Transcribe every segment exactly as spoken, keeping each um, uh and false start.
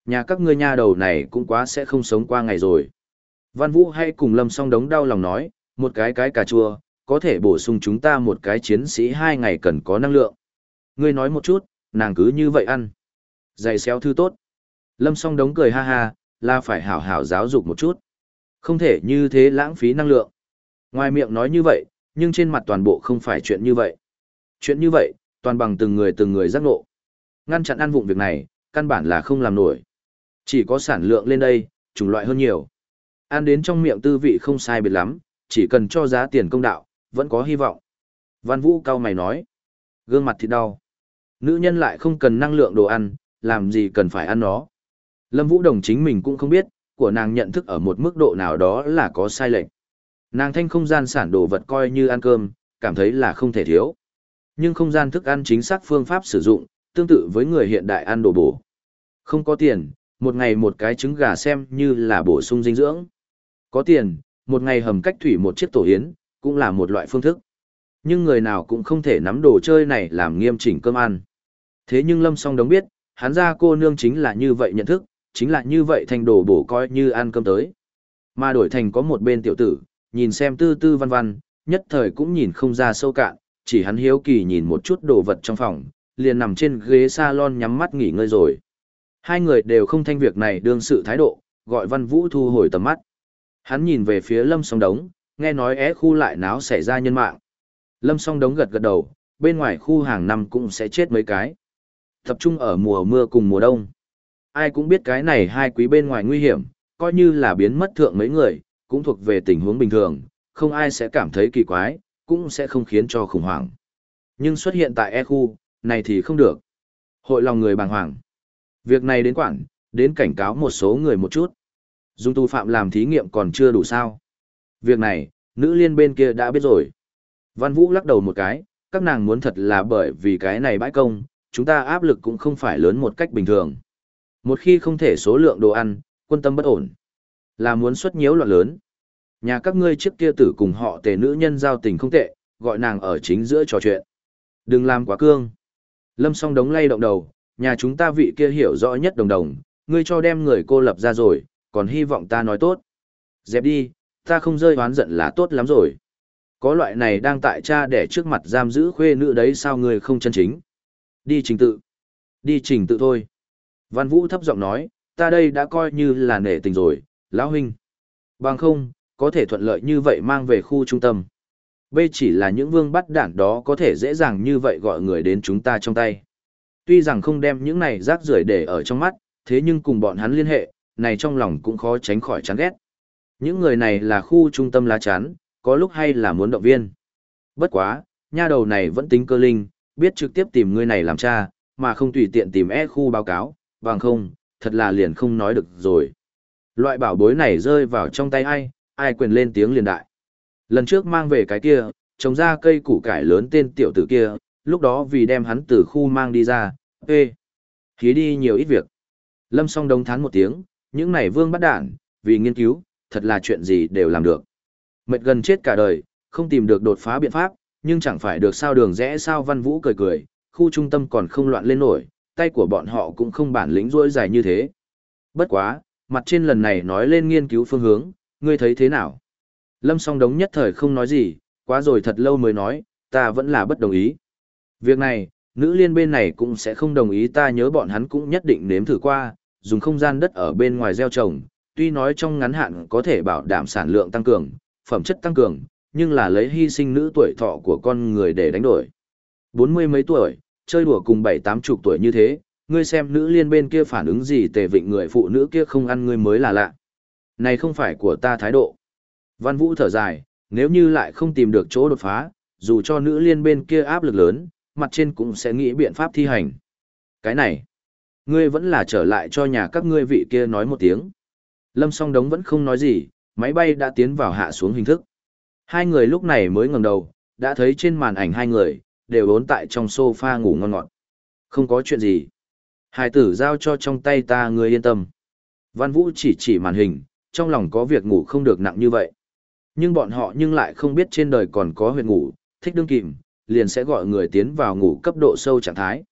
Nhà các ngươi nha đầu này cũng quá sẽ không sống qua ngày rồi. Văn Vũ hay cùng Lâm Song Đống đau lòng nói, một cái cái cà chua, có thể bổ sung chúng ta một cái chiến sĩ hai ngày cần có năng lượng. Ngươi nói một chút, nàng cứ như vậy ăn. Dày xéo thư tốt. Lâm Song Đống cười ha ha, là phải hảo hảo giáo dục một chút. Không thể như thế lãng phí năng lượng. Ngoài miệng nói như vậy, nhưng trên mặt toàn bộ không phải chuyện như vậy. Chuyện như vậy, toàn bằng từng người từng người giác ngộ. Ngăn chặn ăn vụng việc này, căn bản là không làm nổi. Chỉ có sản lượng lên đây, chủng loại hơn nhiều. Ăn đến trong miệng tư vị không sai biệt lắm, chỉ cần cho giá tiền công đạo, vẫn có hy vọng. Văn Vũ cao mày nói. Gương mặt thì đau. Nữ nhân lại không cần năng lượng đồ ăn, làm gì cần phải ăn nó. Lâm Vũ Đồng chính mình cũng không biết, của nàng nhận thức ở một mức độ nào đó là có sai lệch. Nàng thanh không gian sản đồ vật coi như ăn cơm, cảm thấy là không thể thiếu. Nhưng không gian thức ăn chính xác phương pháp sử dụng, tương tự với người hiện đại ăn đồ bổ. Không có tiền, một ngày một cái trứng gà xem như là bổ sung dinh dưỡng. Có tiền, một ngày hầm cách thủy một chiếc tổ yến, cũng là một loại phương thức. Nhưng người nào cũng không thể nắm đồ chơi này làm nghiêm chỉnh cơm ăn. Thế nhưng Lâm Song Đống biết, hắn ra cô nương chính là như vậy nhận thức, chính là như vậy thành đồ bổ coi như ăn cơm tới. Mà đổi thành có một bên tiểu tử, nhìn xem tư tư văn văn, nhất thời cũng nhìn không ra sâu cạn, chỉ hắn hiếu kỳ nhìn một chút đồ vật trong phòng, liền nằm trên ghế salon nhắm mắt nghỉ ngơi rồi. Hai người đều không thanh việc này đương sự thái độ, gọi Văn Vũ thu hồi tầm mắt. Hắn nhìn về phía Lâm Song Đống, nghe nói é khu lại náo xảy ra nhân mạng. Lâm Song Đống gật gật đầu, bên ngoài khu hàng năm cũng sẽ chết mấy cái. Tập trung ở mùa mưa cùng mùa đông. Ai cũng biết cái này hai quý bên ngoài nguy hiểm, coi như là biến mất thượng mấy người, cũng thuộc về tình huống bình thường, không ai sẽ cảm thấy kỳ quái, cũng sẽ không khiến cho khủng hoảng. Nhưng xuất hiện tại E khu, này thì không được. Hội lòng người bàng hoàng. Việc này đến quản, đến cảnh cáo một số người một chút. Dùng tù phạm làm thí nghiệm còn chưa đủ sao. Việc này, nữ liên bên kia đã biết rồi. Văn Vũ lắc đầu một cái, các nàng muốn thật là bởi vì cái này bãi công, chúng ta áp lực cũng không phải lớn một cách bình thường. Một khi không thể số lượng đồ ăn, quân tâm bất ổn, là muốn xuất nhiễu loạn lớn. Nhà các ngươi trước kia tử cùng họ tề nữ nhân giao tình không tệ, gọi nàng ở chính giữa trò chuyện. Đừng làm quá cương. Lâm Song Đống lay động đầu, nhà chúng ta vị kia hiểu rõ nhất đồng đồng, ngươi cho đem người cô lập ra rồi, còn hy vọng ta nói tốt. Dẹp đi, ta không rơi oán giận là tốt lắm rồi. Có loại này đang tại cha để trước mặt giam giữ khuê nữ đấy sao ngươi không chân chính. Đi trình tự. Đi trình tự thôi. Văn Vũ thấp giọng nói, ta đây đã coi như là nể tình rồi, lão huynh. Bằng không, có thể thuận lợi như vậy mang về khu trung tâm. B chỉ là những vương bắt đản đó có thể dễ dàng như vậy gọi người đến chúng ta trong tay. Tuy rằng không đem những này rác rưởi để ở trong mắt, thế nhưng cùng bọn hắn liên hệ, này trong lòng cũng khó tránh khỏi chán ghét. Những người này là khu trung tâm lá chắn, có lúc hay là muốn động viên. Bất quá, nha đầu này vẫn tính cơ linh, biết trực tiếp tìm người này làm cha, mà không tùy tiện tìm E khu báo cáo, bằng không, thật là liền không nói được rồi. Loại bảo bối này rơi vào trong tay ai, ai quyền lên tiếng liền đại. Lần trước mang về cái kia, trồng ra cây củ cải lớn tên tiểu tử kia, lúc đó vì đem hắn từ khu mang đi ra, ê, khí đi nhiều ít việc. Lâm Song Đống thán một tiếng, những này vương bắt đản, vì nghiên cứu, thật là chuyện gì đều làm được. Mệt gần chết cả đời, không tìm được đột phá biện pháp, nhưng chẳng phải được sao đường rẽ sao. Văn Vũ cười cười, khu trung tâm còn không loạn lên nổi, tay của bọn họ cũng không bản lĩnh rỗi dài như thế. Bất quá, mặt trên lần này nói lên nghiên cứu phương hướng, ngươi thấy thế nào? Lâm Song Đống nhất thời không nói gì, quá rồi thật lâu mới nói, ta vẫn là bất đồng ý. Việc này, nữ liên bên này cũng sẽ không đồng ý, ta nhớ bọn hắn cũng nhất định nếm thử qua, dùng không gian đất ở bên ngoài gieo trồng, tuy nói trong ngắn hạn có thể bảo đảm sản lượng tăng cường, phẩm chất tăng cường, nhưng là lấy hy sinh nữ tuổi thọ của con người để đánh đổi. Bốn mươi mấy tuổi, chơi đùa cùng bảy tám chục tuổi như thế, ngươi xem nữ liên bên kia phản ứng gì, tề vịnh người phụ nữ kia không ăn ngươi mới là lạ. Này không phải của ta thái độ. Văn Vũ thở dài, nếu như lại không tìm được chỗ đột phá, dù cho nữ liên bên kia áp lực lớn, mặt trên cũng sẽ nghĩ biện pháp thi hành. Cái này, ngươi vẫn là trở lại cho nhà các ngươi vị kia nói một tiếng. Lâm Song Đống vẫn không nói gì, máy bay đã tiến vào hạ xuống hình thức. Hai người lúc này mới ngẩng đầu, đã thấy trên màn ảnh hai người, đều ốn tại trong sofa ngủ ngon ngọt. Không có chuyện gì. Hải tử giao cho trong tay ta, ngươi yên tâm. Văn Vũ chỉ chỉ màn hình, trong lòng có việc ngủ không được nặng như vậy. Nhưng bọn họ nhưng lại không biết trên đời còn có huyệt ngủ, thích đương kìm, liền sẽ gọi người tiến vào ngủ cấp độ sâu trạng thái.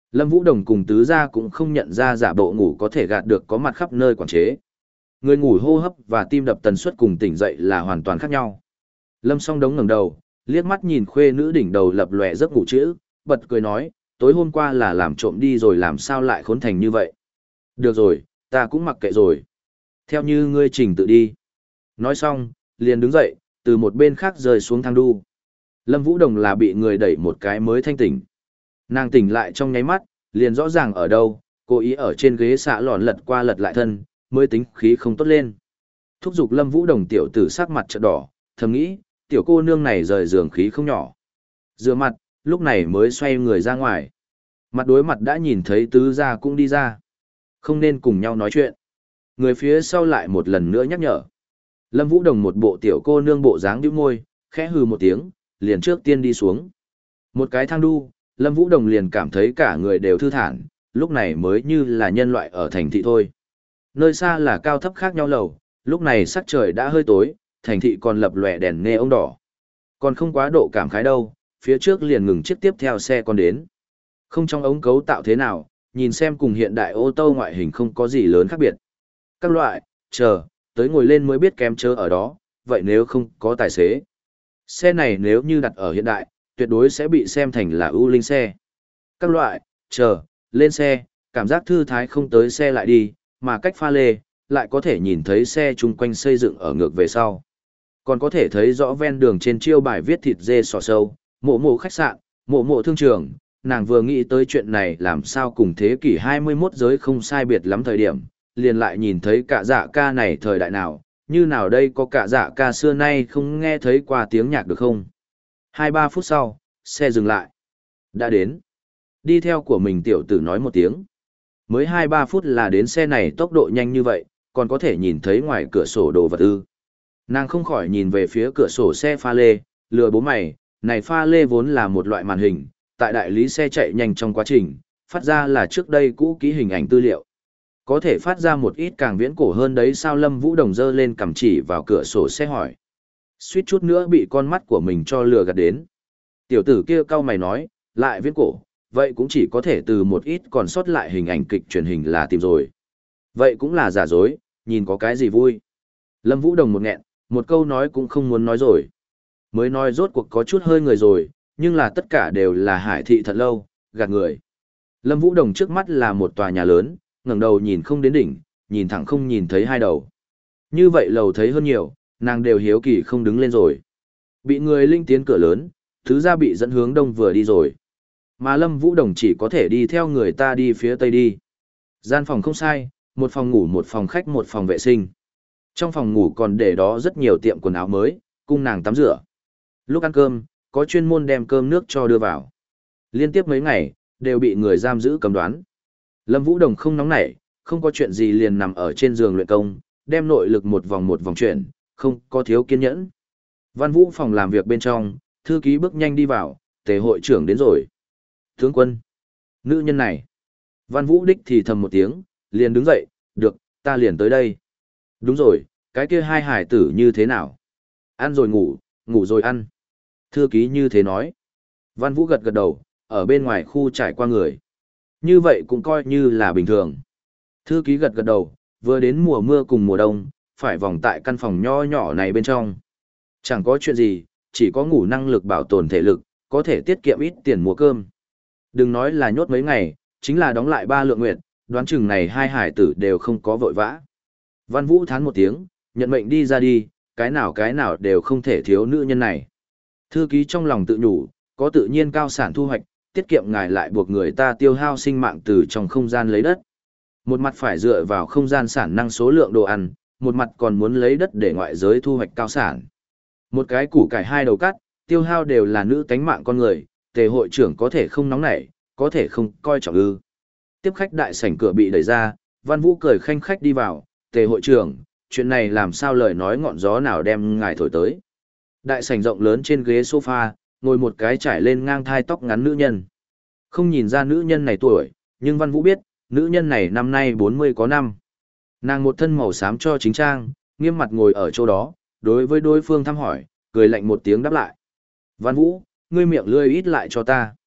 Lâm Vũ Đồng cùng tứ gia cũng không nhận ra giả bộ ngủ có thể gạt được có mặt khắp nơi quản chế. Người ngủ hô hấp và tim đập tần suất cùng tỉnh dậy là hoàn toàn khác nhau. Lâm Song Đống ngẩng đầu, liếc mắt nhìn khuê nữ đỉnh đầu lập lòe giấc ngủ chữ, bật cười nói, tối hôm qua là làm trộm đi rồi làm sao lại khốn thành như vậy. Được rồi, ta cũng mặc kệ rồi. Theo như ngươi trình tự đi. Nói xong, liền đứng dậy, từ một bên khác rơi xuống thang đu. Lâm Vũ Đồng là bị người đẩy một cái mới thanh tỉnh. Nàng tỉnh lại trong nháy mắt, liền rõ ràng ở đâu, cố ý ở trên ghế xạ lòn lật qua lật lại thân, mới tính khí không tốt lên. Thúc giục Lâm Vũ Đồng tiểu tử sắc mặt chợt đỏ, thầm nghĩ, tiểu cô nương này rời giường khí không nhỏ. Rửa mặt, lúc này mới xoay người ra ngoài. Mặt đối mặt đã nhìn thấy tứ gia cũng đi ra. Không nên cùng nhau nói chuyện. Người phía sau lại một lần nữa nhắc nhở. Lâm Vũ Đồng một bộ tiểu cô nương bộ dáng nhíu môi, khẽ hừ một tiếng, liền trước tiên đi xuống. Một cái thang đu, Lâm Vũ Đồng liền cảm thấy cả người đều thư thản, lúc này mới như là nhân loại ở thành thị thôi. Nơi xa là cao thấp khác nhau lầu, lúc này sắc trời đã hơi tối, thành thị còn lập lòe đèn nghe ông đỏ. Còn không quá độ cảm khái đâu, phía trước liền ngừng chiếc tiếp theo xe còn đến. Không trong ống cấu tạo thế nào, nhìn xem cùng hiện đại ô tô ngoại hình không có gì lớn khác biệt. Các loại, chờ, tới ngồi lên mới biết kém chớ ở đó, vậy nếu không có tài xế. Xe này nếu như đặt ở hiện đại, tuyệt đối sẽ bị xem thành là ưu linh xe. Các loại, chờ, lên xe, cảm giác thư thái không tới xe lại đi, mà cách pha lê, lại có thể nhìn thấy xe chung quanh xây dựng ở ngược về sau. Còn có thể thấy rõ ven đường trên chiêu bài viết thịt dê sò sâu, mộ mộ khách sạn, mộ mộ thương trường, nàng vừa nghĩ tới chuyện này làm sao cùng thế kỷ hai mươi mốt giới không sai biệt lắm thời điểm, liền lại nhìn thấy cả dạ ca này thời đại nào, như nào đây có cả dạ ca xưa nay không nghe thấy qua tiếng nhạc được không? Hai ba phút sau, xe dừng lại. Đã đến. Đi theo của mình tiểu tử nói một tiếng. Mới hai ba phút là đến xe này tốc độ nhanh như vậy, còn có thể nhìn thấy ngoài cửa sổ đồ vật ư. Nàng không khỏi nhìn về phía cửa sổ xe pha lê, lừa bố mày, này pha lê vốn là một loại màn hình, tại đại lý xe chạy nhanh trong quá trình, phát ra là trước đây cũ kỹ hình ảnh tư liệu. Có thể phát ra một ít càng viễn cổ hơn đấy sao? Lâm Vũ Đồng dơ lên cầm chỉ vào cửa sổ xe hỏi. Suýt chút nữa bị con mắt của mình cho lừa gạt đến. Tiểu tử kia cau mày nói, lại viễn cổ, vậy cũng chỉ có thể từ một ít còn sót lại hình ảnh kịch truyền hình là tìm rồi. Vậy cũng là giả dối, nhìn có cái gì vui. Lâm Vũ Đồng một nghẹn, một câu nói cũng không muốn nói rồi. Mới nói rốt cuộc có chút hơi người rồi, nhưng là tất cả đều là hải thị thật lâu, gạt người. Lâm Vũ Đồng trước mắt là một tòa nhà lớn, ngẩng đầu nhìn không đến đỉnh, nhìn thẳng không nhìn thấy hai đầu. Như vậy lầu thấy hơn nhiều, nàng đều hiếu kỳ không đứng lên rồi. Bị người linh tiến cửa lớn, thứ ra bị dẫn hướng đông vừa đi rồi. Mà Lâm Vũ Đồng chỉ có thể đi theo người ta đi phía tây đi. Gian phòng không sai, một phòng ngủ một phòng khách một phòng vệ sinh. Trong phòng ngủ còn để đó rất nhiều tiệm quần áo mới, cung nàng tắm rửa. Lúc ăn cơm, có chuyên môn đem cơm nước cho đưa vào. Liên tiếp mấy ngày, đều bị người giam giữ cầm đoán. Lâm Vũ Đồng không nóng nảy, không có chuyện gì liền nằm ở trên giường luyện công, đem nội lực một vòng một vòng chuyển, không có thiếu kiên nhẫn. Văn Vũ phòng làm việc bên trong, thư ký bước nhanh đi vào, tề hội trưởng đến rồi. Tướng quân, nữ nhân này. Văn Vũ đích thì thầm một tiếng, liền đứng dậy, được, ta liền tới đây. Đúng rồi, cái kia hai hải tử như thế nào? Ăn rồi ngủ, ngủ rồi ăn. Thư ký như thế nói. Văn Vũ gật gật đầu, ở bên ngoài khu trải qua người. Như vậy cũng coi như là bình thường. Thư ký gật gật đầu, vừa đến mùa mưa cùng mùa đông, phải vòng tại căn phòng nho nhỏ này bên trong. Chẳng có chuyện gì, chỉ có ngủ năng lực bảo tồn thể lực, có thể tiết kiệm ít tiền mua cơm. Đừng nói là nhốt mấy ngày, chính là đóng lại ba lượng nguyện, đoán chừng này hai hải tử đều không có vội vã. Văn Vũ thán một tiếng, nhận mệnh đi ra đi, cái nào cái nào đều không thể thiếu nữ nhân này. Thư ký trong lòng tự nhủ, có tự nhiên cao sản thu hoạch, tiết kiệm ngài lại buộc người ta tiêu hao sinh mạng từ trong không gian lấy đất. Một mặt phải dựa vào không gian sản năng số lượng đồ ăn, một mặt còn muốn lấy đất để ngoại giới thu hoạch cao sản. Một cái củ cải hai đầu cắt, tiêu hao đều là nữ tánh mạng con người, tề hội trưởng có thể không nóng nảy, có thể không coi trọng ư. Tiếp khách đại sảnh cửa bị đẩy ra, Văn Vũ cười khanh khách đi vào, tề hội trưởng, chuyện này làm sao lời nói ngọn gió nào đem ngài thổi tới. Đại sảnh rộng lớn trên ghế sofa, ngồi một cái trải lên ngang thai tóc ngắn nữ nhân. Không nhìn ra nữ nhân này tuổi, nhưng Văn Vũ biết, nữ nhân này năm nay bốn mươi có năm. Nàng một thân màu xám cho chính trang, nghiêm mặt ngồi ở chỗ đó, đối với đối phương thăm hỏi, cười lạnh một tiếng đáp lại. Văn Vũ, ngươi miệng lươi ít lại cho ta.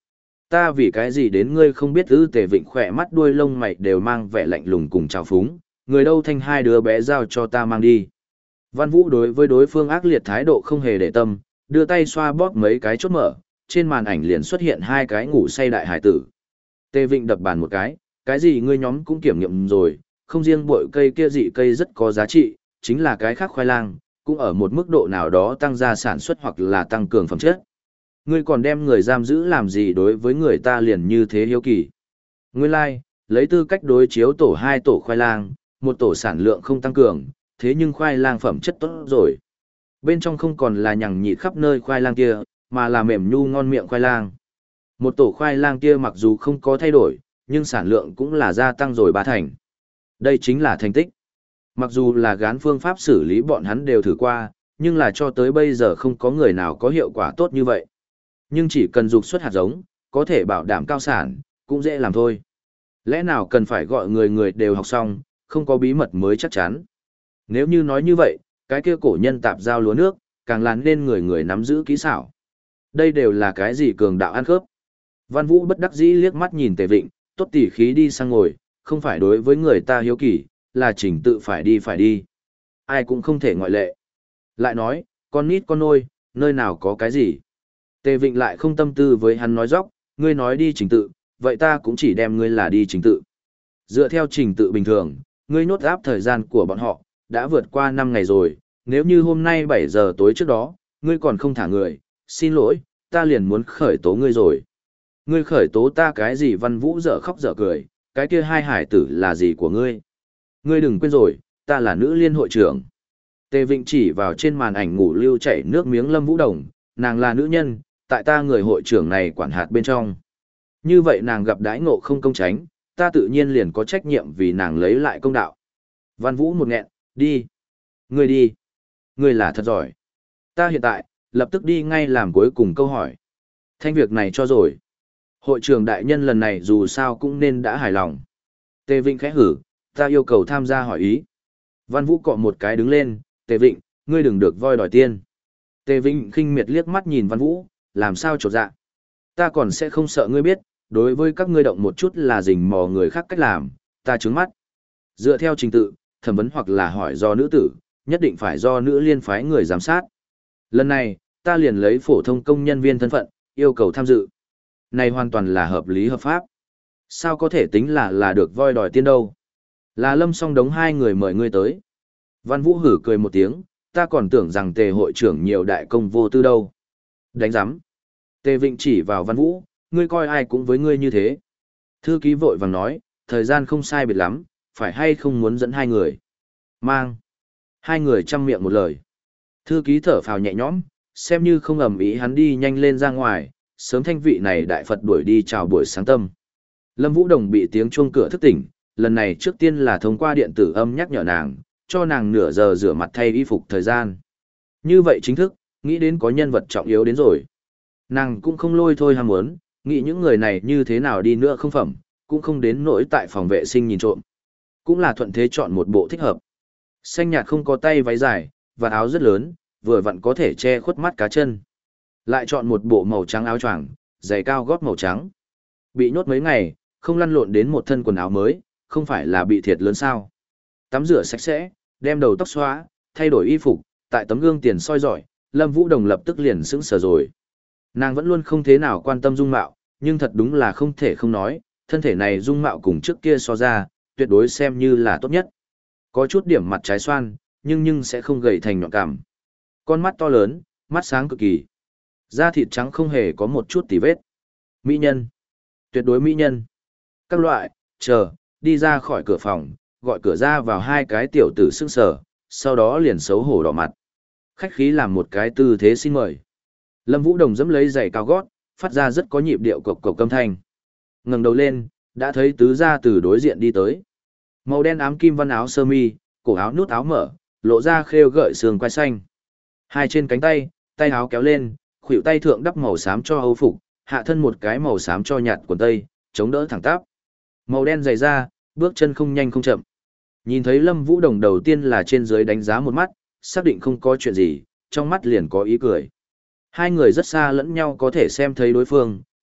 Ta vì cái gì đến ngươi không biết ư? Tề Vịnh khỏe mắt đuôi lông mày đều mang vẻ lạnh lùng cùng trào phúng, người đâu thanh hai đứa bé giao cho ta mang đi. Văn Vũ đối với đối phương ác liệt thái độ không hề để tâm, đưa tay xoa bóp mấy cái chốt mở, trên màn ảnh liền xuất hiện hai cái ngủ say đại hải tử. Tề Vịnh đập bàn một cái, cái gì ngươi nhóm cũng kiểm nghiệm rồi, không riêng bội cây kia dị cây rất có giá trị, chính là cái khác khoai lang, cũng ở một mức độ nào đó tăng gia sản xuất hoặc là tăng cường phẩm chất. Ngươi còn đem người giam giữ làm gì? Đối với người ta liền như thế hiếu kỳ. Nguyên lai, like, lấy tư cách đối chiếu tổ hai tổ khoai lang, một tổ sản lượng không tăng cường, thế nhưng khoai lang phẩm chất tốt rồi. Bên trong không còn là nhằng nhịt khắp nơi khoai lang kia, mà là mềm nhu ngon miệng khoai lang. Một tổ khoai lang kia mặc dù không có thay đổi, nhưng sản lượng cũng là gia tăng rồi ba thành. Đây chính là thành tích. Mặc dù là gán phương pháp xử lý bọn hắn đều thử qua, nhưng là cho tới bây giờ không có người nào có hiệu quả tốt như vậy. Nhưng chỉ cần dục xuất hạt giống, có thể bảo đảm cao sản, cũng dễ làm thôi. Lẽ nào cần phải gọi người người đều học xong, không có bí mật mới chắc chắn. Nếu như nói như vậy, cái kia cổ nhân tạp giao lúa nước, càng làm nên người người nắm giữ kỹ xảo. Đây đều là cái gì cường đạo ăn khớp. Văn Vũ bất đắc dĩ liếc mắt nhìn Tề Vịnh, tốt tỉ khí đi sang ngồi, không phải đối với người ta hiếu kỳ, là trình tự phải đi phải đi. Ai cũng không thể ngoại lệ. Lại nói, con nít con nôi, nơi nào có cái gì. Tề Vịnh lại không tâm tư với hắn nói dóc, ngươi nói đi trình tự, vậy ta cũng chỉ đem ngươi là đi trình tự. Dựa theo trình tự bình thường, ngươi nhốt áp thời gian của bọn họ, đã vượt qua năm ngày rồi, nếu như hôm nay bảy giờ tối trước đó, ngươi còn không thả người, xin lỗi, ta liền muốn khởi tố ngươi rồi. Ngươi khởi tố ta cái gì? Văn Vũ dở khóc dở cười, cái kia hai hải tử là gì của ngươi? Ngươi đừng quên rồi, ta là nữ liên hội trưởng. Tề Vịnh chỉ vào trên màn ảnh ngủ lưu chảy nước miếng Lâm Vũ Đồng, nàng là nữ nhân, tại ta người hội trưởng này quản hạt bên trong. Như vậy nàng gặp đãi ngộ không công tránh, ta tự nhiên liền có trách nhiệm vì nàng lấy lại công đạo. Văn Vũ một nghẹn, đi. Ngươi đi. Ngươi là thật giỏi. Ta hiện tại, lập tức đi ngay làm cuối cùng câu hỏi. Thanh việc này cho rồi. Hội trưởng đại nhân lần này dù sao cũng nên đã hài lòng. Tề Vịnh khẽ hử, ta yêu cầu tham gia hỏi ý. Văn Vũ cọ một cái đứng lên, Tề Vịnh, ngươi đừng được voi đòi tiên. Tề Vịnh khinh miệt liếc mắt nhìn Văn Vũ, làm sao chột dạ. Ta còn sẽ không sợ ngươi biết, đối với các ngươi động một chút là rình mò người khác cách làm, ta trướng mắt. Dựa theo trình tự, thẩm vấn hoặc là hỏi do nữ tử, nhất định phải do nữ liên phái người giám sát. Lần này, ta liền lấy phổ thông công nhân viên thân phận, yêu cầu tham dự. Này hoàn toàn là hợp lý hợp pháp. Sao có thể tính là là được voi đòi tiên đâu? Là Lâm Song Đống hai người mời ngươi tới. Văn Vũ hử cười một tiếng, ta còn tưởng rằng Tề hội trưởng nhiều đại công vô tư đâu. Đánh giám. Tề Vịnh chỉ vào Văn Vũ, ngươi coi ai cũng với ngươi như thế. Thư ký vội vàng nói, thời gian không sai biệt lắm, phải hay không muốn dẫn hai người. Mang. Hai người chăm miệng một lời. Thư ký thở phào nhẹ nhõm, xem như không ầm ĩ hắn đi nhanh lên ra ngoài, sớm thanh vị này đại Phật đuổi đi chào buổi sáng tâm. Lâm Vũ Đồng bị tiếng chuông cửa thức tỉnh, lần này trước tiên là thông qua điện tử âm nhắc nhở nàng, cho nàng nửa giờ rửa mặt thay y phục thời gian. Như vậy chính thức, nghĩ đến có nhân vật trọng yếu đến rồi. Nàng cũng không lôi thôi ham muốn, nghĩ những người này như thế nào đi nữa không phẩm, cũng không đến nỗi tại phòng vệ sinh nhìn trộm. Cũng là thuận thế chọn một bộ thích hợp. Xanh nhạt không có tay váy dài, và áo rất lớn, vừa vặn có thể che khuất mắt cá chân. Lại chọn một bộ màu trắng áo choàng, giày cao gót màu trắng. Bị nhốt mấy ngày, không lăn lộn đến một thân quần áo mới, không phải là bị thiệt lớn sao. Tắm rửa sạch sẽ, đem đầu tóc xóa, thay đổi y phục, tại tấm gương tiền soi rọi, Lâm Vũ Đồng lập tức liền sững sờ rồi. Nàng vẫn luôn không thế nào quan tâm dung mạo, nhưng thật đúng là không thể không nói, thân thể này dung mạo cùng trước kia so ra, tuyệt đối xem như là tốt nhất. Có chút điểm mặt trái xoan, nhưng nhưng sẽ không gầy thành nhọn cảm. Con mắt to lớn, mắt sáng cực kỳ. Da thịt trắng không hề có một chút tì vết. Mỹ nhân. Tuyệt đối mỹ nhân. Các loại, chờ, đi ra khỏi cửa phòng, gọi cửa ra vào hai cái tiểu tử sững sờ, sau đó liền xấu hổ đỏ mặt. Khách khí làm một cái tư thế xin mời. Lâm Vũ Đồng dẫm lấy giày cao gót, phát ra rất có nhịp điệu cộc cộc âm thanh. Ngẩng đầu lên, đã thấy tứ gia từ đối diện đi tới. Màu đen ám kim văn áo sơ mi, cổ áo nút áo mở, lộ ra khêu gợi xương quai xanh. Hai trên cánh tay, tay áo kéo lên, khuỷu tay thượng đắp màu xám cho âu phục, hạ thân một cái màu xám cho nhạt quần tây, chống đỡ thẳng tắp. Màu đen dày da, bước chân không nhanh không chậm. Nhìn thấy Lâm Vũ Đồng đầu tiên là trên dưới đánh giá một mắt, xác định không có chuyện gì, trong mắt liền có ý cười. Hai người rất xa lẫn nhau có thể xem thấy đối phương,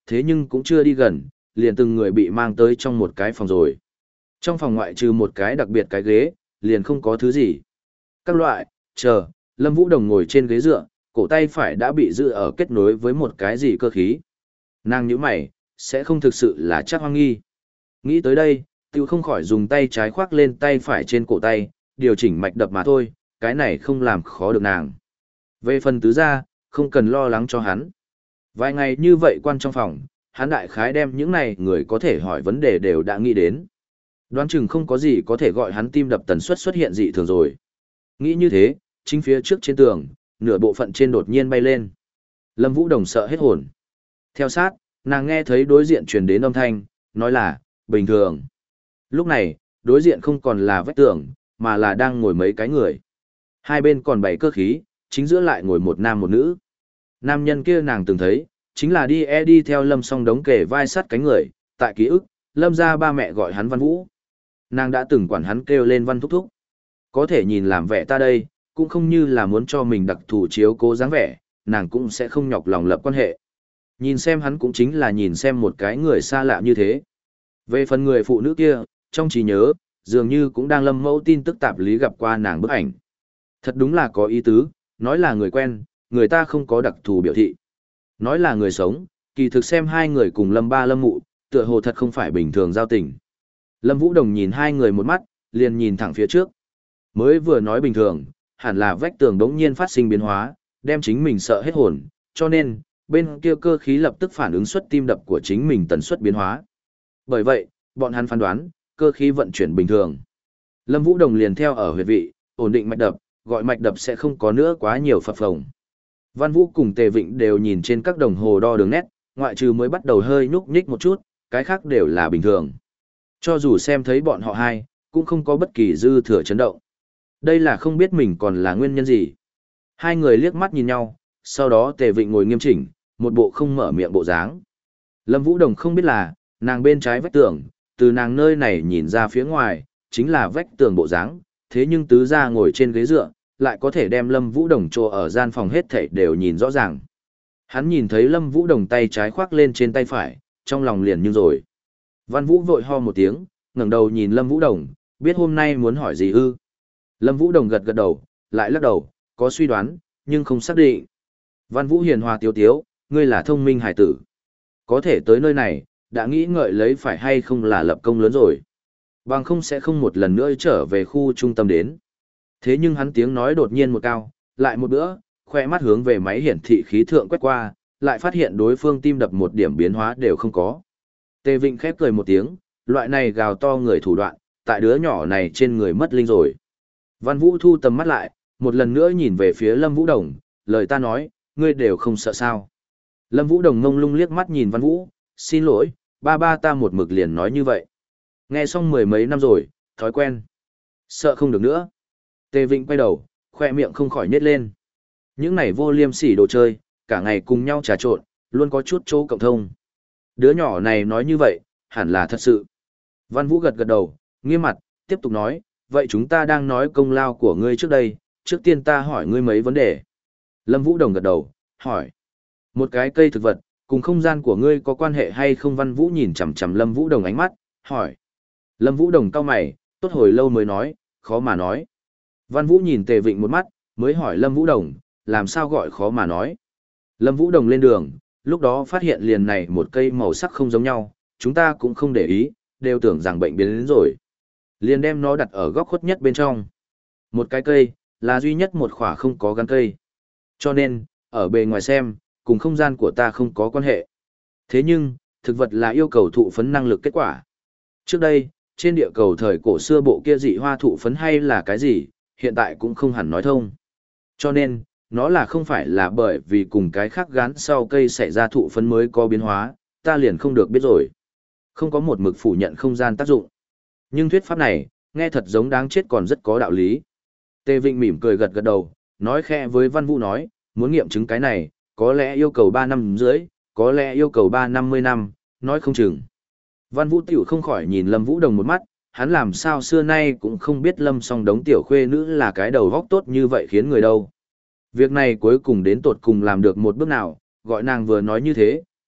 thế nhưng cũng chưa đi gần, liền từng người bị mang tới trong một cái phòng rồi. Trong phòng ngoại trừ một cái đặc biệt cái ghế, liền không có thứ gì. Các loại, chờ, Lâm Vũ Đồng ngồi trên ghế dựa, cổ tay phải đã bị giữ ở kết nối với một cái gì cơ khí. Nàng nhíu mày, sẽ không thực sự là chắc hoang nghi. Nghĩ tới đây, Tiêu không khỏi dùng tay trái khoác lên tay phải trên cổ tay, điều chỉnh mạch đập mà thôi, cái này không làm khó được nàng. Về phần tứ gia, không cần lo lắng cho hắn. Vài ngày như vậy quan trong phòng, hắn đại khái đem những này người có thể hỏi vấn đề đều đã nghĩ đến. Đoán chừng không có gì có thể gọi hắn tim đập tần suất xuất hiện dị thường rồi. Nghĩ như thế, chính phía trước trên tường, nửa bộ phận trên đột nhiên bay lên. Lâm Vũ Đồng sợ hết hồn. Theo sát, nàng nghe thấy đối diện truyền đến âm thanh, nói là, bình thường. Lúc này, đối diện không còn là vách tường, mà là đang ngồi mấy cái người. Hai bên còn bảy cơ khí, chính giữa lại ngồi một nam một nữ. Nam nhân kia nàng từng thấy, chính là đi e đi theo Lâm Song Đống kề vai sắt cánh người, tại ký ức, Lâm gia ba mẹ gọi hắn Văn Vũ. Nàng đã từng quản hắn kêu lên Văn Thúc Thúc. Có thể nhìn làm vẻ ta đây, cũng không như là muốn cho mình đặc thù chiếu cố dáng vẻ, nàng cũng sẽ không nhọc lòng lập quan hệ. Nhìn xem hắn cũng chính là nhìn xem một cái người xa lạ như thế. Về phần người phụ nữ kia, trong trí nhớ, dường như cũng đang Lâm Mẫu tin tức tạp lý gặp qua nàng bức ảnh. Thật đúng là có ý tứ, nói là người quen, người ta không có đặc thù biểu thị. Nói là người sống, kỳ thực xem hai người cùng Lâm Ba Lâm Mụ, tựa hồ thật không phải bình thường giao tình. Lâm Vũ Đồng nhìn hai người một mắt, liền nhìn thẳng phía trước. Mới vừa nói bình thường, hẳn là vách tường đống nhiên phát sinh biến hóa, đem chính mình sợ hết hồn, cho nên, bên kia cơ khí lập tức phản ứng suất tim đập của chính mình tần suất biến hóa. Bởi vậy, bọn hắn phán đoán, cơ khí vận chuyển bình thường. Lâm Vũ Đồng liền theo ở huyệt vị, ổn định mạch đập, gọi mạch đập sẽ không có nữa quá nhiều phập phồng. Văn Vũ cùng Tề Vịnh đều nhìn trên các đồng hồ đo đường nét, ngoại trừ mới bắt đầu hơi nhúc nhích một chút, cái khác đều là bình thường. Cho dù xem thấy bọn họ hai, cũng không có bất kỳ dư thừa chấn động. Đây là không biết mình còn là nguyên nhân gì. Hai người liếc mắt nhìn nhau, sau đó Tề Vịnh ngồi nghiêm chỉnh, một bộ không mở miệng bộ dáng. Lâm Vũ Đồng không biết là, nàng bên trái vách tường, từ nàng nơi này nhìn ra phía ngoài, chính là vách tường bộ dáng, thế nhưng tứ gia ngồi trên ghế dựa, lại có thể đem Lâm Vũ Đồng trô ở gian phòng hết thảy đều nhìn rõ ràng. Hắn nhìn thấy Lâm Vũ Đồng tay trái khoác lên trên tay phải, trong lòng liền như rồi. Văn Vũ vội ho một tiếng, ngẩng đầu nhìn Lâm Vũ Đồng, biết hôm nay muốn hỏi gì ư. Lâm Vũ Đồng gật gật đầu, lại lắc đầu, có suy đoán, nhưng không xác định. Văn Vũ hiền hòa tiếu tiếu, ngươi là thông minh hải tử. Có thể tới nơi này, đã nghĩ ngợi lấy phải hay không là lập công lớn rồi. Bằng không sẽ không một lần nữa trở về khu trung tâm đến. Thế nhưng hắn tiếng nói đột nhiên một cao, lại một bữa, khoe mắt hướng về máy hiển thị khí thượng quét qua, lại phát hiện đối phương tim đập một điểm biến hóa đều không có. Tề Vịnh khép cười một tiếng, loại này gào to người thủ đoạn, tại đứa nhỏ này trên người mất linh rồi. Văn Vũ thu tầm mắt lại, một lần nữa nhìn về phía Lâm Vũ Đồng, lời ta nói, ngươi đều không sợ sao. Lâm Vũ Đồng ngông lung liếc mắt nhìn Văn Vũ, xin lỗi, ba ba ta một mực liền nói như vậy. Nghe xong mười mấy năm rồi, thói quen. Sợ không được nữa. Tề Vịnh quay đầu, khoe miệng không khỏi nhếch lên. Những này vô liêm sỉ đồ chơi, cả ngày cùng nhau trà trộn, luôn có chút chỗ cộng thông. Đứa nhỏ này nói như vậy, hẳn là thật sự. Văn Vũ gật gật đầu, nghiêm mặt, tiếp tục nói, vậy chúng ta đang nói công lao của ngươi trước đây, trước tiên ta hỏi ngươi mấy vấn đề. Lâm Vũ Đồng gật đầu, hỏi. Một cái cây thực vật, cùng không gian của ngươi có quan hệ hay không? Văn Vũ nhìn chằm chằm Lâm Vũ Đồng ánh mắt, hỏi. Lâm Vũ Đồng cau mày, tốt hồi lâu mới nói, khó mà nói. Văn Vũ nhìn Tề Vịnh một mắt, mới hỏi Lâm Vũ Đồng, làm sao gọi khó mà nói. Lâm Vũ Đồng lên đường, lúc đó phát hiện liền này một cây màu sắc không giống nhau, chúng ta cũng không để ý, đều tưởng rằng bệnh biến đến rồi. Liền đem nó đặt ở góc khuất nhất bên trong. Một cái cây, là duy nhất một khỏa không có gắn cây. Cho nên, ở bề ngoài xem, cùng không gian của ta không có quan hệ. Thế nhưng, thực vật là yêu cầu thụ phấn năng lực kết quả. Trước đây, trên địa cầu thời cổ xưa bộ kia dị hoa thụ phấn hay là cái gì, hiện tại cũng không hẳn nói thông. Cho nên, nó là không phải là bởi vì cùng cái khác gắn sau cây xảy ra thụ phấn mới có biến hóa, ta liền không được biết rồi. Không có một mực phủ nhận không gian tác dụng. Nhưng thuyết pháp này, nghe thật giống đáng chết còn rất có đạo lý. Tề Vịnh mỉm cười gật gật đầu, nói khẽ với Văn Vũ nói, muốn nghiệm chứng cái này, có lẽ yêu cầu ba năm rưỡi, có lẽ yêu cầu ba năm mươi năm, nói không chừng. Văn Vũ tiểu không khỏi nhìn Lâm Vũ Đồng một mắt, hắn làm sao xưa nay cũng không biết Lâm Song Đống tiểu khuê nữ là cái đầu góc tốt như vậy khiến người đâu. Việc này cuối cùng đến tột cùng làm được một bước nào, gọi nàng vừa nói như thế,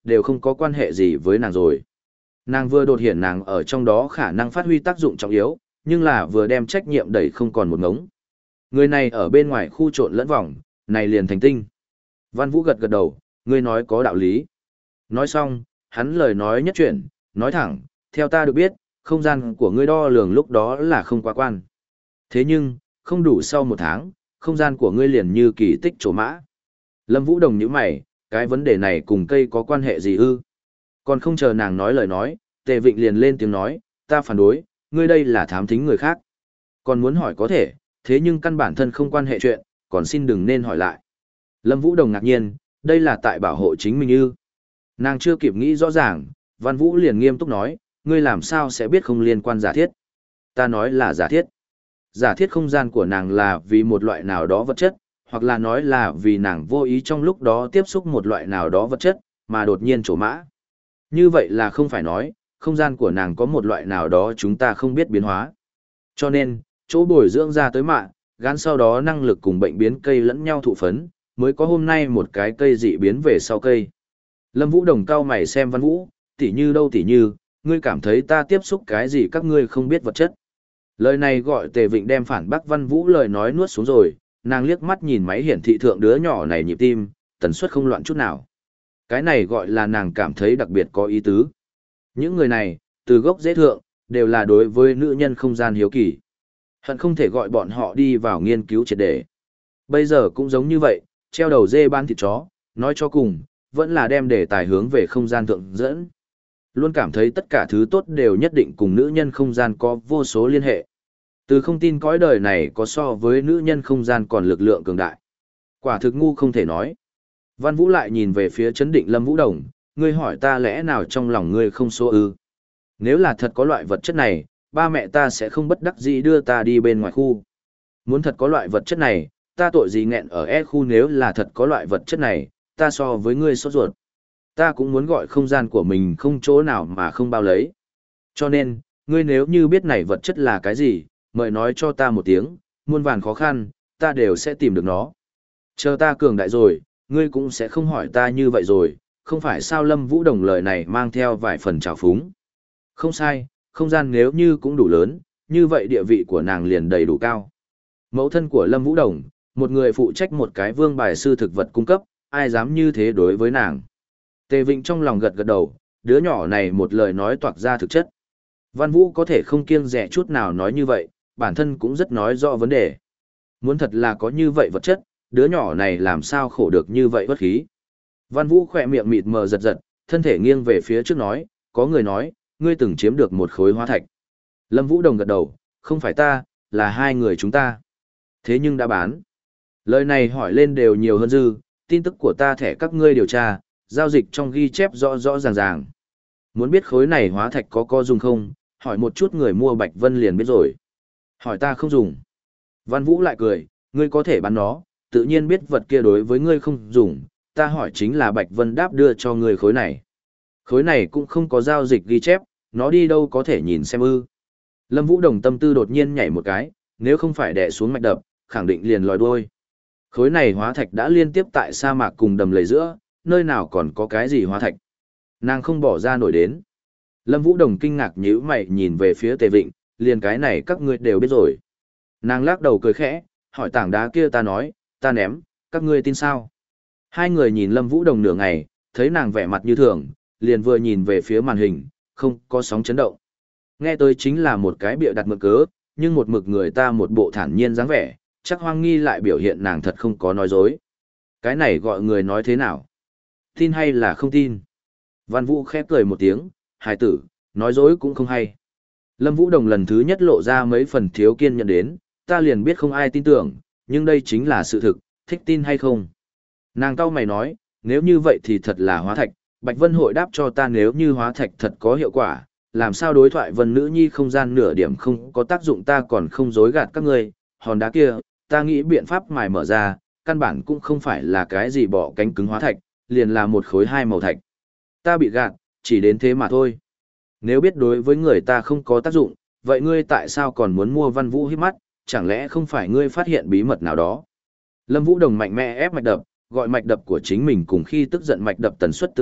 đều không có quan hệ gì với nàng rồi. Nàng vừa đột hiện nàng ở trong đó khả năng phát huy tác dụng trọng yếu, nhưng là vừa đem trách nhiệm đẩy không còn một ngống. Người này ở bên ngoài khu trộn lẫn vòng, này liền thành tinh. Văn Vũ gật gật đầu, ngươi nói có đạo lý. Nói xong, hắn lời nói nhất chuyển, nói thẳng, theo ta được biết, không gian của ngươi đo lường lúc đó là không quá quan. Thế nhưng, không đủ sau một tháng, không gian của ngươi liền như kỳ tích trổ mã. Lâm Vũ Đồng nhíu mày, cái vấn đề này cùng cây có quan hệ gì ư? Còn không chờ nàng nói lời nói, Tề Vịnh liền lên tiếng nói, ta phản đối, ngươi đây là thám thính người khác. Còn muốn hỏi có thể, thế nhưng căn bản thân không quan hệ chuyện, còn xin đừng nên hỏi lại. Lâm Vũ Đồng ngạc nhiên, đây là tại bảo hộ chính mình ư? Nàng chưa kịp nghĩ rõ ràng, Văn Vũ liền nghiêm túc nói, ngươi làm sao sẽ biết không liên quan giả thiết? Ta nói là giả thiết. Giả thiết không gian của nàng là vì một loại nào đó vật chất, hoặc là nói là vì nàng vô ý trong lúc đó tiếp xúc một loại nào đó vật chất, mà đột nhiên trổ mã. Như vậy là không phải nói, không gian của nàng có một loại nào đó chúng ta không biết biến hóa. Cho nên, chỗ bồi dưỡng ra tới mạng, gắn sau đó năng lực cùng bệnh biến cây lẫn nhau thụ phấn, mới có hôm nay một cái cây dị biến về sau cây. Lâm Vũ Đồng cao mày xem Văn Vũ, tỉ như đâu tỉ như, ngươi cảm thấy ta tiếp xúc cái gì các ngươi không biết vật chất. Lời này gọi Tề Vịnh đem phản bác Văn Vũ lời nói nuốt xuống rồi, nàng liếc mắt nhìn máy hiển thị thượng đứa nhỏ này nhịp tim, tần suất không loạn chút nào. Cái này gọi là nàng cảm thấy đặc biệt có ý tứ. Những người này, từ gốc dễ thượng, đều là đối với nữ nhân không gian hiếu kỳ. Hận không thể gọi bọn họ đi vào nghiên cứu triệt để. Bây giờ cũng giống như vậy, treo đầu dê bán thịt chó, nói cho cùng, vẫn là đem đề tài hướng về không gian thượng dẫn. Luôn cảm thấy tất cả thứ tốt đều nhất định cùng nữ nhân không gian có vô số liên hệ. Từ không tin cõi đời này có so với nữ nhân không gian còn lực lượng cường đại. Quả thực ngu không thể nói. Văn Vũ lại nhìn về phía chấn định Lâm Vũ Đồng, ngươi hỏi ta lẽ nào trong lòng ngươi không số ư? Nếu là thật có loại vật chất này, ba mẹ ta sẽ không bất đắc dĩ đưa ta đi bên ngoài khu. Muốn thật có loại vật chất này, ta tội gì nghẹn ở E khu, nếu là thật có loại vật chất này, ta so với ngươi sốt ruột. Ta cũng muốn gọi không gian của mình không chỗ nào mà không bao lấy. Cho nên, ngươi nếu như biết này vật chất là cái gì, mời nói cho ta một tiếng, muôn vàn khó khăn, ta đều sẽ tìm được nó. Chờ ta cường đại rồi, ngươi cũng sẽ không hỏi ta như vậy rồi, không phải sao? Lâm Vũ Đồng lời này mang theo vài phần trào phúng. Không sai, không gian nếu như cũng đủ lớn, như vậy địa vị của nàng liền đầy đủ cao. Mẫu thân của Lâm Vũ Đồng, một người phụ trách một cái vương bài sư thực vật cung cấp, ai dám như thế đối với nàng. Tề Vịnh trong lòng gật gật đầu, đứa nhỏ này một lời nói toạc ra thực chất. Văn Vũ có thể không kiêng dè chút nào nói như vậy, bản thân cũng rất nói rõ vấn đề. Muốn thật là có như vậy vật chất, đứa nhỏ này làm sao khổ được như vậy bất khí. Văn Vũ khỏe miệng mịt mờ giật giật, thân thể nghiêng về phía trước nói, có người nói, ngươi từng chiếm được một khối hóa thạch. Lâm Vũ Đồng gật đầu, không phải ta, là hai người chúng ta. Thế nhưng đã bán. Lời này hỏi lên đều nhiều hơn dư, tin tức của ta thẻ các ngươi điều tra, giao dịch trong ghi chép rõ rõ ràng ràng. Muốn biết khối này hóa thạch có có dùng không, hỏi một chút người mua Bạch Vân liền biết rồi. Hỏi ta không dùng. Văn Vũ lại cười, ngươi có thể bán nó, tự nhiên biết vật kia đối với ngươi không dùng, ta hỏi chính là Bạch Vân đáp đưa cho ngươi khối này. Khối này cũng không có giao dịch ghi chép, nó đi đâu có thể nhìn xem ư. Lâm Vũ Đồng tâm tư đột nhiên nhảy một cái, nếu không phải đè xuống mạch đập, khẳng định liền lòi đuôi. Khối này hóa thạch đã liên tiếp tại sa mạc cùng đầm lầy giữa, nơi nào còn có cái gì hóa thạch. Nàng không bỏ ra nổi đến. Lâm Vũ Đồng kinh ngạc nhíu mày nhìn về phía Tề Vịnh, liền cái này các ngươi đều biết rồi. Nàng lắc đầu cười khẽ, hỏi tảng đá kia ta nói, ta ném, các ngươi tin sao? Hai người nhìn Lâm Vũ Đồng nửa ngày, thấy nàng vẻ mặt như thường, liền vừa nhìn về phía màn hình, không có sóng chấn động. Nghe tới chính là một cái bịa đặt mực cớ, nhưng một mực người ta một bộ thản nhiên dáng vẻ, chắc Hoang Nghi lại biểu hiện nàng thật không có nói dối. Cái này gọi người nói thế nào? Tin hay là không tin? Văn Vũ khép cười một tiếng, hài tử, nói dối cũng không hay. Lâm Vũ Đồng lần thứ nhất lộ ra mấy phần thiếu kiên nhẫn đến, ta liền biết không ai tin tưởng, nhưng đây chính là sự thực, thích tin hay không? Nàng cau mày nói, nếu như vậy thì thật là hóa thạch, Bạch Vân hội đáp cho ta nếu như hóa thạch thật có hiệu quả, làm sao đối thoại Vân nữ nhi không gian nửa điểm không có tác dụng, ta còn không dối gạt các ngươi, hòn đá kia, ta nghĩ biện pháp mài mở ra, căn bản cũng không phải là cái gì bỏ cánh cứng hóa thạch, liền là một khối hai màu thạch. Ta bị gạt, chỉ đến thế mà thôi. Nếu biết đối với người ta không có tác dụng, vậy ngươi tại sao còn muốn mua Văn Vũ hít mắt, chẳng lẽ không phải ngươi phát hiện bí mật nào đó? Lâm Vũ Đồng mạnh mẽ ép mạch đập, gọi mạch đập của chính mình cùng khi tức giận mạch đập tần suất tương tự,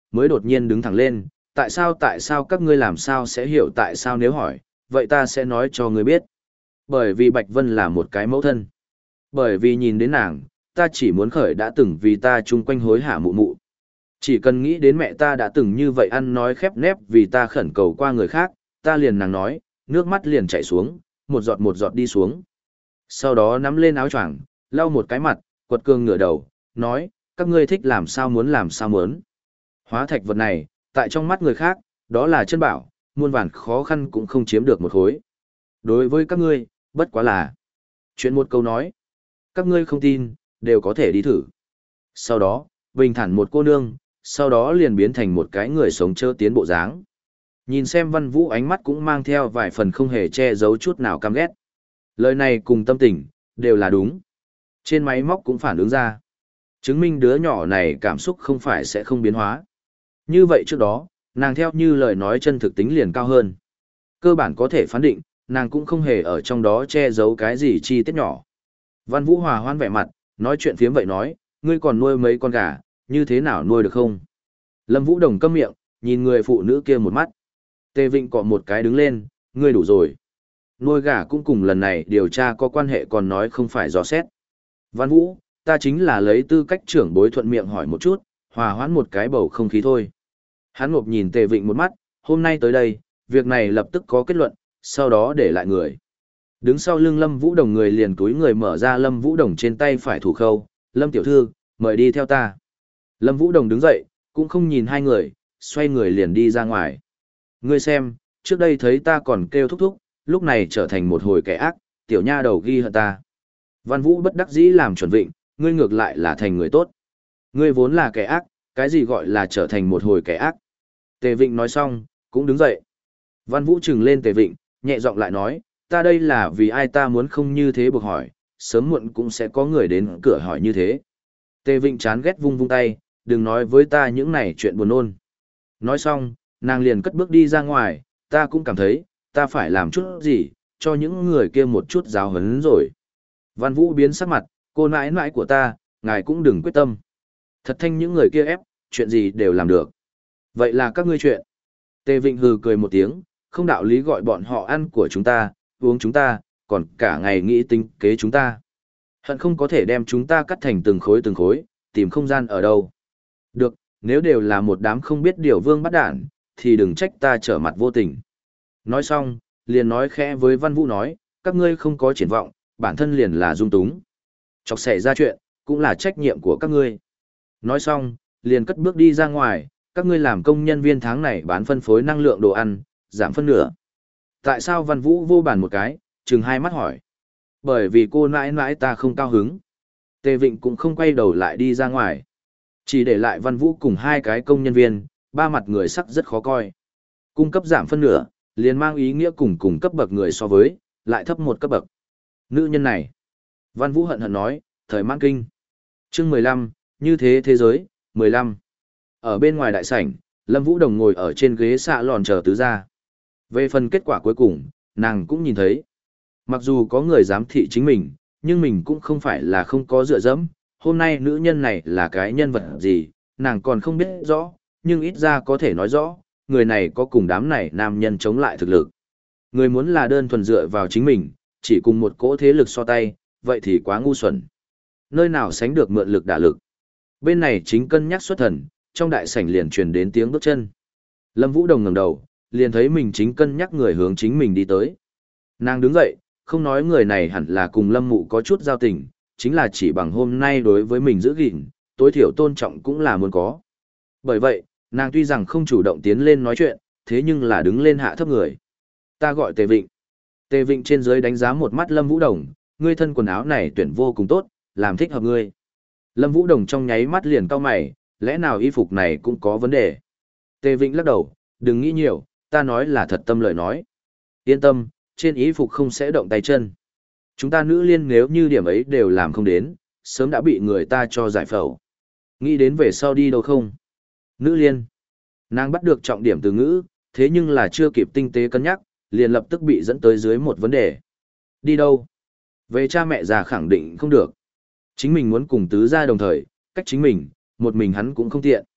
mới đột nhiên đứng thẳng lên, tại sao tại sao các ngươi làm sao sẽ hiểu tại sao nếu hỏi, vậy ta sẽ nói cho ngươi biết. Bởi vì Bạch Vân là một cái mẫu thân. Bởi vì nhìn đến nàng, ta chỉ muốn khởi đã từng vì ta chung quanh hối hả mụ mụ. Chỉ cần nghĩ đến mẹ ta đã từng như vậy ăn nói khép nép vì ta khẩn cầu qua người khác, ta liền nàng nói, nước mắt liền chảy xuống, một giọt một giọt đi xuống. Sau đó nắm lên áo choàng, lau một cái mặt, quật cường ngửa đầu, nói, các ngươi thích làm sao muốn làm sao muốn. Hóa thạch vật này, tại trong mắt người khác, đó là chân bảo, muôn vàn khó khăn cũng không chiếm được một khối. Đối với các ngươi, bất quá là chuyện một câu nói. Các ngươi không tin, đều có thể đi thử. Sau đó, bình thản một cô nương, sau đó liền biến thành một cái người sống chơ tiến bộ dáng. Nhìn xem Văn Vũ ánh mắt cũng mang theo vài phần không hề che giấu chút nào căm ghét. Lời này cùng tâm tình, đều là đúng. Trên máy móc cũng phản ứng ra. Chứng minh đứa nhỏ này cảm xúc không phải sẽ không biến hóa. Như vậy trước đó, nàng theo như lời nói chân thực tính liền cao hơn. Cơ bản có thể phán định, nàng cũng không hề ở trong đó che giấu cái gì chi tiết nhỏ. Văn Vũ hòa hoan vẻ mặt, nói chuyện phiếm vậy nói, ngươi còn nuôi mấy con gà, như thế nào nuôi được không? Lâm Vũ Đồng câm miệng, nhìn người phụ nữ kia một mắt. Tề Vịnh cọ một cái đứng lên, ngươi đủ rồi. Nuôi gà cũng cùng lần này điều tra có quan hệ còn nói không phải dò xét. Văn Vũ, ta chính là lấy tư cách trưởng bối thuận miệng hỏi một chút, hòa hoãn một cái bầu không khí thôi. Hắn ngộp nhìn Tề Vịnh một mắt, hôm nay tới đây, việc này lập tức có kết luận, sau đó để lại người. Đứng sau lưng Lâm Vũ Đồng người liền túi người mở ra Lâm Vũ Đồng trên tay phải thủ khâu, Lâm tiểu thư, mời đi theo ta. Lâm Vũ Đồng đứng dậy, cũng không nhìn hai người, xoay người liền đi ra ngoài. Ngươi xem, trước đây thấy ta còn kêu thúc thúc, lúc này trở thành một hồi kẻ ác, tiểu nha đầu ghi hận ta. Văn Vũ bất đắc dĩ làm chuẩn vịnh, ngươi ngược lại là thành người tốt. Ngươi vốn là kẻ ác, cái gì gọi là trở thành một hồi kẻ ác. Tề Vịnh nói xong, cũng đứng dậy. Văn Vũ trừng lên Tề Vịnh, nhẹ giọng lại nói, ta đây là vì ai ta muốn không như thế buộc hỏi, sớm muộn cũng sẽ có người đến cửa hỏi như thế. Tề Vịnh chán ghét vung vung tay, đừng nói với ta những này chuyện buồn nôn. Nói xong, nàng liền cất bước đi ra ngoài, ta cũng cảm thấy, ta phải làm chút gì, cho những người kia một chút giáo huấn rồi. Văn Vũ biến sắc mặt, cô nãi nãi của ta, ngài cũng đừng quyết tâm. Thật thanh những người kia ép, chuyện gì đều làm được. Vậy là các ngươi chuyện. Tề Vịnh hừ cười một tiếng, không đạo lý gọi bọn họ ăn của chúng ta, uống chúng ta, còn cả ngày nghĩ tính kế chúng ta. Hận không có thể đem chúng ta cắt thành từng khối từng khối, tìm không gian ở đâu. Được, nếu đều là một đám không biết điều vương bắt đản, thì đừng trách ta trở mặt vô tình. Nói xong, liền nói khẽ với Văn Vũ nói, các ngươi không có triển vọng, bản thân liền là dung túng. Chọc xảy ra chuyện, cũng là trách nhiệm của các ngươi. Nói xong, liền cất bước đi ra ngoài, các ngươi làm công nhân viên tháng này bán phân phối năng lượng đồ ăn, giảm phân nửa. Tại sao Văn Vũ vô bàn một cái, chừng hai mắt hỏi. Bởi vì cô nãi nãi ta không cao hứng. Tề Vịnh cũng không quay đầu lại đi ra ngoài. Chỉ để lại Văn Vũ cùng hai cái công nhân viên, ba mặt người sắc rất khó coi. Cung cấp giảm phân nửa, liền mang ý nghĩa cùng cùng cấp bậc người so với, lại thấp một cấp bậc. Nữ nhân này. Văn Vũ hận hận nói, thời mãn kinh. Chương mười lăm, như thế thế giới, mười lăm. Ở bên ngoài đại sảnh, Lâm Vũ Đồng ngồi ở trên ghế xạ lòn chờ tứ gia. Về phần kết quả cuối cùng, nàng cũng nhìn thấy. Mặc dù có người giám thị chính mình, nhưng mình cũng không phải là không có dựa dẫm. Hôm nay nữ nhân này là cái nhân vật gì, nàng còn không biết rõ, nhưng ít ra có thể nói rõ, người này có cùng đám này nam nhân chống lại thực lực. Người muốn là đơn thuần dựa vào chính mình, chỉ cùng một cỗ thế lực so tay, vậy thì quá ngu xuẩn. Nơi nào sánh được mượn lực đả lực. Bên này chính cân nhắc xuất thần, trong đại sảnh liền truyền đến tiếng bước chân. Lâm Vũ Đồng ngẩng đầu, liền thấy mình chính cân nhắc người hướng chính mình đi tới. Nàng đứng dậy, không nói người này hẳn là cùng Lâm Mụ có chút giao tình, chính là chỉ bằng hôm nay đối với mình giữ gìn, tối thiểu tôn trọng cũng là muốn có. Bởi vậy, nàng tuy rằng không chủ động tiến lên nói chuyện, thế nhưng là đứng lên hạ thấp người. Ta gọi Tề Vịnh. Tề Vịnh trên dưới đánh giá một mắt Lâm Vũ Đồng, ngươi thân quần áo này tuyển vô cùng tốt, làm thích hợp ngươi. Lâm Vũ Đồng trong nháy mắt liền cau mày, lẽ nào y phục này cũng có vấn đề. Tề Vịnh lắc đầu, đừng nghĩ nhiều, ta nói là thật tâm lời nói. Yên tâm, trên y phục không sẽ động tay chân. Chúng ta nữ liên nếu như điểm ấy đều làm không đến, sớm đã bị người ta cho giải phẫu. Nghĩ đến về sau đi đâu không? Nữ liên. Nàng bắt được trọng điểm từ ngữ, thế nhưng là chưa kịp tinh tế cân nhắc, liền lập tức bị dẫn tới dưới một vấn đề. Đi đâu? Về cha mẹ già khẳng định không được. Chính mình muốn cùng tứ gia đồng thời, cách chính mình, một mình hắn cũng không tiện.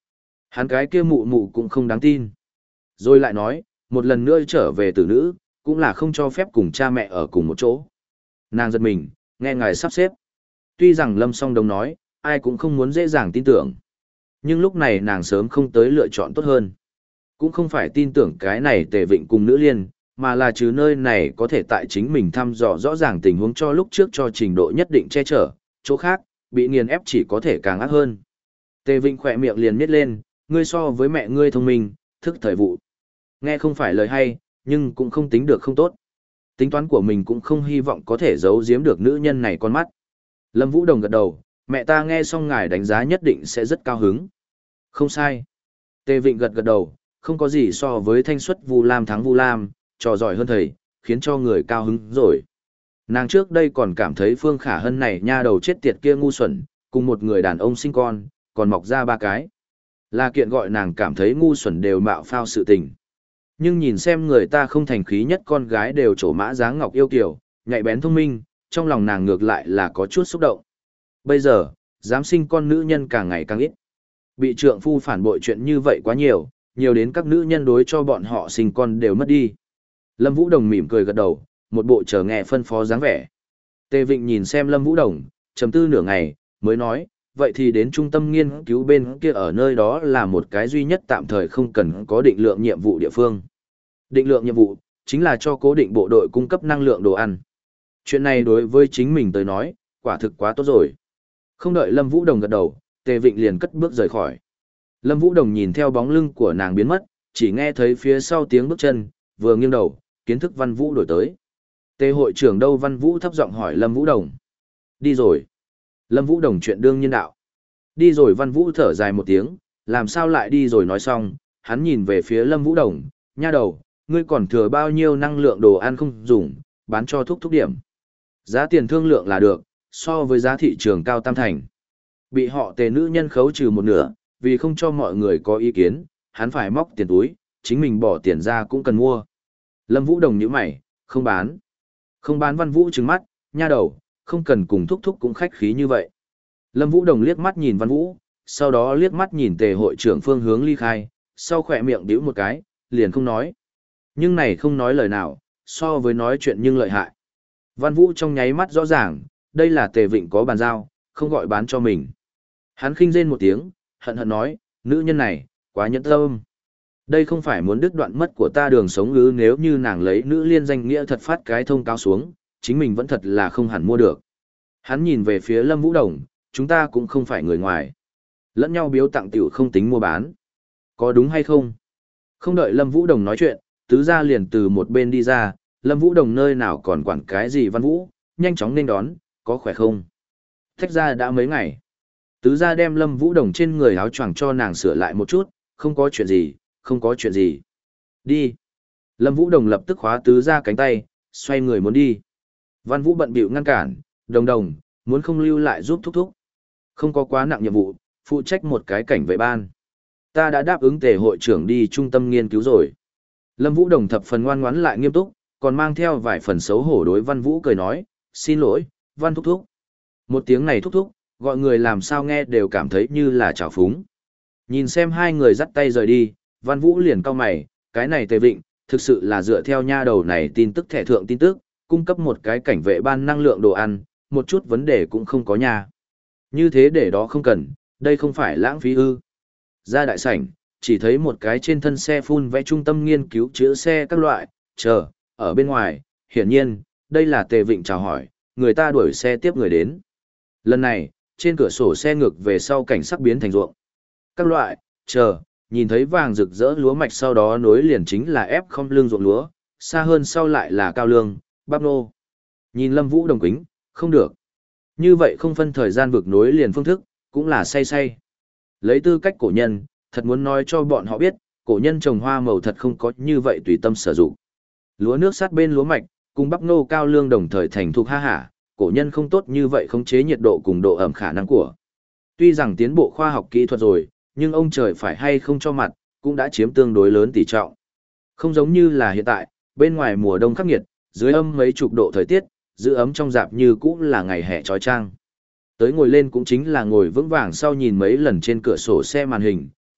Hắn cái kia mụ mụ cũng không đáng tin. Rồi lại nói, một lần nữa trở về tử nữ, cũng là không cho phép cùng cha mẹ ở cùng một chỗ. Nàng giật mình, nghe ngài sắp xếp. Tuy rằng Lâm Song Đống nói, ai cũng không muốn dễ dàng tin tưởng. Nhưng lúc này nàng sớm không tới lựa chọn tốt hơn. Cũng không phải tin tưởng cái này Tề Vịnh cùng nữ liên, mà là trừ nơi này có thể tại chính mình thăm dò rõ ràng tình huống cho lúc trước cho trình độ nhất định che chở, chỗ khác, bị nghiền ép chỉ có thể càng ác hơn. Tề Vịnh khỏe miệng liền miết lên, ngươi so với mẹ ngươi thông minh, thức thời vụ. Nghe không phải lời hay, nhưng cũng không tính được không tốt. Tính toán của mình cũng không hy vọng có thể giấu giếm được nữ nhân này con mắt. Lâm Vũ Đồng gật đầu, mẹ ta nghe xong ngài đánh giá nhất định sẽ rất cao hứng. Không sai. Tề Vịnh gật gật đầu, không có gì so với thanh xuất Vu Lam thắng Vu Lam, trò giỏi hơn thầy, khiến cho người cao hứng rồi. Nàng trước đây còn cảm thấy Phương Khả Hân này nha đầu chết tiệt kia ngu xuẩn, cùng một người đàn ông sinh con, còn mọc ra ba cái. Là kiện gọi nàng cảm thấy ngu xuẩn đều mạo phao sự tình. Nhưng nhìn xem người ta không thành khí nhất con gái đều trổ mã dáng ngọc yêu kiều, nhạy bén thông minh, trong lòng nàng ngược lại là có chút xúc động. Bây giờ, dám sinh con nữ nhân càng ngày càng ít. Bị trượng phu phản bội chuyện như vậy quá nhiều, nhiều đến các nữ nhân đối cho bọn họ sinh con đều mất đi. Lâm Vũ Đồng mỉm cười gật đầu, một bộ chờ nghe phân phó dáng vẻ. Tề Vịnh nhìn xem Lâm Vũ Đồng, trầm tư nửa ngày, mới nói, vậy thì đến trung tâm nghiên cứu bên kia ở nơi đó là một cái duy nhất tạm thời không cần có định lượng nhiệm vụ địa phương. Định lượng nhiệm vụ, chính là cho cố định bộ đội cung cấp năng lượng đồ ăn. Chuyện này đối với chính mình tới nói, quả thực quá tốt rồi. Không đợi Lâm Vũ Đồng gật đầu, Tề Vịnh liền cất bước rời khỏi. Lâm Vũ Đồng nhìn theo bóng lưng của nàng biến mất, chỉ nghe thấy phía sau tiếng bước chân, vừa nghiêng đầu, kiến thức Văn Vũ đổi tới. Tề hội trưởng đâu? Văn Vũ thấp giọng hỏi Lâm Vũ Đồng. Đi rồi. Lâm Vũ Đồng chuyện đương nhiên đạo. Đi rồi. Văn Vũ thở dài một tiếng, làm sao lại đi rồi nói xong, hắn nhìn về phía Lâm Vũ Đồng, nha đầu, ngươi còn thừa bao nhiêu năng lượng đồ ăn không dùng, bán cho thúc thúc điểm. Giá tiền thương lượng là được, so với giá thị trường cao tam thành. Bị họ Tề nữ nhân khấu trừ một nửa, vì không cho mọi người có ý kiến, hắn phải móc tiền túi, chính mình bỏ tiền ra cũng cần mua. Lâm Vũ Đồng nhíu mày, không bán. Không bán. Văn Vũ trừng mắt, nha đầu, không cần cùng thúc thúc cũng khách khí như vậy. Lâm Vũ Đồng liếc mắt nhìn Văn Vũ, sau đó liếc mắt nhìn Tề hội trưởng phương hướng ly khai, sau khỏe miệng điếu một cái, liền không nói. Nhưng này không nói lời nào, so với nói chuyện nhưng lợi hại. Văn Vũ trong nháy mắt rõ ràng, đây là Tề Vịnh có bàn giao, không gọi bán cho mình. Hắn khinh rên một tiếng, hận hận nói, nữ nhân này, quá nhẫn tâm. Đây không phải muốn đứt đoạn mất của ta đường sống ư? Nếu như nàng lấy nữ liên danh nghĩa thật phát cái thông cáo xuống, chính mình vẫn thật là không hẳn mua được. Hắn nhìn về phía Lâm Vũ Đồng, chúng ta cũng không phải người ngoài. Lẫn nhau biếu tặng tiểu không tính mua bán. Có đúng hay không? Không đợi Lâm Vũ Đồng nói chuyện, tứ gia liền từ một bên đi ra, Lâm Vũ Đồng nơi nào còn quản cái gì Văn Vũ, nhanh chóng nên đón, có khỏe không? Thách ra đã mấy ngày. Tứ gia đem Lâm Vũ Đồng trên người áo choàng cho nàng sửa lại một chút, không có chuyện gì, không có chuyện gì. Đi. Lâm Vũ Đồng lập tức khóa tứ gia cánh tay, xoay người muốn đi. Văn Vũ bận bịu ngăn cản, Đồng Đồng, muốn không lưu lại giúp thúc thúc. Không có quá nặng nhiệm vụ, phụ trách một cái cảnh vệ ban. Ta đã đáp ứng Tề hội trưởng đi trung tâm nghiên cứu rồi. Lâm Vũ Đồng thập phần ngoan ngoãn lại nghiêm túc, còn mang theo vài phần xấu hổ đối Văn Vũ cười nói, xin lỗi, Văn thúc thúc. Một tiếng này thúc thúc, gọi người làm sao nghe đều cảm thấy như là trào phúng. Nhìn xem hai người dắt tay rời đi, Văn Vũ liền cau mày, cái này Tề Vịnh, thực sự là dựa theo nha đầu này tin tức thẻ thượng tin tức, cung cấp một cái cảnh vệ ban năng lượng đồ ăn, một chút vấn đề cũng không có nha. Như thế để đó không cần, đây không phải lãng phí ư. Ra đại sảnh, chỉ thấy một cái trên thân xe phun vẽ trung tâm nghiên cứu chữa xe các loại, chờ, ở bên ngoài, hiển nhiên, đây là Tề Vịnh chào hỏi, người ta đuổi xe tiếp người đến. Lần này, trên cửa sổ xe ngược về sau cảnh sắc biến thành ruộng. Các loại, chờ, nhìn thấy vàng rực rỡ lúa mạch sau đó nối liền chính là ép không lương ruộng lúa, xa hơn sau lại là cao lương, bắp nô. Nhìn Lâm Vũ Đồng kính, không được. Như vậy không phân thời gian vực nối liền phương thức, cũng là say say. Lấy tư cách cổ nhân, thật muốn nói cho bọn họ biết, cổ nhân trồng hoa màu thật không có như vậy tùy tâm sử dụng. Lúa nước sát bên lúa mạch, cùng bắp nô cao lương đồng thời thành thuộc ha hả, cổ nhân không tốt như vậy khống chế nhiệt độ cùng độ ẩm khả năng của. Tuy rằng tiến bộ khoa học kỹ thuật rồi, nhưng ông trời phải hay không cho mặt, cũng đã chiếm tương đối lớn tỷ trọng. Không giống như là hiện tại, bên ngoài mùa đông khắc nghiệt, dưới âm mấy chục độ thời tiết, giữ ấm trong dạp như cũ là ngày hè trói trang. Tới ngồi lên cũng chính là ngồi vững vàng sau nhìn mấy lần trên cửa sổ xe màn hình,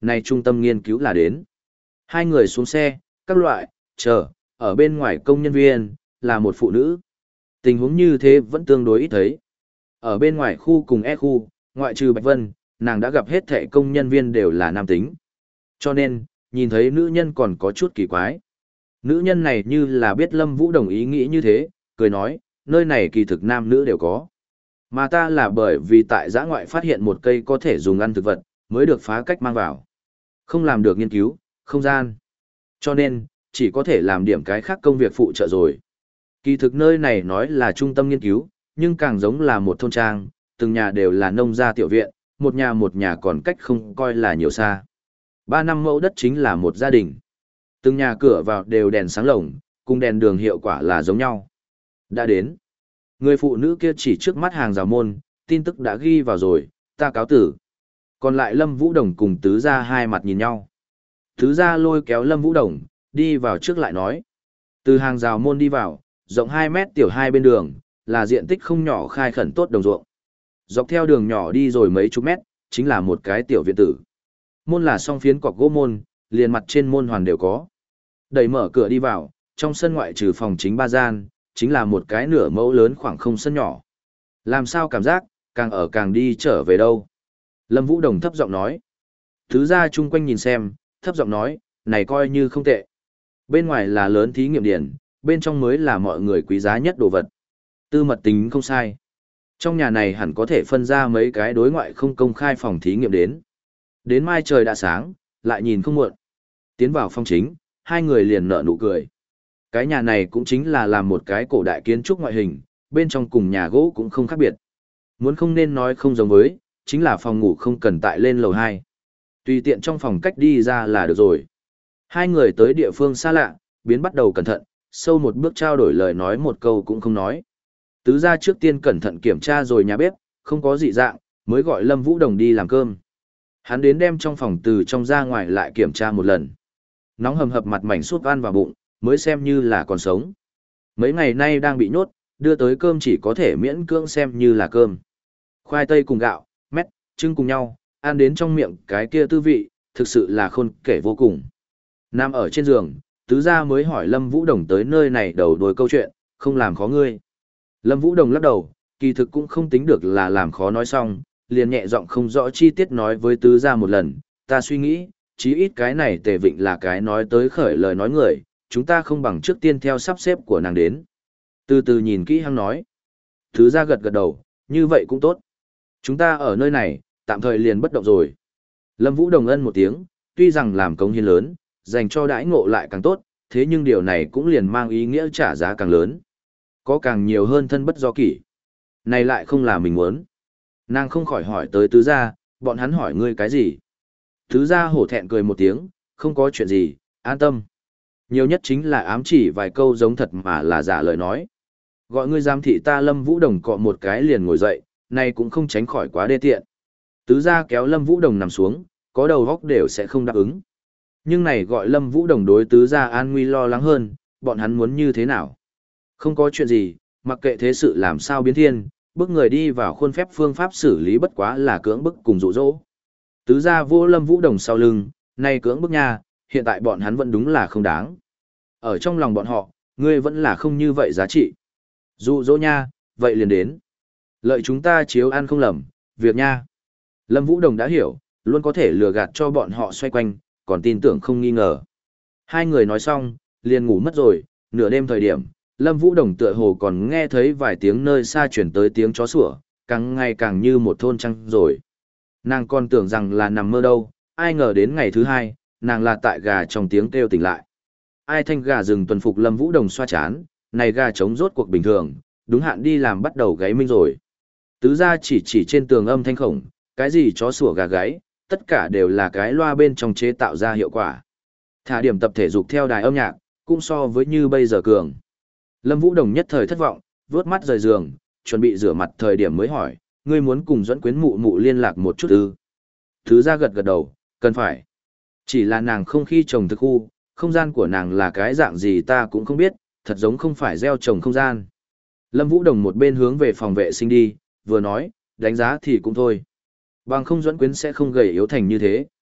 này trung tâm nghiên cứu là đến. Hai người xuống xe, các loại, chờ, ở bên ngoài công nhân viên, là một phụ nữ. Tình huống như thế vẫn tương đối ít thấy. Ở bên ngoài khu cùng E khu, ngoại trừ Bạch Vân, nàng đã gặp hết thảy công nhân viên đều là nam tính. Cho nên, nhìn thấy nữ nhân còn có chút kỳ quái. Nữ nhân này như là biết Lâm Vũ đồng ý nghĩ như thế, cười nói, nơi này kỳ thực nam nữ đều có. Mà ta là bởi vì tại giã ngoại phát hiện một cây có thể dùng ăn thực vật, mới được phá cách mang vào. Không làm được nghiên cứu, không gian. Cho nên, chỉ có thể làm điểm cái khác công việc phụ trợ rồi. Kỳ thực nơi này nói là trung tâm nghiên cứu, nhưng càng giống là một thôn trang, từng nhà đều là nông gia tiểu viện, một nhà một nhà còn cách không coi là nhiều xa. Ba năm mẫu đất chính là một gia đình. Từng nhà cửa vào đều đèn sáng lồng, cùng đèn đường hiệu quả là giống nhau. Đã đến. Người phụ nữ kia chỉ trước mắt hàng rào môn, tin tức đã ghi vào rồi, ta cáo tử. Còn lại Lâm Vũ Đồng cùng Tứ Gia hai mặt nhìn nhau. Tứ Gia lôi kéo Lâm Vũ Đồng, đi vào trước lại nói. Từ hàng rào môn đi vào, rộng hai mét tiểu hai bên đường, là diện tích không nhỏ khai khẩn tốt đồng ruộng. Dọc theo đường nhỏ đi rồi mấy chục mét, chính là một cái tiểu viện tử. Môn là song phiến cọc gỗ môn, liền mặt trên môn hoàn đều có. Đẩy mở cửa đi vào, trong sân ngoại trừ phòng chính ba gian, chính là một cái nửa mẫu lớn khoảng không sân nhỏ. Làm sao cảm giác, càng ở càng đi trở về đâu. Lâm Vũ Đồng thấp giọng nói. Thứ ra chung quanh nhìn xem, thấp giọng nói, này coi như không tệ. Bên ngoài là lớn thí nghiệm điển, bên trong mới là mọi người quý giá nhất đồ vật. Tư mật tính không sai. Trong nhà này hẳn có thể phân ra mấy cái đối ngoại không công khai phòng thí nghiệm đến. Đến mai trời đã sáng, lại nhìn không muộn. Tiến vào phòng chính, hai người liền nở nụ cười. Cái nhà này cũng chính là làm một cái cổ đại kiến trúc ngoại hình, bên trong cùng nhà gỗ cũng không khác biệt. Muốn không nên nói không giống với, chính là phòng ngủ không cần tại lên lầu hai. Tùy tiện trong phòng cách đi ra là được rồi. Hai người tới địa phương xa lạ, biến bắt đầu cẩn thận, sâu một bước trao đổi lời nói một câu cũng không nói. Tứ gia trước tiên cẩn thận kiểm tra rồi nhà bếp, không có dị dạng, mới gọi Lâm Vũ Đồng đi làm cơm. Hắn đến đem trong phòng từ trong ra ngoài lại kiểm tra một lần. Nóng hầm hập mặt mảnh súp ăn vào bụng, mới xem như là còn sống. Mấy ngày nay đang bị nhốt, đưa tới cơm chỉ có thể miễn cưỡng xem như là cơm. Khoai tây cùng gạo, mét, trứng cùng nhau, ăn đến trong miệng cái kia tư vị, thực sự là khôn kể vô cùng. Nằm ở trên giường, tứ gia mới hỏi Lâm Vũ Đồng tới nơi này đầu đuôi câu chuyện, không làm khó ngươi. Lâm Vũ Đồng lắc đầu, kỳ thực cũng không tính được là làm khó nói xong, liền nhẹ giọng không rõ chi tiết nói với tứ gia một lần, ta suy nghĩ, chí ít cái này Tề Vịnh là cái nói tới khởi lời nói người, chúng ta không bằng trước tiên theo sắp xếp của nàng đến. Từ từ nhìn kỹ hăng nói. Tứ gia gật gật đầu, như vậy cũng tốt. Chúng ta ở nơi này, tạm thời liền bất động rồi. Lâm Vũ Đồng ân một tiếng, tuy rằng làm công hiến lớn, dành cho đãi ngộ lại càng tốt, thế nhưng điều này cũng liền mang ý nghĩa trả giá càng lớn. Có càng nhiều hơn thân bất do kỷ. Này lại không là mình muốn. Nàng không khỏi hỏi tới tứ gia, bọn hắn hỏi ngươi cái gì? Tứ gia hổ thẹn cười một tiếng, không có chuyện gì, an tâm. Nhiều nhất chính là ám chỉ vài câu giống thật mà là giả lời nói. Gọi ngươi giám thị ta Lâm Vũ Đồng cọ một cái liền ngồi dậy, này cũng không tránh khỏi quá đê tiện. Tứ gia kéo Lâm Vũ Đồng nằm xuống, có đầu góc đều sẽ không đáp ứng. Nhưng này gọi Lâm Vũ Đồng đối tứ gia an nguy lo lắng hơn, bọn hắn muốn như thế nào? Không có chuyện gì, mặc kệ thế sự làm sao biến thiên, bức người đi vào khuôn phép phương pháp xử lý bất quá là cưỡng bức cùng dụ dỗ. Tứ gia vô Lâm Vũ Đồng sau lưng, nay cưỡng bức nha, hiện tại bọn hắn vẫn đúng là không đáng. Ở trong lòng bọn họ, ngươi vẫn là không như vậy giá trị. Dụ dỗ nha, vậy liền đến. Lợi chúng ta chiếu ăn không lầm, việc nha. Lâm Vũ Đồng đã hiểu, luôn có thể lừa gạt cho bọn họ xoay quanh, còn tin tưởng không nghi ngờ. Hai người nói xong, liền ngủ mất rồi, nửa đêm thời điểm, Lâm Vũ Đồng tựa hồ còn nghe thấy vài tiếng nơi xa chuyển tới tiếng chó sủa, càng ngày càng như một thôn trăng rồi. Nàng còn tưởng rằng là nằm mơ đâu, ai ngờ đến ngày thứ hai, nàng là tại gà trong tiếng kêu tỉnh lại. Ai thanh gà rừng tuần phục Lâm Vũ Đồng xoa chán, này gà trống rốt cuộc bình thường, đúng hạn đi làm bắt đầu gáy minh rồi. Tứ gia chỉ chỉ trên tường âm thanh khổng, cái gì chó sủa gà gáy, tất cả đều là cái loa bên trong chế tạo ra hiệu quả. Thả điểm tập thể dục theo đài âm nhạc, cũng so với như bây giờ cường. Lâm Vũ Đồng nhất thời thất vọng, vướt mắt rời giường, chuẩn bị rửa mặt thời điểm mới hỏi, ngươi muốn cùng dẫn quyến mụ mụ liên lạc một chút ư? Tứ gia gật gật đầu, cần phải. Chỉ là nàng không khi trồng thực khu, không gian của nàng là cái dạng gì ta cũng không biết, thật giống không phải gieo trồng không gian. Lâm Vũ Đồng một bên hướng về phòng vệ sinh đi, vừa nói, đánh giá thì cũng thôi. Bằng không dẫn quyến sẽ không gầy yếu thành như thế.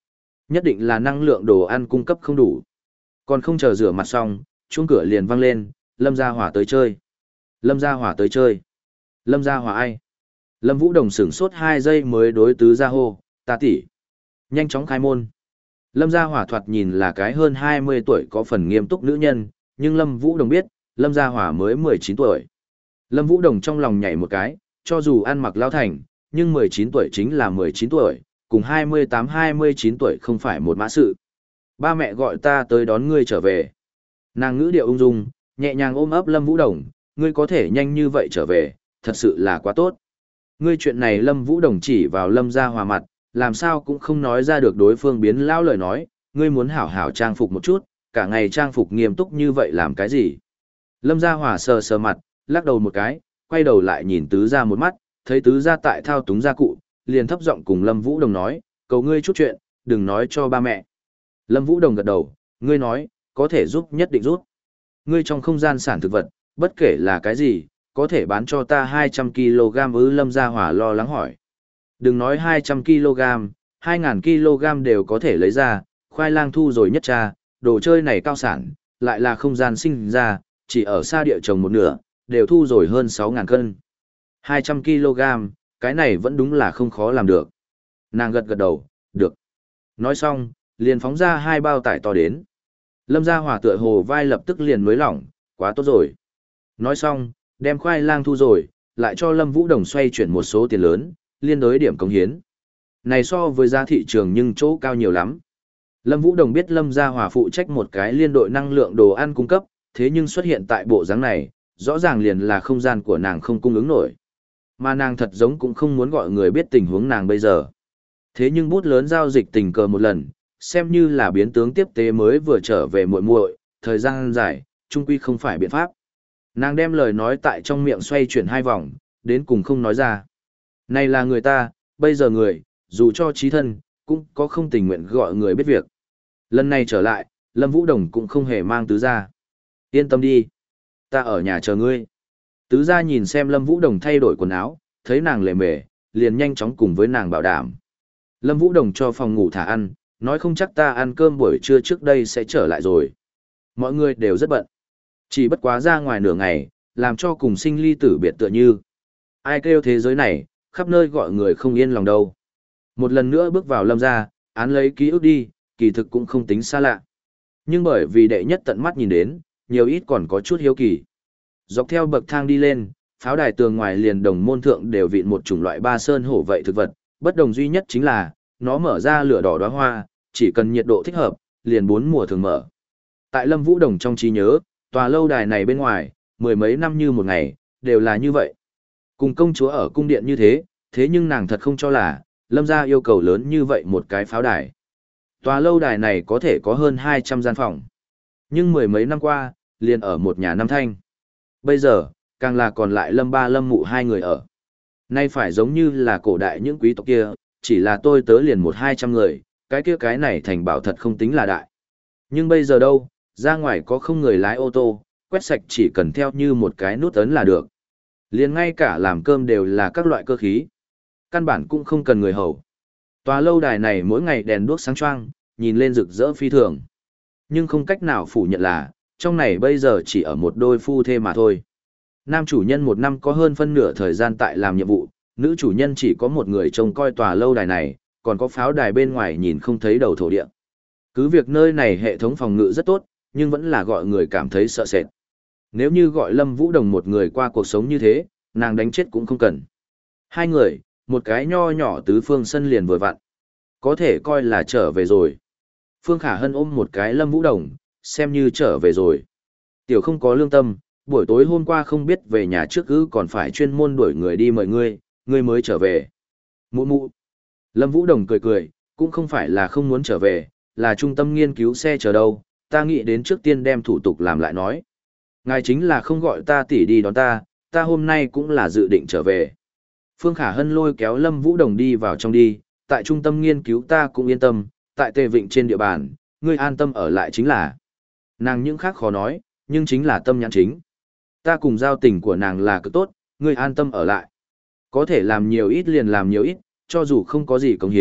Nhất định là năng lượng đồ ăn cung cấp không đủ. Còn không chờ rửa mặt xong, chuông cửa liền vang lên, Lâm Gia Hỏa tới chơi. Lâm Gia Hỏa tới chơi. Lâm Gia Hỏa ai? Lâm Vũ Đồng sửng sốt hai giây mới đối tứ gia hô, ta tỷ. Nhanh chóng khai môn. Lâm Gia Hỏa thoạt nhìn là cái hơn hai mươi tuổi có phần nghiêm túc nữ nhân, nhưng Lâm Vũ Đồng biết, Lâm Gia Hỏa mới mười chín tuổi. Lâm Vũ Đồng trong lòng nhảy một cái, cho dù ăn mặc lao thành, nhưng mười chín tuổi chính là mười chín tuổi, cùng hai mươi tám hai mươi chín tuổi không phải một mã sự. Ba mẹ gọi ta tới đón ngươi trở về. Nàng ngữ điệu ung dung, nhẹ nhàng ôm ấp Lâm Vũ Đồng, ngươi có thể nhanh như vậy trở về, thật sự là quá tốt. Ngươi chuyện này Lâm Vũ Đồng chỉ vào Lâm Gia Hòa mặt, làm sao cũng không nói ra được đối phương biến lão lời nói, ngươi muốn hảo hảo trang phục một chút, cả ngày trang phục nghiêm túc như vậy làm cái gì? Lâm Gia Hòa sờ sờ mặt, lắc đầu một cái, quay đầu lại nhìn tứ gia một mắt, thấy tứ gia tại thao túng gia cụ, liền thấp giọng cùng Lâm Vũ Đồng nói, cầu ngươi chút chuyện, đừng nói cho ba mẹ. Lâm Vũ Đồng gật đầu, ngươi nói, có thể giúp nhất định giúp. Ngươi trong không gian sản thực vật, bất kể là cái gì, có thể bán cho ta hai trăm ki lô gam ư? Lâm Gia Hỏa lo lắng hỏi. Đừng nói hai trăm ki lô gam, hai nghìn ki lô gam đều có thể lấy ra, khoai lang thu rồi nhất cha, đồ chơi này cao sản, lại là không gian sinh ra, chỉ ở xa địa trồng một nửa, đều thu rồi hơn sáu nghìn cân. hai trăm ki lô gam, cái này vẫn đúng là không khó làm được. Nàng gật gật đầu, được. Nói xong, liền phóng ra hai bao tải to đến. Lâm Gia Hỏa tựa hồ vai lập tức liền nới lỏng, quá tốt rồi. Nói xong, đem khoai lang thu rồi, lại cho Lâm Vũ Đồng xoay chuyển một số tiền lớn, liên đối điểm cống hiến. Này so với giá thị trường nhưng chỗ cao nhiều lắm. Lâm Vũ Đồng biết Lâm Gia Hỏa phụ trách một cái liên đội năng lượng đồ ăn cung cấp, thế nhưng xuất hiện tại bộ dáng này, rõ ràng liền là không gian của nàng không cung ứng nổi. Mà nàng thật giống cũng không muốn gọi người biết tình huống nàng bây giờ. Thế nhưng bút lớn giao dịch tình cờ một lần, xem như là biến tướng tiếp tế mới vừa trở về muội muội, thời gian dài, chung quy không phải biện pháp. Nàng đem lời nói tại trong miệng xoay chuyển hai vòng, đến cùng không nói ra. Này là người ta, bây giờ người, dù cho trí thân, cũng có không tình nguyện gọi người biết việc. Lần này trở lại, Lâm Vũ Đồng cũng không hề mang tứ gia. Yên tâm đi, ta ở nhà chờ ngươi. Tứ gia nhìn xem Lâm Vũ Đồng thay đổi quần áo, thấy nàng lề mề, liền nhanh chóng cùng với nàng bảo đảm. Lâm Vũ Đồng cho phòng ngủ thả ăn, nói không chắc ta ăn cơm buổi trưa trước đây sẽ trở lại rồi. Mọi người đều rất bận. Chỉ bất quá ra ngoài nửa ngày, làm cho cùng sinh ly tử biệt tựa như. Ai kêu thế giới này, khắp nơi gọi người không yên lòng đâu. Một lần nữa bước vào Lâm gia, án lấy ký ức đi, kỳ thực cũng không tính xa lạ. Nhưng bởi vì đệ nhất tận mắt nhìn đến, nhiều ít còn có chút hiếu kỳ. Dọc theo bậc thang đi lên, pháo đài tường ngoài liền đồng môn thượng đều vịn một chủng loại ba sơn hổ vậy thực vật, bất đồng duy nhất chính là, nó mở ra lửa đỏ đóa hoa, chỉ cần nhiệt độ thích hợp, liền bốn mùa thường mở. Tại Lâm Vũ Đồng trong trí nhớ, tòa lâu đài này bên ngoài, mười mấy năm như một ngày, đều là như vậy. Cùng công chúa ở cung điện như thế, thế nhưng nàng thật không cho là, Lâm gia yêu cầu lớn như vậy một cái pháo đài. Tòa lâu đài này có thể có hơn hai trăm gian phòng. Nhưng mười mấy năm qua, liền ở một nhà năm thanh. Bây giờ, càng là còn lại Lâm ba Lâm mụ hai người ở. Nay phải giống như là cổ đại những quý tộc kia, chỉ là tôi tớ liền một hai trăm người, cái kia cái này thành bảo thật không tính là đại. Nhưng bây giờ đâu, ra ngoài có không người lái ô tô, quét sạch chỉ cần theo như một cái nút ấn là được. Liền ngay cả làm cơm đều là các loại cơ khí. Căn bản cũng không cần người hầu. Tòa lâu đài này mỗi ngày đèn đuốc sáng choang, nhìn lên rực rỡ phi thường. Nhưng không cách nào phủ nhận là, trong này bây giờ chỉ ở một đôi phu thê mà thôi. Nam chủ nhân một năm có hơn phân nửa thời gian tại làm nhiệm vụ, nữ chủ nhân chỉ có một người trông coi tòa lâu đài này, còn có pháo đài bên ngoài nhìn không thấy đầu thổ địa. Cứ việc nơi này hệ thống phòng ngự rất tốt, nhưng vẫn là gọi người cảm thấy sợ sệt. Nếu như gọi Lâm Vũ Đồng một người qua cuộc sống như thế, nàng đánh chết cũng không cần. Hai người, một cái nho nhỏ tứ phương sân liền vừa vặn. Có thể coi là trở về rồi. Phương Khả Hân ôm một cái Lâm Vũ Đồng, xem như trở về rồi. Tiểu không có lương tâm, buổi tối hôm qua không biết về nhà trước cứ còn phải chuyên môn đuổi người đi mời ngươi, ngươi mới trở về. Mụ mụ. Lâm Vũ Đồng cười cười, cũng không phải là không muốn trở về, là trung tâm nghiên cứu xe chờ đâu, ta nghĩ đến trước tiên đem thủ tục làm lại nói. Ngài chính là không gọi ta tỉ đi đón ta, ta hôm nay cũng là dự định trở về. Phương Khả Hân lôi kéo Lâm Vũ Đồng đi vào trong đi, tại trung tâm nghiên cứu ta cũng yên tâm, tại Tề Vịnh trên địa bàn, ngươi an tâm ở lại chính là. Nàng những khác khó nói, nhưng chính là tâm nhãn chính. Ta cùng giao tình của nàng là cực tốt, ngươi an tâm ở lại. Có thể làm nhiều ít liền làm nhiều ít, cho dù không có gì cống hiến,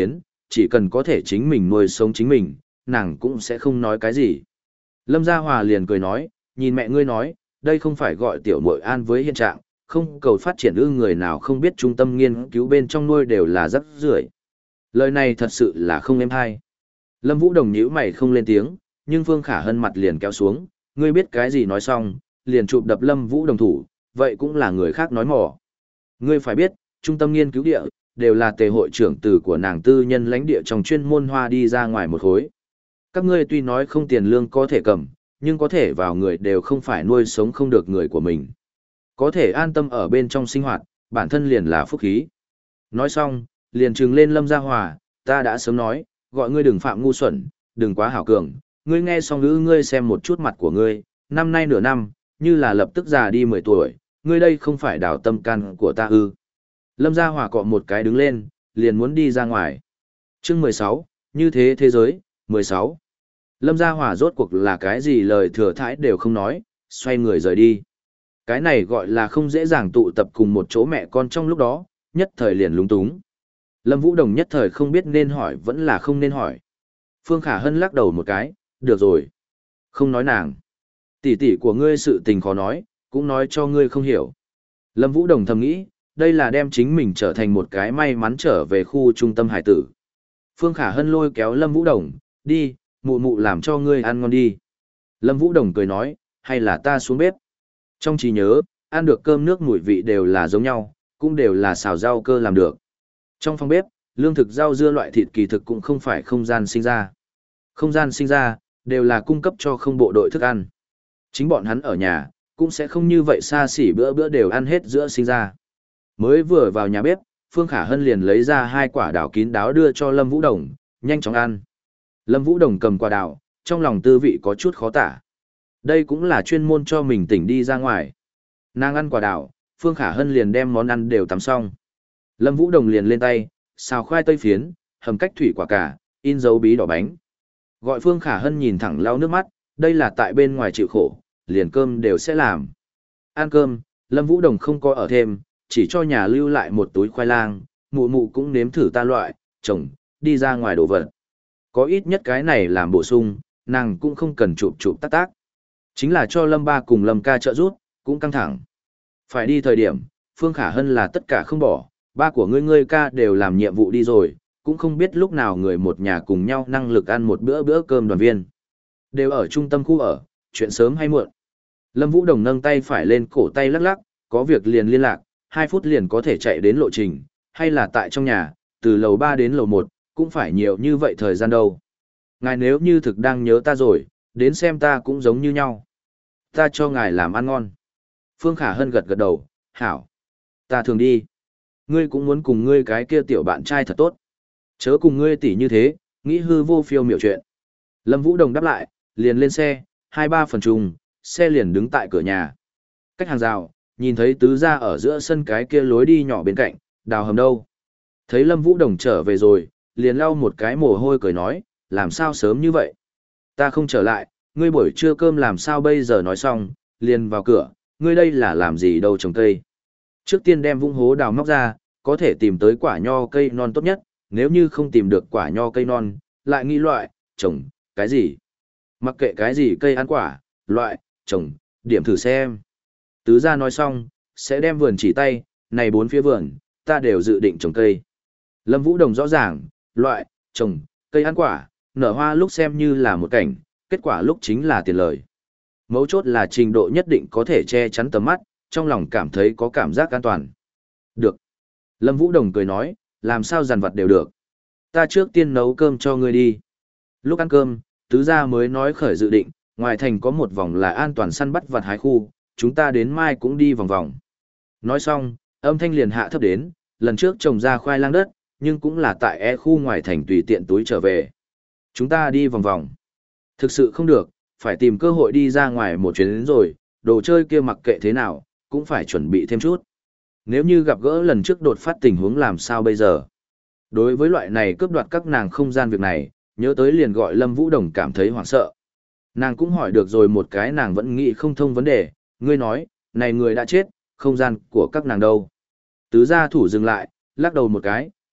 chỉ cần có thể chính mình nuôi sống chính mình, nàng cũng sẽ không nói cái gì. Lâm Gia Hòa liền cười nói, nhìn mẹ ngươi nói, đây không phải gọi tiểu muội an với hiện trạng, không cầu phát triển ư, người nào không biết trung tâm nghiên cứu bên trong nuôi đều là rắc rưởi. Lời này thật sự là không êm hay. Lâm Vũ Đồng nhíu mày không lên tiếng, nhưng Phương Khả Hân mặt liền kéo xuống, ngươi biết cái gì nói xong, liền chụp đập Lâm Vũ Đồng thủ, vậy cũng là người khác nói mỏ. Ngươi phải biết, trung tâm nghiên cứu địa, đều là tề hội trưởng từ của nàng tư nhân lãnh địa trong chuyên môn hoa đi ra ngoài một khối. Các ngươi tuy nói không tiền lương có thể cầm, nhưng có thể vào người đều không phải nuôi sống không được người của mình. Có thể an tâm ở bên trong sinh hoạt, bản thân liền là phúc khí. Nói xong, liền trừng lên Lâm Gia Hòa, ta đã sớm nói, gọi ngươi đừng phạm ngu xuẩn, đừng quá hảo cường, ngươi nghe xong ngữ ngươi xem một chút mặt của ngươi, năm nay nửa năm, như là lập tức già đi mười tuổi, ngươi đây không phải đảo tâm can của ta ư. Lâm Gia Hòa cọ một cái đứng lên, liền muốn đi ra ngoài. Chương mười sáu, như thế thế giới, mười sáu. Lâm Gia Hòa rốt cuộc là cái gì lời thừa thãi đều không nói, xoay người rời đi. Cái này gọi là không dễ dàng tụ tập cùng một chỗ mẹ con trong lúc đó, nhất thời liền lúng túng. Lâm Vũ Đồng nhất thời không biết nên hỏi vẫn là không nên hỏi. Phương Khả Hân lắc đầu một cái, được rồi. Không nói nàng. Tỷ tỷ của ngươi sự tình khó nói, cũng nói cho ngươi không hiểu. Lâm Vũ Đồng thầm nghĩ, đây là đem chính mình trở thành một cái may mắn trở về khu trung tâm hải tử. Phương Khả Hân lôi kéo Lâm Vũ Đồng, đi, mụ mụ làm cho ngươi ăn ngon đi. Lâm Vũ Đồng cười nói, hay là ta xuống bếp. Trong trí nhớ, ăn được cơm nước mùi vị đều là giống nhau, cũng đều là xào rau cơ làm được. Trong phòng bếp, lương thực rau dưa loại thịt kỳ thực cũng không phải không gian sinh ra. Không gian sinh ra, đều là cung cấp cho không bộ đội thức ăn. Chính bọn hắn ở nhà, cũng sẽ không như vậy xa xỉ bữa bữa đều ăn hết giữa sinh ra. Mới vừa vào nhà bếp, Phương Khả Hân liền lấy ra hai quả đào kín đáo đưa cho Lâm Vũ Đồng, nhanh chóng ăn. Lâm Vũ Đồng cầm quả đào, trong lòng tư vị có chút khó tả. Đây cũng là chuyên môn cho mình tỉnh đi ra ngoài. Nàng ăn quả đào, Phương Khả Hân liền đem món ăn đều tắm xong. Lâm Vũ Đồng liền lên tay, xào khoai tây phiến, hầm cách thủy quả cà, in dấu bí đỏ bánh. Gọi Phương Khả Hân nhìn thẳng lau nước mắt, đây là tại bên ngoài chịu khổ, liền cơm đều sẽ làm. Ăn cơm, Lâm Vũ Đồng không có ở thêm, chỉ cho nhà lưu lại một túi khoai lang, mụ mụ cũng nếm thử ta loại, chồng, đi ra ngoài đổ vật. Có ít nhất cái này làm bổ sung, nàng cũng không cần chụp chụp tác tác. Chính là cho Lâm Ba cùng Lâm Ca trợ giúp, cũng căng thẳng. Phải đi thời điểm, Phương Khả Hân là tất cả không bỏ, ba của ngươi ngươi ca đều làm nhiệm vụ đi rồi, cũng không biết lúc nào người một nhà cùng nhau năng lực ăn một bữa bữa cơm đoàn viên. Đều ở trung tâm khu ở, chuyện sớm hay muộn. Lâm Vũ Đồng nâng tay phải lên cổ tay lắc lắc, có việc liền liên lạc, hai phút liền có thể chạy đến lộ trình, hay là tại trong nhà, từ lầu ba đến lầu một, cũng phải nhiều như vậy thời gian đâu. Ngài nếu như thực đang nhớ ta rồi, đến xem ta cũng giống như nhau. Ta cho ngài làm ăn ngon. Phương Khả Hân gật gật đầu, hảo. Ta thường đi. Ngươi cũng muốn cùng ngươi cái kia tiểu bạn trai thật tốt. Chớ cùng ngươi tỉ như thế, nghĩ hư vô phiêu miểu chuyện. Lâm Vũ Đồng đáp lại, liền lên xe, hai ba phần trùng, xe liền đứng tại cửa nhà. Cách hàng rào, nhìn thấy tứ gia ở giữa sân cái kia lối đi nhỏ bên cạnh, đào hầm đâu. Thấy Lâm Vũ Đồng trở về rồi, liền lau một cái mồ hôi cười nói, làm sao sớm như vậy? Ta không trở lại, ngươi buổi trưa cơm làm sao bây giờ nói xong, liền vào cửa, ngươi đây là làm gì đâu trồng cây. Trước tiên đem vũng hố đào móc ra, có thể tìm tới quả nho cây non tốt nhất, nếu như không tìm được quả nho cây non, lại nghĩ loại, trồng, cái gì? Mặc kệ cái gì cây ăn quả, loại, trồng, điểm thử xem. Tứ gia nói xong, sẽ đem vườn chỉ tay, này bốn phía vườn, ta đều dự định trồng cây. Lâm Vũ Đồng rõ ràng, loại, trồng, cây ăn quả, nở hoa lúc xem như là một cảnh, kết quả lúc chính là tiền lời. Mấu chốt là trình độ nhất định có thể che chắn tầm mắt, trong lòng cảm thấy có cảm giác an toàn. Được. Lâm Vũ Đồng cười nói, làm sao dằn vặt đều được. Ta trước tiên nấu cơm cho ngươi đi. Lúc ăn cơm, tứ gia mới nói khởi dự định, ngoài thành có một vòng là an toàn săn bắt vật hái khu, chúng ta đến mai cũng đi vòng vòng. Nói xong, âm thanh liền hạ thấp đến, lần trước trồng ra khoai lang đất, nhưng cũng là tại e khu ngoài thành tùy tiện túi trở về. Chúng ta đi vòng vòng. Thực sự không được, phải tìm cơ hội đi ra ngoài một chuyến đến rồi, đồ chơi kia mặc kệ thế nào, cũng phải chuẩn bị thêm chút. Nếu như gặp gỡ lần trước đột phát tình huống làm sao bây giờ? Đối với loại này cướp đoạt các nàng không gian việc này, nhớ tới liền gọi Lâm Vũ Đồng cảm thấy hoảng sợ. Nàng cũng hỏi được rồi một cái nàng vẫn nghĩ không thông vấn đề, ngươi nói, này người đã chết, không gian của các nàng đâu? Tứ gia thủ dừng lại, lắc đầu một cái,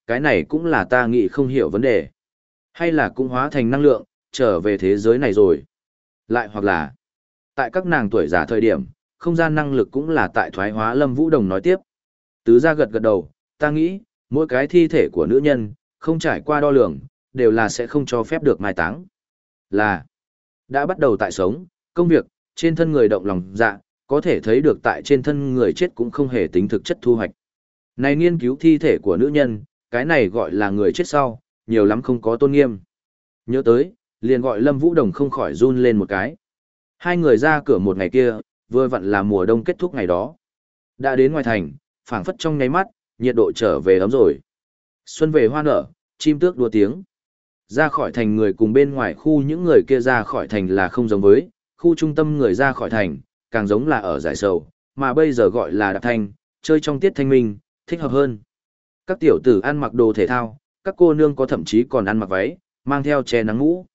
cái này cũng là ta nghĩ không hiểu vấn đề. Hay là cũng hóa thành năng lượng, trở về thế giới này rồi. Lại hoặc là, tại các nàng tuổi già thời điểm, không gian năng lực cũng là tại thoái hóa. Lâm Vũ Đồng nói tiếp. Tứ gia gật gật đầu, ta nghĩ, mỗi cái thi thể của nữ nhân, không trải qua đo lường, đều là sẽ không cho phép được mai táng. Là, đã bắt đầu tại sống, công việc, trên thân người động lòng dạ, có thể thấy được tại trên thân người chết cũng không hề tính thực chất thu hoạch. Này nghiên cứu thi thể của nữ nhân, cái này gọi là người chết sau, nhiều lắm không có tôn nghiêm. Nhớ tới, liền gọi Lâm Vũ Đồng không khỏi run lên một cái. Hai người ra cửa một ngày kia, vừa vặn là mùa đông kết thúc ngày đó. Đã đến ngoài thành, phảng phất trong nháy mắt, nhiệt độ trở về ấm rồi. Xuân về hoa nở, chim tước đua tiếng. Ra khỏi thành người cùng bên ngoài khu những người kia ra khỏi thành là không giống với, khu trung tâm người ra khỏi thành, càng giống là ở giải sầu, mà bây giờ gọi là đạp thanh, chơi trong tiết thanh minh, thích hợp hơn. Các tiểu tử ăn mặc đồ thể thao, các cô nương có thậm chí còn ăn mặc váy, mang theo che nắng mũ.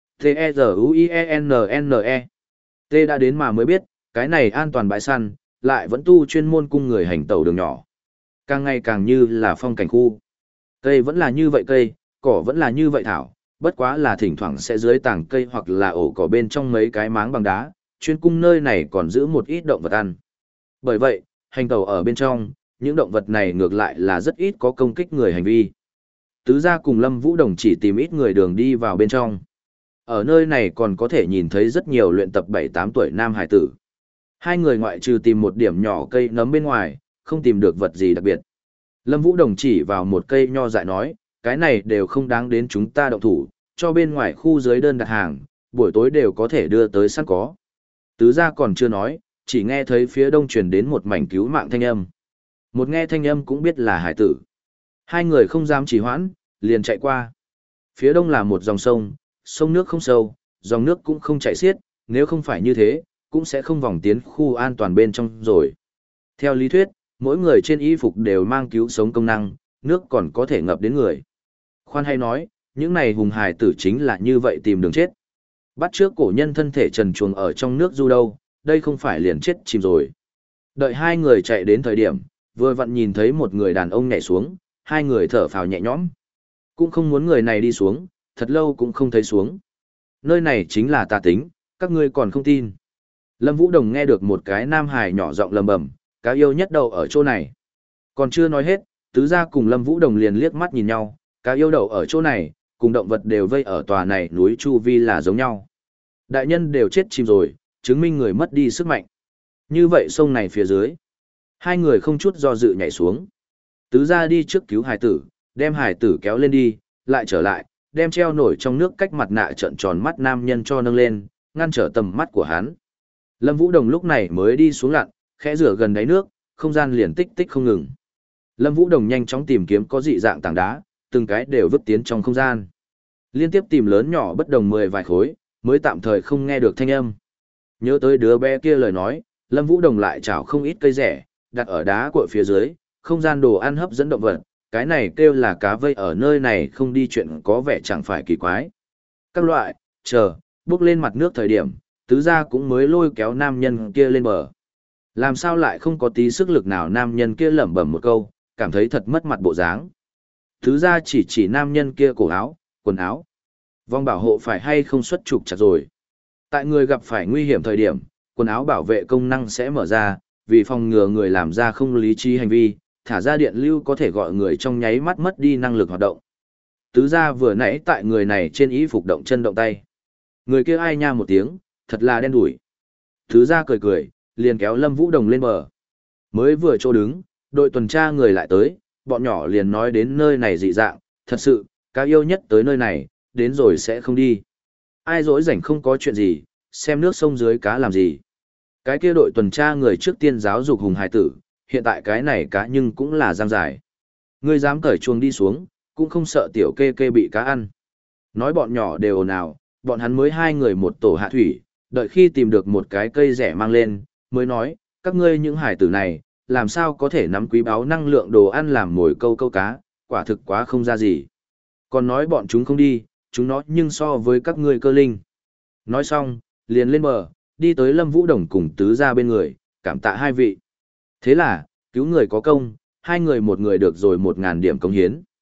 T-E-Z-U-I-E-N-N-E T đã đến mà mới biết, cái này an toàn bãi săn, lại vẫn tu chuyên môn cung người hành tẩu đường nhỏ. Càng ngày càng như là phong cảnh khu. Cây vẫn là như vậy cây, cỏ vẫn là như vậy thảo, bất quá là thỉnh thoảng sẽ dưới tảng cây hoặc là ổ cỏ bên trong mấy cái máng bằng đá, chuyên cung nơi này còn giữ một ít động vật ăn. Bởi vậy, hành tẩu ở bên trong, những động vật này ngược lại là rất ít có công kích người hành vi. Tứ gia cùng Lâm Vũ Đồng chỉ tìm ít người đường đi vào bên trong. Ở nơi này còn có thể nhìn thấy rất nhiều luyện tập bảy tám tuổi nam hải tử. Hai người ngoại trừ tìm một điểm nhỏ cây nấm bên ngoài, không tìm được vật gì đặc biệt. Lâm Vũ Đồng chỉ vào một cây nho dại nói, cái này đều không đáng đến chúng ta động thủ, cho bên ngoài khu dưới đơn đặt hàng, buổi tối đều có thể đưa tới sẵn có. Tứ gia còn chưa nói, chỉ nghe thấy phía đông truyền đến một mảnh cứu mạng thanh âm. Một nghe thanh âm cũng biết là hải tử. Hai người không dám trì hoãn, liền chạy qua. Phía đông là một dòng sông, sông nước không sâu, dòng nước cũng không chảy xiết, nếu không phải như thế, cũng sẽ không vòng tiến khu an toàn bên trong rồi. Theo lý thuyết, mỗi người trên y phục đều mang cứu sống công năng, nước còn có thể ngập đến người. Khoan hay nói, những này hùng hài tử chính là như vậy tìm đường chết. Bắt trước cổ nhân thân thể trần truồng ở trong nước du đâu, đây không phải liền chết chìm rồi. Đợi hai người chạy đến thời điểm, vừa vặn nhìn thấy một người đàn ông nhảy xuống, hai người thở phào nhẹ nhõm. Cũng không muốn người này đi xuống, thật lâu cũng không thấy xuống. Nơi này chính là tà tính, các ngươi còn không tin. Lâm Vũ Đồng nghe được một cái nam hài nhỏ giọng lầm bầm, cá yêu nhất đậu ở chỗ này. Còn chưa nói hết, tứ gia cùng Lâm Vũ Đồng liền liếc mắt nhìn nhau, cá yêu đậu ở chỗ này, cùng động vật đều vây ở tòa này núi chu vi là giống nhau. Đại nhân đều chết chìm rồi, chứng minh người mất đi sức mạnh. Như vậy sông này phía dưới, hai người không chút do dự nhảy xuống. Tứ gia đi trước cứu hải tử, đem hải tử kéo lên đi, lại trở lại, đem treo nổi trong nước cách mặt nạ trợn tròn mắt nam nhân cho nâng lên, ngăn trở tầm mắt của hắn. Lâm Vũ Đồng lúc này mới đi xuống lặn, khẽ rửa gần đáy nước, không gian liền tích tích không ngừng. Lâm Vũ Đồng nhanh chóng tìm kiếm có dị dạng tảng đá, từng cái đều vứt tiến trong không gian. Liên tiếp tìm lớn nhỏ bất đồng mười vài khối, mới tạm thời không nghe được thanh âm. Nhớ tới đứa bé kia lời nói, Lâm Vũ Đồng lại chảo không ít cây rẻ, đặt ở đá cội phía dưới, không gian đồ ăn hấp dẫn động vật, cái này kêu là cá vây ở nơi này không đi chuyện có vẻ chẳng phải kỳ quái. Các loại, chờ, bước lên mặt nước thời điểm, tứ gia cũng mới lôi kéo nam nhân kia lên bờ. Làm sao lại không có tí sức lực nào, nam nhân kia lẩm bẩm một câu, cảm thấy thật mất mặt bộ dáng. Tứ gia chỉ chỉ nam nhân kia cổ áo, quần áo. Vòng bảo hộ phải hay không xuất trục chặt rồi. Tại người gặp phải nguy hiểm thời điểm, quần áo bảo vệ công năng sẽ mở ra, vì phòng ngừa người làm ra không lý trí hành vi, thả ra điện lưu có thể gọi người trong nháy mắt mất đi năng lực hoạt động. Tứ gia vừa nãy tại người này trên y phục động chân động tay. Người kia ai nha một tiếng, thật là đen đủi. Tứ gia cười cười, liền kéo Lâm Vũ Đồng lên bờ. Mới vừa chỗ đứng, đội tuần tra người lại tới, bọn nhỏ liền nói đến nơi này dị dạng, thật sự, cá yêu nhất tới nơi này, đến rồi sẽ không đi. Ai dỗi rảnh không có chuyện gì, xem nước sông dưới cá làm gì. Cái kia đội tuần tra người trước tiên giáo dục hùng hải tử, hiện tại cái này cá nhưng cũng là giang dài. Ngươi dám cởi chuồng đi xuống, cũng không sợ tiểu kê kê bị cá ăn. Nói bọn nhỏ đều ồn ào, bọn hắn mới hai người một tổ hạ thủy, đợi khi tìm được một cái cây rẻ mang lên, mới nói, các ngươi những hải tử này, làm sao có thể nắm quý báu năng lượng đồ ăn làm mồi câu câu cá, quả thực quá không ra gì. Còn nói bọn chúng không đi, chúng nó nhưng so với các ngươi cơ linh. Nói xong, liền lên bờ, đi tới Lâm Vũ Đồng cùng tứ gia bên người, cảm tạ hai vị. Thế là, cứu người có công, hai người một người được rồi một ngàn điểm công hiến.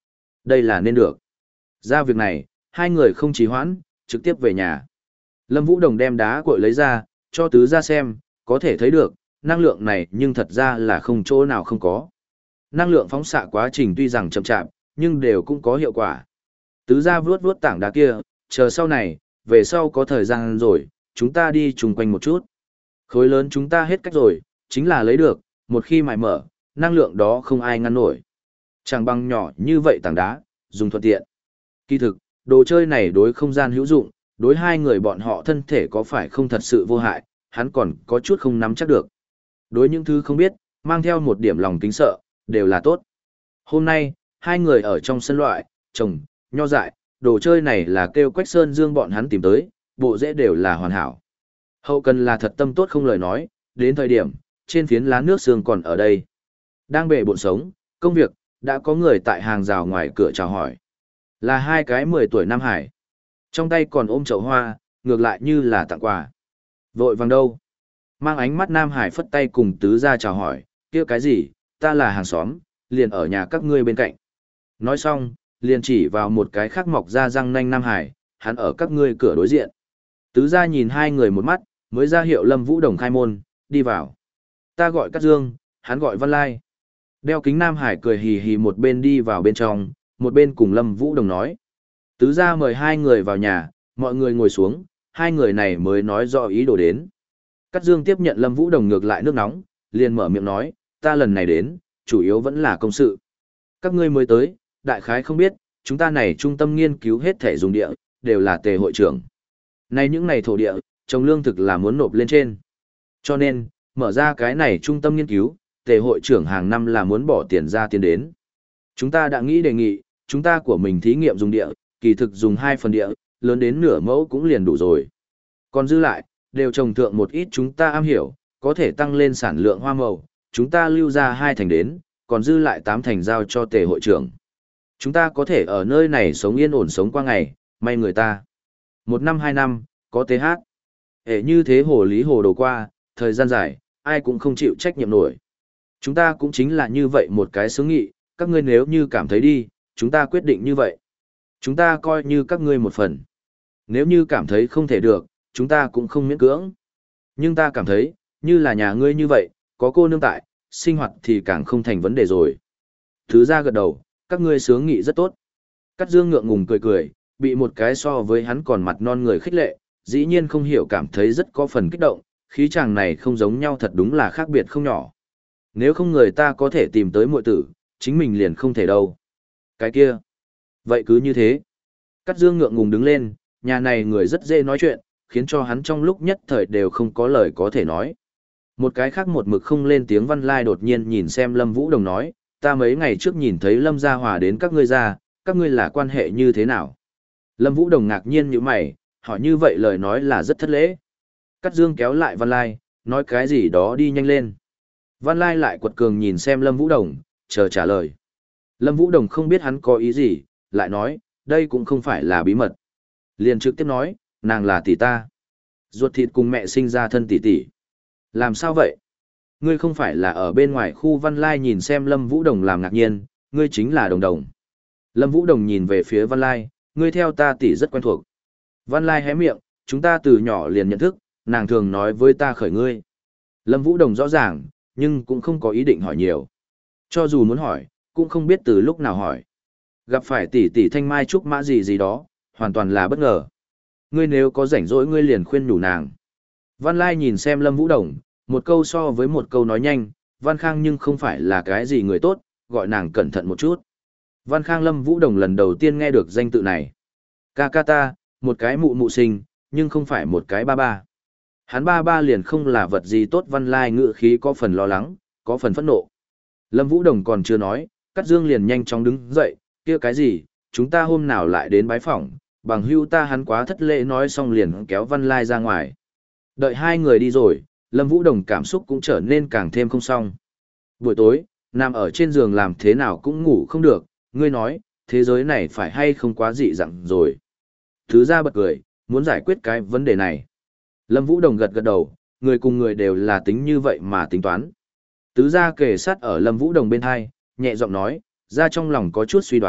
Đây là nên được. Ra việc này, hai người không trì hoãn, trực tiếp về nhà. Lâm Vũ Đồng đem đá cội lấy ra, cho tứ gia xem, có thể thấy được, năng lượng này nhưng thật ra là không chỗ nào không có. Năng lượng phóng xạ quá trình tuy rằng chậm chạp, nhưng đều cũng có hiệu quả. Tứ gia vuốt vuốt tảng đá kia, chờ sau này, về sau có thời gian rồi, chúng ta đi chung quanh một chút. Khối lớn chúng ta hết cách rồi, chính là lấy được, một khi mài mở, năng lượng đó không ai ngăn nổi. Chẳng bằng nhỏ như vậy tảng đá, dùng thuận tiện. Kỳ thực, đồ chơi này đối không gian hữu dụng, đối hai người bọn họ thân thể có phải không thật sự vô hại, hắn còn có chút không nắm chắc được. Đối những thứ không biết, mang theo một điểm lòng kính sợ, đều là tốt. Hôm nay, hai người ở trong sân loại, trồng, nho dại, đồ chơi này là kêu Quách Sơn Dương bọn hắn tìm tới, bộ rễ đều là hoàn hảo. Hậu cần là thật tâm tốt không lời nói, đến thời điểm, trên phiến lá nước xương còn ở đây. Đang bể bộn sống, công việc, đã có người tại hàng rào ngoài cửa chào hỏi. Là hai cái mười tuổi Nam Hải. Trong tay còn ôm chậu hoa, ngược lại như là tặng quà. Vội vàng đâu? Mang ánh mắt Nam Hải phất tay cùng tứ gia chào hỏi, kia cái gì, ta là hàng xóm, liền ở nhà các ngươi bên cạnh. Nói xong, liền chỉ vào một cái khác mọc ra răng nanh Nam Hải, hắn ở các ngươi cửa đối diện. Tứ gia nhìn hai người một mắt, mới ra hiệu Lâm Vũ Đồng khai môn, đi vào. Ta gọi Cát Dương, hắn gọi Văn Lai. Đeo kính Nam Hải cười hì hì một bên đi vào bên trong, một bên cùng Lâm Vũ Đồng nói. Tứ gia mời hai người vào nhà, mọi người ngồi xuống, hai người này mới nói rõ ý đồ đến. Cát Dương tiếp nhận Lâm Vũ Đồng ngược lại nước nóng, liền mở miệng nói, ta lần này đến, chủ yếu vẫn là công sự. Các ngươi mới tới, đại khái không biết, chúng ta này trung tâm nghiên cứu hết thể dùng địa, đều là tề hội trưởng. Này những này thổ địa, trồng lương thực là muốn nộp lên trên. Cho nên, mở ra cái này trung tâm nghiên cứu, tề hội trưởng hàng năm là muốn bỏ tiền ra tiền đến. Chúng ta đã nghĩ đề nghị, chúng ta của mình thí nghiệm dùng địa, kỳ thực dùng hai phần địa, lớn đến nửa mẫu cũng liền đủ rồi. Còn dư lại, đều trồng thượng một ít chúng ta am hiểu, có thể tăng lên sản lượng hoa màu, chúng ta lưu ra hai thành đến, còn dư lại tám thành giao cho tề hội trưởng. Chúng ta có thể ở nơi này sống yên ổn sống qua ngày, may người ta. Một năm hai năm, có tế hát. Hệ như thế hồ lý hồ đồ qua, thời gian dài, ai cũng không chịu trách nhiệm nổi. Chúng ta cũng chính là như vậy một cái xướng nghị, các ngươi nếu như cảm thấy đi, chúng ta quyết định như vậy. Chúng ta coi như các ngươi một phần. Nếu như cảm thấy không thể được, chúng ta cũng không miễn cưỡng. Nhưng ta cảm thấy, như là nhà ngươi như vậy, có cô nương tại, sinh hoạt thì càng không thành vấn đề rồi. Thứ ra gật đầu, các ngươi sướng nghị rất tốt. Cát Dương ngượng ngùng cười cười, bị một cái so với hắn còn mặt non người khích lệ, dĩ nhiên không hiểu cảm thấy rất có phần kích động, khí chàng này không giống nhau thật đúng là khác biệt không nhỏ. Nếu không người ta có thể tìm tới muội tử, chính mình liền không thể đâu. Cái kia. Vậy cứ như thế. Cát Dương ngượng ngùng đứng lên, nhà này người rất dễ nói chuyện, khiến cho hắn trong lúc nhất thời đều không có lời có thể nói. Một cái khác một mực không lên tiếng Văn Lai đột nhiên nhìn xem Lâm Vũ Đồng nói, ta mấy ngày trước nhìn thấy Lâm Gia Hòa đến các ngươi ra, các ngươi là quan hệ như thế nào? Lâm Vũ Đồng ngạc nhiên như mày, hỏi như vậy lời nói là rất thất lễ. Cát Dương kéo lại Văn Lai, nói cái gì đó đi nhanh lên. Văn Lai lại quật cường nhìn xem Lâm Vũ Đồng, chờ trả lời. Lâm Vũ Đồng không biết hắn có ý gì, lại nói, đây cũng không phải là bí mật. Liền trực tiếp nói, nàng là tỷ ta. Ruột thịt cùng mẹ sinh ra thân tỷ tỷ. Làm sao vậy? Ngươi không phải là ở bên ngoài khu Văn Lai nhìn xem Lâm Vũ Đồng làm ngạc nhiên, ngươi chính là Đồng Đồng. Lâm Vũ Đồng nhìn về phía Văn Lai, ngươi theo ta tỷ rất quen thuộc. Văn Lai hé miệng, chúng ta từ nhỏ liền nhận thức, nàng thường nói với ta khởi ngươi. Lâm Vũ Đồng rõ ràng, nhưng cũng không có ý định hỏi nhiều. Cho dù muốn hỏi, cũng không biết từ lúc nào hỏi. Gặp phải tỷ tỷ thanh mai trúc mã gì gì đó, hoàn toàn là bất ngờ. Ngươi nếu có rảnh rỗi ngươi liền khuyên nhủ nàng. Văn Lai nhìn xem Lâm Vũ Đồng, một câu so với một câu nói nhanh, Văn Khang nhưng không phải là cái gì người tốt, gọi nàng cẩn thận một chút. Văn Khang Lâm Vũ Đồng lần đầu tiên nghe được danh tự này. Ca ca ta, một cái mụ mụ sinh, nhưng không phải một cái ba ba. Hắn ba ba liền không là vật gì tốt. Văn Lai ngữ khí có phần lo lắng, có phần phẫn nộ. Lâm Vũ Đồng còn chưa nói, Cát Dương liền nhanh chóng đứng dậy, kia cái gì, chúng ta hôm nào lại đến bái phỏng, bằng hữu ta hắn quá thất lễ nói xong liền kéo Văn Lai ra ngoài. Đợi hai người đi rồi, Lâm Vũ Đồng cảm xúc cũng trở nên càng thêm không xong. Buổi tối, nằm ở trên giường làm thế nào cũng ngủ không được, ngươi nói, thế giới này phải hay không quá dị dạng rồi. Thứ ra bật cười, muốn giải quyết cái vấn đề này. Lâm Vũ Đồng gật gật đầu, người cùng người đều là tính như vậy mà tính toán. Tứ gia kề sát ở Lâm Vũ Đồng bên hai, nhẹ giọng nói, ra trong lòng có chút suy đoán,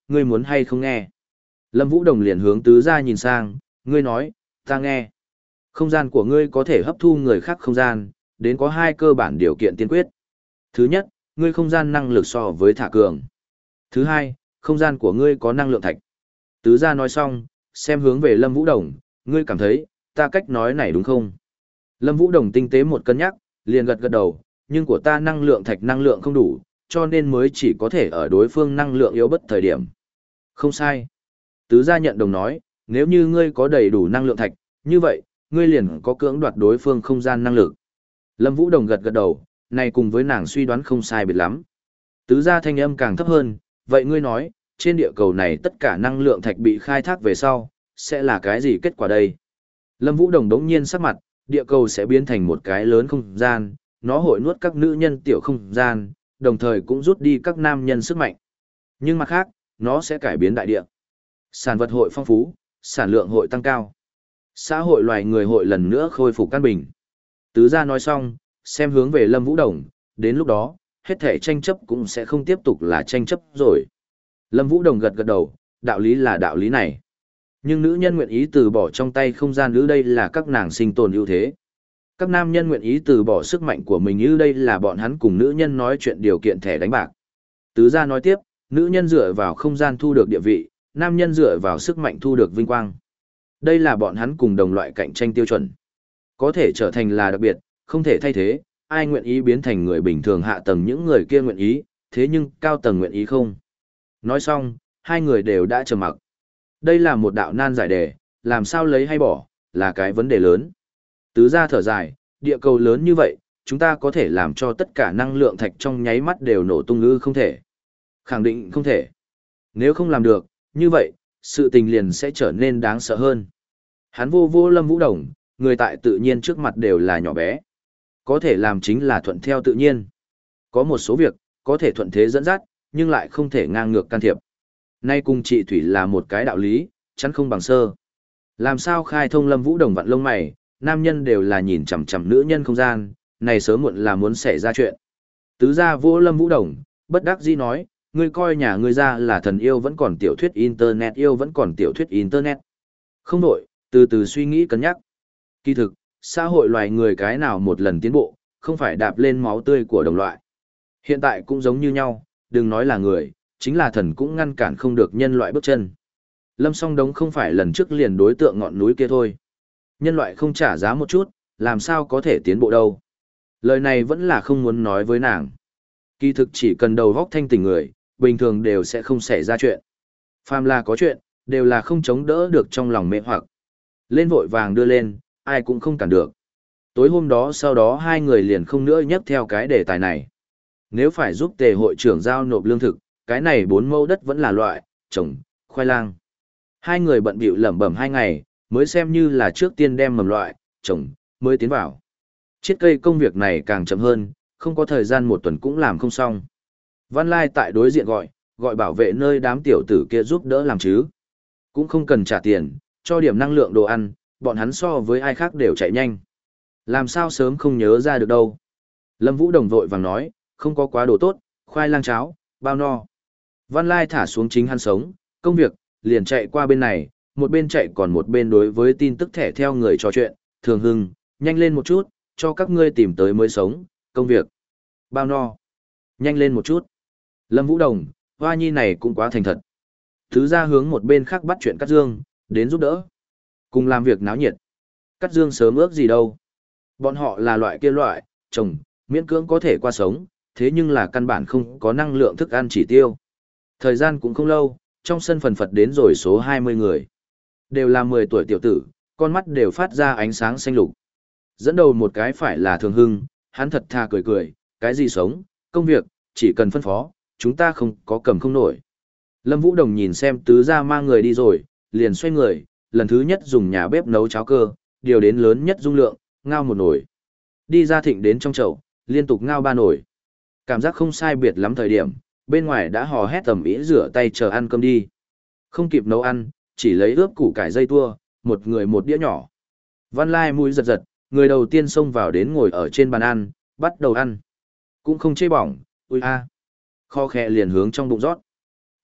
ngươi muốn hay không nghe? Lâm Vũ Đồng liền hướng tứ gia nhìn sang, ngươi nói, ta nghe. Không gian của ngươi có thể hấp thu người khác không gian, đến có hai cơ bản điều kiện tiên quyết. Thứ nhất, ngươi không gian năng lực so với thả cường. Thứ hai, không gian của ngươi có năng lượng thạch. Tứ gia nói xong, xem hướng về Lâm Vũ Đồng, ngươi cảm thấy, ta cách nói này đúng không? Lâm Vũ Đồng tinh tế một cân nhắc, liền gật gật đầu, nhưng của ta năng lượng thạch năng lượng không đủ, cho nên mới chỉ có thể ở đối phương năng lượng yếu bất thời điểm. Không sai. Tứ gia nhận đồng nói, nếu như ngươi có đầy đủ năng lượng thạch, như vậy, ngươi liền có cưỡng đoạt đối phương không gian năng lực. Lâm Vũ Đồng gật gật đầu, này cùng với nàng suy đoán không sai biệt lắm. Tứ gia thanh âm càng thấp hơn, vậy ngươi nói, trên địa cầu này tất cả năng lượng thạch bị khai thác về sau, sẽ là cái gì kết quả đây? Lâm Vũ Đồng đống nhiên sắc mặt, địa cầu sẽ biến thành một cái lớn không gian, nó hội nuốt các nữ nhân tiểu không gian, đồng thời cũng rút đi các nam nhân sức mạnh. Nhưng mặt khác, nó sẽ cải biến đại địa. Sản vật hội phong phú, sản lượng hội tăng cao. Xã hội loài người hội lần nữa khôi phục căn bình. Tứ gia nói xong, xem hướng về Lâm Vũ Đồng, đến lúc đó, hết thể tranh chấp cũng sẽ không tiếp tục là tranh chấp rồi. Lâm Vũ Đồng gật gật đầu, đạo lý là đạo lý này. Nhưng nữ nhân nguyện ý từ bỏ trong tay không gian nữ đây là các nàng sinh tồn ưu thế. Các nam nhân nguyện ý từ bỏ sức mạnh của mình như đây là bọn hắn cùng nữ nhân nói chuyện điều kiện thẻ đánh bạc. Tứ gia nói tiếp, nữ nhân dựa vào không gian thu được địa vị, nam nhân dựa vào sức mạnh thu được vinh quang. Đây là bọn hắn cùng đồng loại cạnh tranh tiêu chuẩn. Có thể trở thành là đặc biệt, không thể thay thế, ai nguyện ý biến thành người bình thường hạ tầng những người kia nguyện ý, thế nhưng cao tầng nguyện ý không. Nói xong, hai người đều đã trầm mặc. Đây là một đạo nan giải đề, làm sao lấy hay bỏ, là cái vấn đề lớn. Tứ gia thở dài, địa cầu lớn như vậy, chúng ta có thể làm cho tất cả năng lượng thạch trong nháy mắt đều nổ tung ư không thể. Khẳng định không thể. Nếu không làm được, như vậy, sự tình liền sẽ trở nên đáng sợ hơn. Hắn vô vô Lâm Vũ Đồng, người tại tự nhiên trước mặt đều là nhỏ bé. Có thể làm chính là thuận theo tự nhiên. Có một số việc, có thể thuận thế dẫn dắt, nhưng lại không thể ngang ngược can thiệp. Nay cùng chị Thủy là một cái đạo lý, chắn không bằng sơ. Làm sao khai thông Lâm Vũ Đồng vặn lông mày, nam nhân đều là nhìn chằm chằm nữ nhân không gian, này sớm muộn là muốn xảy ra chuyện. Tứ gia vô Lâm Vũ Đồng, bất đắc dĩ nói, ngươi coi nhà ngươi ra là thần yêu vẫn còn tiểu thuyết internet yêu vẫn còn tiểu thuyết internet. Không đổi, từ từ suy nghĩ cân nhắc. Kỳ thực, xã hội loài người cái nào một lần tiến bộ, không phải đạp lên máu tươi của đồng loại. Hiện tại cũng giống như nhau, đừng nói là người, chính là thần cũng ngăn cản không được nhân loại bước chân. Lâm Song Đống không phải lần trước liền đối tượng ngọn núi kia thôi. Nhân loại không trả giá một chút, làm sao có thể tiến bộ đâu. Lời này vẫn là không muốn nói với nàng. Kỳ thực chỉ cần đầu góc thanh tỉnh người, bình thường đều sẽ không xảy ra chuyện. Phàm là có chuyện, đều là không chống đỡ được trong lòng mê hoặc. Lên vội vàng đưa lên, ai cũng không cản được. Tối hôm đó sau đó hai người liền không nữa nhắc theo cái đề tài này. Nếu phải giúp tề hội trưởng giao nộp lương thực, cái này bốn mẫu đất vẫn là loại, trồng, khoai lang. Hai người bận bịu lẩm bẩm hai ngày, mới xem như là trước tiên đem mầm loại, trồng, mới tiến vào. Chiết cây công việc này càng chậm hơn, không có thời gian một tuần cũng làm không xong. Văn Lai tại đối diện gọi, gọi bảo vệ nơi đám tiểu tử kia giúp đỡ làm chứ. Cũng không cần trả tiền, cho điểm năng lượng đồ ăn, bọn hắn so với ai khác đều chạy nhanh. Làm sao sớm không nhớ ra được đâu. Lâm Vũ Đồng vội vàng nói, không có quá đồ tốt, khoai lang cháo, bao no. Văn Lai thả xuống chính hắn sống, công việc, liền chạy qua bên này, một bên chạy còn một bên đối với tin tức thẻ theo người trò chuyện, thường hưng, nhanh lên một chút, cho các ngươi tìm tới mới sống, công việc. Bao no. Nhanh lên một chút. Lâm Vũ Đồng, hoa nhi này cũng quá thành thật. Thứ ra hướng một bên khác bắt chuyện Cát Dương, đến giúp đỡ. Cùng làm việc náo nhiệt. Cát Dương sớm ước gì đâu. Bọn họ là loại kia loại, trồng, miễn cưỡng có thể qua sống, thế nhưng là căn bản không có năng lượng thức ăn chỉ tiêu. Thời gian cũng không lâu, trong sân phần phật đến rồi số hai mươi người. Đều là mười tuổi tiểu tử, con mắt đều phát ra ánh sáng xanh lục. Dẫn đầu một cái phải là Thường Hưng, hắn thật thà cười cười, cái gì sống, công việc, chỉ cần phân phó, chúng ta không có cầm không nổi. Lâm Vũ Đồng nhìn xem tứ gia mang người đi rồi, liền xoay người, lần thứ nhất dùng nhà bếp nấu cháo cơ, điều đến lớn nhất dung lượng, ngao một nồi. Đi ra thịnh đến trong chậu, liên tục ngao ba nồi. Cảm giác không sai biệt lắm thời điểm, bên ngoài đã hò hét tầm ý rửa tay chờ ăn cơm đi. Không kịp nấu ăn, chỉ lấy ướp củ cải dây tua, một người một đĩa nhỏ. Văn Lai mũi giật giật, người đầu tiên xông vào đến ngồi ở trên bàn ăn, bắt đầu ăn. Cũng không chê bỏng, ui a. Kho khẽ liền hướng trong bụng rót.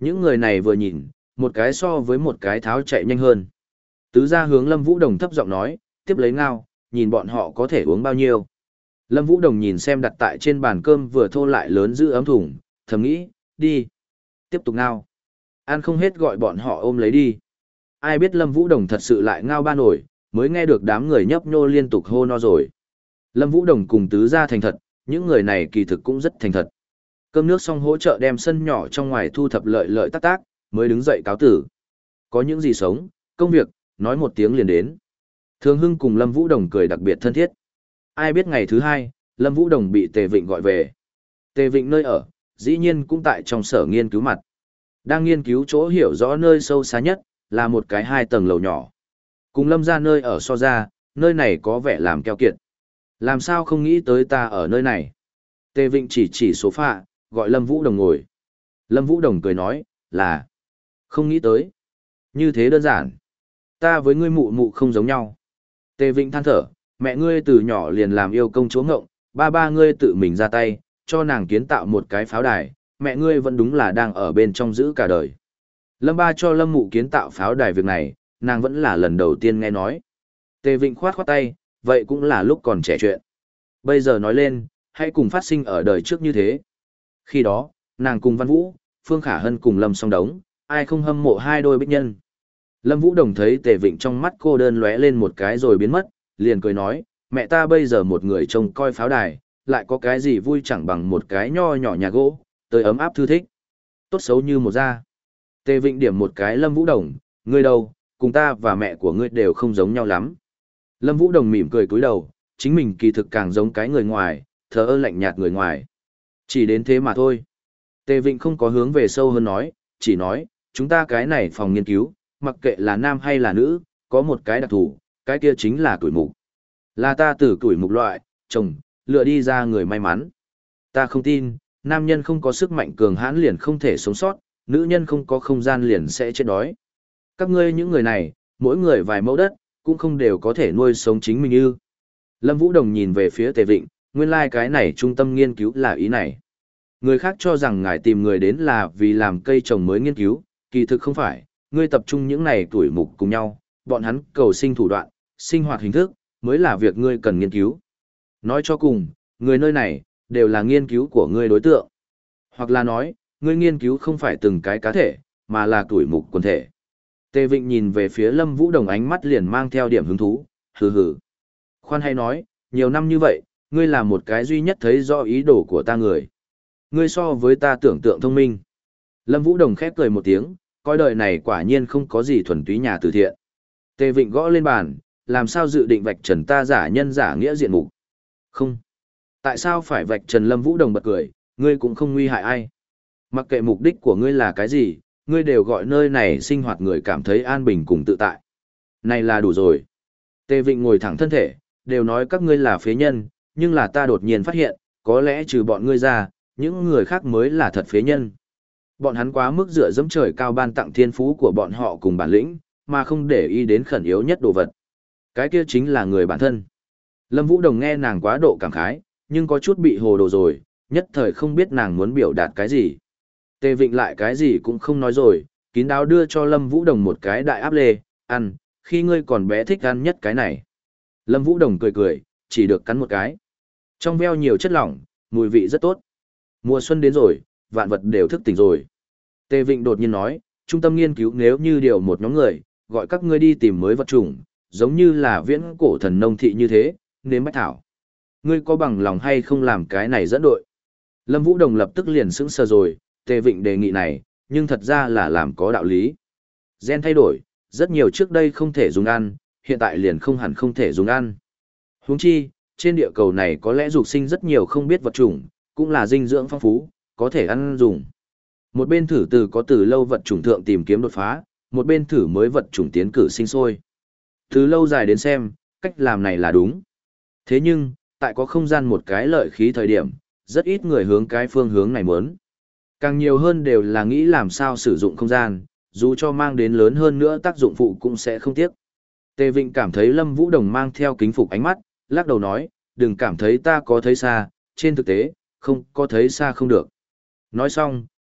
Những người này vừa nhìn, một cái so với một cái tháo chạy nhanh hơn. Tứ gia hướng Lâm Vũ Đồng thấp giọng nói, tiếp lấy ngao, nhìn bọn họ có thể uống bao nhiêu. Lâm Vũ Đồng nhìn xem đặt tại trên bàn cơm vừa thô lại lớn giữ ấm thùng, thầm nghĩ, đi. Tiếp tục ngao. Ăn không hết gọi bọn họ ôm lấy đi. Ai biết Lâm Vũ Đồng thật sự lại ngao ba nổi, mới nghe được đám người nhấp nhô liên tục hô no rồi. Lâm Vũ Đồng cùng tứ gia thành thật, những người này kỳ thực cũng rất thành thật. Cơm nước xong hỗ trợ đem sân nhỏ trong ngoài thu thập lợi lợi tác tác, mới đứng dậy cáo tử. Có những gì sống, công việc, nói một tiếng liền đến. Thường Hưng cùng Lâm Vũ Đồng cười đặc biệt thân thiết. Ai biết ngày thứ hai, Lâm Vũ Đồng bị Tề Vịnh gọi về. Tề Vịnh nơi ở, dĩ nhiên cũng tại trong sở nghiên cứu mặt. Đang nghiên cứu chỗ hiểu rõ nơi sâu xa nhất, là một cái hai tầng lầu nhỏ. Cùng Lâm ra nơi ở so ra, nơi này có vẻ làm keo kiệt. Làm sao không nghĩ tới ta ở nơi này? Tề Vịnh chỉ chỉ số phạ, gọi Lâm Vũ Đồng ngồi. Lâm Vũ Đồng cười nói, là không nghĩ tới. Như thế đơn giản. Ta với ngươi mụ mụ không giống nhau. Tề Vịnh than thở, mẹ ngươi từ nhỏ liền làm yêu công chúa ngộng, ba ba ngươi tự mình ra tay, cho nàng kiến tạo một cái pháo đài, mẹ ngươi vẫn đúng là đang ở bên trong giữ cả đời. Lâm ba cho Lâm mụ kiến tạo pháo đài việc này, nàng vẫn là lần đầu tiên nghe nói. Tề Vịnh khoát khoát tay, vậy cũng là lúc còn trẻ chuyện. Bây giờ nói lên, hãy cùng phát sinh ở đời trước như thế. Khi đó, nàng cùng Văn Vũ, Phương Khả Hân cùng Lâm Song Đống, ai không hâm mộ hai đôi bích nhân. Lâm Vũ Đồng thấy Tề Vịnh trong mắt cô đơn lóe lên một cái rồi biến mất, liền cười nói, mẹ ta bây giờ một người trông coi pháo đài, lại có cái gì vui chẳng bằng một cái nho nhỏ nhà gỗ, tới ấm áp thư thích. Tốt xấu như một gia. Tề Vịnh điểm một cái Lâm Vũ Đồng, ngươi đâu, cùng ta và mẹ của ngươi đều không giống nhau lắm. Lâm Vũ Đồng mỉm cười cúi đầu, chính mình kỳ thực càng giống cái người ngoài, thờ ơ lạnh nhạt người ngoài. Chỉ đến thế mà thôi. Tề Vịnh không có hướng về sâu hơn nói, chỉ nói, chúng ta cái này phòng nghiên cứu, mặc kệ là nam hay là nữ, có một cái đặc thù, cái kia chính là tuổi mục. Là ta từ tuổi mục loại, chồng, lựa đi ra người may mắn. Ta không tin, nam nhân không có sức mạnh cường hãn liền không thể sống sót, nữ nhân không có không gian liền sẽ chết đói. Các ngươi những người này, mỗi người vài mẫu đất, cũng không đều có thể nuôi sống chính mình ư. Lâm Vũ Đồng nhìn về phía Tề Vịnh, nguyên lai like cái này trung tâm nghiên cứu là ý này. Người khác cho rằng ngài tìm người đến là vì làm cây trồng mới nghiên cứu, kỳ thực không phải, ngươi tập trung những này tuổi mục cùng nhau, bọn hắn cầu sinh thủ đoạn, sinh hoạt hình thức, mới là việc ngươi cần nghiên cứu. Nói cho cùng, người nơi này, đều là nghiên cứu của ngươi đối tượng. Hoặc là nói, ngươi nghiên cứu không phải từng cái cá thể, mà là tuổi mục quần thể. Tề Vịnh nhìn về phía Lâm Vũ Đồng ánh mắt liền mang theo điểm hứng thú, hừ hừ. Khoan hay nói, nhiều năm như vậy, ngươi là một cái duy nhất thấy rõ ý đồ của ta người. Ngươi so với ta tưởng tượng thông minh. Lâm Vũ Đồng khép cười một tiếng, coi đời này quả nhiên không có gì thuần túy nhà từ thiện. Tề Vịnh gõ lên bàn, làm sao dự định vạch trần ta giả nhân giả nghĩa diện mục? Không. Tại sao phải vạch trần? Lâm Vũ Đồng bật cười, ngươi cũng không nguy hại ai. Mặc kệ mục đích của ngươi là cái gì, ngươi đều gọi nơi này sinh hoạt người cảm thấy an bình cùng tự tại. Này là đủ rồi. Tề Vịnh ngồi thẳng thân thể, đều nói các ngươi là phế nhân, nhưng là ta đột nhiên phát hiện, có lẽ trừ bọn ngươi ra, những người khác mới là thật phế nhân. Bọn hắn quá mức dựa dẫm trời cao ban tặng thiên phú của bọn họ cùng bản lĩnh, mà không để ý đến khẩn yếu nhất đồ vật. Cái kia chính là người bản thân. Lâm Vũ Đồng nghe nàng quá độ cảm khái, nhưng có chút bị hồ đồ rồi, nhất thời không biết nàng muốn biểu đạt cái gì. Tề Vịnh lại cái gì cũng không nói rồi, kín đáo đưa cho Lâm Vũ Đồng một cái đại áp lê, ăn, khi ngươi còn bé thích ăn nhất cái này. Lâm Vũ Đồng cười cười, chỉ được cắn một cái. Trong veo nhiều chất lỏng, mùi vị rất tốt. Mùa xuân đến rồi, vạn vật đều thức tỉnh rồi. Tề Vịnh đột nhiên nói, trung tâm nghiên cứu nếu như điều một nhóm người, gọi các ngươi đi tìm mới vật chủng, giống như là viễn cổ thần nông thị như thế, nếm bách thảo. Ngươi có bằng lòng hay không làm cái này dẫn đội? Lâm Vũ Đồng lập tức liền sững sờ rồi, Tề Vịnh đề nghị này, nhưng thật ra là làm có đạo lý. Gen thay đổi, rất nhiều trước đây không thể dùng ăn, hiện tại liền không hẳn không thể dùng ăn. Huống chi, trên địa cầu này có lẽ dục sinh rất nhiều không biết vật chủng, cũng là dinh dưỡng phong phú, có thể ăn dùng. Một bên thử từ có từ lâu vật chủng thượng tìm kiếm đột phá, một bên thử mới vật chủng tiến cử sinh sôi. Từ lâu dài đến xem, cách làm này là đúng. Thế nhưng, tại có không gian một cái lợi khí thời điểm, rất ít người hướng cái phương hướng này muốn. Càng nhiều hơn đều là nghĩ làm sao sử dụng không gian, dù cho mang đến lớn hơn nữa tác dụng phụ cũng sẽ không tiếc. Tề Vịnh cảm thấy Lâm Vũ Đồng mang theo kính phục ánh mắt, lắc đầu nói, đừng cảm thấy ta có thấy xa, trên thực tế, không có thấy xa không được. Nói xong,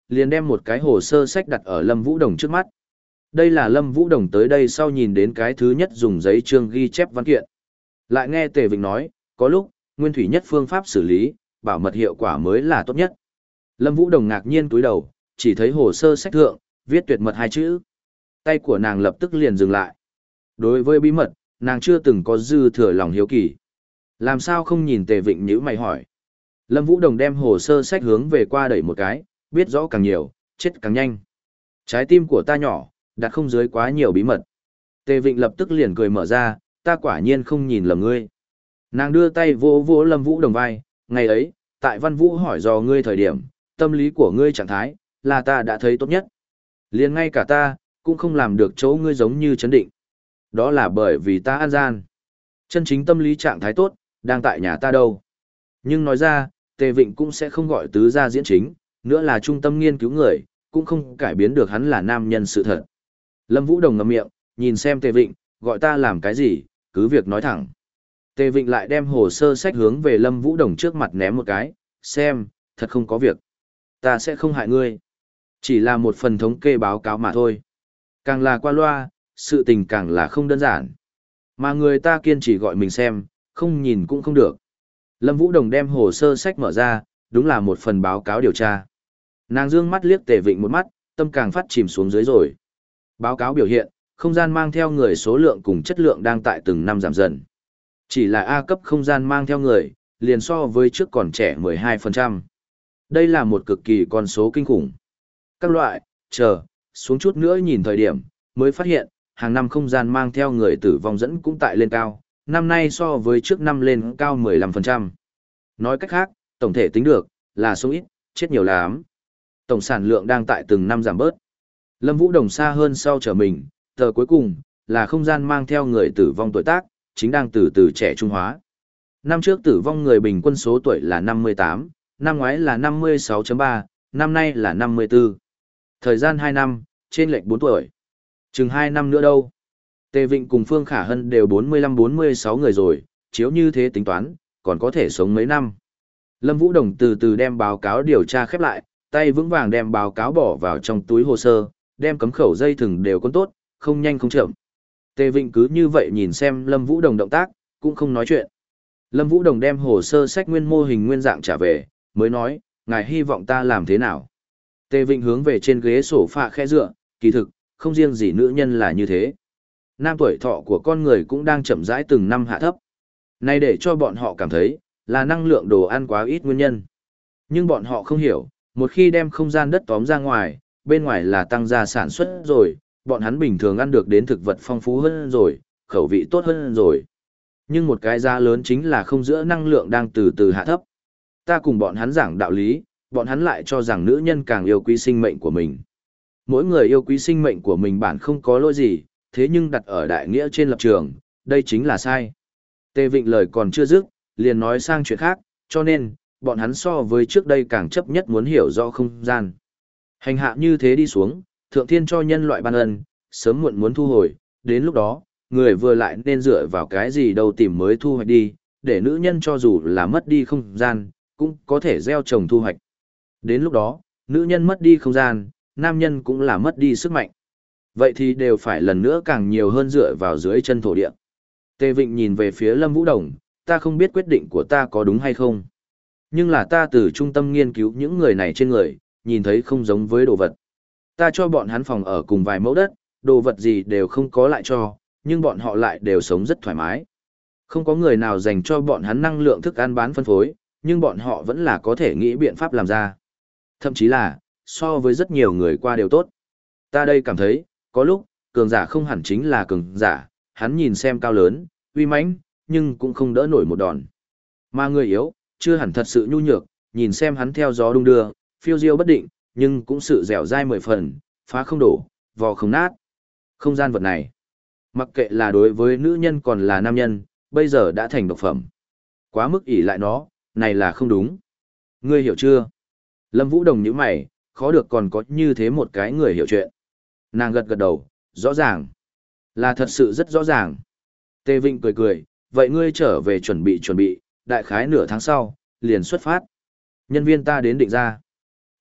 liền đem một cái hồ sơ sách đặt ở Lâm Vũ Đồng trước mắt. Đây là Lâm Vũ Đồng tới đây sau nhìn đến cái thứ nhất dùng giấy trương ghi chép văn kiện. Lại nghe Tề Vịnh nói, có lúc, nguyên thủy nhất phương pháp xử lý, bảo mật hiệu quả mới là tốt nhất. Lâm Vũ Đồng ngạc nhiên cúi đầu, chỉ thấy hồ sơ sách thượng, viết tuyệt mật hai chữ. Tay của nàng lập tức liền dừng lại. Đối với bí mật, nàng chưa từng có dư thừa lòng hiếu kỳ. Làm sao không nhìn Tề Vịnh nhíu mày hỏi. Lâm Vũ Đồng đem hồ sơ sách hướng về qua đẩy một cái, biết rõ càng nhiều, chết càng nhanh. Trái tim của ta nhỏ, đặt không dưới quá nhiều bí mật. Tề Vịnh lập tức liền cười mở ra, ta quả nhiên không nhìn lầm ngươi. Nàng đưa tay vỗ vỗ Lâm Vũ Đồng vai, ngày ấy, tại Văn Vũ hỏi dò ngươi thời điểm, tâm lý của ngươi trạng thái, là ta đã thấy tốt nhất. Liền ngay cả ta, cũng không làm được chỗ ngươi giống như chấn định. Đó là bởi vì ta an gian. Chân chính tâm lý trạng thái tốt, đang tại nhà ta đâu. Nhưng nói ra, Tề Vịnh cũng sẽ không gọi tứ gia diễn chính, nữa là trung tâm nghiên cứu người, cũng không cải biến được hắn là nam nhân sự thật. Lâm Vũ Đồng ngậm miệng, nhìn xem Tề Vịnh, gọi ta làm cái gì, cứ việc nói thẳng. Tề Vịnh lại đem hồ sơ sách hướng về Lâm Vũ Đồng trước mặt ném một cái, xem, thật không có việc. Ta sẽ không hại ngươi. Chỉ là một phần thống kê báo cáo mà thôi. Càng là qua loa, sự tình càng là không đơn giản. Mà người ta kiên trì gọi mình xem, không nhìn cũng không được. Lâm Vũ Đồng đem hồ sơ sách mở ra, đúng là một phần báo cáo điều tra. Nàng dương mắt liếc Tề Vịnh một mắt, tâm càng phát chìm xuống dưới rồi. Báo cáo biểu hiện, không gian mang theo người số lượng cùng chất lượng đang tại từng năm giảm dần. Chỉ là A cấp không gian mang theo người, liền so với trước còn trẻ mười hai phần trăm. Đây là một cực kỳ con số kinh khủng. Các loại, chờ, xuống chút nữa nhìn thời điểm, mới phát hiện, hàng năm không gian mang theo người tử vong dẫn cũng tại lên cao, năm nay so với trước năm lên cao mười lăm phần trăm. Nói cách khác, tổng thể tính được, là số ít, chết nhiều lắm. Tổng sản lượng đang tại từng năm giảm bớt. Lâm Vũ Đồng xa hơn sau trở mình, tờ cuối cùng, là không gian mang theo người tử vong tuổi tác, chính đang từ từ trẻ trung hóa. Năm trước tử vong người bình quân số tuổi là năm mươi tám, năm ngoái là năm mươi sáu phẩy ba, năm nay là năm mươi tư. Thời gian hai năm, trên lệch bốn tuổi. Chừng hai năm nữa đâu. Tề Vịnh cùng Phương Khả Hân đều bốn mươi lăm bốn mươi sáu người rồi, chiếu như thế tính toán, còn có thể sống mấy năm. Lâm Vũ Đồng từ từ đem báo cáo điều tra khép lại, tay vững vàng đem báo cáo bỏ vào trong túi hồ sơ, đem cấm khẩu dây thừng đều con tốt, không nhanh không chậm. Tề Vịnh cứ như vậy nhìn xem Lâm Vũ Đồng động tác, cũng không nói chuyện. Lâm Vũ Đồng đem hồ sơ sách nguyên mô hình nguyên dạng trả về, mới nói, ngài hy vọng ta làm thế nào. Tề Vịnh hướng về trên ghế sofa khẽ dựa, kỳ thực, không riêng gì nữ nhân là như thế. Nam tuổi thọ của con người cũng đang chậm rãi từng năm hạ thấp. Này để cho bọn họ cảm thấy, là năng lượng đồ ăn quá ít nguyên nhân. Nhưng bọn họ không hiểu, một khi đem không gian đất tóm ra ngoài, bên ngoài là tăng gia sản xuất rồi, bọn hắn bình thường ăn được đến thực vật phong phú hơn rồi, khẩu vị tốt hơn rồi. Nhưng một cái giá lớn chính là không giữa năng lượng đang từ từ hạ thấp. Ta cùng bọn hắn giảng đạo lý, bọn hắn lại cho rằng nữ nhân càng yêu quý sinh mệnh của mình. Mỗi người yêu quý sinh mệnh của mình bản không có lỗi gì, thế nhưng đặt ở đại nghĩa trên lập trường, đây chính là sai. Tề Vịnh lời còn chưa dứt, liền nói sang chuyện khác, cho nên, bọn hắn so với trước đây càng chấp nhất muốn hiểu rõ không gian. Hành hạ như thế đi xuống, thượng thiên cho nhân loại ban ân, sớm muộn muốn thu hồi, đến lúc đó, người vừa lại nên dựa vào cái gì đâu tìm mới thu hoạch đi, để nữ nhân cho dù là mất đi không gian, cũng có thể gieo trồng thu hoạch. Đến lúc đó, nữ nhân mất đi không gian, nam nhân cũng là mất đi sức mạnh. Vậy thì đều phải lần nữa càng nhiều hơn dựa vào dưới chân thổ địa. Tề Vịnh nhìn về phía Lâm Vũ Đồng, ta không biết quyết định của ta có đúng hay không. Nhưng là ta từ trung tâm nghiên cứu những người này trên người, nhìn thấy không giống với đồ vật. Ta cho bọn hắn phòng ở cùng vài mẫu đất, đồ vật gì đều không có lại cho, nhưng bọn họ lại đều sống rất thoải mái. Không có người nào dành cho bọn hắn năng lượng thức ăn bán phân phối, nhưng bọn họ vẫn là có thể nghĩ biện pháp làm ra. Thậm chí là, so với rất nhiều người qua đều tốt. Ta đây cảm thấy, có lúc, cường giả không hẳn chính là cường giả, hắn nhìn xem cao lớn, uy mãnh, nhưng cũng không đỡ nổi một đòn. Mà người yếu, chưa hẳn thật sự nhu nhược, nhìn xem hắn theo gió đung đưa, phiêu diêu bất định, nhưng cũng sự dẻo dai mười phần, phá không đổ, vò không nát. Không gian vật này, mặc kệ là đối với nữ nhân còn là nam nhân, bây giờ đã thành độc phẩm. Quá mức ỷ lại nó, này là không đúng. Ngươi hiểu chưa? Lâm Vũ Đồng nhíu mày, khó được còn có như thế một cái người hiểu chuyện. Nàng gật gật đầu, rõ ràng. Là thật sự rất rõ ràng. Tề Vịnh cười cười, vậy ngươi trở về chuẩn bị chuẩn bị, đại khái nửa tháng sau, liền xuất phát. Nhân viên ta đến định ra.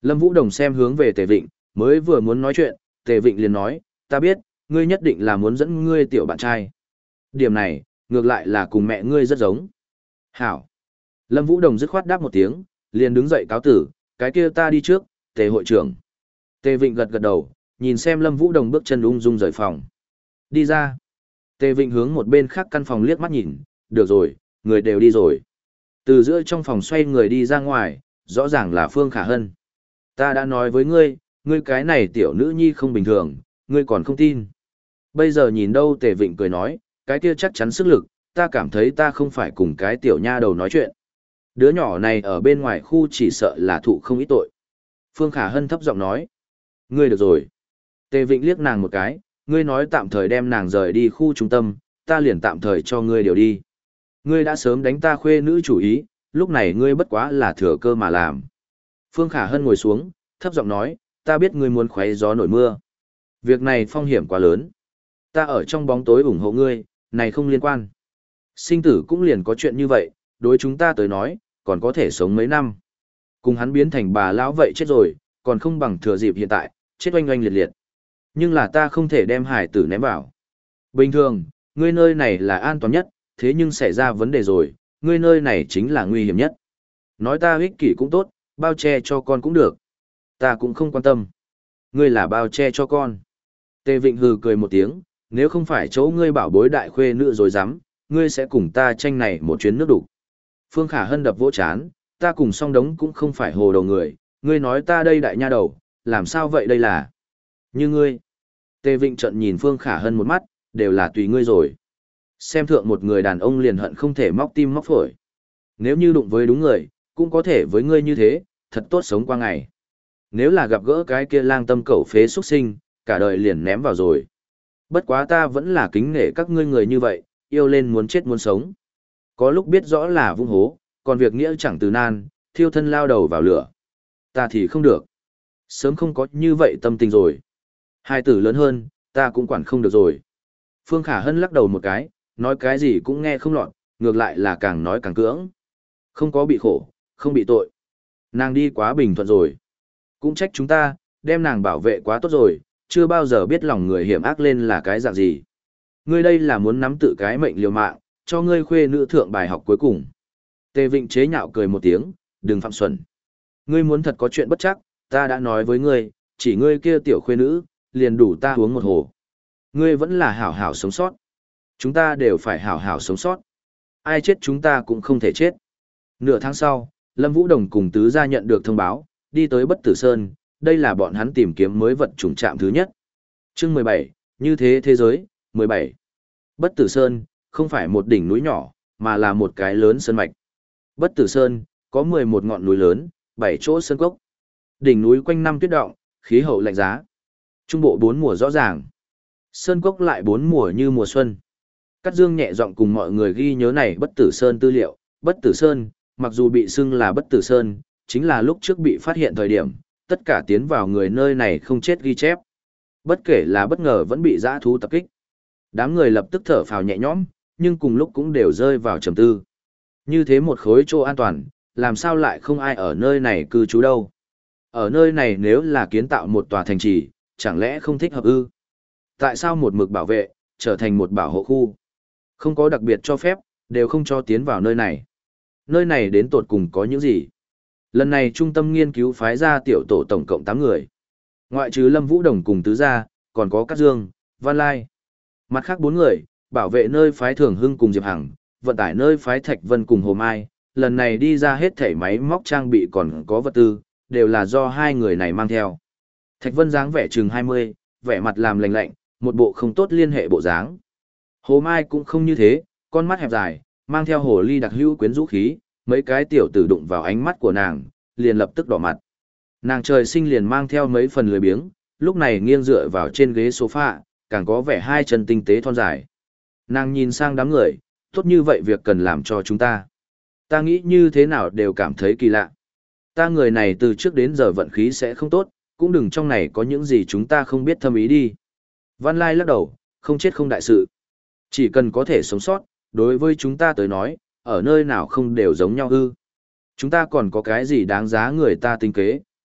Lâm Vũ Đồng xem hướng về Tề Vịnh, mới vừa muốn nói chuyện, Tề Vịnh liền nói, ta biết, ngươi nhất định là muốn dẫn ngươi tiểu bạn trai. Điểm này, ngược lại là cùng mẹ ngươi rất giống. Hảo. Lâm Vũ Đồng dứt khoát đáp một tiếng, liền đứng dậy cáo tử, cái kia ta đi trước, Tề hội trưởng. Tề Vịnh gật gật đầu, nhìn xem Lâm Vũ Đồng bước chân ung dung rời phòng. Đi ra. Tề Vịnh hướng một bên khác căn phòng liếc mắt nhìn, được rồi, người đều đi rồi. Từ giữa trong phòng xoay người đi ra ngoài, rõ ràng là Phương Khả Hân. Ta đã nói với ngươi, ngươi cái này tiểu nữ nhi không bình thường, ngươi còn không tin. Bây giờ nhìn đâu Tề Vịnh cười nói, cái kia chắc chắn sức lực, ta cảm thấy ta không phải cùng cái tiểu nha đầu nói chuyện. Đứa nhỏ này ở bên ngoài khu chỉ sợ là thụ không ít tội. Phương Khả Hân thấp giọng nói, ngươi được rồi. Tề Vịnh liếc nàng một cái, ngươi nói tạm thời đem nàng rời đi khu trung tâm, ta liền tạm thời cho ngươi điều đi. Ngươi đã sớm đánh ta khuê nữ chủ ý, lúc này ngươi bất quá là thừa cơ mà làm. Phương Khả Hân ngồi xuống, thấp giọng nói, ta biết ngươi muốn khoé gió nổi mưa. Việc này phong hiểm quá lớn. Ta ở trong bóng tối ủng hộ ngươi, này không liên quan. Sinh tử cũng liền có chuyện như vậy, đối chúng ta tới nói, còn có thể sống mấy năm. Cùng hắn biến thành bà lão vậy chết rồi, còn không bằng thừa dịp hiện tại, chết oanh oanh liệt liệt. Nhưng là ta không thể đem hải tử ném vào. Bình thường, ngươi nơi này là an toàn nhất, thế nhưng xảy ra vấn đề rồi, ngươi nơi này chính là nguy hiểm nhất. Nói ta ích kỷ cũng tốt, bao che cho con cũng được. Ta cũng không quan tâm. Ngươi là bao che cho con. Tề Vịnh hừ cười một tiếng, nếu không phải chỗ ngươi bảo bối đại khuê nữ rồi dám, ngươi sẽ cùng ta tranh này một chuyến nước đủ. Phương Khả Hân đập vỗ chán, ta cùng song đống cũng không phải hồ đầu người, ngươi nói ta đây đại nha đầu, làm sao vậy đây là? Như ngươi. Tề Vịnh trận nhìn Phương Khả Hân một mắt, đều là tùy ngươi rồi. Xem thượng một người đàn ông liền hận không thể móc tim móc phổi. Nếu như đụng với đúng người, cũng có thể với ngươi như thế, thật tốt sống qua ngày. Nếu là gặp gỡ cái kia lang tâm cẩu phế xuất sinh, cả đời liền ném vào rồi. Bất quá ta vẫn là kính nể các ngươi người như vậy, yêu lên muốn chết muốn sống. Có lúc biết rõ là vung hố, còn việc nghĩa chẳng từ nan, thiêu thân lao đầu vào lửa. Ta thì không được. Sớm không có như vậy tâm tình rồi. Hai tử lớn hơn, ta cũng quản không được rồi. Phương Khả Hân lắc đầu một cái, nói cái gì cũng nghe không lọt, ngược lại là càng nói càng cưỡng. Không có bị khổ, không bị tội. Nàng đi quá bình thuận rồi. Cũng trách chúng ta, đem nàng bảo vệ quá tốt rồi, chưa bao giờ biết lòng người hiểm ác lên là cái dạng gì. Ngươi đây là muốn nắm tự cái mệnh liều mạng, cho ngươi khuê nữ thượng bài học cuối cùng. Tề Vịnh chế nhạo cười một tiếng, đừng phạm xuẩn. Ngươi muốn thật có chuyện bất chắc, ta đã nói với ngươi, chỉ ngươi kia tiểu khuê nữ, liền đủ ta uống một hồ. Ngươi vẫn là hảo hảo sống sót. Chúng ta đều phải hảo hảo sống sót. Ai chết chúng ta cũng không thể chết. Nửa tháng sau, Lâm Vũ Đồng cùng Tứ gia nhận được thông báo, đi tới Bất Tử Sơn, đây là bọn hắn tìm kiếm mới vật trùng trạm thứ nhất. Chương mười bảy, như thế thế giới, mười bảy. Bất Tử Sơn, không phải một đỉnh núi nhỏ, mà là một cái lớn sơn mạch. Bất Tử Sơn, có mười một ngọn núi lớn, bảy chỗ sơn cốc. Đỉnh núi quanh năm tuyết động, khí hậu lạnh giá. Trung bộ bốn mùa rõ ràng. Sơn cốc lại bốn mùa như mùa xuân. Cát Dương nhẹ giọng cùng mọi người ghi nhớ này Bất Tử Sơn tư liệu. Bất Tử Sơn, mặc dù bị xưng là Bất Tử Sơn, chính là lúc trước bị phát hiện thời điểm, tất cả tiến vào người nơi này không chết ghi chép. Bất kể là bất ngờ vẫn bị dã thú tập kích. Đám người lập tức thở phào nhẹ nhõm, nhưng cùng lúc cũng đều rơi vào trầm tư. Như thế một khối chỗ an toàn, làm sao lại không ai ở nơi này cư trú đâu? Ở nơi này nếu là kiến tạo một tòa thành trì, chẳng lẽ không thích hợp ư? Tại sao một mực bảo vệ, trở thành một bảo hộ khu? Không có đặc biệt cho phép, đều không cho tiến vào nơi này. Nơi này đến tột cùng có những gì? Lần này trung tâm nghiên cứu phái ra tiểu tổ tổng cộng tám người. Ngoại trừ Lâm Vũ Đồng cùng Tứ gia, còn có Cát Dương, Văn Lai. Mặt khác bốn người, bảo vệ nơi phái Thường Hưng cùng Diệp Hằng, vận tải nơi phái Thạch Vân cùng Hồ Mai. Lần này đi ra hết thảy máy móc trang bị còn có vật tư, đều là do hai người này mang theo. Thạch Vân dáng vẻ chừng hai mươi, vẻ mặt làm lạnh lạnh, một bộ không tốt liên hệ bộ dáng. Hồ Mai cũng không như thế, con mắt hẹp dài, mang theo hồ ly đặc hữu quyến rũ khí, mấy cái tiểu tử đụng vào ánh mắt của nàng, liền lập tức đỏ mặt. Nàng trời sinh liền mang theo mấy phần lười biếng, lúc này nghiêng dựa vào trên ghế sofa, càng có vẻ hai chân tinh tế thon dài. Nàng nhìn sang đám người, tốt như vậy việc cần làm cho chúng ta. Ta nghĩ như thế nào đều cảm thấy kỳ lạ. Ta người này từ trước đến giờ vận khí sẽ không tốt, cũng đừng trong này có những gì chúng ta không biết thâm ý đi. Văn Lai lắc đầu, không chết không đại sự. Chỉ cần có thể sống sót, đối với chúng ta tới nói, ở nơi nào không đều giống nhau ư. Chúng ta còn có cái gì đáng giá người ta tính kế.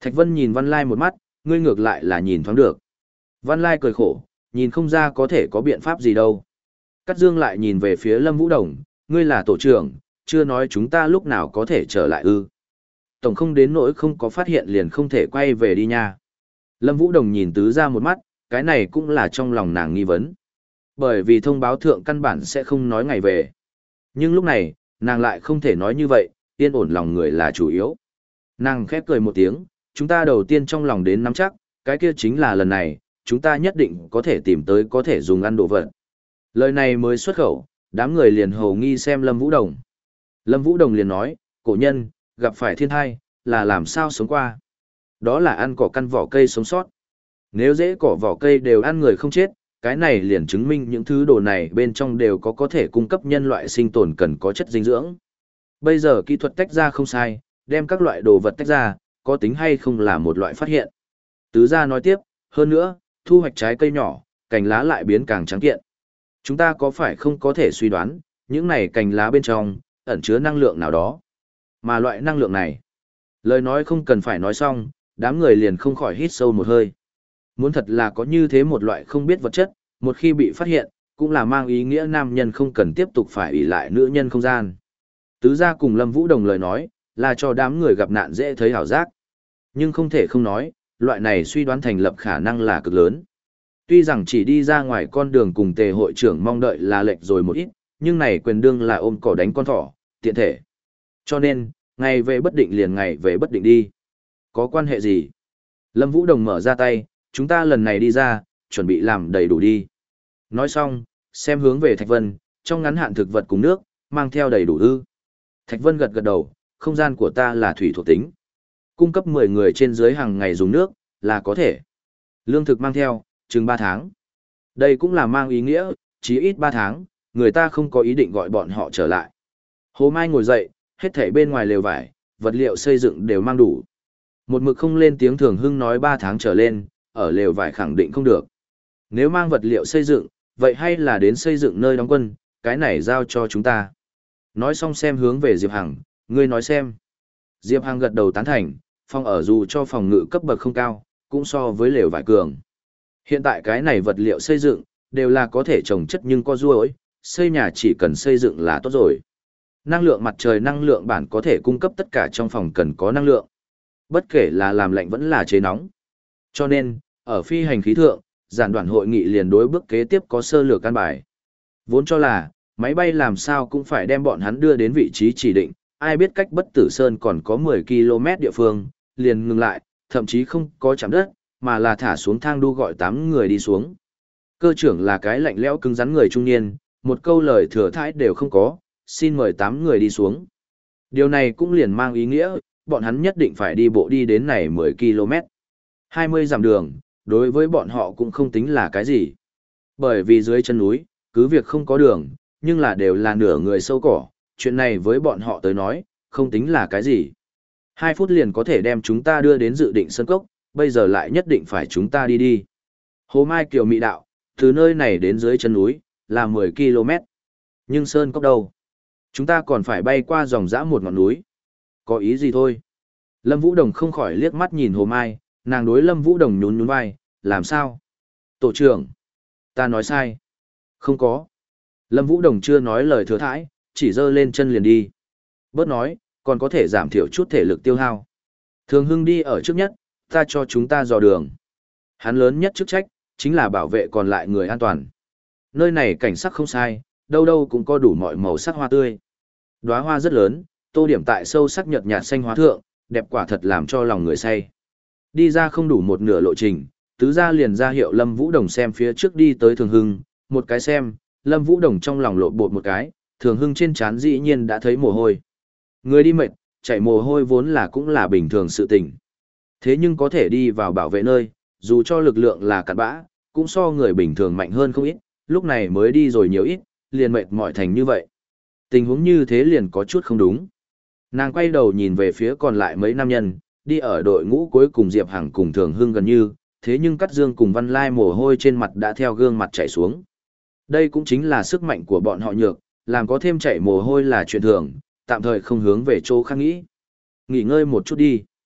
Thạch Vân nhìn Văn Lai một mắt, ngươi ngược lại là nhìn thoáng được. Văn Lai cười khổ, nhìn không ra có thể có biện pháp gì đâu. Cát Dương lại nhìn về phía Lâm Vũ Đồng, ngươi là tổ trưởng, chưa nói chúng ta lúc nào có thể trở lại ư. Tổng không đến nỗi không có phát hiện liền không thể quay về đi nha. Lâm Vũ Đồng nhìn tứ ra một mắt, cái này cũng là trong lòng nàng nghi vấn. Bởi vì thông báo thượng căn bản sẽ không nói ngày về. Nhưng lúc này, nàng lại không thể nói như vậy, yên ổn lòng người là chủ yếu. Nàng khép cười một tiếng, chúng ta đầu tiên trong lòng đến nắm chắc, cái kia chính là lần này, chúng ta nhất định có thể tìm tới có thể dùng ăn đồ vật. Lời này mới xuất khẩu, đám người liền hầu nghi xem Lâm Vũ Đồng. Lâm Vũ Đồng liền nói, cổ nhân, gặp phải thiên thai, là làm sao sống qua. Đó là ăn cỏ căn vỏ cây sống sót. Nếu dễ cỏ vỏ cây đều ăn người không chết, cái này liền chứng minh những thứ đồ này bên trong đều có có thể cung cấp nhân loại sinh tồn cần có chất dinh dưỡng. Bây giờ kỹ thuật tách ra không sai, đem các loại đồ vật tách ra, có tính hay không là một loại phát hiện. Tứ gia nói tiếp, hơn nữa, thu hoạch trái cây nhỏ, cành lá lại biến càng trắng kiện. Chúng ta có phải không có thể suy đoán, những này cành lá bên trong, ẩn chứa năng lượng nào đó. Mà loại năng lượng này, lời nói không cần phải nói xong, đám người liền không khỏi hít sâu một hơi. Muốn thật là có như thế một loại không biết vật chất, một khi bị phát hiện, cũng là mang ý nghĩa nam nhân không cần tiếp tục phải ỷ lại nữ nhân không gian. Tứ gia cùng Lâm Vũ Đồng lời nói, là cho đám người gặp nạn dễ thấy hảo giác. Nhưng không thể không nói, loại này suy đoán thành lập khả năng là cực lớn. Tuy rằng chỉ đi ra ngoài con đường cùng tề hội trưởng mong đợi là lệch rồi một ít, nhưng này quyền đương là ôm cỏ đánh con thỏ, tiện thể. Cho nên, ngày về bất định liền ngày về bất định đi. Có quan hệ gì? Lâm Vũ Đồng mở ra tay, chúng ta lần này đi ra, chuẩn bị làm đầy đủ đi. Nói xong, xem hướng về Thạch Vân, trong ngắn hạn thực vật cùng nước, mang theo đầy đủ ư. Thạch Vân gật gật đầu, không gian của ta là thủy thuộc tính. Cung cấp mười người trên dưới hàng ngày dùng nước, là có thể. Lương thực mang theo, chừng ba tháng. Đây cũng là mang ý nghĩa, chí ít ba tháng, người ta không có ý định gọi bọn họ trở lại. Hồ Mai ngồi dậy, hết thảy bên ngoài lều vải, vật liệu xây dựng đều mang đủ. Một mực không lên tiếng Thường Hưng nói ba tháng trở lên, ở lều vải khẳng định không được. Nếu mang vật liệu xây dựng, vậy hay là đến xây dựng nơi đóng quân, cái này giao cho chúng ta. Nói xong xem hướng về Diệp Hằng, ngươi nói xem. Diệp Hằng gật đầu tán thành, phòng ở dù cho phòng ngự cấp bậc không cao, cũng so với lều vải cường. Hiện tại cái này vật liệu xây dựng, đều là có thể trồng chất nhưng có ruồi, xây nhà chỉ cần xây dựng là tốt rồi. Năng lượng mặt trời năng lượng bản có thể cung cấp tất cả trong phòng cần có năng lượng. Bất kể là làm lạnh vẫn là chế nóng. Cho nên, ở phi hành khí thượng, giản đoạn hội nghị liền đối bước kế tiếp có sơ lược căn bài. Vốn cho là, máy bay làm sao cũng phải đem bọn hắn đưa đến vị trí chỉ định, ai biết cách Bất Tử Sơn còn có mười ki lô mét địa phương, liền ngừng lại, thậm chí không có chạm đất, mà là thả xuống thang đu gọi tám người đi xuống. Cơ trưởng là cái lạnh lẽo cứng rắn người trung niên, một câu lời thừa thãi đều không có, xin mời tám người đi xuống. Điều này cũng liền mang ý nghĩa, bọn hắn nhất định phải đi bộ đi đến này mười ki lô mét. hai mươi dặm đường, đối với bọn họ cũng không tính là cái gì. Bởi vì dưới chân núi, cứ việc không có đường, nhưng là đều là nửa người sâu cỏ, chuyện này với bọn họ tới nói, không tính là cái gì. Hai phút liền có thể đem chúng ta đưa đến dự định sân cốc, bây giờ lại nhất định phải chúng ta đi đi. Hồ Mai Kiều Mỹ đạo, từ nơi này đến dưới chân núi, là mười ki lô mét. Nhưng sơn cốc đâu? Chúng ta còn phải bay qua dòng dã một ngọn núi. Có ý gì thôi? Lâm Vũ Đồng không khỏi liếc mắt nhìn Hồ Mai, nàng đối Lâm Vũ Đồng nhún nhún vai, làm sao? Tổ trưởng, ta nói sai. Không có. Lâm Vũ Đồng chưa nói lời thừa thãi, chỉ giơ lên chân liền đi. Bớt nói, còn có thể giảm thiểu chút thể lực tiêu hao. Thường Hưng đi ở trước nhất, ta cho chúng ta dò đường. Hắn lớn nhất chức trách, chính là bảo vệ còn lại người an toàn. Nơi này cảnh sắc không sai, đâu đâu cũng có đủ mọi màu sắc hoa tươi. Đóa hoa rất lớn, tô điểm tại sâu sắc nhợt nhạt xanh hóa thượng, đẹp quả thật làm cho lòng người say. Đi ra không đủ một nửa lộ trình, tứ gia liền ra hiệu Lâm Vũ Đồng xem phía trước đi tới Thường Hưng, một cái xem, Lâm Vũ Đồng trong lòng lộn bột một cái, Thường Hưng trên trán dĩ nhiên đã thấy mồ hôi. Người đi mệt, chảy mồ hôi vốn là cũng là bình thường sự tình. Thế nhưng có thể đi vào bảo vệ nơi, dù cho lực lượng là cặn bã, cũng so người bình thường mạnh hơn không ít, lúc này mới đi rồi nhiều ít, liền mệt mỏi thành như vậy. Tình huống như thế liền có chút không đúng. Nàng quay đầu nhìn về phía còn lại mấy nam nhân, đi ở đội ngũ cuối cùng Diệp Hằng cùng Thường Hưng gần như, thế nhưng Cát Dương cùng Văn Lai mồ hôi trên mặt đã theo gương mặt chảy xuống. Đây cũng chính là sức mạnh của bọn họ nhược, làm có thêm chảy mồ hôi là chuyện thường, tạm thời không hướng về chỗ khác nghĩ. Nghỉ ngơi một chút đi.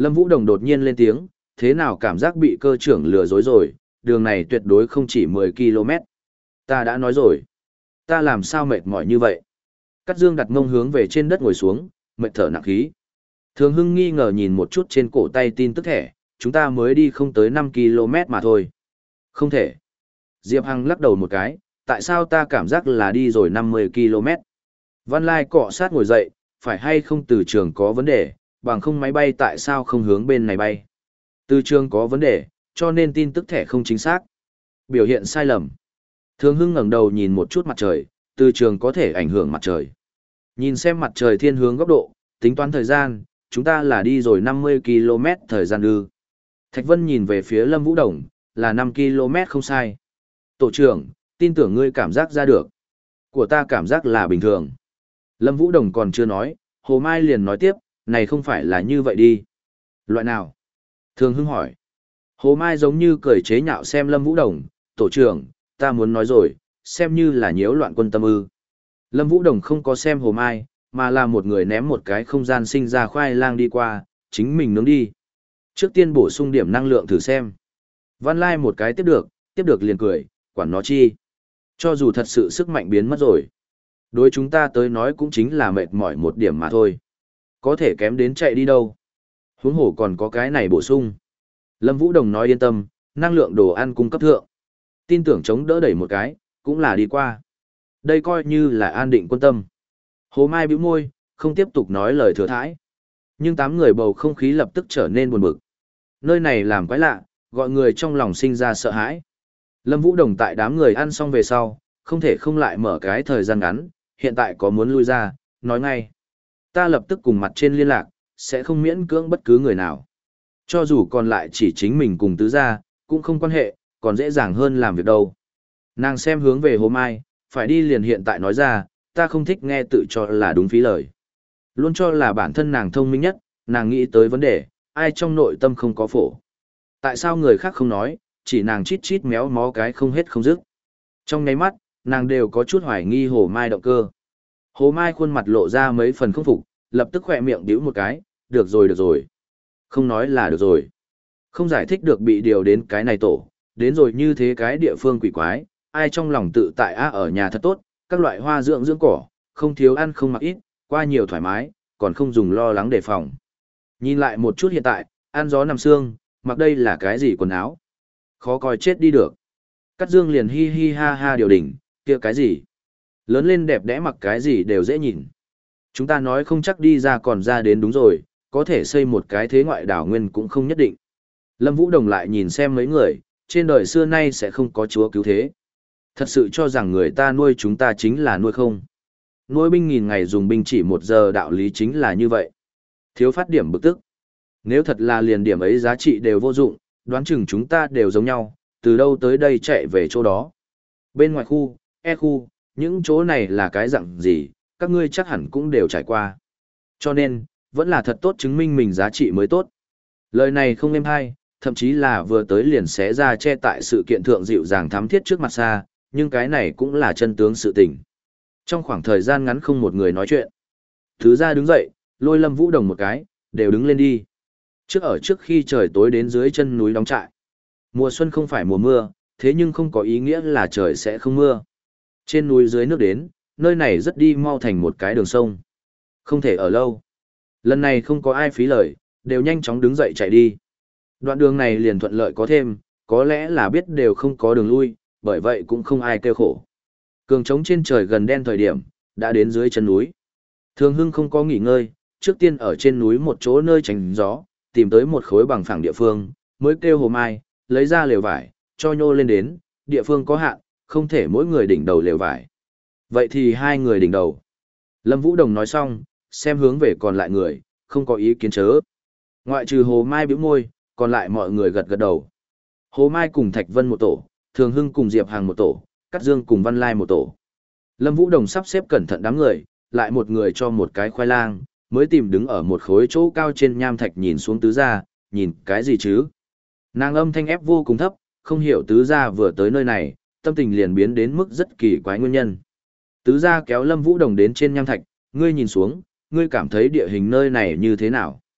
Lâm Vũ Đồng đột nhiên lên tiếng, thế nào cảm giác bị cơ trưởng lừa dối rồi, đường này tuyệt đối không chỉ mười ki lô mét. Ta đã nói rồi. Ta làm sao mệt mỏi như vậy? Cát Dương đặt mông hướng về trên đất ngồi xuống, mệt thở nặng khí. Thường Hưng nghi ngờ nhìn một chút trên cổ tay tin tức thẻ, chúng ta mới đi không tới năm ki lô mét mà thôi. Không thể. Diệp Hằng lắc đầu một cái, tại sao ta cảm giác là đi rồi năm mươi ki lô mét? Văn Lai cọ sát ngồi dậy, phải hay không từ trường có vấn đề, bằng không máy bay tại sao không hướng bên này bay? Từ trường có vấn đề, cho nên tin tức thẻ không chính xác. Biểu hiện sai lầm. Thường Hưng ngẩng đầu nhìn một chút mặt trời, từ trường có thể ảnh hưởng mặt trời. Nhìn xem mặt trời thiên hướng góc độ, tính toán thời gian, chúng ta là đi rồi năm mươi ki lô mét thời gian ư. Thạch Vân nhìn về phía Lâm Vũ Đồng, là năm ki lô mét không sai. Tổ trưởng, tin tưởng ngươi cảm giác ra được. Của ta cảm giác là bình thường. Lâm Vũ Đồng còn chưa nói, Hồ Mai liền nói tiếp, này không phải là như vậy đi. Loại nào? Thường Hưng hỏi. Hồ Mai giống như cười chế nhạo xem Lâm Vũ Đồng, tổ trưởng, ta muốn nói rồi, xem như là nhiễu loạn quân tâm ư. Lâm Vũ Đồng không có xem Hồ Mai, mà là một người ném một cái không gian sinh ra khoai lang đi qua, chính mình nướng đi. Trước tiên bổ sung điểm năng lượng thử xem. Văn Lai một cái tiếp được, tiếp được liền cười, quản nó chi. Cho dù thật sự sức mạnh biến mất rồi. Đối chúng ta tới nói cũng chính là mệt mỏi một điểm mà thôi. Có thể kém đến chạy đi đâu. Huống hồ còn có cái này bổ sung. Lâm Vũ Đồng nói yên tâm, năng lượng đồ ăn cung cấp thượng. Tin tưởng chống đỡ đẩy một cái, cũng là đi qua. Đây coi như là an định quân tâm. Hồ Mai bĩu môi, không tiếp tục nói lời thừa thãi. Nhưng tám người bầu không khí lập tức trở nên buồn bực. Nơi này làm quái lạ, gọi người trong lòng sinh ra sợ hãi. Lâm Vũ Đồng tại đám người ăn xong về sau, không thể không lại mở cái thời gian ngắn, hiện tại có muốn lui ra, nói ngay. Ta lập tức cùng mặt trên liên lạc, sẽ không miễn cưỡng bất cứ người nào. Cho dù còn lại chỉ chính mình cùng tứ gia, cũng không quan hệ, còn dễ dàng hơn làm việc đâu. Nàng xem hướng về Hồ Mai, phải đi liền hiện tại nói ra, ta không thích nghe tự cho là đúng phí lời. Luôn cho là bản thân nàng thông minh nhất, nàng nghĩ tới vấn đề, ai trong nội tâm không có phổ. Tại sao người khác không nói, chỉ nàng chít chít méo mó cái không hết không dứt. Trong nháy mắt, nàng đều có chút hoài nghi Hồ Mai động cơ. Hồ Mai khuôn mặt lộ ra mấy phần không phục, lập tức khỏe miệng bĩu một cái, được rồi được rồi. Không nói là được rồi. Không giải thích được bị điều đến cái này tổ, đến rồi như thế cái địa phương quỷ quái, ai trong lòng tự tại á ở nhà thật tốt, các loại hoa dưỡng dưỡng cỏ, không thiếu ăn không mặc ít, qua nhiều thoải mái, còn không dùng lo lắng đề phòng. Nhìn lại một chút hiện tại, ăn gió nằm xương, mặc đây là cái gì quần áo? Khó coi chết đi được. Cát Dương liền hi hi ha ha điều đỉnh, kia cái gì? Lớn lên đẹp đẽ mặc cái gì đều dễ nhìn. Chúng ta nói không chắc đi ra còn ra đến đúng rồi, có thể xây một cái thế ngoại đảo nguyên cũng không nhất định. Lâm Vũ Đồng lại nhìn xem mấy người, trên đời xưa nay sẽ không có chúa cứu thế. Thật sự cho rằng người ta nuôi chúng ta chính là nuôi không. Nuôi binh nghìn ngày dùng binh chỉ một giờ đạo lý chính là như vậy. Thiếu phát điểm bực tức. Nếu thật là liền điểm ấy giá trị đều vô dụng, đoán chừng chúng ta đều giống nhau, từ đâu tới đây chạy về chỗ đó. Bên ngoài khu, E khu, những chỗ này là cái dạng gì, các ngươi chắc hẳn cũng đều trải qua. Cho nên, vẫn là thật tốt chứng minh mình giá trị mới tốt. Lời này không êm hay, thậm chí là vừa tới liền xé ra che tại sự kiện thượng dịu dàng thám thiết trước mặt xa, nhưng cái này cũng là chân tướng sự tình. Trong khoảng thời gian ngắn không một người nói chuyện. Thứ ra đứng dậy, lôi Lâm Vũ Đồng một cái, đều đứng lên đi. Trước ở trước khi trời tối đến dưới chân núi đóng trại. Mùa xuân không phải mùa mưa, thế nhưng không có ý nghĩa là trời sẽ không mưa. Trên núi dưới nước đến, nơi này rất đi mau thành một cái đường sông. Không thể ở lâu. Lần này không có ai phí lời, đều nhanh chóng đứng dậy chạy đi. Đoạn đường này liền thuận lợi có thêm, có lẽ là biết đều không có đường lui, bởi vậy cũng không ai kêu khổ. Cường trống trên trời gần đen thời điểm, đã đến dưới chân núi. Thường Hưng không có nghỉ ngơi, trước tiên ở trên núi một chỗ nơi tránh gió, tìm tới một khối bằng phẳng địa phương, mới kêu Hồ Mai, lấy ra lều vải, cho nhô lên đến, địa phương có hạn, không thể mỗi người đỉnh đầu lều vải. Vậy thì hai người đỉnh đầu. Lâm Vũ Đồng nói xong, xem hướng về còn lại người, không có ý kiến chớ. Ngoại trừ Hồ Mai bĩu môi, còn lại mọi người gật gật đầu. Hồ Mai cùng Thạch Vân một tổ, Thường Hưng cùng Diệp Hàng một tổ, Cát Dương cùng Văn Lai một tổ. Lâm Vũ Đồng sắp xếp cẩn thận đám người, lại một người cho một cái khoai lang, mới tìm đứng ở một khối chỗ cao trên nham thạch nhìn xuống tứ gia, nhìn cái gì chứ? Nàng âm thanh ép vô cùng thấp, không hiểu tứ gia vừa tới nơi này, tâm tình liền biến đến mức rất kỳ quái nguyên nhân. Tứ gia kéo Lâm Vũ Đồng đến trên nham thạch, ngươi nhìn xuống, ngươi cảm thấy địa hình nơi này như thế nào?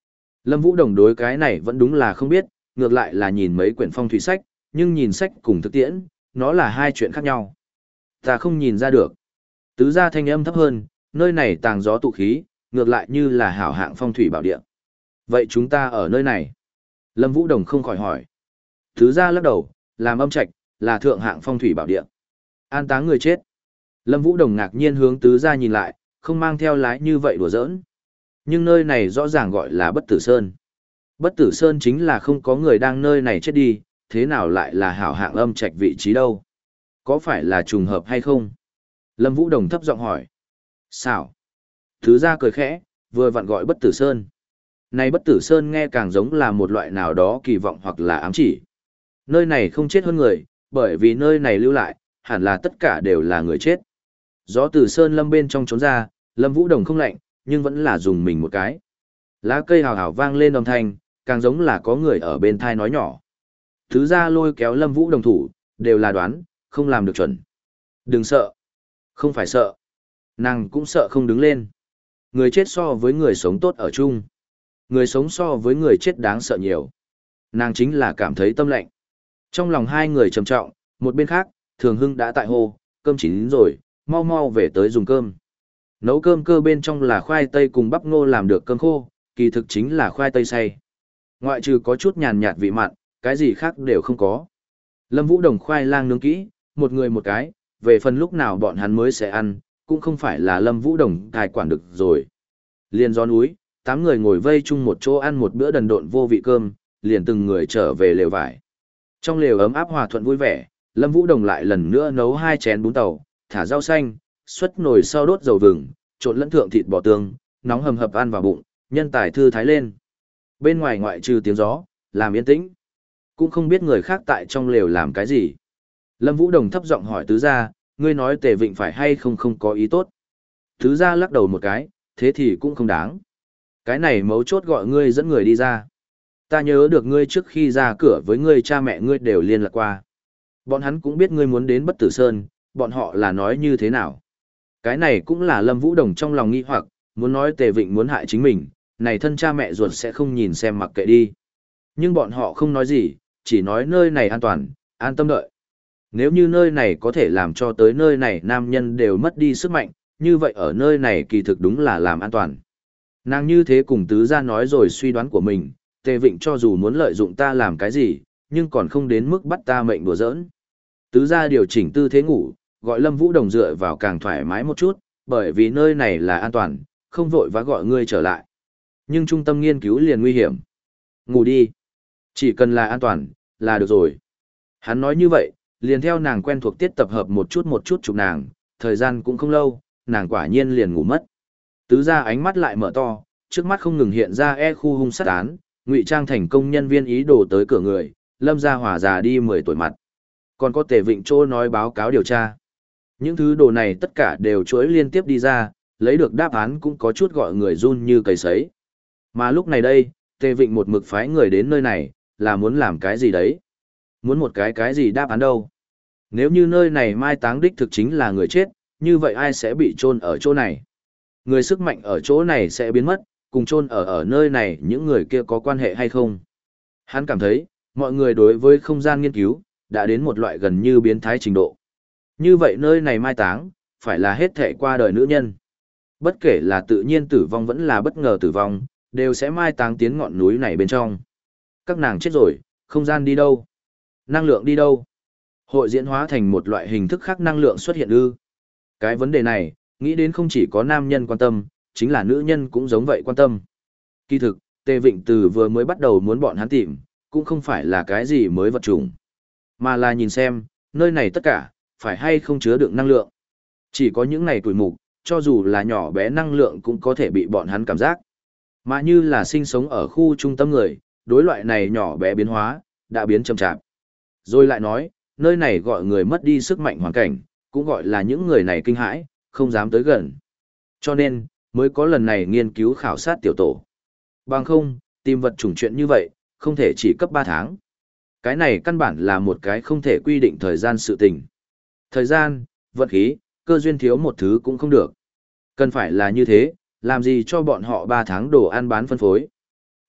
Lâm Vũ Đồng đối cái này vẫn đúng là không biết, ngược lại là nhìn mấy quyển phong thủy sách, nhưng nhìn sách cùng thực tiễn, nó là hai chuyện khác nhau. Ta không nhìn ra được. Tứ gia thanh âm thấp hơn, nơi này tàng gió tụ khí, ngược lại như là hảo hạng phong thủy bảo địa. Vậy chúng ta ở nơi này. Lâm Vũ Đồng không khỏi hỏi. Tứ gia lắc đầu, làm âm trạch, là thượng hạng phong thủy bảo địa. An táng người chết. Lâm Vũ Đồng ngạc nhiên hướng tứ gia nhìn lại, không mang theo lái như vậy đùa giỡn. Nhưng nơi này rõ ràng gọi là Bất Tử Sơn. Bất Tử Sơn chính là không có người đang nơi này chết đi, thế nào lại là hảo hạng âm trạch vị trí đâu? Có phải là trùng hợp hay không? Lâm Vũ Đồng thấp giọng hỏi. Sao? Thứ gia cười khẽ, vừa vặn gọi Bất Tử Sơn. Này Bất Tử Sơn nghe càng giống là một loại nào đó kỳ vọng hoặc là ám chỉ. Nơi này không chết hơn người, bởi vì nơi này lưu lại, hẳn là tất cả đều là người chết. Gió từ Sơn Lâm bên trong trốn ra, Lâm Vũ Đồng không lạnh, nhưng vẫn là dùng mình một cái. Lá cây hào hào vang lên âm thanh, càng giống là có người ở bên thai nói nhỏ. Thứ gia lôi kéo Lâm Vũ Đồng thủ, đều là đoán, không làm được chuẩn. Đừng sợ. Không phải sợ. Nàng cũng sợ không đứng lên. Người chết so với người sống tốt ở chung. Người sống so với người chết đáng sợ nhiều. Nàng chính là cảm thấy tâm lạnh. Trong lòng hai người trầm trọng, một bên khác, Thường Hưng đã tại hồ, cơm chín rồi, mau mau về tới dùng cơm. Nấu cơm cơ bên trong là khoai tây cùng bắp ngô làm được cơm khô, kỳ thực chính là khoai tây xay. Ngoại trừ có chút nhàn nhạt vị mặn, cái gì khác đều không có. Lâm Vũ Đồng khoai lang nướng kỹ, một người một cái, về phần lúc nào bọn hắn mới sẽ ăn, cũng không phải là Lâm Vũ Đồng tài quản được rồi. Liền gió núi, tám người ngồi vây chung một chỗ ăn một bữa đần độn vô vị cơm, liền từng người trở về lều vải. Trong lều ấm áp hòa thuận vui vẻ, Lâm Vũ Đồng lại lần nữa nấu hai chén bún tàu, thả rau xanh, xuất nồi sau đốt dầu vừng, trộn lẫn thượng thịt bò tương, nóng hầm hập ăn vào bụng, nhân tài thư thái lên. Bên ngoài ngoại trừ tiếng gió, làm yên tĩnh. Cũng không biết người khác tại trong lều làm cái gì. Lâm Vũ Đồng thấp giọng hỏi tứ gia, ngươi nói Tề Vịnh phải hay không không có ý tốt. Tứ gia lắc đầu một cái, thế thì cũng không đáng. Cái này mấu chốt gọi ngươi dẫn người đi ra. Ta nhớ được ngươi trước khi ra cửa với ngươi cha mẹ ngươi đều liên lạc qua. Bọn hắn cũng biết ngươi muốn đến Bất Tử Sơn, bọn họ là nói như thế nào. Cái này cũng là Lâm Vũ Đồng trong lòng nghi hoặc, muốn nói Tề Vịnh muốn hại chính mình, này thân cha mẹ ruột sẽ không nhìn xem mặc kệ đi. Nhưng bọn họ không nói gì, chỉ nói nơi này an toàn, an tâm đợi. Nếu như nơi này có thể làm cho tới nơi này nam nhân đều mất đi sức mạnh, như vậy ở nơi này kỳ thực đúng là làm an toàn. Nàng như thế cùng tứ gia nói rồi suy đoán của mình, Tề Vịnh cho dù muốn lợi dụng ta làm cái gì, nhưng còn không đến mức bắt ta mệnh đùa giỡn. Tứ gia điều chỉnh tư thế ngủ, gọi Lâm Vũ Đồng dựa vào càng thoải mái một chút, bởi vì nơi này là an toàn, không vội vã gọi ngươi trở lại. Nhưng trung tâm nghiên cứu liền nguy hiểm. Ngủ đi. Chỉ cần là an toàn, là được rồi. Hắn nói như vậy, liền theo nàng quen thuộc tiết tập hợp một chút một chút chụp nàng, thời gian cũng không lâu, nàng quả nhiên liền ngủ mất. Tứ gia ánh mắt lại mở to, trước mắt không ngừng hiện ra e khu hung sát án, ngụy trang thành công nhân viên ý đồ tới cửa người, Lâm gia hỏa già đi mười tuổi mặt. Còn có Tề Vịnh Trô nói báo cáo điều tra. Những thứ đồ này tất cả đều chuỗi liên tiếp đi ra, lấy được đáp án cũng có chút gọi người run như cầy sấy. Mà lúc này đây, Tề Vịnh một mực phái người đến nơi này, là muốn làm cái gì đấy? Muốn một cái cái gì đáp án đâu? Nếu như nơi này mai táng đích thực chính là người chết, như vậy ai sẽ bị chôn ở chỗ này? Người sức mạnh ở chỗ này sẽ biến mất, cùng chôn ở ở nơi này những người kia có quan hệ hay không? Hắn cảm thấy, mọi người đối với không gian nghiên cứu, đã đến một loại gần như biến thái trình độ. Như vậy nơi này mai táng, phải là hết thể qua đời nữ nhân. Bất kể là tự nhiên tử vong vẫn là bất ngờ tử vong, đều sẽ mai táng tiến ngọn núi này bên trong. Các nàng chết rồi, không gian đi đâu? Năng lượng đi đâu? Hội diễn hóa thành một loại hình thức khác năng lượng xuất hiện ư? Cái vấn đề này, nghĩ đến không chỉ có nam nhân quan tâm, chính là nữ nhân cũng giống vậy quan tâm. Kỳ thực, Tề Vịnh từ vừa mới bắt đầu muốn bọn hắn tìm, cũng không phải là cái gì mới vật chủng, mà là nhìn xem, nơi này tất cả, phải hay không chứa đựng năng lượng. Chỉ có những này tuổi mục, cho dù là nhỏ bé năng lượng cũng có thể bị bọn hắn cảm giác. Mà như là sinh sống ở khu trung tâm người, đối loại này nhỏ bé biến hóa, đã biến chậm chạp. Rồi lại nói, nơi này gọi người mất đi sức mạnh hoàn cảnh, cũng gọi là những người này kinh hãi, không dám tới gần. Cho nên, mới có lần này nghiên cứu khảo sát tiểu tổ. Bằng không, tìm vật chủng chuyện như vậy, không thể chỉ cấp ba tháng. Cái này căn bản là một cái không thể quy định thời gian sự tình. Thời gian, vận khí, cơ duyên thiếu một thứ cũng không được. Cần phải là như thế, làm gì cho bọn họ ba tháng đồ ăn bán phân phối.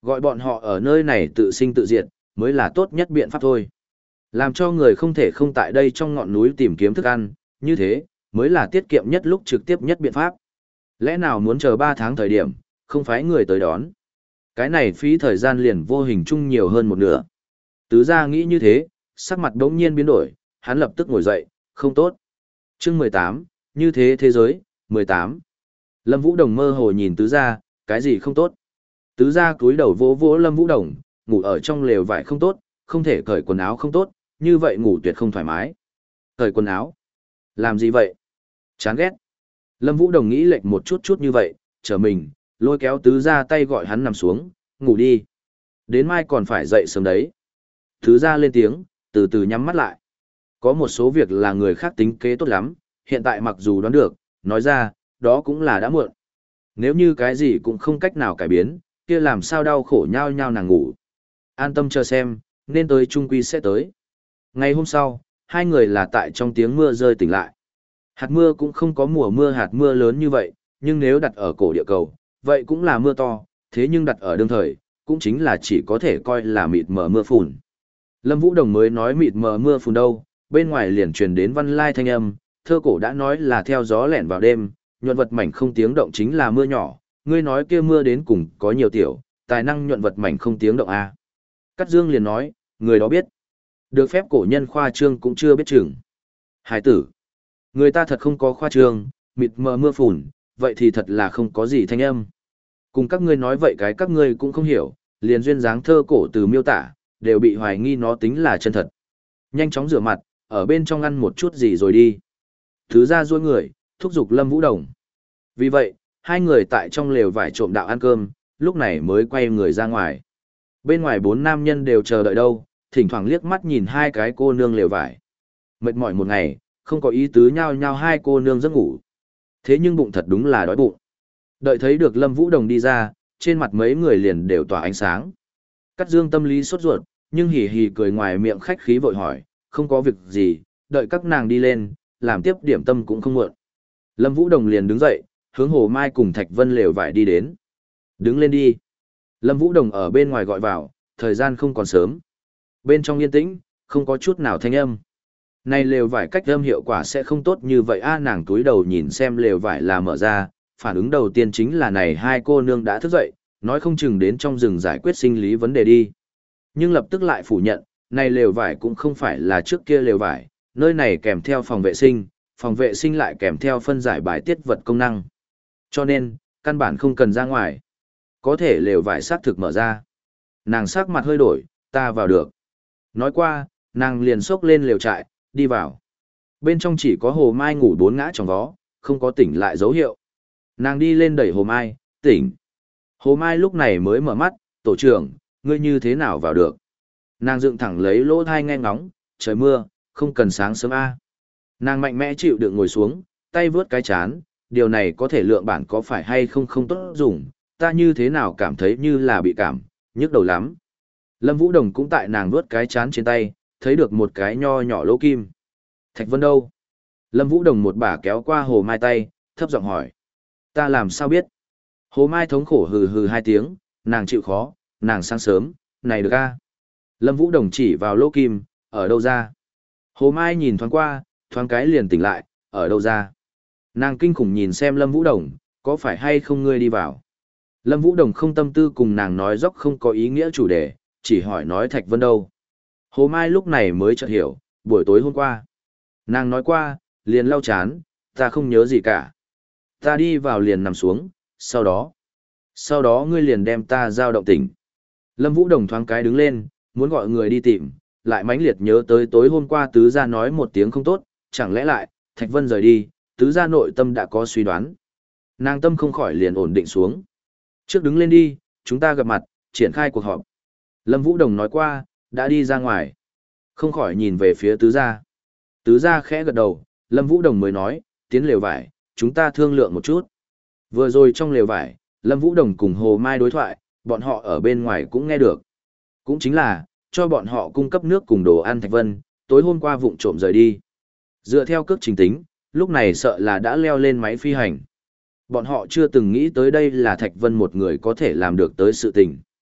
Gọi bọn họ ở nơi này tự sinh tự diệt, mới là tốt nhất biện pháp thôi. Làm cho người không thể không tại đây trong ngọn núi tìm kiếm thức ăn, như thế, mới là tiết kiệm nhất lúc trực tiếp nhất biện pháp. Lẽ nào muốn chờ ba tháng thời điểm, không phải người tới đón. Cái này phí thời gian liền vô hình chung nhiều hơn một nửa. Tứ gia nghĩ như thế, sắc mặt đống nhiên biến đổi, hắn lập tức ngồi dậy, không tốt. Chương mười tám, như thế thế giới, mười tám. Lâm Vũ Đồng mơ hồ nhìn tứ gia, cái gì không tốt. Tứ gia cúi đầu vỗ vỗ Lâm Vũ Đồng, ngủ ở trong lều vải không tốt, không thể cởi quần áo không tốt, như vậy ngủ tuyệt không thoải mái. Cởi quần áo? Làm gì vậy? Chán ghét. Lâm Vũ Đồng nghĩ lệch một chút chút như vậy, trở mình, lôi kéo tứ gia tay gọi hắn nằm xuống, ngủ đi. Đến mai còn phải dậy sớm đấy. Tứ gia lên tiếng, từ từ nhắm mắt lại. Có một số việc là người khác tính kế tốt lắm, hiện tại mặc dù đoán được, nói ra, đó cũng là đã muộn. Nếu như cái gì cũng không cách nào cải biến, kia làm sao đau khổ nhau nhau nàng ngủ. An tâm chờ xem, nên tới trung quy sẽ tới. Ngày hôm sau, hai người là tại trong tiếng mưa rơi tỉnh lại. Hạt mưa cũng không có mùa mưa hạt mưa lớn như vậy, nhưng nếu đặt ở cổ địa cầu, vậy cũng là mưa to, thế nhưng đặt ở đương thời, cũng chính là chỉ có thể coi là mịt mờ mưa phùn. Lâm Vũ Đồng mới nói mịt mờ mưa phùn đâu, bên ngoài liền truyền đến văn lai thanh âm, thơ cổ đã nói là theo gió lẻn vào đêm, nhuận vật mảnh không tiếng động chính là mưa nhỏ, ngươi nói kia mưa đến cùng có nhiều tiểu, tài năng nhuận vật mảnh không tiếng động a. À. Cát Dương liền nói, người đó biết. Được phép cổ nhân khoa trương cũng chưa biết chừng. Hải tử, người ta thật không có khoa trương, mịt mờ mưa phùn, vậy thì thật là không có gì thanh âm. Cùng các ngươi nói vậy cái các ngươi cũng không hiểu, liền duyên dáng thơ cổ từ miêu tả, đều bị hoài nghi nó tính là chân thật. Nhanh chóng rửa mặt, ở bên trong ăn một chút gì rồi đi. Thứ ra duỗi người, thúc giục Lâm Vũ Đồng. Vì vậy, hai người tại trong lều vải trộm đạo ăn cơm, lúc này mới quay người ra ngoài. Bên ngoài bốn nam nhân đều chờ đợi đâu, thỉnh thoảng liếc mắt nhìn hai cái cô nương lều vải. Mệt mỏi một ngày, không có ý tứ nhao nhao hai cô nương giấc ngủ. Thế nhưng bụng thật đúng là đói bụng. Đợi thấy được Lâm Vũ Đồng đi ra, trên mặt mấy người liền đều tỏa ánh sáng. Cát Dương tâm lý sốt ruột, nhưng hì hì cười ngoài miệng khách khí vội hỏi, không có việc gì, đợi các nàng đi lên, làm tiếp điểm tâm cũng không muộn. Lâm Vũ Đồng liền đứng dậy, hướng Hồ Mai cùng Thạch Vân lều vải đi đến. Đứng lên đi. Lâm Vũ Đồng ở bên ngoài gọi vào, thời gian không còn sớm. Bên trong yên tĩnh, không có chút nào thanh âm. Này lều vải cách âm hiệu quả sẽ không tốt như vậy a, nàng túi đầu nhìn xem lều vải là mở ra, phản ứng đầu tiên chính là này hai cô nương đã thức dậy, nói không chừng đến trong rừng giải quyết sinh lý vấn đề đi. Nhưng lập tức lại phủ nhận, này lều vải cũng không phải là trước kia lều vải, nơi này kèm theo phòng vệ sinh, phòng vệ sinh lại kèm theo phân giải bài tiết vật công năng. Cho nên, căn bản không cần ra ngoài. Có thể lều vải xác thực mở ra. Nàng sắc mặt hơi đổi, ta vào được. Nói qua, nàng liền xốc lên lều trại, đi vào. Bên trong chỉ có Hồ Mai ngủ bốn ngã trong vó, không có tỉnh lại dấu hiệu. Nàng đi lên đẩy Hồ Mai, tỉnh. Hồ Mai lúc này mới mở mắt, tổ trưởng, ngươi như thế nào vào được. Nàng dựng thẳng lấy lỗ thai nghe ngóng, trời mưa, không cần sáng sớm a. Nàng mạnh mẽ chịu đựng ngồi xuống, tay vướt cái chán, điều này có thể lượng bản có phải hay không không tốt dùng, ta như thế nào cảm thấy như là bị cảm, nhức đầu lắm. Lâm Vũ Đồng cũng tại nàng vướt cái chán trên tay, thấy được một cái nho nhỏ lỗ kim. Thạch Vân đâu? Lâm Vũ Đồng một bà kéo qua Hồ Mai tay, thấp giọng hỏi. Ta làm sao biết? Hồ Mai thống khổ hừ hừ hai tiếng, nàng chịu khó, nàng sáng sớm, này được a. Lâm Vũ Đồng chỉ vào lỗ kim, ở đâu ra? Hồ Mai nhìn thoáng qua, thoáng cái liền tỉnh lại, ở đâu ra? Nàng kinh khủng nhìn xem Lâm Vũ Đồng, có phải hay không ngươi đi vào? Lâm Vũ Đồng không tâm tư cùng nàng nói dốc không có ý nghĩa chủ đề, chỉ hỏi nói Thạch Vân đâu. Hồ Mai lúc này mới chợt hiểu, buổi tối hôm qua. Nàng nói qua, liền lau chán, ta không nhớ gì cả. Ta đi vào liền nằm xuống, sau đó. Sau đó ngươi liền đem ta giao động tỉnh. Lâm Vũ Đồng thoáng cái đứng lên, muốn gọi người đi tìm, lại mãnh liệt nhớ tới tối hôm qua tứ gia nói một tiếng không tốt, chẳng lẽ lại, Thạch Vân rời đi, tứ gia nội tâm đã có suy đoán. Nàng tâm không khỏi liền ổn định xuống. Trước đứng lên đi, chúng ta gặp mặt, triển khai cuộc họp. Lâm Vũ Đồng nói qua, đã đi ra ngoài. Không khỏi nhìn về phía tứ gia. Tứ gia khẽ gật đầu, Lâm Vũ Đồng mới nói, tiến lều vải, chúng ta thương lượng một chút. Vừa rồi trong lều vải, Lâm Vũ Đồng cùng Hồ Mai đối thoại, bọn họ ở bên ngoài cũng nghe được. Cũng chính là, cho bọn họ cung cấp nước cùng đồ ăn Thạch Vân, tối hôm qua vụng trộm rời đi. Dựa theo cước trình tính, lúc này sợ là đã leo lên máy phi hành. Bọn họ chưa từng nghĩ tới đây là Thạch Vân một người có thể làm được tới sự tình.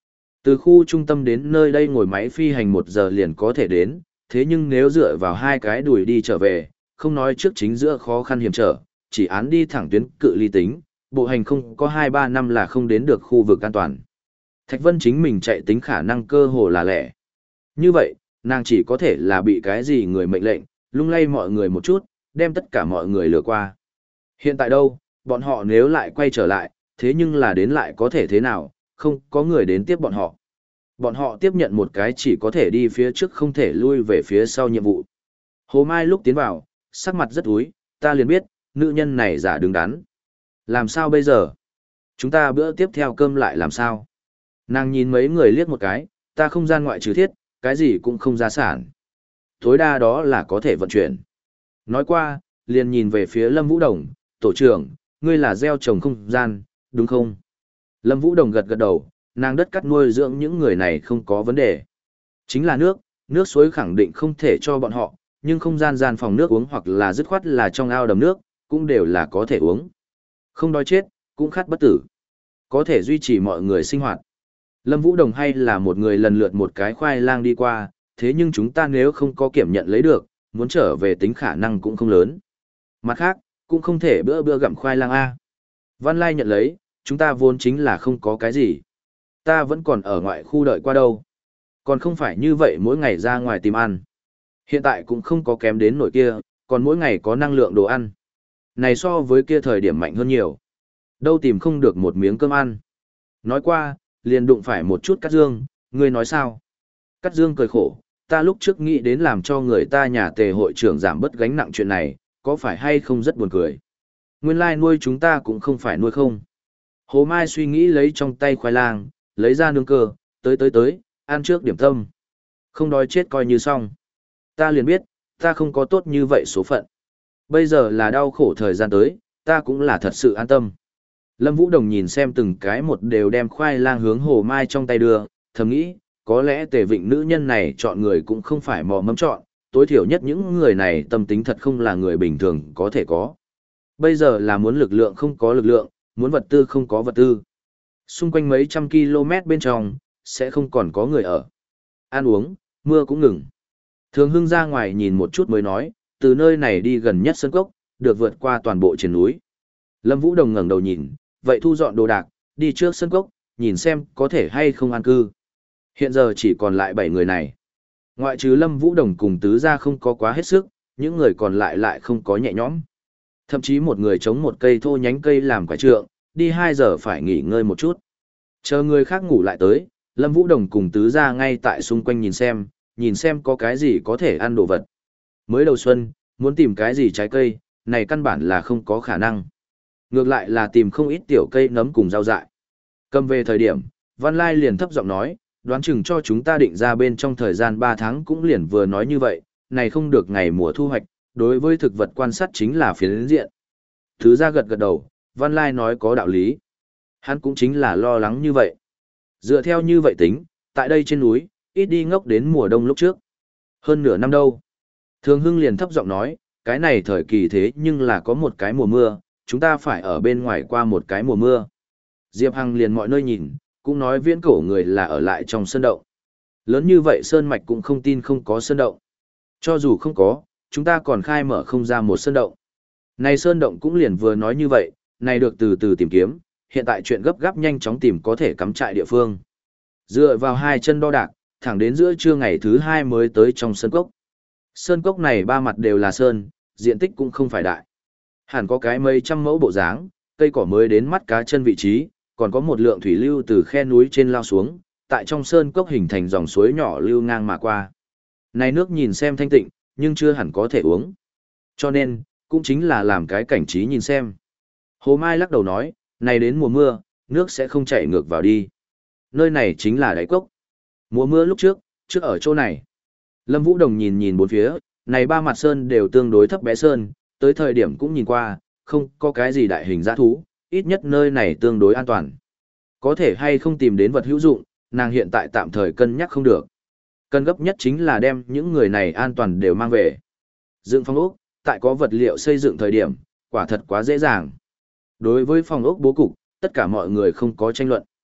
Từ khu trung tâm đến nơi đây ngồi máy phi hành một giờ liền có thể đến, thế nhưng nếu dựa vào hai cái đùi đi trở về, không nói trước chính giữa khó khăn hiểm trở, chỉ án đi thẳng tuyến cự ly tính, bộ hành không có hai ba năm là không đến được khu vực an toàn. Thạch Vân chính mình chạy tính khả năng cơ hồ là lẻ. Như vậy, nàng chỉ có thể là bị cái gì người mệnh lệnh, lung lay mọi người một chút, đem tất cả mọi người lừa qua. Hiện tại đâu, bọn họ nếu lại quay trở lại, thế nhưng là đến lại có thể thế nào, không có người đến tiếp bọn họ. Bọn họ tiếp nhận một cái chỉ có thể đi phía trước không thể lui về phía sau nhiệm vụ. Hồ Mai lúc tiến vào, sắc mặt rất úi, ta liền biết, nữ nhân này giả đứng đắn. Làm sao bây giờ? Chúng ta bữa tiếp theo cơm lại làm sao? Nàng nhìn mấy người liếc một cái, ta không gian ngoại trừ thiết, cái gì cũng không gia sản. Tối đa đó là có thể vận chuyển. Nói qua, liền nhìn về phía Lâm Vũ Đồng, tổ trưởng, ngươi là gieo trồng không gian, đúng không? Lâm Vũ Đồng gật gật đầu, nàng đất cắt nuôi dưỡng những người này không có vấn đề. Chính là nước, nước suối khẳng định không thể cho bọn họ, nhưng không gian gian phòng nước uống hoặc là dứt khoát là trong ao đầm nước, cũng đều là có thể uống. Không đói chết, cũng khát bất tử. Có thể duy trì mọi người sinh hoạt. Lâm Vũ Đồng hay là một người lần lượt một cái khoai lang đi qua, thế nhưng chúng ta nếu không có kiểm nhận lấy được, muốn trở về tính khả năng cũng không lớn. Mặt khác, cũng không thể bữa bữa gặm khoai lang A. Văn Lai nhận lấy, chúng ta vốn chính là không có cái gì. Ta vẫn còn ở ngoại khu đợi qua đâu. Còn không phải như vậy mỗi ngày ra ngoài tìm ăn. Hiện tại cũng không có kém đến nổi kia, còn mỗi ngày có năng lượng đồ ăn. Này so với kia thời điểm mạnh hơn nhiều. Đâu tìm không được một miếng cơm ăn. Nói qua, liền đụng phải một chút Cát Dương, ngươi nói sao? Cát Dương cười khổ, ta lúc trước nghĩ đến làm cho người ta nhà tề hội trưởng giảm bớt gánh nặng chuyện này, có phải hay không rất buồn cười. Nguyên lai nuôi chúng ta cũng không phải nuôi không. Hồ Mai suy nghĩ lấy trong tay khoai lang, lấy ra nướng cơ, tới tới tới, ăn trước điểm tâm. Không đói chết coi như xong. Ta liền biết, ta không có tốt như vậy số phận. Bây giờ là đau khổ thời gian tới, ta cũng là thật sự an tâm. Lâm Vũ Đồng nhìn xem từng cái một đều đem khoai lang hướng Hồ Mai trong tay đưa, thầm nghĩ, có lẽ Tề Vịnh nữ nhân này chọn người cũng không phải mò mẫm chọn, tối thiểu nhất những người này tâm tính thật không là người bình thường có thể có. Bây giờ là muốn lực lượng không có lực lượng, muốn vật tư không có vật tư. Xung quanh mấy trăm km bên trong, sẽ không còn có người ở. Ăn uống, mưa cũng ngừng. Thường Hưng ra ngoài nhìn một chút mới nói, từ nơi này đi gần nhất Sơn Cốc, được vượt qua toàn bộ trên núi. Lâm Vũ Đồng ngẩng đầu nhìn, vậy thu dọn đồ đạc, đi trước Sơn Cốc, nhìn xem có thể hay không an cư. Hiện giờ chỉ còn lại bảy người này. Ngoại trừ Lâm Vũ Đồng cùng tứ gia không có quá hết sức, những người còn lại lại không có nhẹ nhõm. Thậm chí một người chống một cây thô nhánh cây làm quả trượng, đi hai giờ phải nghỉ ngơi một chút. Chờ người khác ngủ lại tới, Lâm Vũ Đồng cùng tứ gia ngay tại xung quanh nhìn xem, nhìn xem có cái gì có thể ăn đồ vật. Mới đầu xuân, muốn tìm cái gì trái cây, này căn bản là không có khả năng. Ngược lại là tìm không ít tiểu cây nấm cùng rau dại. Cầm về thời điểm, Văn Lai liền thấp giọng nói, đoán chừng cho chúng ta định ra bên trong thời gian ba tháng cũng liền vừa nói như vậy, này không được ngày mùa thu hoạch, đối với thực vật quan sát chính là phiến diện. Thứ ra gật gật đầu, Văn Lai nói có đạo lý. Hắn cũng chính là lo lắng như vậy. Dựa theo như vậy tính, tại đây trên núi, ít đi ngốc đến mùa đông lúc trước. Hơn nửa năm đâu. Thường Hưng liền thấp giọng nói, cái này thời kỳ thế nhưng là có một cái mùa mưa, chúng ta phải ở bên ngoài qua một cái mùa mưa. Diệp Hằng liền mọi nơi nhìn, cũng nói viễn cổ người là ở lại trong sơn động. Lớn như vậy sơn mạch cũng không tin không có sơn động. Cho dù không có, chúng ta còn khai mở không ra một sơn động. Này sơn động cũng liền vừa nói như vậy, này được từ từ tìm kiếm, hiện tại chuyện gấp gáp nhanh chóng tìm có thể cắm trại địa phương. Dựa vào hai chân đo đạc, thẳng đến giữa trưa ngày thứ hai mới tới trong sơn cốc. Sơn cốc này ba mặt đều là sơn, diện tích cũng không phải đại. Hẳn có cái mấy trăm mẫu bộ dáng, cây cỏ mới đến mắt cá chân vị trí, còn có một lượng thủy lưu từ khe núi trên lao xuống, tại trong sơn cốc hình thành dòng suối nhỏ lưu ngang mà qua. Này nước nhìn xem thanh tịnh, nhưng chưa hẳn có thể uống. Cho nên, cũng chính là làm cái cảnh trí nhìn xem. Hồ Mai lắc đầu nói, này đến mùa mưa, nước sẽ không chảy ngược vào đi. Nơi này chính là đáy cốc. Mùa mưa lúc trước, trước ở chỗ này. Lâm Vũ Đồng nhìn nhìn bốn phía, này ba mặt sơn đều tương đối thấp bé sơn, tới thời điểm cũng nhìn qua, không có cái gì đại hình dã thú, ít nhất nơi này tương đối an toàn. Có thể hay không tìm đến vật hữu dụng, nàng hiện tại tạm thời cân nhắc không được. Cân gấp nhất chính là đem những người này an toàn đều mang về. Dựng phòng ốc, tại có vật liệu xây dựng thời điểm, quả thật quá dễ dàng. Đối với phòng ốc bố cục, tất cả mọi người không có tranh luận.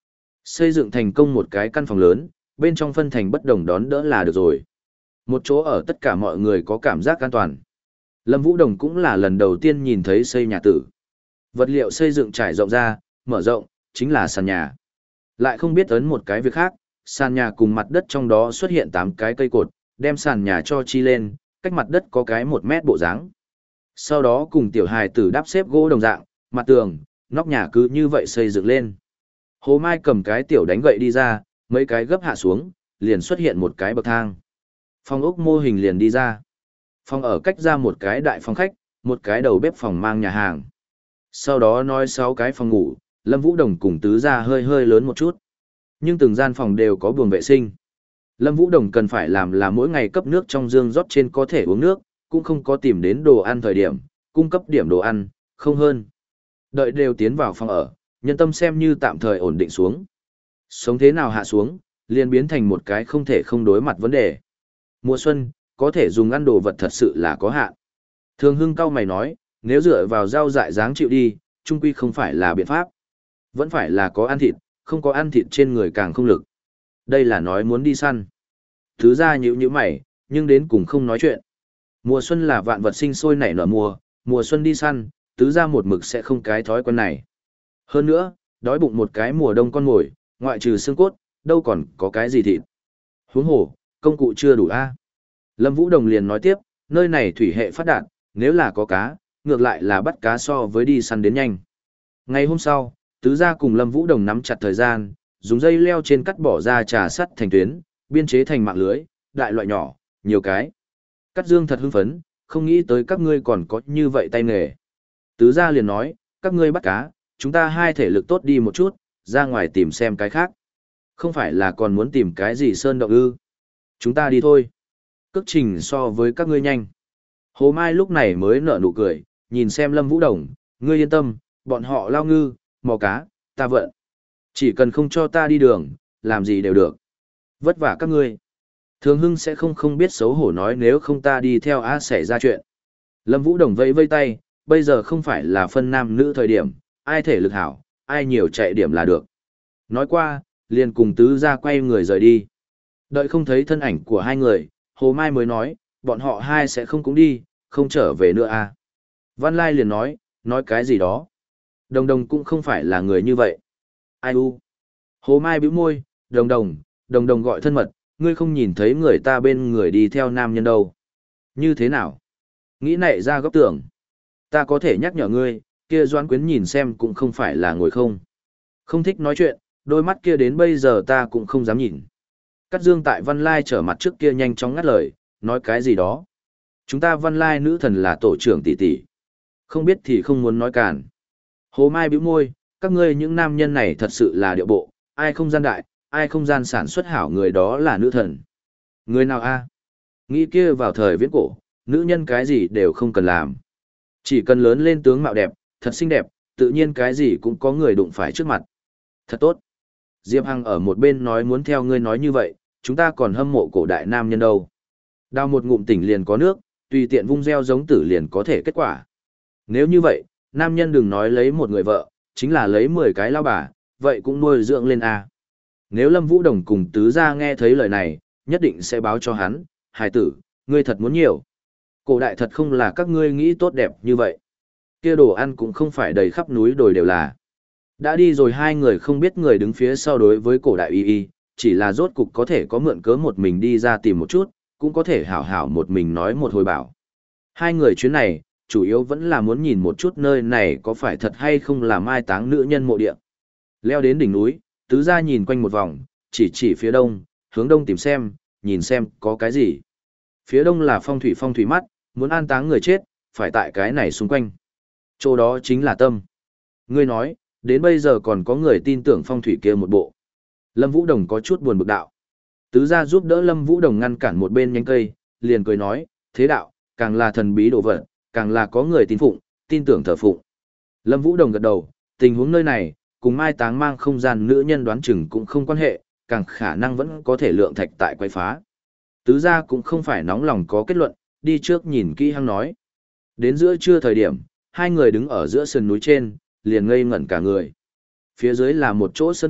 Xây dựng thành công một cái căn phòng lớn, bên trong phân thành bất đồng đón đỡ là được rồi. Một chỗ ở tất cả mọi người có cảm giác an toàn. Lâm Vũ Đồng cũng là lần đầu tiên nhìn thấy xây nhà tử. Vật liệu xây dựng trải rộng ra, mở rộng, chính là sàn nhà. Lại không biết ấn một cái việc khác, sàn nhà cùng mặt đất trong đó xuất hiện tám cái cây cột, đem sàn nhà cho chi lên, cách mặt đất có cái một mét bộ dáng. Sau đó cùng tiểu hài tử đắp xếp gỗ đồng dạng, mặt tường, nóc nhà cứ như vậy xây dựng lên. Hồ Mai cầm cái tiểu đánh gậy đi ra, mấy cái gấp hạ xuống, liền xuất hiện một cái bậc thang. Phòng ốc mô hình liền đi ra. Phòng ở cách ra một cái đại phòng khách, một cái đầu bếp phòng mang nhà hàng. Sau đó nói sáu cái phòng ngủ, Lâm Vũ Đồng cùng tứ gia hơi hơi lớn một chút. Nhưng từng gian phòng đều có buồng vệ sinh. Lâm Vũ Đồng cần phải làm là mỗi ngày cấp nước trong dương rót trên có thể uống nước, cũng không có tìm đến đồ ăn thời điểm, cung cấp điểm đồ ăn, không hơn. Đợi đều tiến vào phòng ở, nhân tâm xem như tạm thời ổn định xuống. Sống thế nào hạ xuống, liền biến thành một cái không thể không đối mặt vấn đề. Mùa xuân, có thể dùng ăn đồ vật thật sự là có hạn. Thường Hưng cao mày nói, nếu dựa vào rau dại dáng chịu đi, chung quy không phải là biện pháp. Vẫn phải là có ăn thịt, không có ăn thịt trên người càng không lực. Đây là nói muốn đi săn. Thứ ra nhíu nhíu mày, nhưng đến cùng không nói chuyện. Mùa xuân là vạn vật sinh sôi nảy nở mùa, mùa xuân đi săn, tứ ra một mực sẽ không cái thói quen này. Hơn nữa, đói bụng một cái mùa đông con ngồi, ngoại trừ xương cốt, đâu còn có cái gì thịt. Huống hồ, công cụ chưa đủ a. Lâm Vũ Đồng liền nói tiếp, nơi này thủy hệ phát đạt, nếu là có cá, ngược lại là bắt cá so với đi săn đến nhanh. Ngày hôm sau, tứ gia cùng Lâm Vũ Đồng nắm chặt thời gian, dùng dây leo trên cắt bỏ ra trà sắt thành tuyến, biên chế thành mạng lưới, đại loại nhỏ, nhiều cái. Cắt Dương thật hưng phấn, không nghĩ tới các ngươi còn có như vậy tay nghề. Tứ gia liền nói, các ngươi bắt cá, chúng ta hai thể lực tốt đi một chút, ra ngoài tìm xem cái khác. Không phải là còn muốn tìm cái gì sơn động ư. Chúng ta đi thôi. Cước trình so với các ngươi nhanh. Hồ Mai lúc này mới nở nụ cười, nhìn xem Lâm Vũ Đồng, ngươi yên tâm, bọn họ lao ngư, mò cá, ta vận. Chỉ cần không cho ta đi đường, làm gì đều được. Vất vả các ngươi. Thường Hưng sẽ không không biết xấu hổ nói nếu không ta đi theo á xảy ra chuyện. Lâm Vũ Đồng vẫy vây tay, bây giờ không phải là phân nam nữ thời điểm, ai thể lực hảo, ai nhiều chạy điểm là được. Nói qua, liền cùng tứ gia quay người rời đi. Đợi không thấy thân ảnh của hai người, Hồ Mai mới nói, bọn họ hai sẽ không cũng đi, không trở về nữa à. Văn Lai liền nói, nói cái gì đó. Đồng đồng cũng không phải là người như vậy. Ai u. Hồ Mai bĩu môi, đồng đồng, đồng đồng gọi thân mật, ngươi không nhìn thấy người ta bên người đi theo nam nhân đâu. Như thế nào? Nghĩ nảy ra góc tưởng. Ta có thể nhắc nhở ngươi, kia Doãn Quyến nhìn xem cũng không phải là ngồi không. Không thích nói chuyện, đôi mắt kia đến bây giờ ta cũng không dám nhìn. Cắt Dương tại Văn Lai trở mặt trước kia nhanh chóng ngắt lời, nói cái gì đó. Chúng ta Văn Lai nữ thần là tổ trưởng tỷ tỷ. Không biết thì không muốn nói càn. Hồ Mai bĩu môi, các ngươi những nam nhân này thật sự là điệu bộ, ai không gian đại, ai không gian sản xuất hảo người đó là nữ thần. Người nào a? Nghĩ kia vào thời viễn cổ, nữ nhân cái gì đều không cần làm. Chỉ cần lớn lên tướng mạo đẹp, thật xinh đẹp, tự nhiên cái gì cũng có người đụng phải trước mặt. Thật tốt. Diệp Hằng ở một bên nói muốn theo ngươi nói như vậy, chúng ta còn hâm mộ cổ đại nam nhân đâu. Đào một ngụm tỉnh liền có nước, tùy tiện vung gieo giống tử liền có thể kết quả. Nếu như vậy, nam nhân đừng nói lấy một người vợ, chính là lấy mười cái lao bà, vậy cũng nuôi dưỡng lên a. Nếu Lâm Vũ Đồng cùng tứ gia nghe thấy lời này, nhất định sẽ báo cho hắn, hài tử, ngươi thật muốn nhiều. Cổ đại thật không là các ngươi nghĩ tốt đẹp như vậy. Kia đồ ăn cũng không phải đầy khắp núi đồi đều là. Đã đi rồi hai người không biết người đứng phía sau đối với cổ đại y y, chỉ là rốt cục có thể có mượn cớ một mình đi ra tìm một chút, cũng có thể hảo hảo một mình nói một hồi bảo. Hai người chuyến này, chủ yếu vẫn là muốn nhìn một chút nơi này có phải thật hay không là mai táng nữ nhân mộ địa. Leo đến đỉnh núi, tứ gia nhìn quanh một vòng, chỉ chỉ phía đông, hướng đông tìm xem, nhìn xem có cái gì. Phía đông là phong thủy phong thủy mắt, muốn an táng người chết, phải tại cái này xung quanh. Chỗ đó chính là tâm. Ngươi nói, đến bây giờ còn có người tin tưởng phong thủy kia một bộ. Lâm Vũ Đồng có chút buồn bực đạo. Tứ gia giúp đỡ Lâm Vũ Đồng ngăn cản một bên nhánh cây, liền cười nói, thế đạo, càng là thần bí đồ vật, càng là có người tin phụng, tin tưởng thờ phụng. Lâm Vũ Đồng gật đầu, tình huống nơi này, cùng mai táng mang không gian nữ nhân đoán chừng cũng không quan hệ, càng khả năng vẫn có thể lượng thạch tại quay phá. Tứ gia cũng không phải nóng lòng có kết luận, đi trước nhìn kỹ hăng nói. Đến giữa trưa thời điểm, hai người đứng ở giữa sườn núi trên, liền ngây ngẩn cả người. Phía dưới là một chỗ sơn cốc,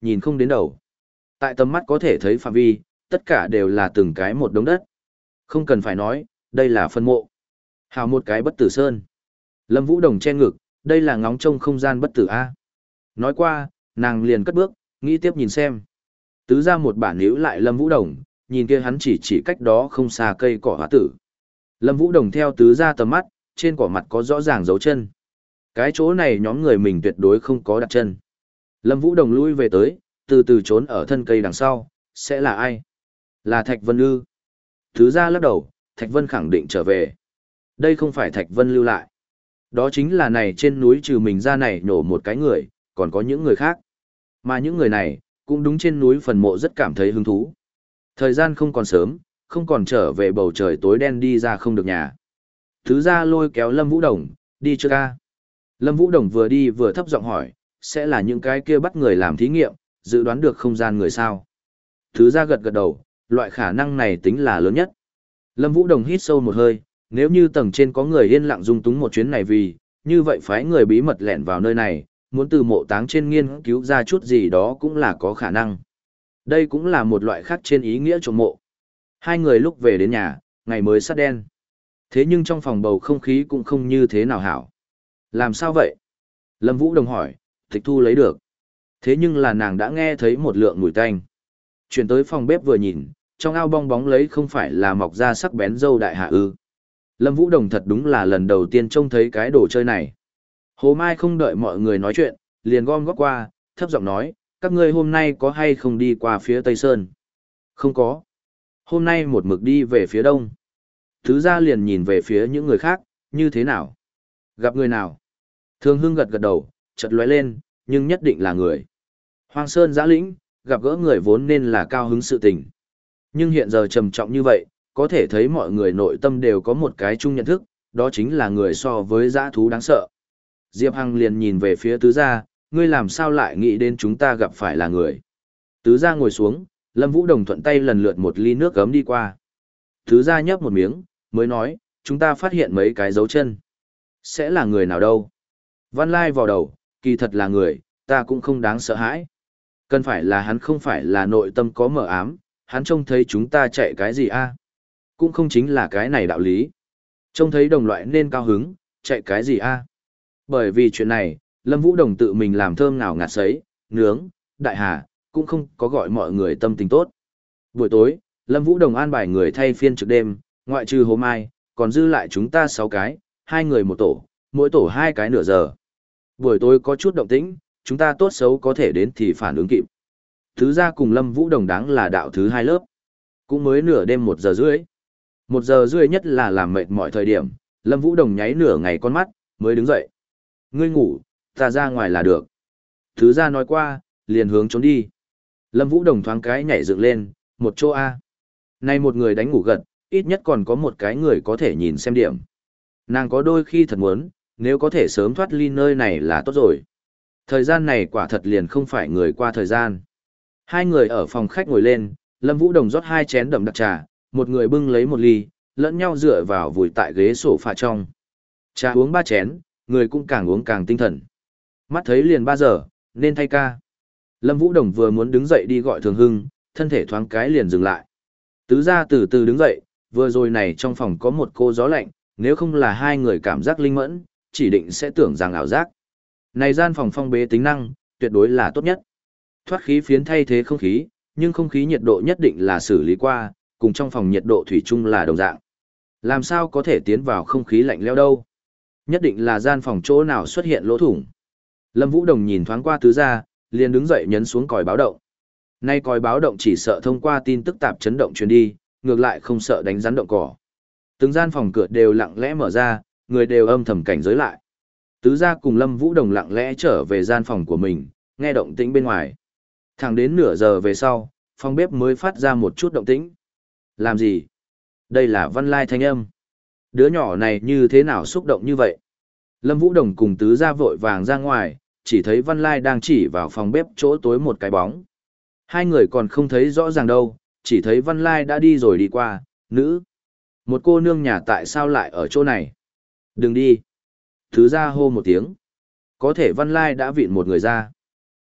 nhìn không đến đầu. Tại tầm mắt có thể thấy phạm vi, tất cả đều là từng cái một đống đất. Không cần phải nói, đây là phân mộ. Hào một cái bất tử sơn. Lâm Vũ Đồng che ngực, đây là ngóng trông không gian bất tử A. Nói qua, nàng liền cất bước, nghĩ tiếp nhìn xem. Tứ ra một bản níu lại Lâm Vũ Đồng, nhìn kia hắn chỉ chỉ cách đó không xa cây cỏ hóa tử. Lâm Vũ Đồng theo tứ ra tầm mắt, trên cỏ mặt có rõ ràng dấu chân. Cái chỗ này nhóm người mình tuyệt đối không có đặt chân. Lâm Vũ Đồng lui về tới, từ từ trốn ở thân cây đằng sau, sẽ là ai? Là Thạch Vân ư? Tứ ra lắc đầu, Thạch Vân khẳng định trở về. Đây không phải Thạch Vân lưu lại. Đó chính là này trên núi trừ mình ra này nổ một cái người, còn có những người khác. Mà những người này, cũng đúng trên núi phần mộ rất cảm thấy hứng thú. Thời gian không còn sớm, không còn trở về bầu trời tối đen đi ra không được nhà. Thứ ra lôi kéo Lâm Vũ Đồng, đi chưa ca. Lâm Vũ Đồng vừa đi vừa thấp giọng hỏi, sẽ là những cái kia bắt người làm thí nghiệm, dự đoán được không gian người sao. Thứ ra gật gật đầu, loại khả năng này tính là lớn nhất. Lâm Vũ Đồng hít sâu một hơi, nếu như tầng trên có người yên lặng dung túng một chuyến này vì, như vậy phái người bí mật lẻn vào nơi này, muốn từ mộ táng trên nghiên cứu ra chút gì đó cũng là có khả năng. Đây cũng là một loại khác trên ý nghĩa trộm mộ. Hai người lúc về đến nhà, ngày mới sắt đen. Thế nhưng trong phòng bầu không khí cũng không như thế nào hảo. Làm sao vậy? Lâm Vũ Đồng hỏi, Tịch Thu lấy được. Thế nhưng là nàng đã nghe thấy một lượng mùi tanh. Chuyển tới phòng bếp vừa nhìn, trong ao bong bóng lấy không phải là mọc ra sắc bén dâu đại hạ ư. Lâm Vũ Đồng thật đúng là lần đầu tiên trông thấy cái đồ chơi này. Hồ Mai không đợi mọi người nói chuyện, liền gom góp qua, thấp giọng nói, các ngươi hôm nay có hay không đi qua phía Tây Sơn? Không có. Hôm nay một mực đi về phía Đông. Thứ ra liền nhìn về phía những người khác, như thế nào? Gặp người nào? Thường Hưng gật gật đầu, chợt lóe lên, nhưng nhất định là người. Hoang Sơn giã lĩnh, gặp gỡ người vốn nên là cao hứng sự tình. Nhưng hiện giờ trầm trọng như vậy, có thể thấy mọi người nội tâm đều có một cái chung nhận thức, đó chính là người so với dã thú đáng sợ. Diệp Hằng liền nhìn về phía tứ gia, ngươi làm sao lại nghĩ đến chúng ta gặp phải là người. Tứ gia ngồi xuống, Lâm Vũ Đồng thuận tay lần lượt một ly nước gấm đi qua. Tứ gia nhấp một miếng, mới nói, chúng ta phát hiện mấy cái dấu chân. Sẽ là người nào đâu? Văn Lai vào đầu, kỳ thật là người, ta cũng không đáng sợ hãi. Cần phải là hắn không phải là nội tâm có mờ ám, hắn trông thấy chúng ta chạy cái gì a? Cũng không chính là cái này đạo lý. Trông thấy đồng loại nên cao hứng, chạy cái gì a? Bởi vì chuyện này, Lâm Vũ Đồng tự mình làm thơm nào ngạt sấy, nướng, đại hà, cũng không có gọi mọi người tâm tình tốt. Buổi tối, Lâm Vũ Đồng an bài người thay phiên trực đêm, ngoại trừ Hồ Mai, còn dư lại chúng ta sáu cái, hai người một tổ, mỗi tổ hai cái nửa giờ. Buổi tối có chút động tĩnh, chúng ta tốt xấu có thể đến thì phản ứng kịp. Thứ ra cùng Lâm Vũ Đồng đáng là đạo thứ hai lớp. Cũng mới nửa đêm một giờ rưỡi. Một giờ rưỡi nhất là làm mệt mọi thời điểm, Lâm Vũ Đồng nháy nửa ngày con mắt, mới đứng dậy. Ngươi ngủ, ta ra ngoài là được. Thứ ra nói qua, liền hướng trốn đi. Lâm Vũ Đồng thoáng cái nhảy dựng lên, một chỗ A. Nay một người đánh ngủ gật, ít nhất còn có một cái người có thể nhìn xem điểm. Nàng có đôi khi thật muốn, nếu có thể sớm thoát ly nơi này là tốt rồi. Thời gian này quả thật liền không phải người qua thời gian. Hai người ở phòng khách ngồi lên, Lâm Vũ Đồng rót hai chén đậm đặc trà, một người bưng lấy một ly, lẫn nhau dựa vào vùi tại ghế sổ phạ trong. Trà uống ba chén, người cũng càng uống càng tinh thần. Mắt thấy liền ba giờ, nên thay ca. Lâm Vũ Đồng vừa muốn đứng dậy đi gọi Thường Hưng, thân thể thoáng cái liền dừng lại. Tứ gia từ từ đứng dậy, vừa rồi này trong phòng có một cô gió lạnh, nếu không là hai người cảm giác linh mẫn, chỉ định sẽ tưởng rằng ảo giác. Này gian phòng phong bế tính năng, tuyệt đối là tốt nhất. Thoát khí phiến thay thế không khí, nhưng không khí nhiệt độ nhất định là xử lý qua, cùng trong phòng nhiệt độ thủy chung là đồng dạng. Làm sao có thể tiến vào không khí lạnh lẽo đâu? Nhất định là gian phòng chỗ nào xuất hiện lỗ thủng. Lâm Vũ Đồng nhìn thoáng qua tứ gia, liền đứng dậy nhấn xuống còi báo động. Nay còi báo động chỉ sợ thông qua tin tức tạp chấn động truyền đi, ngược lại không sợ đánh rắn động cỏ. Từng gian phòng cửa đều lặng lẽ mở ra, người đều âm thầm cảnh giới lại. Tứ gia cùng Lâm Vũ Đồng lặng lẽ trở về gian phòng của mình, nghe động tĩnh bên ngoài. Thẳng đến nửa giờ về sau, phòng bếp mới phát ra một chút động tĩnh. Làm gì? Đây là Văn Lai thanh âm. Đứa nhỏ này như thế nào xúc động như vậy? Lâm Vũ Đồng cùng tứ gia vội vàng ra ngoài, chỉ thấy Văn Lai đang chỉ vào phòng bếp chỗ tối một cái bóng. Hai người còn không thấy rõ ràng đâu, chỉ thấy Văn Lai đã đi rồi đi qua, nữ. Một cô nương nhà tại sao lại ở chỗ này? Đừng đi. Tứ gia hô một tiếng. Có thể Văn Lai đã vịn một người ra.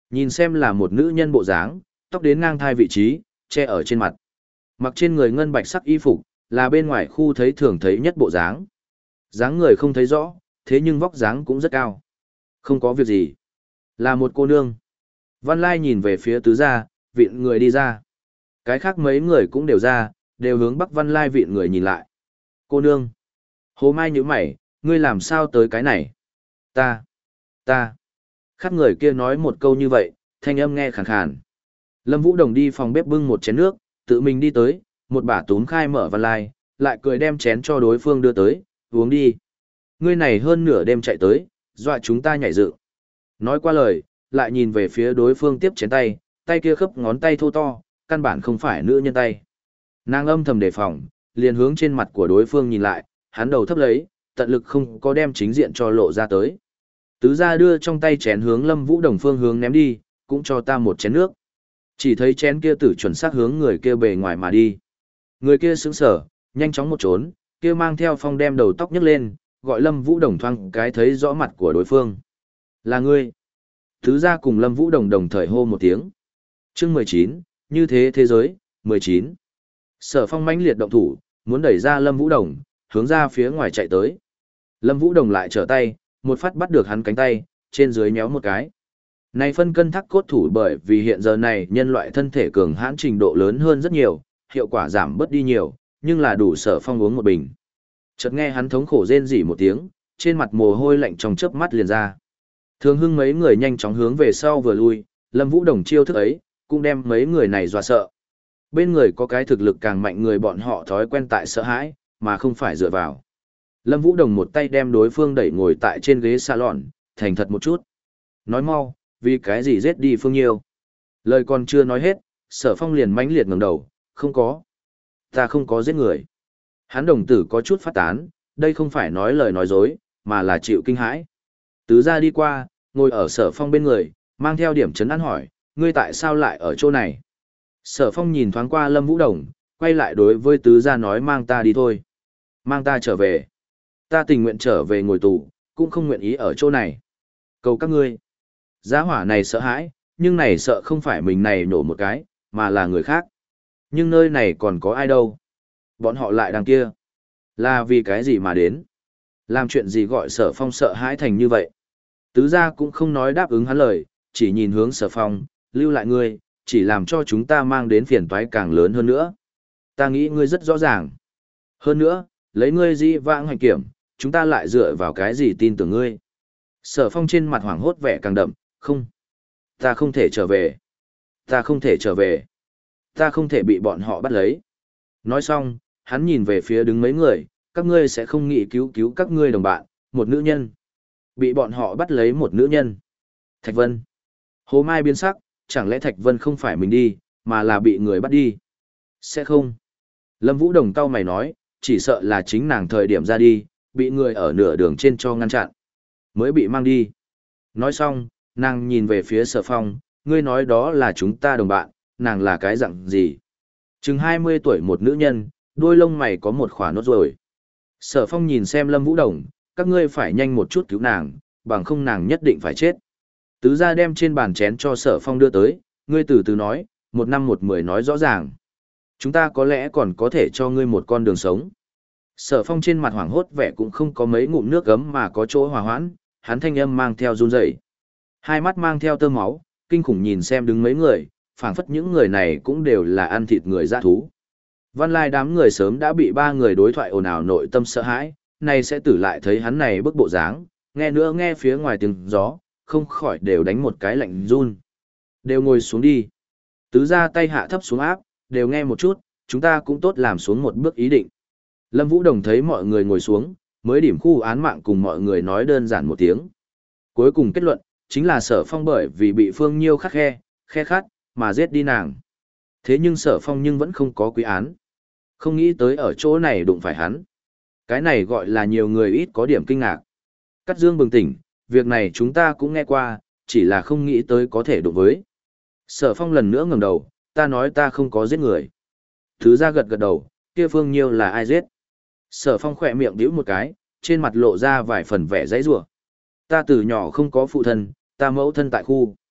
Nhìn xem là một nữ nhân bộ dáng, tóc đến ngang thai vị trí, che ở trên mặt. Mặc trên người ngân bạch sắc y phục, là bên ngoài khu thấy thường thấy nhất bộ dáng. Dáng người không thấy rõ, thế nhưng vóc dáng cũng rất cao. Không có việc gì. Là một cô nương. Văn Lai nhìn về phía tứ gia, viện người đi ra. Cái khác mấy người cũng đều ra, đều hướng Bắc Văn Lai viện người nhìn lại. Cô nương. Hồ Mai nhíu mày, ngươi làm sao tới cái này? Ta. Ta. Khác người kia nói một câu như vậy, thanh âm nghe khàn khàn. Lâm Vũ Đồng đi phòng bếp bưng một chén nước, tự mình đi tới, một bả túm khai mở Văn Lai, lại cười đem chén cho đối phương đưa tới, uống đi. Ngươi này hơn nửa đêm chạy tới, dọa chúng ta nhảy dựng. Nói qua lời, lại nhìn về phía đối phương tiếp chén tay, tay kia khớp ngón tay thô to, căn bản không phải nữ nhân tay. Nàng âm thầm đề phòng, liền hướng trên mặt của đối phương nhìn lại, hắn đầu thấp lấy, tận lực không có đem chính diện cho lộ ra tới. Tứ gia đưa trong tay chén hướng Lâm Vũ Đồng phương hướng ném đi, cũng cho ta một chén nước. Chỉ thấy chén kia tử chuẩn xác hướng người kia bề ngoài mà đi. Người kia sững sờ, nhanh chóng một trốn, kia mang theo phong đem đầu tóc nhấc lên, gọi Lâm Vũ Đồng thoáng cái thấy rõ mặt của đối phương. Là ngươi. Tứ gia cùng Lâm Vũ Đồng đồng thời hô một tiếng. Chương mười chín, như thế thế giới, mười chín. Sở Phong mãnh liệt động thủ, muốn đẩy ra Lâm Vũ Đồng, hướng ra phía ngoài chạy tới. Lâm Vũ Đồng lại trở tay, một phát bắt được hắn cánh tay, trên dưới nhéo một cái. Này phân cân thắc cốt thủ bởi vì hiện giờ này nhân loại thân thể cường hãn trình độ lớn hơn rất nhiều, hiệu quả giảm bớt đi nhiều, nhưng là đủ Sở Phong uống một bình. Chợt nghe hắn thống khổ rên rỉ một tiếng, trên mặt mồ hôi lạnh trong chớp mắt liền ra. Thường Hưng mấy người nhanh chóng hướng về sau vừa lui, Lâm Vũ Đồng chiêu thức ấy, cũng đem mấy người này dọa sợ. Bên người có cái thực lực càng mạnh người bọn họ thói quen tại sợ hãi, mà không phải dựa vào. Lâm Vũ Đồng một tay đem đối phương đẩy ngồi tại trên ghế salon, thành thật một chút. Nói mau, vì cái gì giết đi Phương Nhiêu? Lời còn chưa nói hết, Sở Phong liền mãnh liệt ngẩng đầu, không có. Ta không có giết người. Hắn đồng tử có chút phát tán, đây không phải nói lời nói dối, mà là chịu kinh hãi. Tứ gia đi qua, ngồi ở Sở Phong bên người, mang theo điểm chấn an hỏi, ngươi tại sao lại ở chỗ này? Sở Phong nhìn thoáng qua Lâm Vũ Đồng, quay lại đối với tứ gia nói mang ta đi thôi. Mang ta trở về. Ta tình nguyện trở về ngồi tù, cũng không nguyện ý ở chỗ này. Cầu các ngươi. Giá hỏa này sợ hãi, nhưng này sợ không phải mình này nổ một cái, mà là người khác. Nhưng nơi này còn có ai đâu. Bọn họ lại đằng kia. Là vì cái gì mà đến? Làm chuyện gì gọi Sở Phong sợ hãi thành như vậy? Tứ gia cũng không nói đáp ứng hắn lời, chỉ nhìn hướng Sở Phong, lưu lại ngươi, chỉ làm cho chúng ta mang đến phiền toái càng lớn hơn nữa. Ta nghĩ ngươi rất rõ ràng. Hơn nữa, lấy ngươi dĩ vãng hành kiểm, chúng ta lại dựa vào cái gì tin tưởng ngươi. Sở Phong trên mặt hoảng hốt vẻ càng đậm, không. Ta không thể trở về. Ta không thể trở về. Ta không thể bị bọn họ bắt lấy. Nói xong, hắn nhìn về phía đứng mấy người, các ngươi sẽ không nghĩ cứu cứu các ngươi đồng bạn, một nữ nhân. Bị bọn họ bắt lấy một nữ nhân. Thạch Vân. Hồ Mai biến sắc, chẳng lẽ Thạch Vân không phải mình đi, mà là bị người bắt đi. Sẽ không. Lâm Vũ Đồng cau mày nói, chỉ sợ là chính nàng thời điểm ra đi, bị người ở nửa đường trên cho ngăn chặn. Mới bị mang đi. Nói xong, nàng nhìn về phía Sở Phong, ngươi nói đó là chúng ta đồng bạn, nàng là cái dạng gì? Chừng hai mươi tuổi một nữ nhân, đôi lông mày có một khỏa nốt rồi. Sở Phong nhìn xem Lâm Vũ Đồng, các ngươi phải nhanh một chút cứu nàng, bằng không nàng nhất định phải chết. Tứ gia đem trên bàn chén cho Sở Phong đưa tới, ngươi từ từ nói, một năm một mười nói rõ ràng. Chúng ta có lẽ còn có thể cho ngươi một con đường sống. Sở Phong trên mặt hoảng hốt vẻ cũng không có mấy ngụm nước gấm mà có chỗ hòa hoãn, hắn thanh âm mang theo run rẩy, hai mắt mang theo tơ máu, kinh khủng nhìn xem đứng mấy người, phảng phất những người này cũng đều là ăn thịt người dã thú. Văn Lai đám người sớm đã bị ba người đối thoại ồn ào nội tâm sợ hãi, nay sẽ tử lại thấy hắn này bức bộ dáng, nghe nữa nghe phía ngoài tiếng gió, không khỏi đều đánh một cái lạnh run. Đều ngồi xuống đi. Tứ gia tay hạ thấp xuống áp, đều nghe một chút, chúng ta cũng tốt làm xuống một bước ý định. Lâm Vũ Đồng thấy mọi người ngồi xuống, mới điểm khu án mạng cùng mọi người nói đơn giản một tiếng. Cuối cùng kết luận, chính là Sở Phong bởi vì bị Phương Nhiêu khắc khe, khe khát, mà giết đi nàng. Thế nhưng Sở Phong nhưng vẫn không có quý án. Không nghĩ tới ở chỗ này đụng phải hắn. Cái này gọi là nhiều người ít có điểm kinh ngạc. Cắt Dương bừng tỉnh, việc này chúng ta cũng nghe qua, chỉ là không nghĩ tới có thể đụng với. Sở Phong lần nữa ngẩng đầu, ta nói ta không có giết người. Thứ ra gật gật đầu, kia Phương Nhiêu là ai giết? Sở Phong khỏe miệng bĩu một cái, trên mặt lộ ra vài phần vẻ dãy rủa. Ta từ nhỏ không có phụ thân, ta mẫu thân tại khu.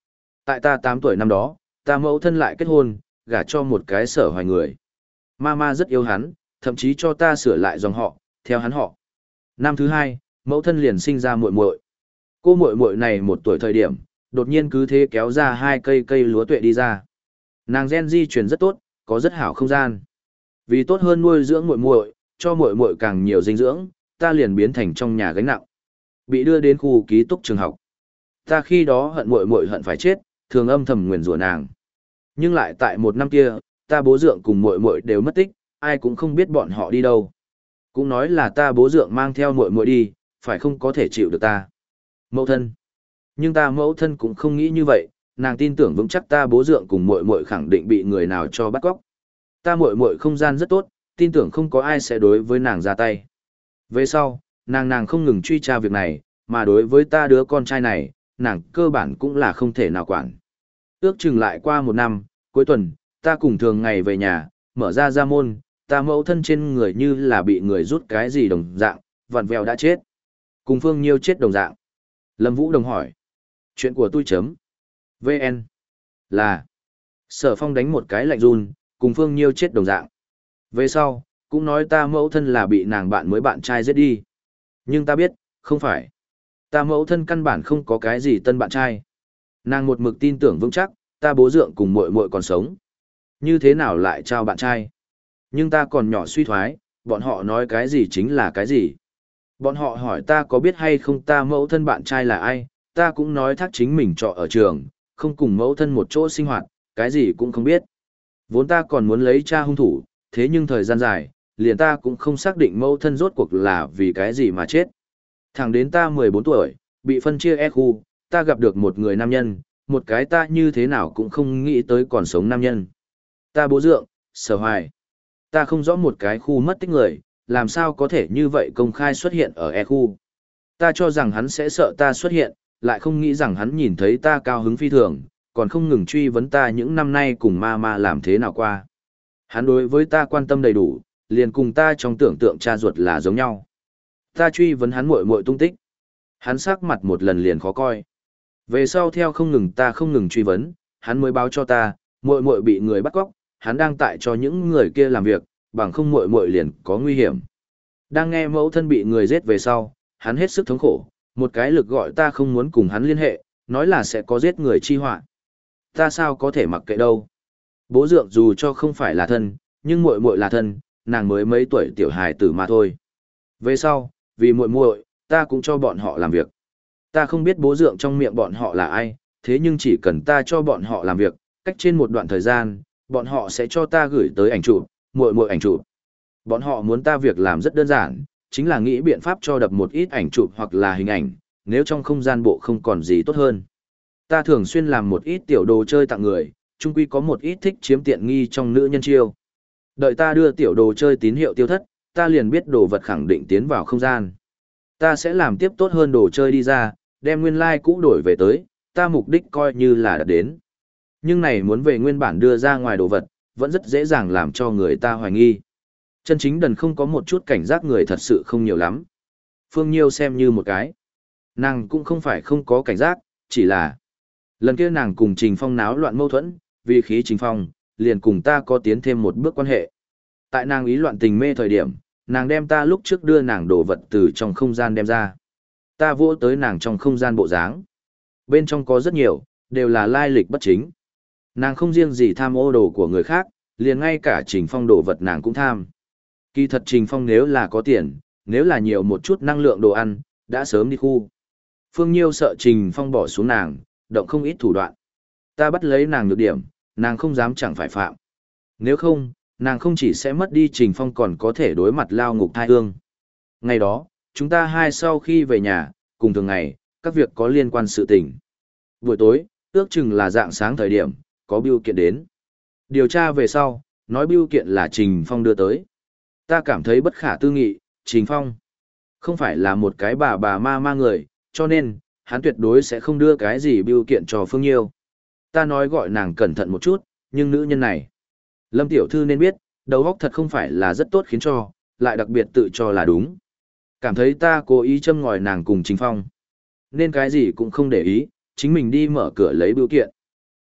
Tại ta tám tuổi năm đó, ta mẫu thân lại kết hôn, gả cho một cái Sở Hoài người. Mama rất yêu hắn, thậm chí cho ta sửa lại dòng họ, theo hắn họ. Năm thứ hai, mẫu thân liền sinh ra muội muội. Cô muội muội này một tuổi thời điểm, đột nhiên cứ thế kéo ra hai cây cây lúa tuệ đi ra. Nàng gen di truyền rất tốt, có rất hảo không gian. Vì tốt hơn nuôi dưỡng muội muội, cho muội muội càng nhiều dinh dưỡng, ta liền biến thành trong nhà gánh nặng. Bị đưa đến khu ký túc trường học. Ta khi đó hận muội muội hận phải chết, thường âm thầm nguyền rủa nàng. Nhưng lại tại một năm kia, ta bố dượng cùng muội muội đều mất tích, ai cũng không biết bọn họ đi đâu. Cũng nói là ta bố dượng mang theo muội muội đi, phải không có thể chịu được ta. Mẫu thân. Nhưng ta mẫu thân cũng không nghĩ như vậy, nàng tin tưởng vững chắc ta bố dượng cùng muội muội khẳng định bị người nào cho bắt cóc. Ta muội muội không gian rất tốt, tin tưởng không có ai sẽ đối với nàng ra tay. Về sau, nàng nàng không ngừng truy tra việc này, mà đối với ta đứa con trai này, nàng cơ bản cũng là không thể nào quản. Ước chừng lại qua một năm, cuối tuần, ta cùng thường ngày về nhà, mở ra ra môn, ta mẫu thân trên người như là bị người rút cái gì đồng dạng, vặn vẹo đã chết. Cùng Phương Nhiêu chết đồng dạng. Lâm Vũ Đồng hỏi. Chuyện của tôi chấm. vê en. Là. Sở Phong đánh một cái lạnh run, cùng Phương Nhiêu chết đồng dạng. Về sau, cũng nói ta mẫu thân là bị nàng bạn mới bạn trai giết đi. Nhưng ta biết, không phải. Ta mẫu thân căn bản không có cái gì tân bạn trai. Nàng một mực tin tưởng vững chắc, ta bố dượng cùng muội muội còn sống. Như thế nào lại trao bạn trai? Nhưng ta còn nhỏ suy thoái, bọn họ nói cái gì chính là cái gì. Bọn họ hỏi ta có biết hay không ta mẫu thân bạn trai là ai, ta cũng nói thác chính mình trọ ở trường, không cùng mẫu thân một chỗ sinh hoạt, cái gì cũng không biết. Vốn ta còn muốn lấy cha hung thủ, thế nhưng thời gian dài, liền ta cũng không xác định mẫu thân rốt cuộc là vì cái gì mà chết. Thẳng đến ta mười bốn tuổi, bị phân chia e khu, ta gặp được một người nam nhân, một cái ta như thế nào cũng không nghĩ tới còn sống nam nhân. Ta bố dượng, Sở Hoài. Ta không rõ một cái khu mất tích người, làm sao có thể như vậy công khai xuất hiện ở e khu. Ta cho rằng hắn sẽ sợ ta xuất hiện, lại không nghĩ rằng hắn nhìn thấy ta cao hứng phi thường, còn không ngừng truy vấn ta những năm nay cùng ma ma làm thế nào qua. Hắn đối với ta quan tâm đầy đủ, liền cùng ta trong tưởng tượng cha ruột là giống nhau. Ta truy vấn hắn muội muội tung tích. Hắn sắc mặt một lần liền khó coi. Về sau theo không ngừng ta không ngừng truy vấn, hắn mới báo cho ta, muội muội bị người bắt cóc, hắn đang tại cho những người kia làm việc, bằng không muội muội liền có nguy hiểm. Đang nghe mẫu thân bị người giết về sau, hắn hết sức thống khổ, một cái lực gọi ta không muốn cùng hắn liên hệ, nói là sẽ có giết người chi họa. Ta sao có thể mặc kệ đâu. Bố dượng dù cho không phải là thân, nhưng muội muội là thân, nàng mới mấy tuổi tiểu hài tử mà thôi. Về sau, vì muội muội, ta cũng cho bọn họ làm việc. Ta không biết bố dượng trong miệng bọn họ là ai, thế nhưng chỉ cần ta cho bọn họ làm việc, cách trên một đoạn thời gian, bọn họ sẽ cho ta gửi tới ảnh chụp, muội muội ảnh chụp. Bọn họ muốn ta việc làm rất đơn giản, chính là nghĩ biện pháp cho đập một ít ảnh chụp hoặc là hình ảnh, nếu trong không gian bộ không còn gì tốt hơn. Ta thường xuyên làm một ít tiểu đồ chơi tặng người, chung quy có một ít thích chiếm tiện nghi trong nữ nhân chiêu. Đợi ta đưa tiểu đồ chơi tín hiệu tiêu thất, ta liền biết đồ vật khẳng định tiến vào không gian. Ta sẽ làm tiếp tốt hơn đồ chơi đi ra, đem nguyên lai like cũ đổi về tới, ta mục đích coi như là đạt đến. Nhưng này muốn về nguyên bản đưa ra ngoài đồ vật, vẫn rất dễ dàng làm cho người ta hoài nghi. Chân chính đần không có một chút cảnh giác người thật sự không nhiều lắm. Phương Nhiêu xem như một cái. Nàng cũng không phải không có cảnh giác, chỉ là lần kia nàng cùng Trình Phong náo loạn mâu thuẫn, vì khí Trình Phong, liền cùng ta có tiến thêm một bước quan hệ. Tại nàng ý loạn tình mê thời điểm, nàng đem ta lúc trước đưa nàng đồ vật từ trong không gian đem ra. Ta vỗ tới nàng trong không gian bộ dáng. Bên trong có rất nhiều, đều là lai lịch bất chính. Nàng không riêng gì tham ô đồ của người khác, liền ngay cả Trình Phong đồ vật nàng cũng tham. Kỳ thật Trình Phong nếu là có tiền, nếu là nhiều một chút năng lượng đồ ăn, đã sớm đi khu. Phương Nhiêu sợ Trình Phong bỏ xuống nàng, động không ít thủ đoạn. Ta bắt lấy nàng nhược điểm, nàng không dám chẳng phải phạm. Nếu không, nàng không chỉ sẽ mất đi Trình Phong còn có thể đối mặt lao ngục thai hương. Ngày đó, chúng ta hai sau khi về nhà, cùng thường ngày, các việc có liên quan sự tình. Buổi tối, ước chừng là dạng sáng thời điểm, có bưu kiện đến. Điều tra về sau, nói bưu kiện là Trình Phong đưa tới. Ta cảm thấy bất khả tư nghị, Trình Phong không phải là một cái bà bà ma ma người, cho nên, hắn tuyệt đối sẽ không đưa cái gì bưu kiện cho Phương Nhiêu. Ta nói gọi nàng cẩn thận một chút, nhưng nữ nhân này, Lâm tiểu thư nên biết, đầu óc thật không phải là rất tốt khiến cho, lại đặc biệt tự cho là đúng. Cảm thấy ta cố ý châm ngòi nàng cùng Trình Phong. Nên cái gì cũng không để ý, chính mình đi mở cửa lấy bưu kiện.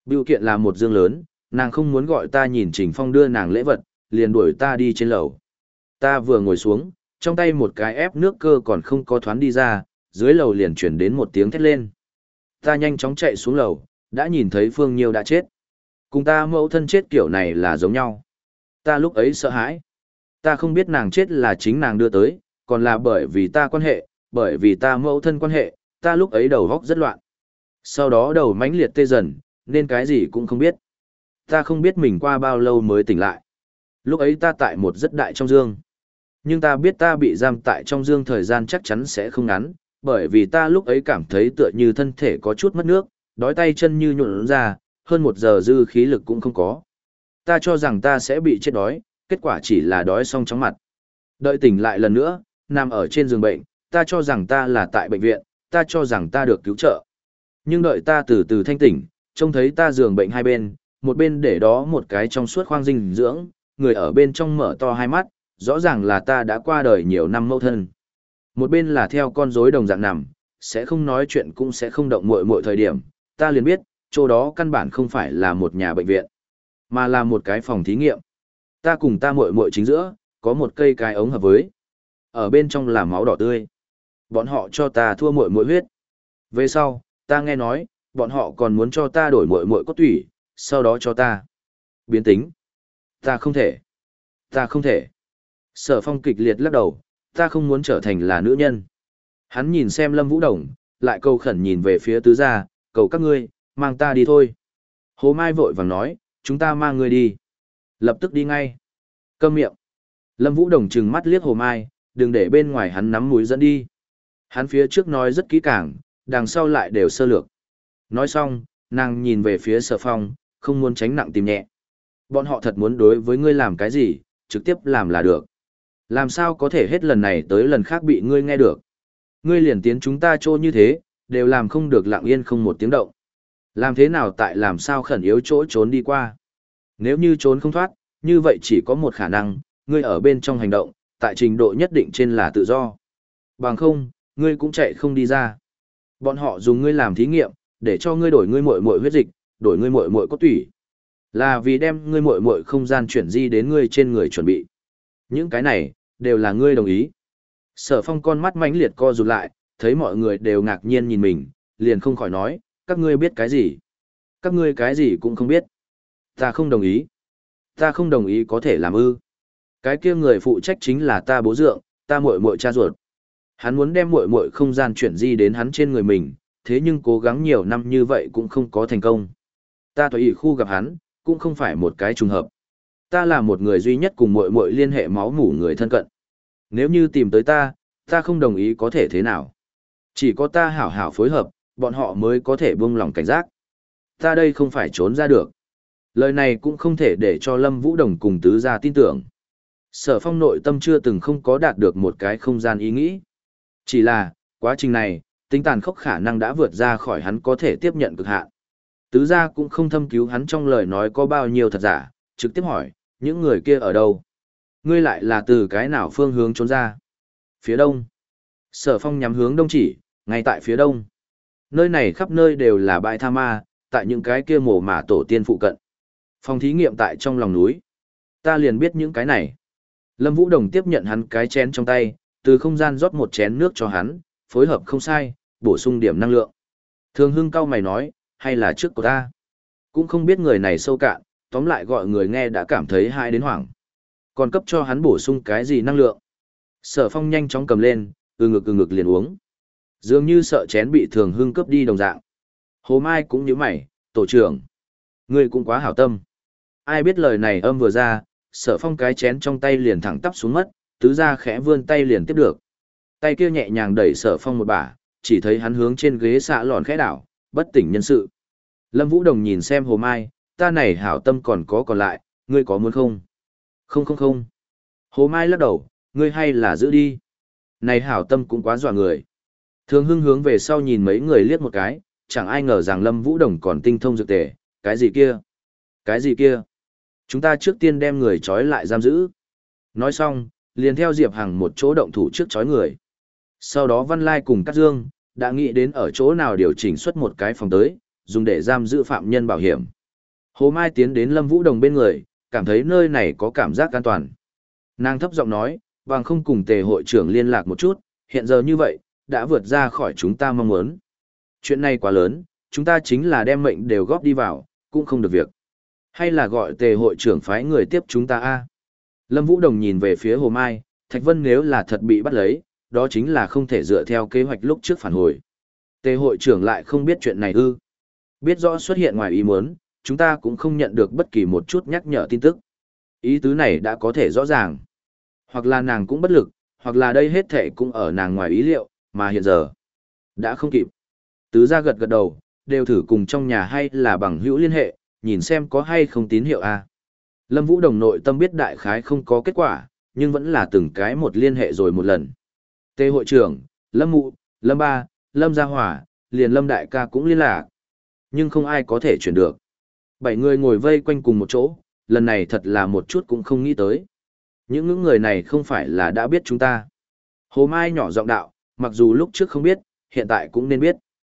Bưu kiện là một dương lớn, nàng không muốn gọi ta nhìn Trình Phong đưa nàng lễ vật, liền đuổi ta đi trên lầu. Ta vừa ngồi xuống, trong tay một cái ép nước cơ còn không có thoáng đi ra, dưới lầu liền chuyển đến một tiếng thét lên. Ta nhanh chóng chạy xuống lầu, đã nhìn thấy Phương Nhiêu đã chết. Cùng ta mẫu thân chết kiểu này là giống nhau. Ta lúc ấy sợ hãi. Ta không biết nàng chết là chính nàng đưa tới, còn là bởi vì ta quan hệ, bởi vì ta mẫu thân quan hệ, ta lúc ấy đầu góc rất loạn. Sau đó đầu mãnh liệt tê dần, nên cái gì cũng không biết. Ta không biết mình qua bao lâu mới tỉnh lại. Lúc ấy ta tại một rất đại trong dương. Nhưng ta biết ta bị giam tại trong dương thời gian chắc chắn sẽ không ngắn, bởi vì ta lúc ấy cảm thấy tựa như thân thể có chút mất nước, đói tay chân như nhuộn ra, hơn một giờ dư khí lực cũng không có. Ta cho rằng ta sẽ bị chết đói, kết quả chỉ là đói xong chóng mặt. Đợi tỉnh lại lần nữa, nằm ở trên giường bệnh, ta cho rằng ta là tại bệnh viện, ta cho rằng ta được cứu trợ. Nhưng đợi ta từ từ thanh tỉnh, trông thấy ta giường bệnh hai bên, một bên để đó một cái trong suốt khoang dinh dưỡng, người ở bên trong mở to hai mắt, rõ ràng là ta đã qua đời nhiều năm mẫu thân. Một bên là theo con rối đồng dạng nằm, sẽ không nói chuyện cũng sẽ không động muội muội thời điểm, ta liền biết, chỗ đó căn bản không phải là một nhà bệnh viện, mà là một cái phòng thí nghiệm. Ta cùng ta muội muội chính giữa, có một cây cái ống hợp với. Ở bên trong là máu đỏ tươi. Bọn họ cho ta thua muội muội huyết. Về sau, ta nghe nói, bọn họ còn muốn cho ta đổi muội muội cốt tủy, sau đó cho ta biến tính. Ta không thể. Ta không thể. Sở Phong kịch liệt lắc đầu, ta không muốn trở thành là nữ nhân. Hắn nhìn xem Lâm Vũ Đồng, lại cầu khẩn nhìn về phía tứ gia, cầu các ngươi, mang ta đi thôi. Hồ Mai vội vàng nói, chúng ta mang ngươi đi. Lập tức đi ngay. Câm miệng. Lâm Vũ Đồng trừng mắt liếc Hồ Mai, đừng để bên ngoài hắn nắm mũi dẫn đi. Hắn phía trước nói rất kỹ càng, đằng sau lại đều sơ lược. Nói xong, nàng nhìn về phía Sở Phong, không muốn tránh nặng tìm nhẹ. Bọn họ thật muốn đối với ngươi làm cái gì, trực tiếp làm là được. Làm sao có thể hết lần này tới lần khác bị ngươi nghe được. Ngươi liền tiến chúng ta trô như thế, đều làm không được lặng yên không một tiếng động. Làm thế nào tại làm sao khẩn yếu chỗ trốn đi qua. Nếu như trốn không thoát, như vậy chỉ có một khả năng, ngươi ở bên trong hành động, tại trình độ nhất định trên là tự do. Bằng không, ngươi cũng chạy không đi ra. Bọn họ dùng ngươi làm thí nghiệm, để cho ngươi đổi ngươi muội muội huyết dịch, đổi ngươi muội muội cốt tủy. Là vì đem ngươi muội muội không gian chuyển di đến ngươi trên người chuẩn bị. Những cái này, đều là ngươi đồng ý. Sở Phong con mắt mãnh liệt co rụt lại, thấy mọi người đều ngạc nhiên nhìn mình, liền không khỏi nói, các ngươi biết cái gì? Các ngươi cái gì cũng không biết. Ta không đồng ý. Ta không đồng ý có thể làm ư. Cái kia người phụ trách chính là ta bố dượng, ta muội muội cha ruột. Hắn muốn đem muội muội không gian chuyển di đến hắn trên người mình, thế nhưng cố gắng nhiều năm như vậy cũng không có thành công. Ta tùy ý khu gặp hắn, cũng không phải một cái trùng hợp. Ta là một người duy nhất cùng muội muội liên hệ máu mủ người thân cận. Nếu như tìm tới ta, ta không đồng ý có thể thế nào. Chỉ có ta hảo hảo phối hợp, bọn họ mới có thể buông lòng cảnh giác. Ta đây không phải trốn ra được. Lời này cũng không thể để cho Lâm Vũ Đồng cùng tứ gia tin tưởng. Sở Phong nội tâm chưa từng không có đạt được một cái không gian ý nghĩ. Chỉ là, quá trình này, tính tàn khốc khả năng đã vượt ra khỏi hắn có thể tiếp nhận cực hạn. Tứ gia cũng không thâm cứu hắn trong lời nói có bao nhiêu thật giả, trực tiếp hỏi, những người kia ở đâu? Ngươi lại là từ cái nào phương hướng trốn ra? Phía đông. Sở Phong nhắm hướng đông chỉ, ngay tại phía đông. Nơi này khắp nơi đều là bãi tha ma, tại những cái kia mồ mả tổ tiên phụ cận. Phòng thí nghiệm tại trong lòng núi. Ta liền biết những cái này. Lâm Vũ Đồng tiếp nhận hắn cái chén trong tay, từ không gian rót một chén nước cho hắn, phối hợp không sai, bổ sung điểm năng lượng. Thường Hưng cau mày nói, hay là trước của ta? Cũng không biết người này sâu cạn, tóm lại gọi người nghe đã cảm thấy hại đến hoảng. Còn cấp cho hắn bổ sung cái gì năng lượng? Sở Phong nhanh chóng cầm lên, ừ ngực ừ ngực liền uống. Dường như sợ chén bị Thường Hưng cướp đi đồng dạng. Hồ Mai cũng nhíu mày, tổ trưởng. Ngươi cũng quá hảo tâm. Ai biết lời này âm vừa ra, Sở Phong cái chén trong tay liền thẳng tắp xuống mất, tứ gia khẽ vươn tay liền tiếp được. Tay kia nhẹ nhàng đẩy Sở Phong một bả, chỉ thấy hắn hướng trên ghế xạ lòn khẽ đảo, bất tỉnh nhân sự. Lâm Vũ Đồng nhìn xem Hồ Mai, ta này hảo tâm còn có còn lại, ngươi có muốn không? Không không không. Hồ Mai lắc đầu, ngươi hay là giữ đi. Này hảo tâm cũng quá dọa người. Thường Hưng hướng về sau nhìn mấy người liếc một cái, chẳng ai ngờ rằng Lâm Vũ Đồng còn tinh thông dược tề, cái gì kia? Cái gì kia? Chúng ta trước tiên đem người trói lại giam giữ. Nói xong, liền theo Diệp Hằng một chỗ động thủ trước trói người. Sau đó Văn Lai cùng Cát Dương, đã nghĩ đến ở chỗ nào điều chỉnh xuất một cái phòng tới, dùng để giam giữ phạm nhân bảo hiểm. Hồ Mai tiến đến Lâm Vũ Đồng bên người, cảm thấy nơi này có cảm giác an toàn. Nàng thấp giọng nói, bằng không cùng tề hội trưởng liên lạc một chút, hiện giờ như vậy, đã vượt ra khỏi chúng ta mong muốn. Chuyện này quá lớn, chúng ta chính là đem mệnh đều góp đi vào, cũng không được việc. Hay là gọi tề hội trưởng phái người tiếp chúng ta a? Lâm Vũ Đồng nhìn về phía Hồ Mai, Thạch Vân nếu là thật bị bắt lấy, đó chính là không thể dựa theo kế hoạch lúc trước phản hồi. Tề hội trưởng lại không biết chuyện này ư? Biết rõ xuất hiện ngoài ý muốn, chúng ta cũng không nhận được bất kỳ một chút nhắc nhở tin tức. Ý tứ này đã có thể rõ ràng. Hoặc là nàng cũng bất lực, hoặc là đây hết thệ cũng ở nàng ngoài ý liệu, mà hiện giờ đã không kịp. Tứ gia gật gật đầu, đều thử cùng trong nhà hay là bằng hữu liên hệ, nhìn xem có hay không tín hiệu a. Lâm Vũ Đồng nội tâm biết đại khái không có kết quả, nhưng vẫn là từng cái một liên hệ rồi một lần. Tề hội trưởng, Lâm Mụ, Lâm Ba, Lâm Gia Hỏa, liền Lâm Đại ca cũng liên lạc. Nhưng không ai có thể chuyển được. Bảy người ngồi vây quanh cùng một chỗ, lần này thật là một chút cũng không nghĩ tới. Những những người này không phải là đã biết chúng ta. Hồ Mai nhỏ giọng đạo, mặc dù lúc trước không biết, hiện tại cũng nên biết.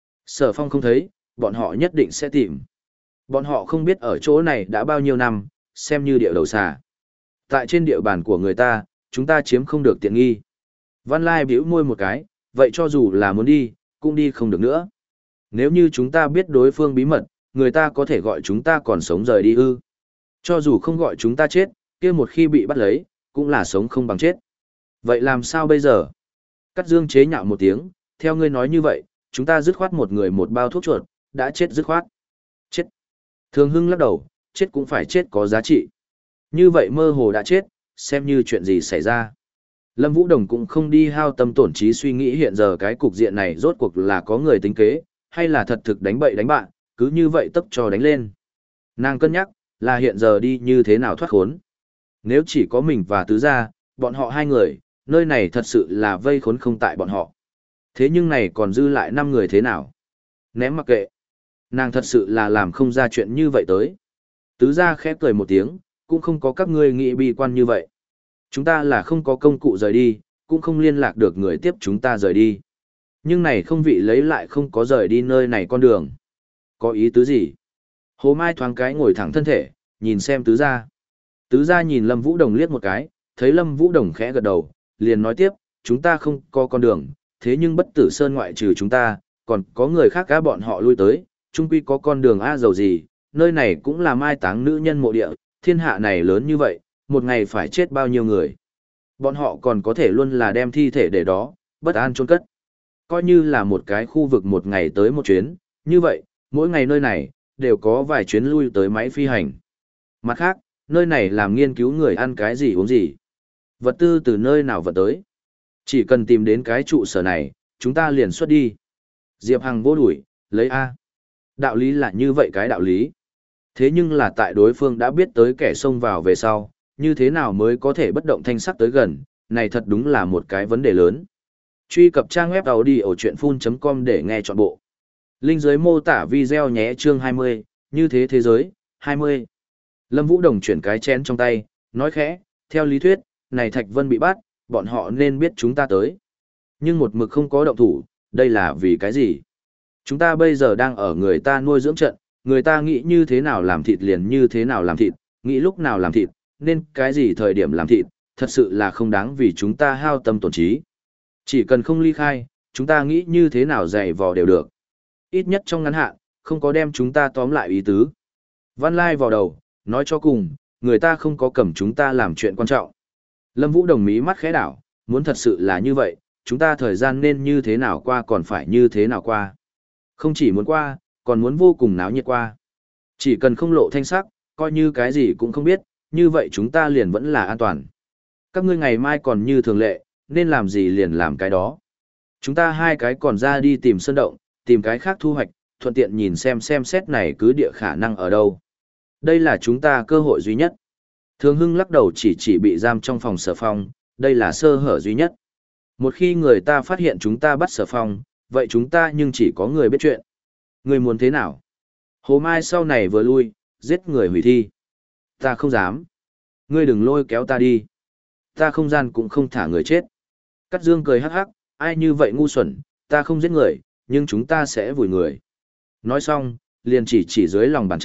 Sở Phong không thấy, bọn họ nhất định sẽ tìm. Bọn họ không biết ở chỗ này đã bao nhiêu năm, xem như địa đầu xà. Tại trên địa bàn của người ta, chúng ta chiếm không được tiện nghi. Văn Lai bĩu môi một cái, vậy cho dù là muốn đi, cũng đi không được nữa. Nếu như chúng ta biết đối phương bí mật, người ta có thể gọi chúng ta còn sống rời đi ư. Cho dù không gọi chúng ta chết, kia một khi bị bắt lấy, cũng là sống không bằng chết. Vậy làm sao bây giờ? Cắt Dương chế nhạo một tiếng, theo ngươi nói như vậy, chúng ta dứt khoát một người một bao thuốc chuột, đã chết dứt khoát. Chết. Thường Hưng lắc đầu, chết cũng phải chết có giá trị. Như vậy mơ hồ đã chết, xem như chuyện gì xảy ra. Lâm Vũ Đồng cũng không đi hao tâm tổn trí suy nghĩ hiện giờ cái cục diện này rốt cuộc là có người tính kế, hay là thật thực đánh bậy đánh bạn, cứ như vậy tấp cho đánh lên. Nàng cân nhắc, là hiện giờ đi như thế nào thoát khốn. Nếu chỉ có mình và tứ gia, bọn họ hai người, nơi này thật sự là vây khốn không tại bọn họ. Thế nhưng này còn dư lại năm người thế nào? Ném mặc kệ. Nàng thật sự là làm không ra chuyện như vậy tới. Tứ gia khẽ cười một tiếng, cũng không có các ngươi nghĩ bi quan như vậy. Chúng ta là không có công cụ rời đi, cũng không liên lạc được người tiếp chúng ta rời đi. Nhưng này không vị lấy lại không có rời đi nơi này con đường. Có ý tứ gì? Hồ Mai thoáng cái ngồi thẳng thân thể, nhìn xem tứ gia. Tứ gia nhìn Lâm Vũ Đồng liếc một cái, thấy Lâm Vũ Đồng khẽ gật đầu, liền nói tiếp, chúng ta không có con đường, thế nhưng bất tử sơn ngoại trừ chúng ta, còn có người khác cả bọn họ lui tới, chung quy có con đường a dầu gì, nơi này cũng là mai táng nữ nhân mộ địa, thiên hạ này lớn như vậy, một ngày phải chết bao nhiêu người. Bọn họ còn có thể luôn là đem thi thể để đó, bất an chôn cất. Coi như là một cái khu vực một ngày tới một chuyến, như vậy, mỗi ngày nơi này, đều có vài chuyến lui tới máy phi hành. Mặt khác, nơi này làm nghiên cứu người ăn cái gì uống gì. Vật tư từ nơi nào vận tới. Chỉ cần tìm đến cái trụ sở này, chúng ta liền xuất đi. Diệp Hằng vô đuổi, lấy A. Đạo lý là như vậy cái đạo lý. Thế nhưng là tại đối phương đã biết tới kẻ xông vào về sau, như thế nào mới có thể bất động thanh sắc tới gần, này thật đúng là một cái vấn đề lớn. Truy cập trang web audiochuyenphun chấm com để nghe trọn bộ. Link dưới mô tả video nhé chương hai mươi, như thế thế giới, hai mươi. Lâm Vũ Đồng chuyển cái chén trong tay, nói khẽ, theo lý thuyết, này Thạch Vân bị bắt, bọn họ nên biết chúng ta tới. Nhưng một mực không có động thủ, đây là vì cái gì? Chúng ta bây giờ đang ở người ta nuôi dưỡng trận, người ta nghĩ như thế nào làm thịt liền như thế nào làm thịt, nghĩ lúc nào làm thịt, nên cái gì thời điểm làm thịt, thật sự là không đáng vì chúng ta hao tâm tổn trí. Chỉ cần không ly khai, chúng ta nghĩ như thế nào dày vò đều được. Ít nhất trong ngắn hạn, không có đem chúng ta tóm lại ý tứ. Văn Lai vào đầu, nói cho cùng, người ta không có cầm chúng ta làm chuyện quan trọng. Lâm Vũ Đồng mí mắt khẽ đảo, muốn thật sự là như vậy, chúng ta thời gian nên như thế nào qua còn phải như thế nào qua. Không chỉ muốn qua, còn muốn vô cùng náo nhiệt qua. Chỉ cần không lộ thanh sắc, coi như cái gì cũng không biết, như vậy chúng ta liền vẫn là an toàn. Các ngươi ngày mai còn như thường lệ, nên làm gì liền làm cái đó. Chúng ta hai cái còn ra đi tìm sơn động, tìm cái khác thu hoạch, thuận tiện nhìn xem xem xét này cứ địa khả năng ở đâu. Đây là chúng ta cơ hội duy nhất. Thường Hưng lắc đầu chỉ chỉ bị giam trong phòng Sở Phong, đây là sơ hở duy nhất. Một khi người ta phát hiện chúng ta bắt Sở Phong, vậy chúng ta nhưng chỉ có người biết chuyện. Người muốn thế nào? Hồ Mai sau này vừa lui, giết người hủy thi. Ta không dám. Ngươi đừng lôi kéo ta đi. Ta không gian cũng không thả người chết. Cát Dương cười hắc hắc, ai như vậy ngu xuẩn, ta không giết người, nhưng chúng ta sẽ vùi người. Nói xong, liền chỉ chỉ dưới lòng bàn chân,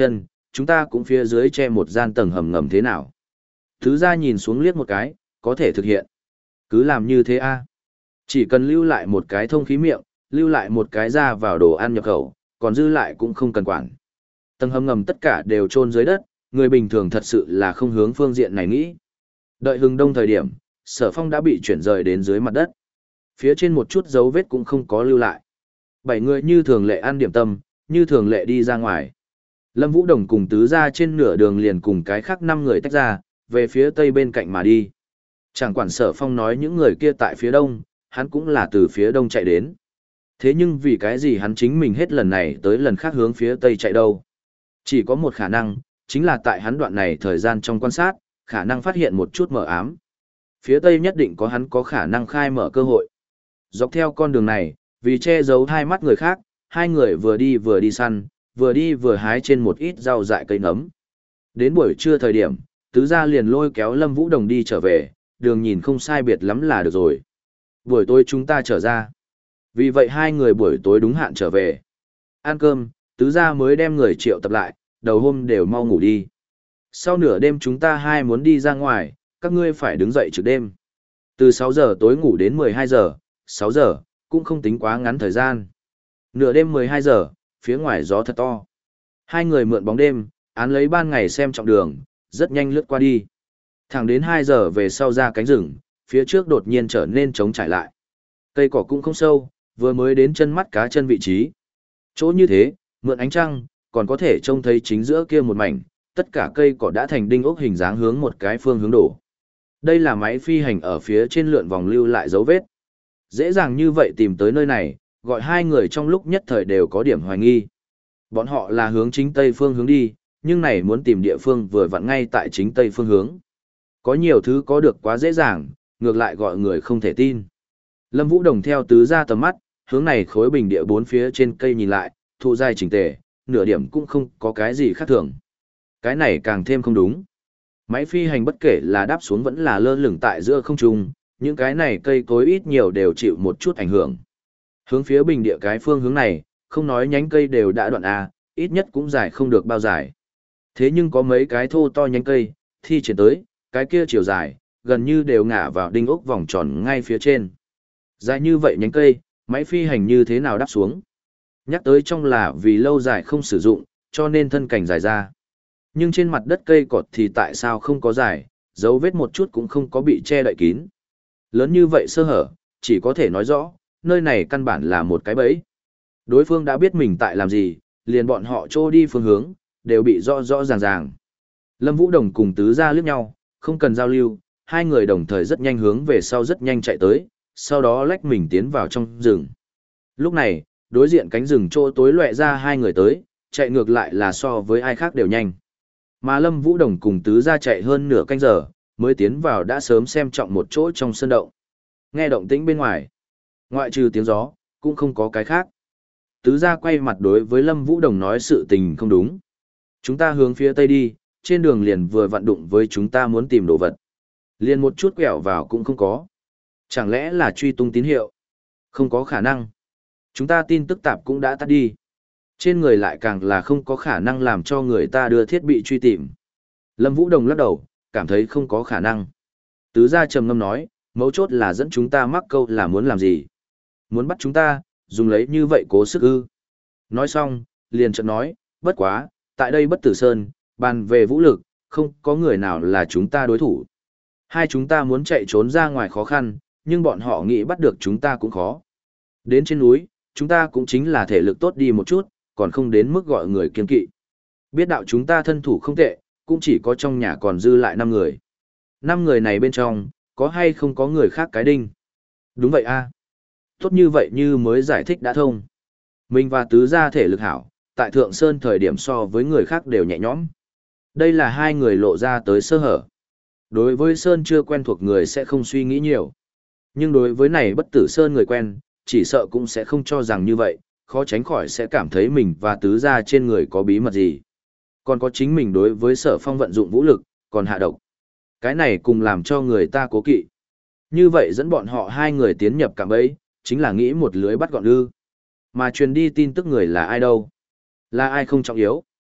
chúng ta cũng phía dưới che một gian tầng hầm ngầm thế nào. Tứ gia nhìn xuống liếc một cái, có thể thực hiện. Cứ làm như thế a. Chỉ cần lưu lại một cái thông khí miệng, lưu lại một cái ra vào đồ ăn nhập khẩu, còn dư lại cũng không cần quản. Tầng hầm ngầm tất cả đều chôn dưới đất, người bình thường thật sự là không hướng phương diện này nghĩ. Đợi hừng đông thời điểm, Sở Phong đã bị chuyển rời đến dưới mặt đất. Phía trên một chút dấu vết cũng không có lưu lại. Bảy người như thường lệ ăn điểm tâm, như thường lệ đi ra ngoài. Lâm Vũ Đồng cùng tứ gia trên nửa đường liền cùng cái khác năm người tách ra, về phía tây bên cạnh mà đi. Chẳng quản Sở Phong nói những người kia tại phía đông, hắn cũng là từ phía đông chạy đến. Thế nhưng vì cái gì hắn chính mình hết lần này tới lần khác hướng phía tây chạy đâu? Chỉ có một khả năng, chính là tại hắn đoạn này thời gian trong quan sát, khả năng phát hiện một chút mờ ám. Phía tây nhất định có hắn có khả năng khai mở cơ hội. Dọc theo con đường này, vì che giấu hai mắt người khác, hai người vừa đi vừa đi săn, vừa đi vừa hái trên một ít rau dại cây nấm. Đến buổi trưa thời điểm, tứ gia liền lôi kéo Lâm Vũ Đồng đi trở về, đường nhìn không sai biệt lắm là được rồi. Buổi tối chúng ta trở ra. Vì vậy hai người buổi tối đúng hạn trở về. Ăn cơm, tứ gia mới đem người triệu tập lại, đầu hôm đều mau ngủ đi. Sau nửa đêm chúng ta hai muốn đi ra ngoài, các ngươi phải đứng dậy trực đêm. Từ sáu giờ tối ngủ đến mười hai giờ, sáu giờ, cũng không tính quá ngắn thời gian. Nửa đêm mười hai giờ, phía ngoài gió thật to. Hai người mượn bóng đêm, án lấy ban ngày xem trọng đường, rất nhanh lướt qua đi. Thẳng đến hai giờ về sau ra cánh rừng, phía trước đột nhiên trở nên trống trải lại. Cây cỏ cũng không sâu, vừa mới đến chân mắt cá chân vị trí. Chỗ như thế, mượn ánh trăng, còn có thể trông thấy chính giữa kia một mảnh, tất cả cây cỏ đã thành đinh ốc hình dáng hướng một cái phương hướng đổ. Đây là máy phi hành ở phía trên lượn vòng lưu lại dấu vết. Dễ dàng như vậy tìm tới nơi này, gọi hai người trong lúc nhất thời đều có điểm hoài nghi. Bọn họ là hướng chính tây phương hướng đi, nhưng này muốn tìm địa phương vừa vặn ngay tại chính tây phương hướng. Có nhiều thứ có được quá dễ dàng, ngược lại gọi người không thể tin. Lâm Vũ Đồng theo tứ gia tầm mắt, hướng này khối bình địa bốn phía trên cây nhìn lại, thụ dài chỉnh tề, nửa điểm cũng không có cái gì khác thường. Cái này càng thêm không đúng. Máy phi hành bất kể là đáp xuống vẫn là lơ lửng tại giữa không trung, những cái này cây cối ít nhiều đều chịu một chút ảnh hưởng. Hướng phía bình địa cái phương hướng này, không nói nhánh cây đều đã đoạn A, ít nhất cũng dài không được bao dài. Thế nhưng có mấy cái thô to nhánh cây, thi triển tới, cái kia chiều dài, gần như đều ngả vào đinh ốc vòng tròn ngay phía trên. Dài như vậy nhánh cây, máy phi hành như thế nào đáp xuống? Nhắc tới trong là vì lâu dài không sử dụng, cho nên thân cảnh dài ra. Nhưng trên mặt đất cây cọt thì tại sao không có dài, dấu vết một chút cũng không có bị che đậy kín. Lớn như vậy sơ hở, chỉ có thể nói rõ, nơi này căn bản là một cái bẫy. Đối phương đã biết mình tại làm gì, liền bọn họ trô đi phương hướng, đều bị rõ rõ ràng ràng. Lâm Vũ Đồng cùng tứ gia liếc nhau, không cần giao lưu, hai người đồng thời rất nhanh hướng về sau rất nhanh chạy tới, sau đó lách mình tiến vào trong rừng. Lúc này, đối diện cánh rừng chỗ tối lóe ra hai người tới, chạy ngược lại là so với ai khác đều nhanh. Mà Lâm Vũ Đồng cùng tứ gia chạy hơn nửa canh giờ, mới tiến vào đã sớm xem trọng một chỗ trong sân động. Nghe động tĩnh bên ngoài, ngoại trừ tiếng gió, cũng không có cái khác. Tứ gia quay mặt đối với Lâm Vũ Đồng nói sự tình không đúng. Chúng ta hướng phía tây đi, trên đường liền vừa vặn đụng với chúng ta muốn tìm đồ vật. Liền một chút quẹo vào cũng không có. Chẳng lẽ là truy tung tín hiệu? Không có khả năng. Chúng ta tin tức tạp cũng đã tắt đi. Trên người lại càng là không có khả năng làm cho người ta đưa thiết bị truy tìm. Lâm Vũ Đồng lắc đầu, cảm thấy không có khả năng. Tứ gia trầm ngâm nói, mấu chốt là dẫn chúng ta mắc câu là muốn làm gì? Muốn bắt chúng ta, dùng lấy như vậy cố sức ư. Nói xong, liền chợt nói, bất quá, tại đây bất tử sơn, bàn về vũ lực, không có người nào là chúng ta đối thủ. Hai chúng ta muốn chạy trốn ra ngoài khó khăn, nhưng bọn họ nghĩ bắt được chúng ta cũng khó. Đến trên núi, chúng ta cũng chính là thể lực tốt đi một chút, còn không đến mức gọi người kiên kỵ. Biết đạo chúng ta thân thủ không tệ, cũng chỉ có trong nhà còn dư lại năm người. Năm người này bên trong, có hay không có người khác cái đinh? Đúng vậy a. Tốt như vậy như mới giải thích đã thông. Mình và tứ gia thể lực hảo, tại Thượng Sơn thời điểm so với người khác đều nhẹ nhõm. Đây là hai người lộ ra tới sơ hở. Đối với Sơn chưa quen thuộc người sẽ không suy nghĩ nhiều. Nhưng đối với này bất tử Sơn người quen, chỉ sợ cũng sẽ không cho rằng như vậy, khó tránh khỏi sẽ cảm thấy mình và tứ gia trên người có bí mật gì. Còn có chính mình đối với Sở Phong vận dụng vũ lực, còn hạ độc. Cái này cùng làm cho người ta cố kỵ. Như vậy dẫn bọn họ hai người tiến nhập cạm bẫy, chính là nghĩ một lưới bắt gọn ư. Mà truyền đi tin tức người là ai đâu? Là ai không trọng yếu?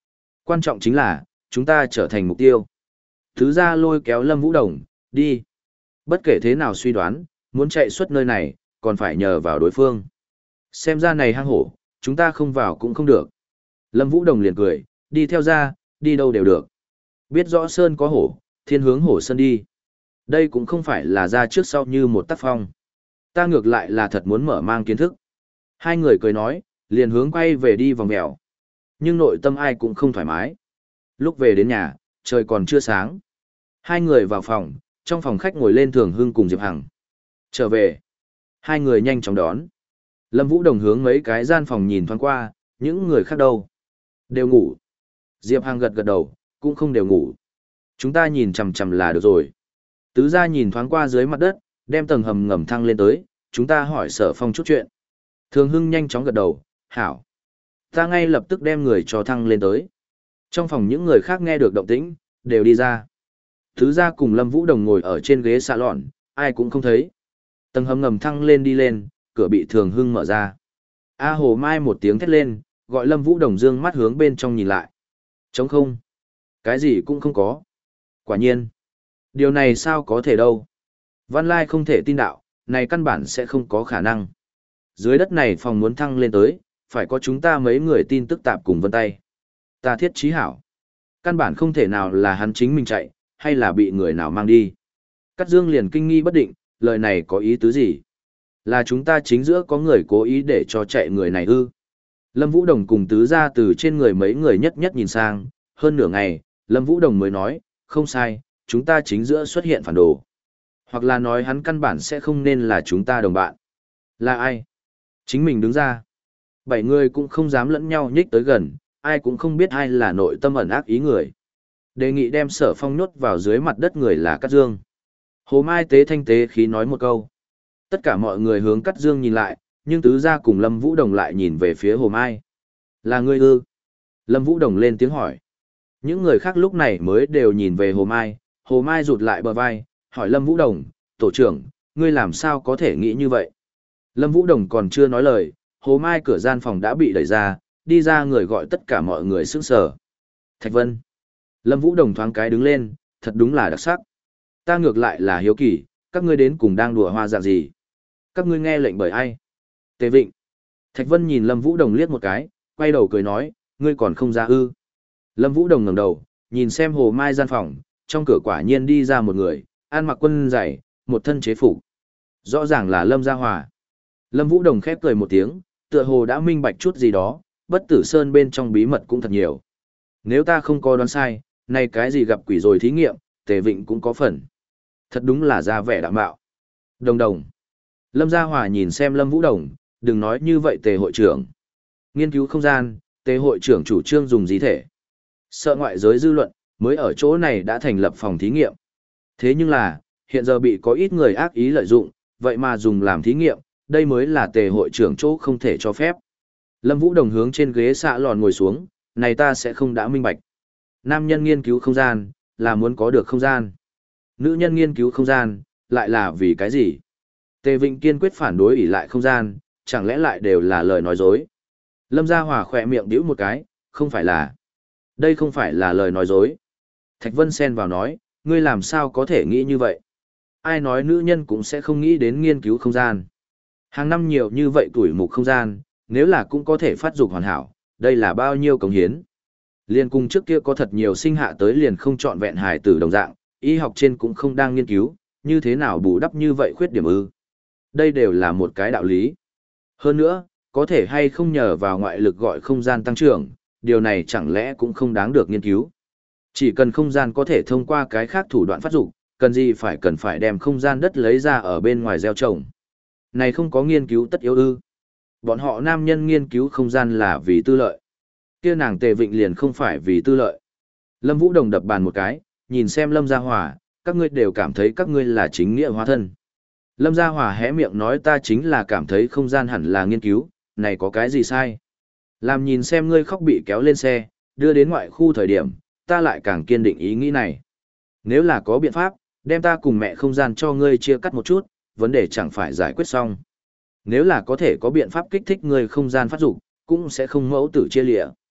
Quan trọng chính là, chúng ta trở thành mục tiêu. Thứ ra lôi kéo Lâm Vũ Đồng, đi. Bất kể thế nào suy đoán, muốn chạy xuất nơi này, còn phải nhờ vào đối phương. Xem ra này hang hổ, chúng ta không vào cũng không được. Lâm Vũ Đồng liền cười, đi theo ra, đi đâu đều được. Biết rõ sơn có hổ, thiên hướng hổ sơn đi. Đây cũng không phải là ra trước sau như một tác phong. Ta ngược lại là thật muốn mở mang kiến thức. Hai người cười nói, liền hướng quay về đi vòng mèo. Nhưng nội tâm ai cũng không thoải mái. Lúc về đến nhà, trời còn chưa sáng. Hai người vào phòng, trong phòng khách ngồi lên Thường Hưng cùng Diệp Hằng. Trở về. Hai người nhanh chóng đón. Lâm Vũ Đồng hướng mấy cái gian phòng nhìn thoáng qua, những người khác đâu? Đều ngủ. Diệp Hằng gật gật đầu, cũng không đều ngủ. Chúng ta nhìn chằm chằm là được rồi. Tứ gia nhìn thoáng qua dưới mặt đất, đem tầng hầm ngầm thăng lên tới, chúng ta hỏi Sở Phong chút chuyện. Thường Hưng nhanh chóng gật đầu, hảo. Ta ngay lập tức đem người cho thăng lên tới. Trong phòng những người khác nghe được động tĩnh, đều đi ra. Tứ gia cùng Lâm Vũ Đồng ngồi ở trên ghế xạ lọn, ai cũng không thấy. Tầng hầm ngầm thăng lên đi lên, cửa bị Thường Hưng mở ra. A Hồ Mai một tiếng thét lên, gọi Lâm Vũ Đồng dương mắt hướng bên trong nhìn lại. Trống không. Cái gì cũng không có. Quả nhiên. Điều này sao có thể đâu. Văn Lai không thể tin đạo, này căn bản sẽ không có khả năng. Dưới đất này phòng muốn thăng lên tới, phải có chúng ta mấy người tin tức tạp cùng vân tay. Ta thiết trí hảo. Căn bản không thể nào là hắn chính mình chạy, hay là bị người nào mang đi. Cát Dương liền kinh nghi bất định, lời này có ý tứ gì? Là chúng ta chính giữa có người cố ý để cho chạy người này ư? Lâm Vũ Đồng cùng tứ gia từ trên người mấy người nhất nhất nhìn sang, hơn nửa ngày, Lâm Vũ Đồng mới nói, không sai, chúng ta chính giữa xuất hiện phản đồ. Hoặc là nói hắn căn bản sẽ không nên là chúng ta đồng bạn. Là ai? Chính mình đứng ra. Bảy người cũng không dám lẫn nhau nhích tới gần, ai cũng không biết ai là nội tâm ẩn ác ý người. Đề nghị đem Sở Phong nhốt vào dưới mặt đất người là Cát Dương. Hồ Mai tế thanh tế khí nói một câu. Tất cả mọi người hướng Cát Dương nhìn lại, nhưng tứ gia cùng Lâm Vũ Đồng lại nhìn về phía Hồ Mai. Là ngươi ư? Lâm Vũ Đồng lên tiếng hỏi. Những người khác lúc này mới đều nhìn về Hồ Mai, Hồ Mai rụt lại bờ vai, hỏi Lâm Vũ Đồng, tổ trưởng, ngươi làm sao có thể nghĩ như vậy? Lâm Vũ Đồng còn chưa nói lời, Hồ Mai cửa gian phòng đã bị đẩy ra, đi ra người gọi tất cả mọi người sững sờ. Thạch Vân. Lâm Vũ Đồng thoáng cái đứng lên, thật đúng là đặc sắc. Ta ngược lại là hiếu kỳ, các ngươi đến cùng đang đùa hoa dạng gì? Các ngươi nghe lệnh bởi ai? Tề Vịnh. Thạch Vân nhìn Lâm Vũ Đồng liếc một cái, quay đầu cười nói, ngươi còn không ra ư? Lâm Vũ Đồng ngẩng đầu, nhìn xem Hồ Mai gian phòng, trong cửa quả nhiên đi ra một người, ăn mặc quân giày, một thân chế phục. Rõ ràng là Lâm Gia Hòa. Lâm Vũ Đồng khép cười một tiếng, tựa hồ đã minh bạch chút gì đó, bất tử sơn bên trong bí mật cũng thật nhiều. Nếu ta không có đoán sai, này cái gì gặp quỷ rồi thí nghiệm, Tề Vịnh cũng có phần. Thật đúng là ra vẻ đạm bạo. Đồng đồng. Lâm Gia Hòa nhìn xem Lâm Vũ Đồng, đừng nói như vậy Tề hội trưởng. Nghiên cứu không gian, Tề hội trưởng chủ trương dùng gì thể. Sợ ngoại giới dư luận, mới ở chỗ này đã thành lập phòng thí nghiệm. Thế nhưng là, hiện giờ bị có ít người ác ý lợi dụng, vậy mà dùng làm thí nghiệm, đây mới là Tề hội trưởng chỗ không thể cho phép. Lâm Vũ Đồng hướng trên ghế xạ lòn ngồi xuống, này ta sẽ không đã minh bạch. Nam nhân nghiên cứu không gian, là muốn có được không gian. Nữ nhân nghiên cứu không gian, lại là vì cái gì? Tề Vịnh kiên quyết phản đối ỷ lại không gian, chẳng lẽ lại đều là lời nói dối? Lâm Gia Hòa khỏe miệng bĩu một cái, không phải là. Đây không phải là lời nói dối. Thạch Vân xen vào nói, ngươi làm sao có thể nghĩ như vậy? Ai nói nữ nhân cũng sẽ không nghĩ đến nghiên cứu không gian. Hàng năm nhiều như vậy tuổi mục không gian, nếu là cũng có thể phát dục hoàn hảo, đây là bao nhiêu cống hiến. Liên cung trước kia có thật nhiều sinh hạ tới liền không chọn vẹn hài tử đồng dạng, y học trên cũng không đang nghiên cứu, như thế nào bù đắp như vậy khuyết điểm ư. Đây đều là một cái đạo lý. Hơn nữa, có thể hay không nhờ vào ngoại lực gọi không gian tăng trưởng, điều này chẳng lẽ cũng không đáng được nghiên cứu. Chỉ cần không gian có thể thông qua cái khác thủ đoạn phát dục, cần gì phải cần phải đem không gian đất lấy ra ở bên ngoài gieo trồng. Này không có nghiên cứu tất yếu ư. Bọn họ nam nhân nghiên cứu không gian là vì tư lợi. Kia nàng Tề Vịnh liền không phải vì tư lợi. Lâm Vũ Đồng đập bàn một cái, nhìn xem Lâm Gia Hòa, các ngươi đều cảm thấy các ngươi là chính nghĩa hóa thân. Lâm Gia Hòa hé miệng nói ta chính là cảm thấy không gian hẳn là nghiên cứu, này có cái gì sai. Làm nhìn xem ngươi khóc bị kéo lên xe, đưa đến ngoại khu thời điểm, ta lại càng kiên định ý nghĩ này. Nếu là có biện pháp, đem ta cùng mẹ không gian cho ngươi chia cắt một chút, vấn đề chẳng phải giải quyết xong. Nếu là có thể có biện pháp kích thích ngươi không gian phát dục, cũng sẽ không mẫu tử chia lịa.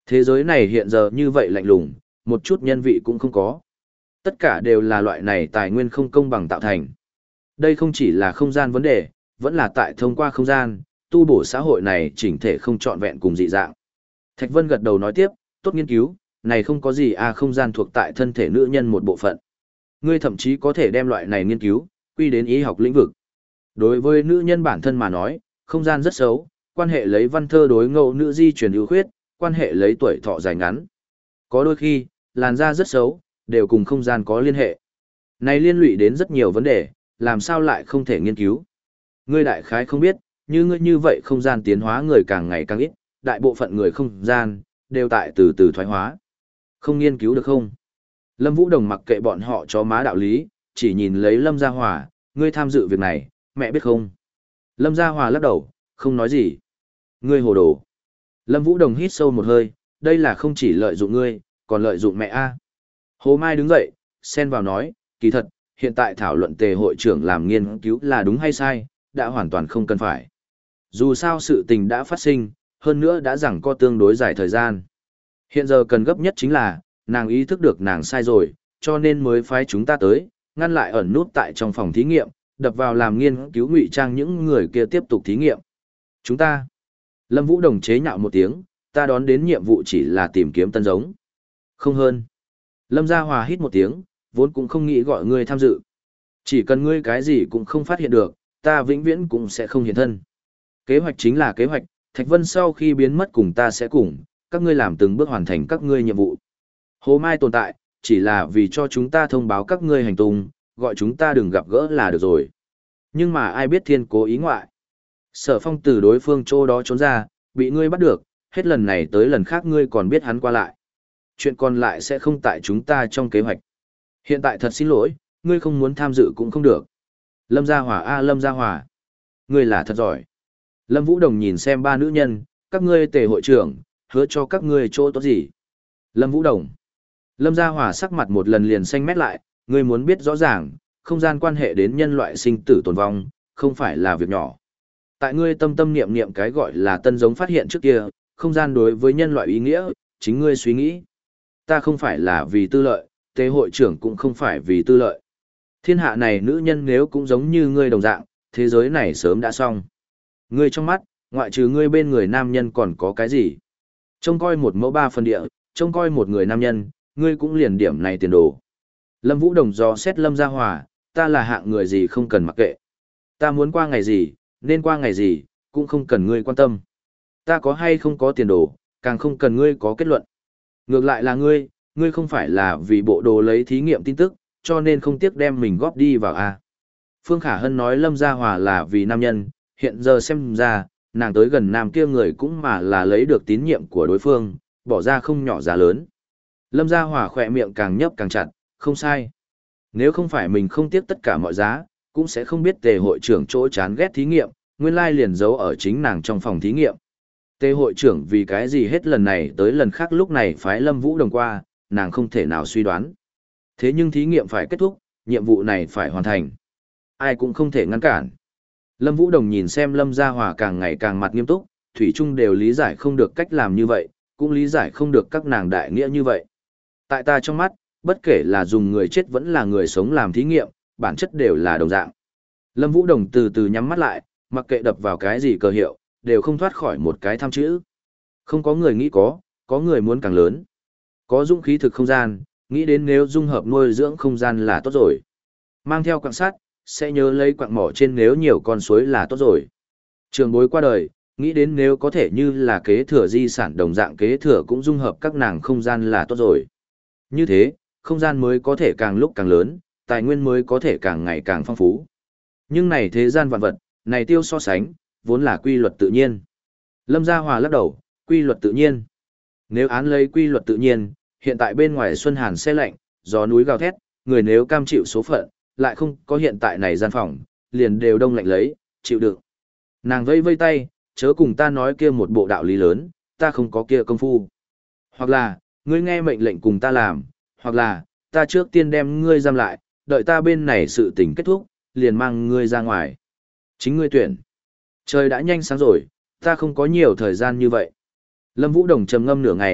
Thế giới này hiện giờ như vậy lạnh lùng, một chút nhân vị cũng không có. Tất cả đều là loại này tài nguyên không công bằng tạo thành. Đây không chỉ là không gian vấn đề, vẫn là tại thông qua không gian, tu bổ xã hội này chỉnh thể không trọn vẹn cùng dị dạng. Thạch Vân gật đầu nói tiếp, tốt nghiên cứu, này không có gì à không gian thuộc tại thân thể nữ nhân một bộ phận. Ngươi thậm chí có thể đem loại này nghiên cứu, quy đến y học lĩnh vực. Đối với nữ nhân bản thân mà nói, không gian rất xấu, quan hệ lấy văn thơ đối ngẫu nữ di truyền ưu khuyết, quan hệ lấy tuổi thọ dài ngắn. Có đôi khi, làn da rất xấu, đều cùng không gian có liên hệ. Này liên lụy đến rất nhiều vấn đề, làm sao lại không thể nghiên cứu. Ngươi đại khái không biết, như ngươi như vậy không gian tiến hóa người càng ngày càng ít, đại bộ phận người không gian, đều tại từ từ thoái hóa. Không nghiên cứu được không? Lâm Vũ Đồng mặc kệ bọn họ chó má đạo lý, chỉ nhìn lấy Lâm Gia Hòa, ngươi tham dự việc này, mẹ biết không? Lâm Gia Hòa lắc đầu, không nói gì. Ngươi hồ đồ. Lâm Vũ Đồng hít sâu một hơi, đây là không chỉ lợi dụng ngươi, còn lợi dụng mẹ A. Hồ Mai đứng dậy, xen vào nói, kỳ thật, hiện tại thảo luận tề hội trưởng làm nghiên cứu là đúng hay sai, đã hoàn toàn không cần phải. Dù sao sự tình đã phát sinh, hơn nữa đã rằng có tương đối dài thời gian. Hiện giờ cần gấp nhất chính là, nàng ý thức được nàng sai rồi, cho nên mới phái chúng ta tới, ngăn lại ẩn nút tại trong phòng thí nghiệm, đập vào làm nghiên cứu ngụy trang những người kia tiếp tục thí nghiệm. Chúng ta. Lâm Vũ Đồng chế nhạo một tiếng, ta đón đến nhiệm vụ chỉ là tìm kiếm tân giống. Không hơn. Lâm Gia Hòa hít một tiếng, vốn cũng không nghĩ gọi ngươi tham dự. Chỉ cần ngươi cái gì cũng không phát hiện được, ta vĩnh viễn cũng sẽ không hiện thân. Kế hoạch chính là kế hoạch, Thạch Vân sau khi biến mất cùng ta sẽ cùng, các ngươi làm từng bước hoàn thành các ngươi nhiệm vụ. Hồ Mai tồn tại, chỉ là vì cho chúng ta thông báo các ngươi hành tung, gọi chúng ta đừng gặp gỡ là được rồi. Nhưng mà ai biết thiên cố ý ngoại. Sở Phong từ đối phương chỗ đó trốn ra, bị ngươi bắt được, hết lần này tới lần khác ngươi còn biết hắn qua lại. Chuyện còn lại sẽ không tại chúng ta trong kế hoạch. Hiện tại thật xin lỗi, ngươi không muốn tham dự cũng không được. Lâm Gia Hòa a Lâm Gia Hòa. Ngươi là thật giỏi. Lâm Vũ Đồng nhìn xem ba nữ nhân, các ngươi tề hội trưởng, hứa cho các ngươi chỗ tốt gì. Lâm Vũ Đồng. Lâm Gia Hòa sắc mặt một lần liền xanh mét lại, ngươi muốn biết rõ ràng, không gian quan hệ đến nhân loại sinh tử tồn vong, không phải là việc nhỏ. Tại ngươi tâm tâm niệm niệm cái gọi là tân giống phát hiện trước kia, không gian đối với nhân loại ý nghĩa, chính ngươi suy nghĩ. Ta không phải là vì tư lợi, tề hội trưởng cũng không phải vì tư lợi. Thiên hạ này nữ nhân nếu cũng giống như ngươi đồng dạng, thế giới này sớm đã xong. Ngươi trong mắt, ngoại trừ ngươi bên người nam nhân còn có cái gì? Trông coi một mẫu ba phần địa, trông coi một người nam nhân, ngươi cũng liền điểm này tiền đồ. Lâm Vũ Đồng dò xét Lâm Gia Hòa, ta là hạng người gì không cần mặc kệ. Ta muốn qua ngày gì, nên qua ngày gì, cũng không cần ngươi quan tâm. Ta có hay không có tiền đồ, càng không cần ngươi có kết luận. Ngược lại là ngươi, ngươi không phải là vì bộ đồ lấy thí nghiệm tin tức, cho nên không tiếc đem mình góp đi vào a. Phương Khả Hân nói Lâm Gia Hòa là vì nam nhân, hiện giờ xem ra, nàng tới gần nam kia người cũng mà là lấy được tín nhiệm của đối phương, bỏ ra không nhỏ giá lớn. Lâm Gia Hòa khỏe miệng càng nhấp càng chặt, không sai. Nếu không phải mình không tiếc tất cả mọi giá, cũng sẽ không biết tề hội trưởng chỗ chán ghét thí nghiệm, nguyên lai liền giấu ở chính nàng trong phòng thí nghiệm. Tề hội trưởng vì cái gì hết lần này tới lần khác lúc này phái Lâm Vũ Đồng qua, nàng không thể nào suy đoán. Thế nhưng thí nghiệm phải kết thúc, nhiệm vụ này phải hoàn thành. Ai cũng không thể ngăn cản. Lâm Vũ Đồng nhìn xem Lâm Gia Hòa càng ngày càng mặt nghiêm túc, thủy chung đều lý giải không được cách làm như vậy, cũng lý giải không được các nàng đại nghĩa như vậy. Tại ta trong mắt, bất kể là dùng người chết vẫn là người sống làm thí nghiệm, bản chất đều là đồng dạng. Lâm Vũ Đồng từ từ nhắm mắt lại, mặc kệ đập vào cái gì cờ hiệu, đều không thoát khỏi một cái tham chữ. Không có người nghĩ có, có người muốn càng lớn. Có dũng khí thực không gian, nghĩ đến nếu dung hợp nuôi dưỡng không gian là tốt rồi. Mang theo quặng sắt, sẽ nhớ lấy quặng mỏ trên nếu nhiều con suối là tốt rồi. Trường bối qua đời, nghĩ đến nếu có thể như là kế thừa di sản đồng dạng kế thừa cũng dung hợp các nàng không gian là tốt rồi. Như thế, không gian mới có thể càng lúc càng lớn, tài nguyên mới có thể càng ngày càng phong phú. Nhưng này thế gian vạn vật, này tiêu so sánh, vốn là quy luật tự nhiên. Lâm Gia Hòa lắc đầu, quy luật tự nhiên. Nếu án lấy quy luật tự nhiên, hiện tại bên ngoài xuân hàn se lạnh, gió núi gào thét, người nếu cam chịu số phận, lại không có hiện tại này gian phòng, liền đều đông lạnh lấy, chịu đựng. Nàng vây vây tay, chớ cùng ta nói kia một bộ đạo lý lớn, ta không có kia công phu. Hoặc là, ngươi nghe mệnh lệnh cùng ta làm, hoặc là, ta trước tiên đem ngươi giam lại, đợi ta bên này sự tình kết thúc, liền mang ngươi ra ngoài. Chính ngươi tuyển. Trời đã nhanh sáng rồi, ta không có nhiều thời gian như vậy. Lâm Vũ Đồng trầm ngâm nửa ngày,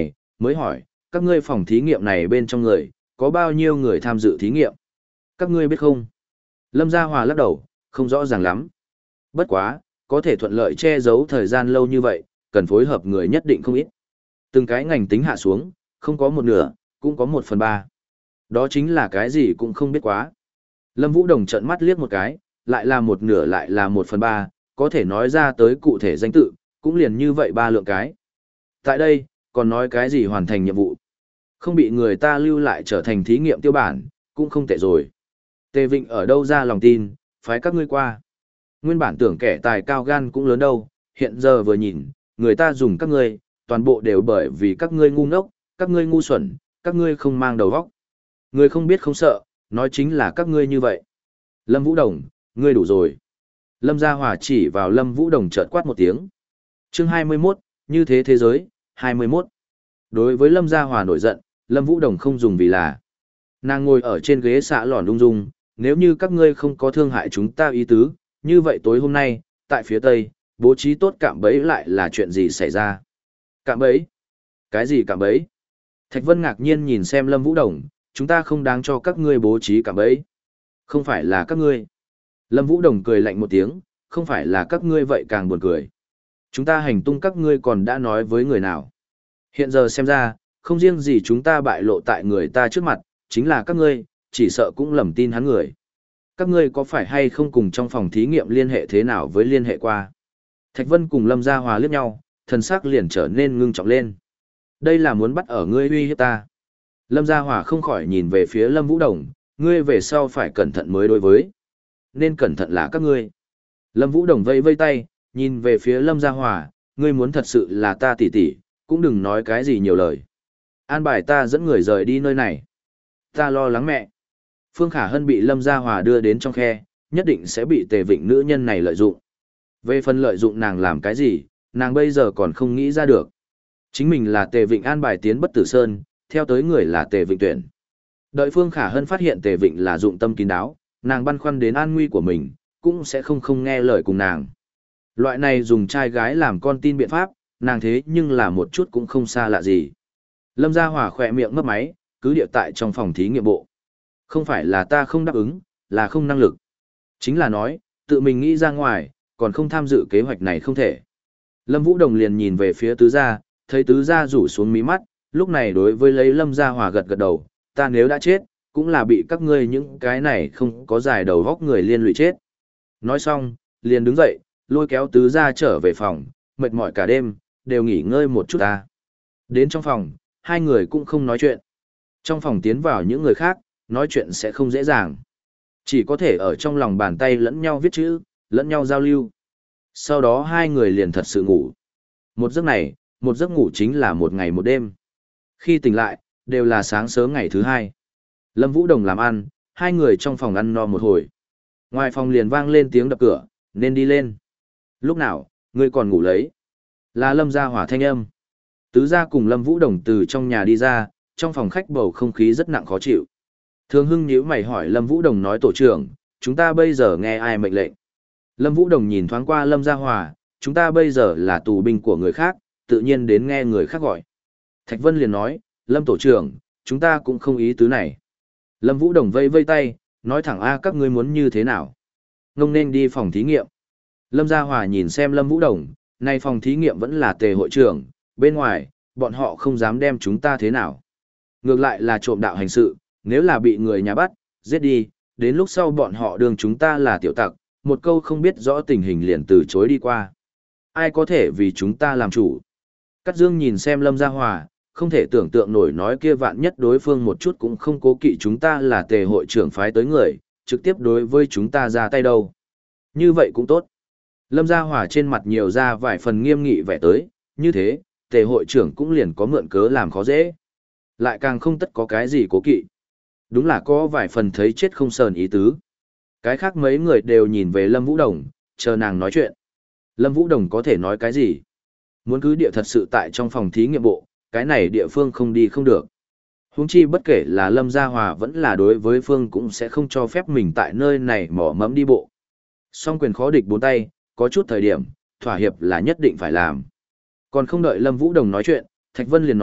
mới hỏi, các ngươi phòng thí nghiệm này bên trong người, có bao nhiêu người tham dự thí nghiệm? Các ngươi biết không? Lâm Gia Hòa lắc đầu, không rõ ràng lắm. Bất quá, có thể thuận lợi che giấu thời gian lâu như vậy, cần phối hợp người nhất định không ít. Từng cái ngành tính hạ xuống, không có một nửa, cũng có một phần ba. Đó chính là cái gì cũng không biết quá. Lâm Vũ Đồng trợn mắt liếc một cái, lại là một nửa lại là một phần ba, có thể nói ra tới cụ thể danh tự, cũng liền như vậy ba lượng cái. Tại đây, còn nói cái gì hoàn thành nhiệm vụ. Không bị người ta lưu lại trở thành thí nghiệm tiêu bản, cũng không tệ rồi. Tề Vịnh ở đâu ra lòng tin, phái các ngươi qua. Nguyên bản tưởng kẻ tài cao gan cũng lớn đâu, hiện giờ vừa nhìn, người ta dùng các ngươi, toàn bộ đều bởi vì các ngươi ngu ngốc, các ngươi ngu xuẩn, các ngươi không mang đầu óc. Người không biết không sợ, nói chính là các ngươi như vậy. Lâm Vũ Đồng, ngươi đủ rồi. Lâm Gia Hòa chỉ vào Lâm Vũ Đồng chợt quát một tiếng. Chương hai mươi mốt, như thế thế giới, hai mươi mốt. Đối với Lâm Gia Hòa nổi giận, Lâm Vũ Đồng không dùng vì là. Nàng ngồi ở trên ghế xạ lòn ung dung, nếu như các ngươi không có thương hại chúng ta ý tứ, như vậy tối hôm nay, tại phía Tây, bố trí tốt cạm bẫy lại là chuyện gì xảy ra? Cạm bẫy? Cái gì cạm bẫy? Thạch Vân ngạc nhiên nhìn xem Lâm Vũ Đồng, chúng ta không đáng cho các ngươi bố trí cạm bẫy. Không phải là các ngươi. Lâm Vũ Đồng cười lạnh một tiếng, không phải là các ngươi vậy càng buồn cười. Chúng ta hành tung các ngươi còn đã nói với người nào. Hiện giờ xem ra, không riêng gì chúng ta bại lộ tại người ta trước mặt, chính là các ngươi, chỉ sợ cũng lầm tin hắn người. Các ngươi có phải hay không cùng trong phòng thí nghiệm liên hệ thế nào với liên hệ qua? Thạch Vân cùng Lâm Gia Hòa liếc nhau, thần sắc liền trở nên ngưng trọng lên. Đây là muốn bắt ở ngươi uy hiếp ta. Lâm Gia Hòa không khỏi nhìn về phía Lâm Vũ Đồng, ngươi về sau phải cẩn thận mới đối với. Nên cẩn thận là các ngươi. Lâm Vũ Đồng vây vây tay, nhìn về phía Lâm Gia Hòa, ngươi muốn thật sự là ta tỷ tỷ, cũng đừng nói cái gì nhiều lời. An bài ta dẫn người rời đi nơi này. Ta lo lắng mẹ. Phương Khả Hân bị Lâm Gia Hòa đưa đến trong khe, nhất định sẽ bị Tề Vịnh nữ nhân này lợi dụng. Về phần lợi dụng nàng làm cái gì, nàng bây giờ còn không nghĩ ra được. Chính mình là Tề Vịnh an bài tiến Bất Tử Sơn, theo tới người là Tề Vịnh tuyển. Đợi Phương Khả Hân phát hiện Tề Vịnh là dụng tâm kín đáo, nàng băn khoăn đến an nguy của mình, cũng sẽ không không nghe lời cùng nàng. Loại này dùng trai gái làm con tin biện pháp, nàng thế nhưng là một chút cũng không xa lạ gì. Lâm Gia Hòa khỏe miệng mấp máy, cứ điệu tại trong phòng thí nghiệm bộ. Không phải là ta không đáp ứng, là không năng lực. Chính là nói, tự mình nghĩ ra ngoài, còn không tham dự kế hoạch này không thể. Lâm Vũ Đồng liền nhìn về phía tứ gia, thấy tứ gia rủ xuống mí mắt, lúc này đối với lấy Lâm Gia Hòa gật gật đầu, ta nếu đã chết, cũng là bị các ngươi những cái này không có dài đầu góc người liên lụy chết. Nói xong, liền đứng dậy, lôi kéo tứ gia trở về phòng, mệt mỏi cả đêm, đều nghỉ ngơi một chút ta. Đến trong phòng, hai người cũng không nói chuyện. Trong phòng tiến vào những người khác, nói chuyện sẽ không dễ dàng. Chỉ có thể ở trong lòng bàn tay lẫn nhau viết chữ, lẫn nhau giao lưu. Sau đó hai người liền thật sự ngủ. Một giấc này, một giấc ngủ chính là một ngày một đêm. Khi tỉnh lại, đều là sáng sớm ngày thứ hai. Lâm Vũ Đồng làm ăn, hai người trong phòng ăn no một hồi. Ngoài phòng liền vang lên tiếng đập cửa, nên đi lên. Lúc nào, ngươi còn ngủ lấy? Là Lâm Gia Hòa thanh âm. Tứ gia cùng Lâm Vũ Đồng từ trong nhà đi ra, trong phòng khách bầu không khí rất nặng khó chịu. Thường Hưng nhíu mày hỏi Lâm Vũ Đồng nói tổ trưởng, chúng ta bây giờ nghe ai mệnh lệnh? Lâm Vũ Đồng nhìn thoáng qua Lâm Gia Hòa, chúng ta bây giờ là tù binh của người khác, tự nhiên đến nghe người khác gọi. Thạch Vân liền nói, Lâm tổ trưởng, chúng ta cũng không ý tứ này. Lâm Vũ Đồng vây vây tay, nói thẳng a các ngươi muốn như thế nào? Ngông nên đi phòng thí nghiệm. Lâm Gia Hòa nhìn xem Lâm Vũ Đồng, nay phòng thí nghiệm vẫn là Tề hội trưởng, bên ngoài, bọn họ không dám đem chúng ta thế nào. Ngược lại là trộm đạo hành sự, nếu là bị người nhà bắt, giết đi, đến lúc sau bọn họ đương chúng ta là tiểu tặc, một câu không biết rõ tình hình liền từ chối đi qua. Ai có thể vì chúng ta làm chủ? Cát Dương nhìn xem Lâm Gia Hòa, không thể tưởng tượng nổi nói kia vạn nhất đối phương một chút cũng không cố kỵ chúng ta là Tề hội trưởng phái tới người, trực tiếp đối với chúng ta ra tay đâu. Như vậy cũng tốt. Lâm Gia Hòa trên mặt nhiều ra vài phần nghiêm nghị vẻ tới, như thế, Tề hội trưởng cũng liền có mượn cớ làm khó dễ. Lại càng không tất có cái gì cố kỵ. Đúng là có vài phần thấy chết không sờn ý tứ. Cái khác mấy người đều nhìn về Lâm Vũ Đồng, chờ nàng nói chuyện. Lâm Vũ Đồng có thể nói cái gì? Muốn cứ địa thật sự tại trong phòng thí nghiệm bộ, cái này địa phương không đi không được. Huống chi bất kể là Lâm Gia Hòa vẫn là đối với phương cũng sẽ không cho phép mình tại nơi này mỏ mẫm đi bộ. Song quyền khó địch bốn tay, có chút thời điểm, thỏa hiệp là nhất định phải làm. Còn không đợi Lâm Vũ Đồng nói chuyện, Thạch Vân liền nói,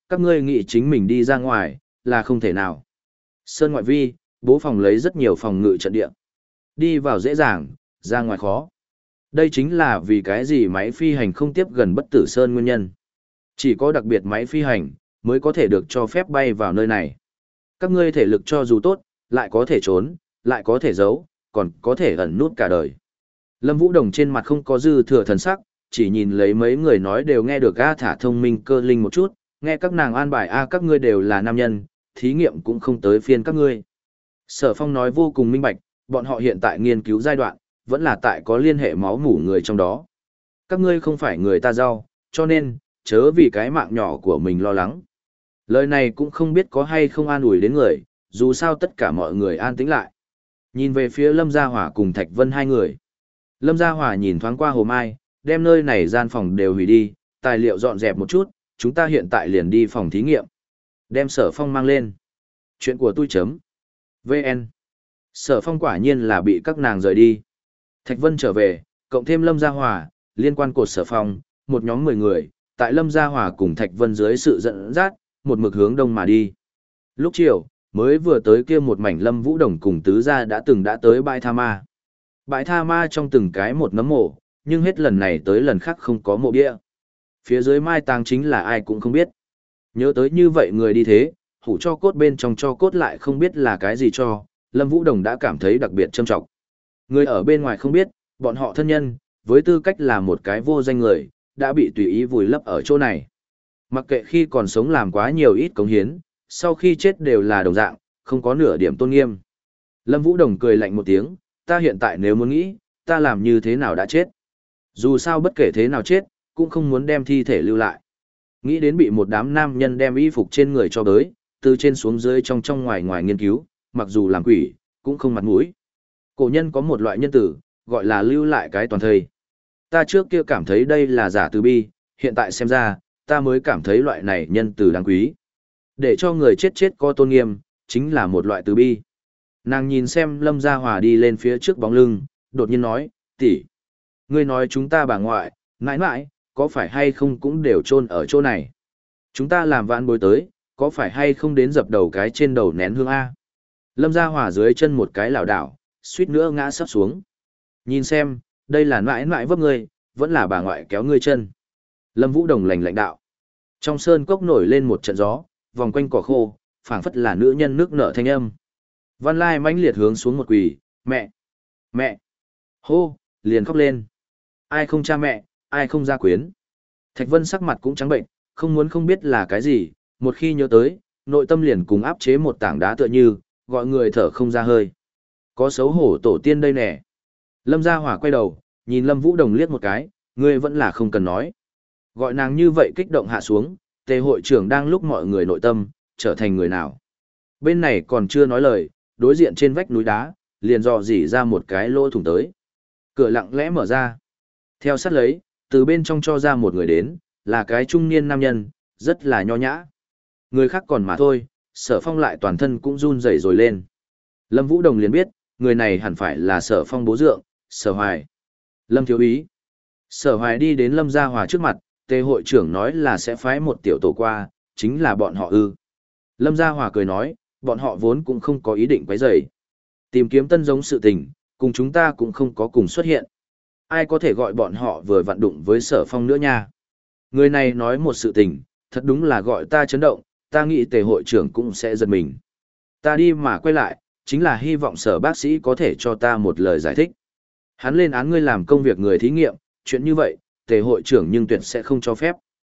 các ngươi nghĩ chính mình đi ra ngoài, là không thể nào. Sơn ngoại vi, bố phòng lấy rất nhiều phòng ngự trận địa. Đi vào dễ dàng, ra ngoài khó. Đây chính là vì cái gì máy phi hành không tiếp gần bất tử sơn nguyên nhân. Chỉ có đặc biệt máy phi hành, mới có thể được cho phép bay vào nơi này. Các ngươi thể lực cho dù tốt, lại có thể trốn, lại có thể giấu, còn có thể ẩn nút cả đời. Lâm Vũ Đồng trên mặt không có dư thừa thần sắc, chỉ nhìn lấy mấy người nói đều nghe được A thả thông minh cơ linh một chút, nghe các nàng an bài A các ngươi đều là nam nhân, thí nghiệm cũng không tới phiên các ngươi. Sở Phong nói vô cùng minh bạch, bọn họ hiện tại nghiên cứu giai đoạn, vẫn là tại có liên hệ máu mủ người trong đó. Các ngươi không phải người ta rau, cho nên, chớ vì cái mạng nhỏ của mình lo lắng. Lời này cũng không biết có hay không an ủi đến người, dù sao tất cả mọi người an tĩnh lại. Nhìn về phía Lâm Gia Hỏa cùng Thạch Vân hai người. Lâm Gia Hỏa nhìn thoáng qua Hồ Mai, đem nơi này gian phòng đều hủy đi, tài liệu dọn dẹp một chút, chúng ta hiện tại liền đi phòng thí nghiệm. Đem Sở Phong mang lên. Chuyện của tôi chấm. vê en. Sở Phong quả nhiên là bị các nàng rời đi. Thạch Vân trở về, cộng thêm Lâm Gia Hỏa, liên quan cột Sở Phong, một nhóm mười người, tại Lâm Gia Hỏa cùng Thạch Vân dưới sự dẫn dắt, một mực hướng đông mà đi. Lúc chiều, mới vừa tới kia một mảnh Lâm Vũ Đồng cùng tứ gia đã từng đã tới bãi Tha Ma. Bãi Tha Ma trong từng cái một nấm mộ, nhưng hết lần này tới lần khác không có mộ bia. Phía dưới mai táng chính là ai cũng không biết. Nhớ tới như vậy người đi thế, hủ cho cốt bên trong cho cốt lại không biết là cái gì cho, Lâm Vũ Đồng đã cảm thấy đặc biệt trâm trọng. Người ở bên ngoài không biết, bọn họ thân nhân, với tư cách là một cái vô danh người, đã bị tùy ý vùi lấp ở chỗ này. Mặc kệ khi còn sống làm quá nhiều ít cống hiến, sau khi chết đều là đồng dạng, không có nửa điểm tôn nghiêm. Lâm Vũ Đồng cười lạnh một tiếng, ta hiện tại nếu muốn nghĩ, ta làm như thế nào đã chết. Dù sao bất kể thế nào chết, cũng không muốn đem thi thể lưu lại. Nghĩ đến bị một đám nam nhân đem y phục trên người cho bới, từ trên xuống dưới trong trong ngoài ngoài nghiên cứu, mặc dù làm quỷ, cũng không mặt mũi. Cổ nhân có một loại nhân tử, gọi là lưu lại cái toàn thây. Ta trước kia cảm thấy đây là giả từ bi, hiện tại xem ra, ta mới cảm thấy loại này nhân từ đáng quý. Để cho người chết chết có tôn nghiêm, chính là một loại từ bi. Nàng nhìn xem Lâm Gia Hòa đi lên phía trước bóng lưng, đột nhiên nói, tỷ, ngươi nói chúng ta bà ngoại, mãi mãi, có phải hay không cũng đều chôn ở chỗ này. Chúng ta làm vãn bối tới, có phải hay không đến dập đầu cái trên đầu nén hương A. Lâm Gia Hòa dưới chân một cái lảo đảo, suýt nữa ngã sắp xuống. Nhìn xem, đây là mãi mãi vấp ngươi, vẫn là bà ngoại kéo ngươi chân. Lâm Vũ Đồng lành lãnh đạo. Trong sơn cốc nổi lên một trận gió, vòng quanh cỏ khô, phảng phất là nữ nhân nước nở thanh âm. Văn Lai mãnh liệt hướng xuống một quỳ, mẹ, mẹ, hô, liền khóc lên. Ai không cha mẹ, ai không gia quyến. Thạch Vân sắc mặt cũng trắng bệnh, không muốn không biết là cái gì, một khi nhớ tới, nội tâm liền cùng áp chế một tảng đá tựa như, gọi người thở không ra hơi. Có xấu hổ tổ tiên đây nè. Lâm Gia Hỏa quay đầu, nhìn Lâm Vũ Đồng liếc một cái, ngươi vẫn là không cần nói. Gọi nàng như vậy kích động hạ xuống, tề hội trưởng đang lúc mọi người nội tâm, trở thành người nào. Bên này còn chưa nói lời, đối diện trên vách núi đá, liền dò dỉ ra một cái lỗ thủng tới. Cửa lặng lẽ mở ra. Theo sát lấy, từ bên trong cho ra một người đến, là cái trung niên nam nhân, rất là nho nhã. Người khác còn mà thôi, Sở Phong lại toàn thân cũng run rẩy rồi lên. Lâm Vũ Đồng liền biết, người này hẳn phải là Sở Phong bố dượng, Sở Hoài. Lâm thiếu ý. Sở Hoài đi đến Lâm Gia Hòa trước mặt, tề hội trưởng nói là sẽ phái một tiểu tổ qua, chính là bọn họ ư. Lâm Gia Hòa cười nói, bọn họ vốn cũng không có ý định quấy rầy. Tìm kiếm tân giống sự tình, cùng chúng ta cũng không có cùng xuất hiện. Ai có thể gọi bọn họ vừa vặn đụng với Sở Phong nữa nha. Người này nói một sự tình, thật đúng là gọi ta chấn động, ta nghĩ tề hội trưởng cũng sẽ giật mình. Ta đi mà quay lại, chính là hy vọng Sở bác sĩ có thể cho ta một lời giải thích. Hắn lên án ngươi làm công việc người thí nghiệm, chuyện như vậy, tề hội trưởng nhưng tuyệt sẽ không cho phép.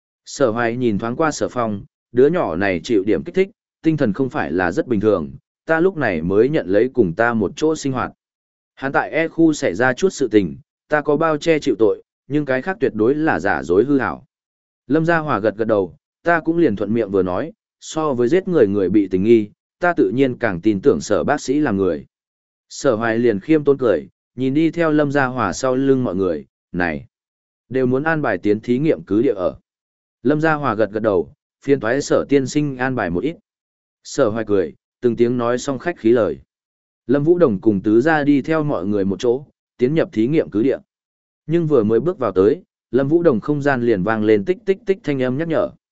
Sở Hoài nhìn thoáng qua Sở Phong, đứa nhỏ này chịu điểm kích thích, tinh thần không phải là rất bình thường, ta lúc này mới nhận lấy cùng ta một chỗ sinh hoạt. Hắn tại E khu xảy ra chút sự tình, ta có bao che chịu tội, nhưng cái khác tuyệt đối là giả dối hư hảo. Lâm Gia Hòa gật gật đầu, ta cũng liền thuận miệng vừa nói, so với giết người người bị tình nghi, ta tự nhiên càng tin tưởng Sở bác sĩ là người. Sở Hoài liền khiêm tốn cười, nhìn đi theo Lâm Gia Hòa sau lưng mọi người, này, đều muốn an bài tiến thí nghiệm cứ địa ở. Lâm Gia Hòa gật gật đầu, phiên thoái Sở tiên sinh an bài một ít. Sở Hoài cười, từng tiếng nói xong khách khí lời. Lâm Vũ Đồng cùng tứ gia đi theo mọi người một chỗ, tiến nhập thí nghiệm cứ địa. Nhưng vừa mới bước vào tới, Lâm Vũ Đồng không gian liền vang lên tích tích tích thanh âm nhắc nhở.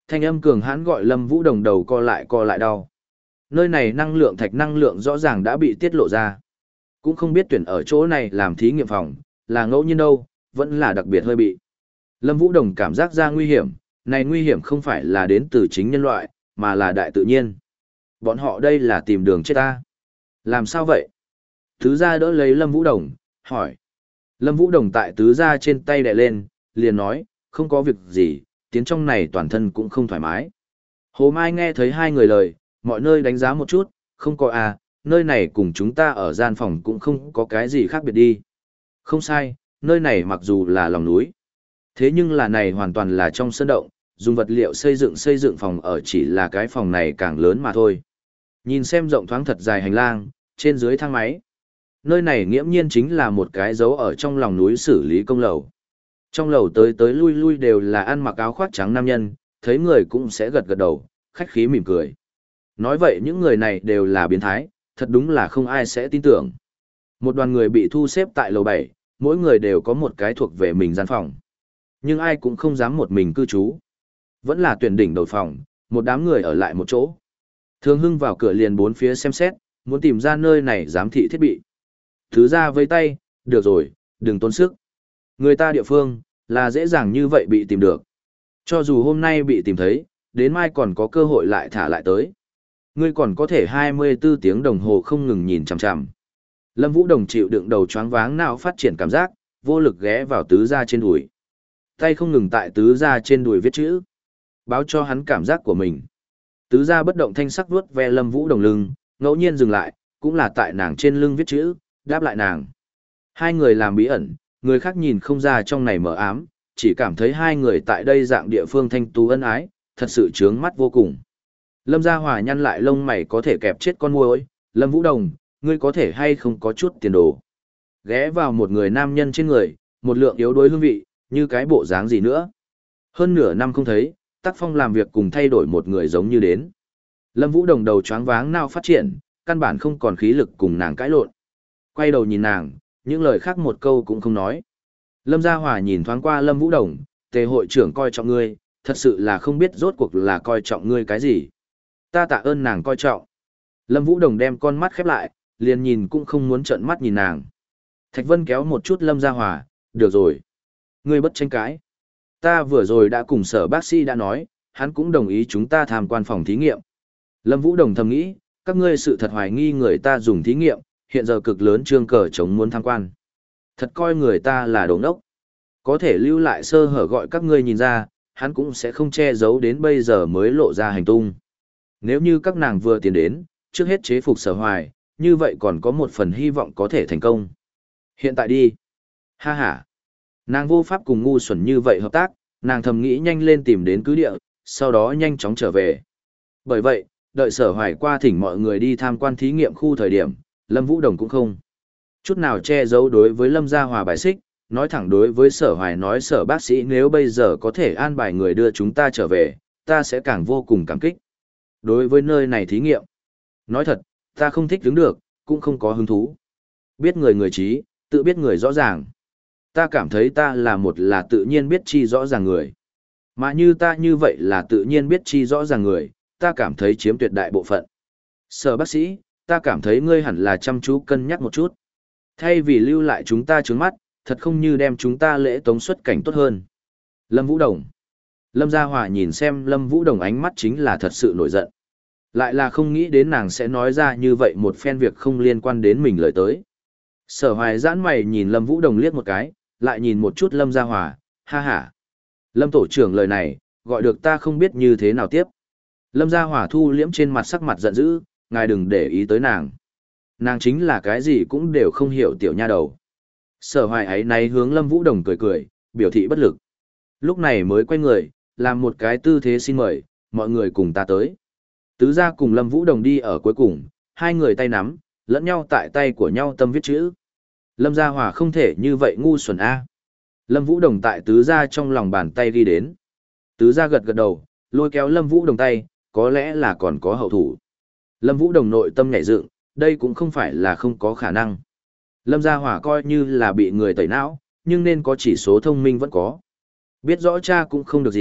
Thanh âm cường hãn gọi Lâm Vũ Đồng đầu co lại co lại đau. Nơi này năng lượng thạch năng lượng rõ ràng đã bị tiết lộ ra. Cũng không biết tuyển ở chỗ này làm thí nghiệm phòng, là ngẫu nhiên đâu, vẫn là đặc biệt hơi bị. Lâm Vũ Đồng cảm giác ra nguy hiểm, này nguy hiểm không phải là đến từ chính nhân loại, mà là đại tự nhiên. Bọn họ đây là tìm đường chết ta. Làm sao vậy? Tứ gia đỡ lấy Lâm Vũ Đồng, hỏi. Lâm Vũ Đồng tại tứ gia trên tay đè lên, liền nói, không có việc gì, tiến trong này toàn thân cũng không thoải mái. Hồ Mai nghe thấy hai người lời, mọi nơi đánh giá một chút, không có à, nơi này cùng chúng ta ở gian phòng cũng không có cái gì khác biệt đi. Không sai, nơi này mặc dù là lòng núi. Thế nhưng là này hoàn toàn là trong sơn động, dùng vật liệu xây dựng xây dựng phòng ở chỉ là cái phòng này càng lớn mà thôi. Nhìn xem rộng thoáng thật dài hành lang, trên dưới thang máy. Nơi này nghiễm nhiên chính là một cái dấu ở trong lòng núi xử lý công lầu. Trong lầu tới tới lui lui đều là ăn mặc áo khoác trắng nam nhân, thấy người cũng sẽ gật gật đầu, khách khí mỉm cười. Nói vậy những người này đều là biến thái, thật đúng là không ai sẽ tin tưởng. Một đoàn người bị thu xếp tại lầu bảy, mỗi người đều có một cái thuộc về mình gian phòng. Nhưng ai cũng không dám một mình cư trú. Vẫn là tuyển đỉnh đầu phòng, một đám người ở lại một chỗ. Thường Hưng vào cửa liền bốn phía xem xét, muốn tìm ra nơi này giám thị thiết bị. Thứ ra với tay, được rồi, đừng tốn sức. Người ta địa phương, là dễ dàng như vậy bị tìm được. Cho dù hôm nay bị tìm thấy, đến mai còn có cơ hội lại thả lại tới. Ngươi còn có thể hai mươi bốn tiếng đồng hồ không ngừng nhìn chằm chằm. Lâm Vũ Đồng chịu đựng đầu choáng váng não phát triển cảm giác, vô lực ghé vào tứ gia trên đùi. Tay không ngừng tại tứ gia trên đùi viết chữ. Báo cho hắn cảm giác của mình. Tứ gia bất động thanh sắc vuốt ve Lâm Vũ Đồng lưng, ngẫu nhiên dừng lại, cũng là tại nàng trên lưng viết chữ, đáp lại nàng. Hai người làm bí ẩn, người khác nhìn không ra trong này mờ ám, chỉ cảm thấy hai người tại đây dạng địa phương thanh tú ân ái, thật sự chướng mắt vô cùng. Lâm Gia Hòa nhăn lại lông mày có thể kẹp chết con muỗi, Lâm Vũ Đồng, ngươi có thể hay không có chút tiền đồ. Ghé vào một người nam nhân trên người, một lượng yếu đuối hương vị, như cái bộ dáng gì nữa. Hơn nửa năm không thấy, tác phong làm việc cùng thay đổi một người giống như đến. Lâm Vũ Đồng đầu choáng váng nào phát triển, căn bản không còn khí lực cùng nàng cãi lộn. Quay đầu nhìn nàng, những lời khác một câu cũng không nói. Lâm Gia Hòa nhìn thoáng qua Lâm Vũ Đồng, tề hội trưởng coi trọng ngươi, thật sự là không biết rốt cuộc là coi trọng ngươi cái gì. Ta tạ ơn nàng coi trọng. Lâm Vũ Đồng đem con mắt khép lại, liền nhìn cũng không muốn trợn mắt nhìn nàng. Thạch Vân kéo một chút Lâm Gia Hòa, được rồi. Ngươi bất tranh cãi. Ta vừa rồi đã cùng sở bác sĩ đã nói, hắn cũng đồng ý chúng ta tham quan phòng thí nghiệm. Lâm Vũ Đồng thầm nghĩ, các ngươi sự thật hoài nghi người ta dùng thí nghiệm, hiện giờ cực lớn trương cờ chống muốn tham quan. Thật coi người ta là đồ ngốc. Có thể lưu lại sơ hở gọi các ngươi nhìn ra, hắn cũng sẽ không che giấu đến bây giờ mới lộ ra hành tung. Nếu như các nàng vừa tiến đến, trước hết chế phục sở hoài, như vậy còn có một phần hy vọng có thể thành công. Hiện tại đi. Ha ha. Nàng vô pháp cùng ngu xuẩn như vậy hợp tác, nàng thầm nghĩ nhanh lên tìm đến cứ địa, sau đó nhanh chóng trở về. Bởi vậy, đợi sở hoài qua thỉnh mọi người đi tham quan thí nghiệm khu thời điểm, Lâm Vũ Đồng cũng không chút nào che giấu đối với Lâm Gia Hòa bài xích, nói thẳng đối với sở hoài nói sở bác sĩ nếu bây giờ có thể an bài người đưa chúng ta trở về, ta sẽ càng vô cùng cảm kích. Đối với nơi này thí nghiệm, nói thật, ta không thích đứng được, cũng không có hứng thú. Biết người người trí, tự biết người rõ ràng. Ta cảm thấy ta là một là tự nhiên biết chi rõ ràng người. Mà như ta như vậy là tự nhiên biết chi rõ ràng người, ta cảm thấy chiếm tuyệt đại bộ phận. Sở bác sĩ, ta cảm thấy ngươi hẳn là chăm chú cân nhắc một chút. Thay vì lưu lại chúng ta trướng mắt, thật không như đem chúng ta lễ tống xuất cảnh tốt hơn. Lâm Vũ Đồng. Lâm Gia Hòa nhìn xem Lâm Vũ Đồng ánh mắt chính là thật sự nổi giận. Lại là không nghĩ đến nàng sẽ nói ra như vậy một phen việc không liên quan đến mình lời tới. Sở Hoài giãn mày nhìn Lâm Vũ Đồng liếc một cái, lại nhìn một chút Lâm Gia Hòa, ha ha. Lâm tổ trưởng lời này, gọi được ta không biết như thế nào tiếp. Lâm Gia Hòa thu liễm trên mặt sắc mặt giận dữ, ngài đừng để ý tới nàng. Nàng chính là cái gì cũng đều không hiểu tiểu nha đầu. Sở Hoài ấy nay hướng Lâm Vũ Đồng cười cười, biểu thị bất lực. Lúc này mới quay người, làm một cái tư thế xin mời, mọi người cùng ta tới. Tứ gia cùng Lâm Vũ Đồng đi ở cuối cùng, hai người tay nắm, lẫn nhau tại tay của nhau tâm viết chữ. Lâm Gia Hòa không thể như vậy ngu xuẩn a. Lâm Vũ Đồng tại tứ gia trong lòng bàn tay ghi đến. Tứ gia gật gật đầu, lôi kéo Lâm Vũ Đồng tay, có lẽ là còn có hậu thủ. Lâm Vũ Đồng nội tâm nhảy dựng, đây cũng không phải là không có khả năng. Lâm Gia Hòa coi như là bị người tẩy não, nhưng nên có chỉ số thông minh vẫn có. Biết rõ cha cũng không được gì,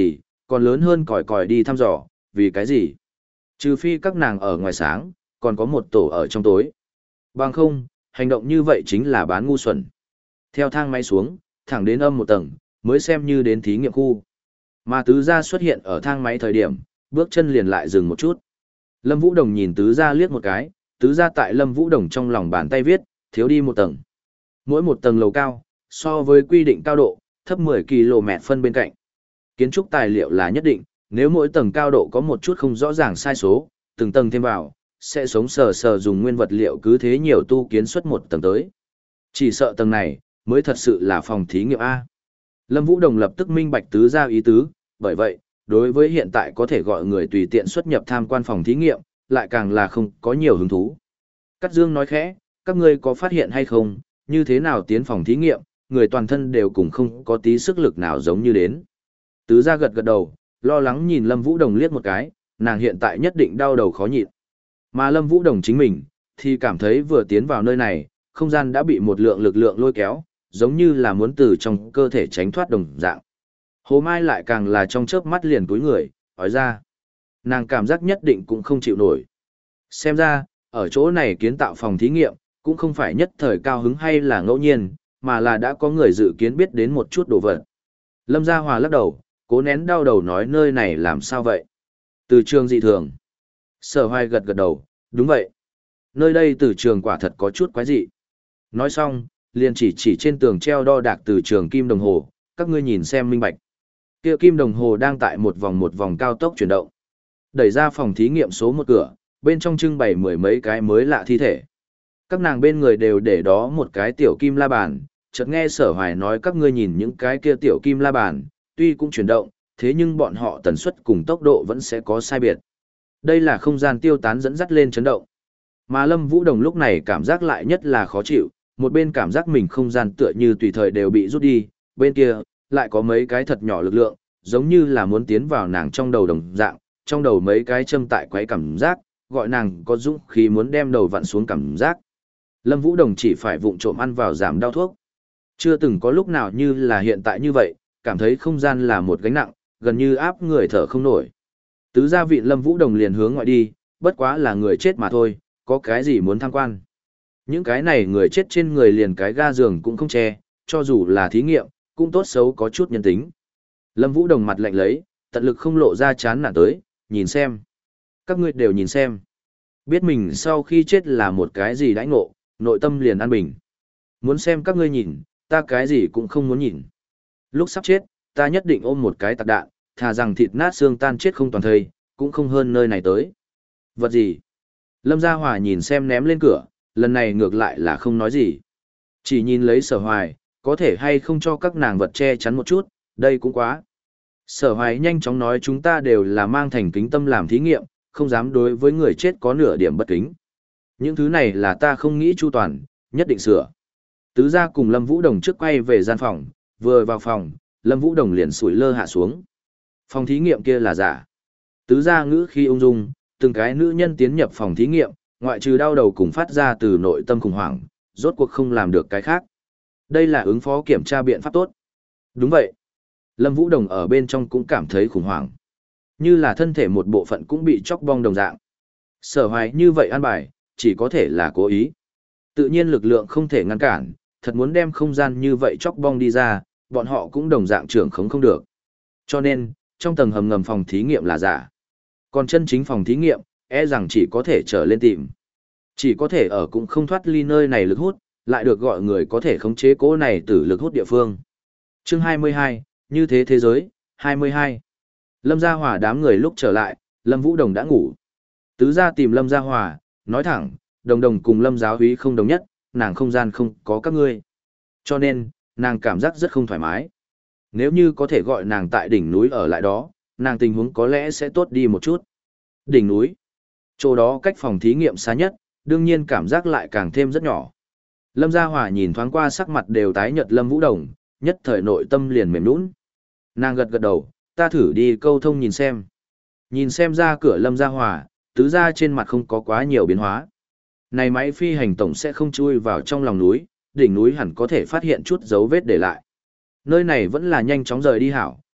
còn lớn hơn còi còi đi thăm dò, vì cái gì? Trừ phi các nàng ở ngoài sáng, còn có một tổ ở trong tối. Bằng không, hành động như vậy chính là bán ngu xuẩn. Theo thang máy xuống, thẳng đến âm một tầng, mới xem như đến thí nghiệm khu. Mà tứ gia xuất hiện ở thang máy thời điểm, bước chân liền lại dừng một chút. Lâm Vũ Đồng nhìn tứ gia liếc một cái, tứ gia tại Lâm Vũ Đồng trong lòng bàn tay viết, thiếu đi một tầng. Mỗi một tầng lầu cao, so với quy định cao độ, thấp mười ki lô mét phân bên cạnh. Kiến trúc tài liệu là nhất định, nếu mỗi tầng cao độ có một chút không rõ ràng sai số, từng tầng thêm vào, sẽ sống sờ sờ dùng nguyên vật liệu cứ thế nhiều tu kiến xuất một tầng tới. Chỉ sợ tầng này, mới thật sự là phòng thí nghiệm A. Lâm Vũ Đồng lập tức minh bạch tứ gia ý tứ, bởi vậy, đối với hiện tại có thể gọi người tùy tiện xuất nhập tham quan phòng thí nghiệm, lại càng là không có nhiều hứng thú. Cát Dương nói khẽ, các ngươi có phát hiện hay không, như thế nào tiến phòng thí nghiệm, người toàn thân đều cùng không có tí sức lực nào giống như đến. Tứ gia gật gật đầu, lo lắng nhìn Lâm Vũ Đồng liếc một cái, nàng hiện tại nhất định đau đầu khó nhịn. Mà Lâm Vũ Đồng chính mình, thì cảm thấy vừa tiến vào nơi này, không gian đã bị một lượng lực lượng lôi kéo, giống như là muốn từ trong cơ thể tránh thoát đồng dạng. Hồ Mai lại càng là trong chớp mắt liền túi người, hỏi ra. Nàng cảm giác nhất định cũng không chịu nổi. Xem ra, ở chỗ này kiến tạo phòng thí nghiệm, cũng không phải nhất thời cao hứng hay là ngẫu nhiên, mà là đã có người dự kiến biết đến một chút đồ vật. Lâm Gia Hòa lắc đầu, cố nén đau đầu nói nơi này làm sao vậy? Từ trường dị thường. Sở Hoài gật gật đầu, đúng vậy. Nơi đây từ trường quả thật có chút quái dị. Nói xong, liền chỉ chỉ trên tường treo đo đạc từ trường kim đồng hồ, các ngươi nhìn xem minh bạch. Kia kim đồng hồ đang tại một vòng một vòng cao tốc chuyển động. Đẩy ra phòng thí nghiệm số một cửa, bên trong trưng bày mười mấy cái mới lạ thi thể. Các nàng bên người đều để đó một cái tiểu kim la bàn, chợt nghe Sở Hoài nói các ngươi nhìn những cái kia tiểu kim la bàn, tuy cũng chuyển động, thế nhưng bọn họ tần suất cùng tốc độ vẫn sẽ có sai biệt. Đây là không gian tiêu tán dẫn dắt lên chấn động. Mà Lâm Vũ Đồng lúc này cảm giác lại nhất là khó chịu, một bên cảm giác mình không gian tựa như tùy thời đều bị rút đi, bên kia, lại có mấy cái thật nhỏ lực lượng, giống như là muốn tiến vào nàng trong đầu đồng dạng, trong đầu mấy cái châm tại quấy cảm giác, gọi nàng có dũng khí muốn đem đầu vặn xuống cảm giác. Lâm Vũ Đồng chỉ phải vụng trộm ăn vào giảm đau thuốc. Chưa từng có lúc nào như là hiện tại như vậy, cảm thấy không gian là một gánh nặng, gần như áp người thở không nổi. Tứ gia vị Lâm Vũ Đồng liền hướng ngoại đi, bất quá là người chết mà thôi, có cái gì muốn tham quan. Những cái này người chết trên người liền cái ga giường cũng không che, cho dù là thí nghiệm, cũng tốt xấu có chút nhân tính. Lâm Vũ Đồng mặt lạnh lấy, tận lực không lộ ra chán nản tới, nhìn xem. Các ngươi đều nhìn xem. Biết mình sau khi chết là một cái gì đãi ngộ, nội tâm liền an bình. Muốn xem các ngươi nhìn, ta cái gì cũng không muốn nhìn. Lúc sắp chết, ta nhất định ôm một cái tạc đạn, thà rằng thịt nát xương tan chết không toàn thây, cũng không hơn nơi này tới. Vật gì? Lâm Gia Hòa nhìn xem ném lên cửa, lần này ngược lại là không nói gì. Chỉ nhìn lấy Sở Hoài, có thể hay không cho các nàng vật che chắn một chút, đây cũng quá. Sở Hoài nhanh chóng nói chúng ta đều là mang thành kính tâm làm thí nghiệm, không dám đối với người chết có nửa điểm bất kính. Những thứ này là ta không nghĩ chu toàn, nhất định sửa. Tứ gia cùng Lâm Vũ Đồng trước quay về gian phòng, vừa vào phòng, Lâm Vũ Đồng liền sủi lơ hạ xuống. Phòng thí nghiệm kia là giả. Tứ gia ngữ khi ung dung, từng cái nữ nhân tiến nhập phòng thí nghiệm, ngoại trừ đau đầu cùng phát ra từ nội tâm khủng hoảng, rốt cuộc không làm được cái khác. Đây là ứng phó kiểm tra biện pháp tốt. Đúng vậy. Lâm Vũ Đồng ở bên trong cũng cảm thấy khủng hoảng. Như là thân thể một bộ phận cũng bị chóc bong đồng dạng. Sở Hoài như vậy an bài, chỉ có thể là cố ý. Tự nhiên lực lượng không thể ngăn cản, thật muốn đem không gian như vậy chóc bong đi ra, bọn họ cũng đồng dạng trưởng khống không được. Cho nên, trong tầng hầm ngầm phòng thí nghiệm là giả. Còn chân chính phòng thí nghiệm, e rằng chỉ có thể trở lên tìm. Chỉ có thể ở cũng không thoát ly nơi này lực hút, lại được gọi người có thể khống chế cỗ này từ lực hút địa phương. Chương hai mươi hai, như thế thế giới, hai mươi hai. Lâm Gia Hòa đám người lúc trở lại, Lâm Vũ Đồng đã ngủ. Tứ gia tìm Lâm Gia Hòa, nói thẳng, Đồng Đồng cùng Lâm giáo úy không đồng nhất, nàng không gian không có các ngươi. Cho nên, nàng cảm giác rất không thoải mái. Nếu như có thể gọi nàng tại đỉnh núi ở lại đó, nàng tình huống có lẽ sẽ tốt đi một chút. Đỉnh núi, chỗ đó cách phòng thí nghiệm xa nhất, đương nhiên cảm giác lại càng thêm rất nhỏ. Lâm Gia Hòa nhìn thoáng qua sắc mặt đều tái nhợt Lâm Vũ Đồng, nhất thời nội tâm liền mềm nhũn. Nàng gật gật đầu, ta thử đi câu thông nhìn xem. Nhìn xem ra cửa Lâm Gia Hòa, tứ gia trên mặt không có quá nhiều biến hóa. Này máy phi hành tổng sẽ không chui vào trong lòng núi, đỉnh núi hẳn có thể phát hiện chút dấu vết để lại. Nơi này vẫn là nhanh chóng rời đi hảo,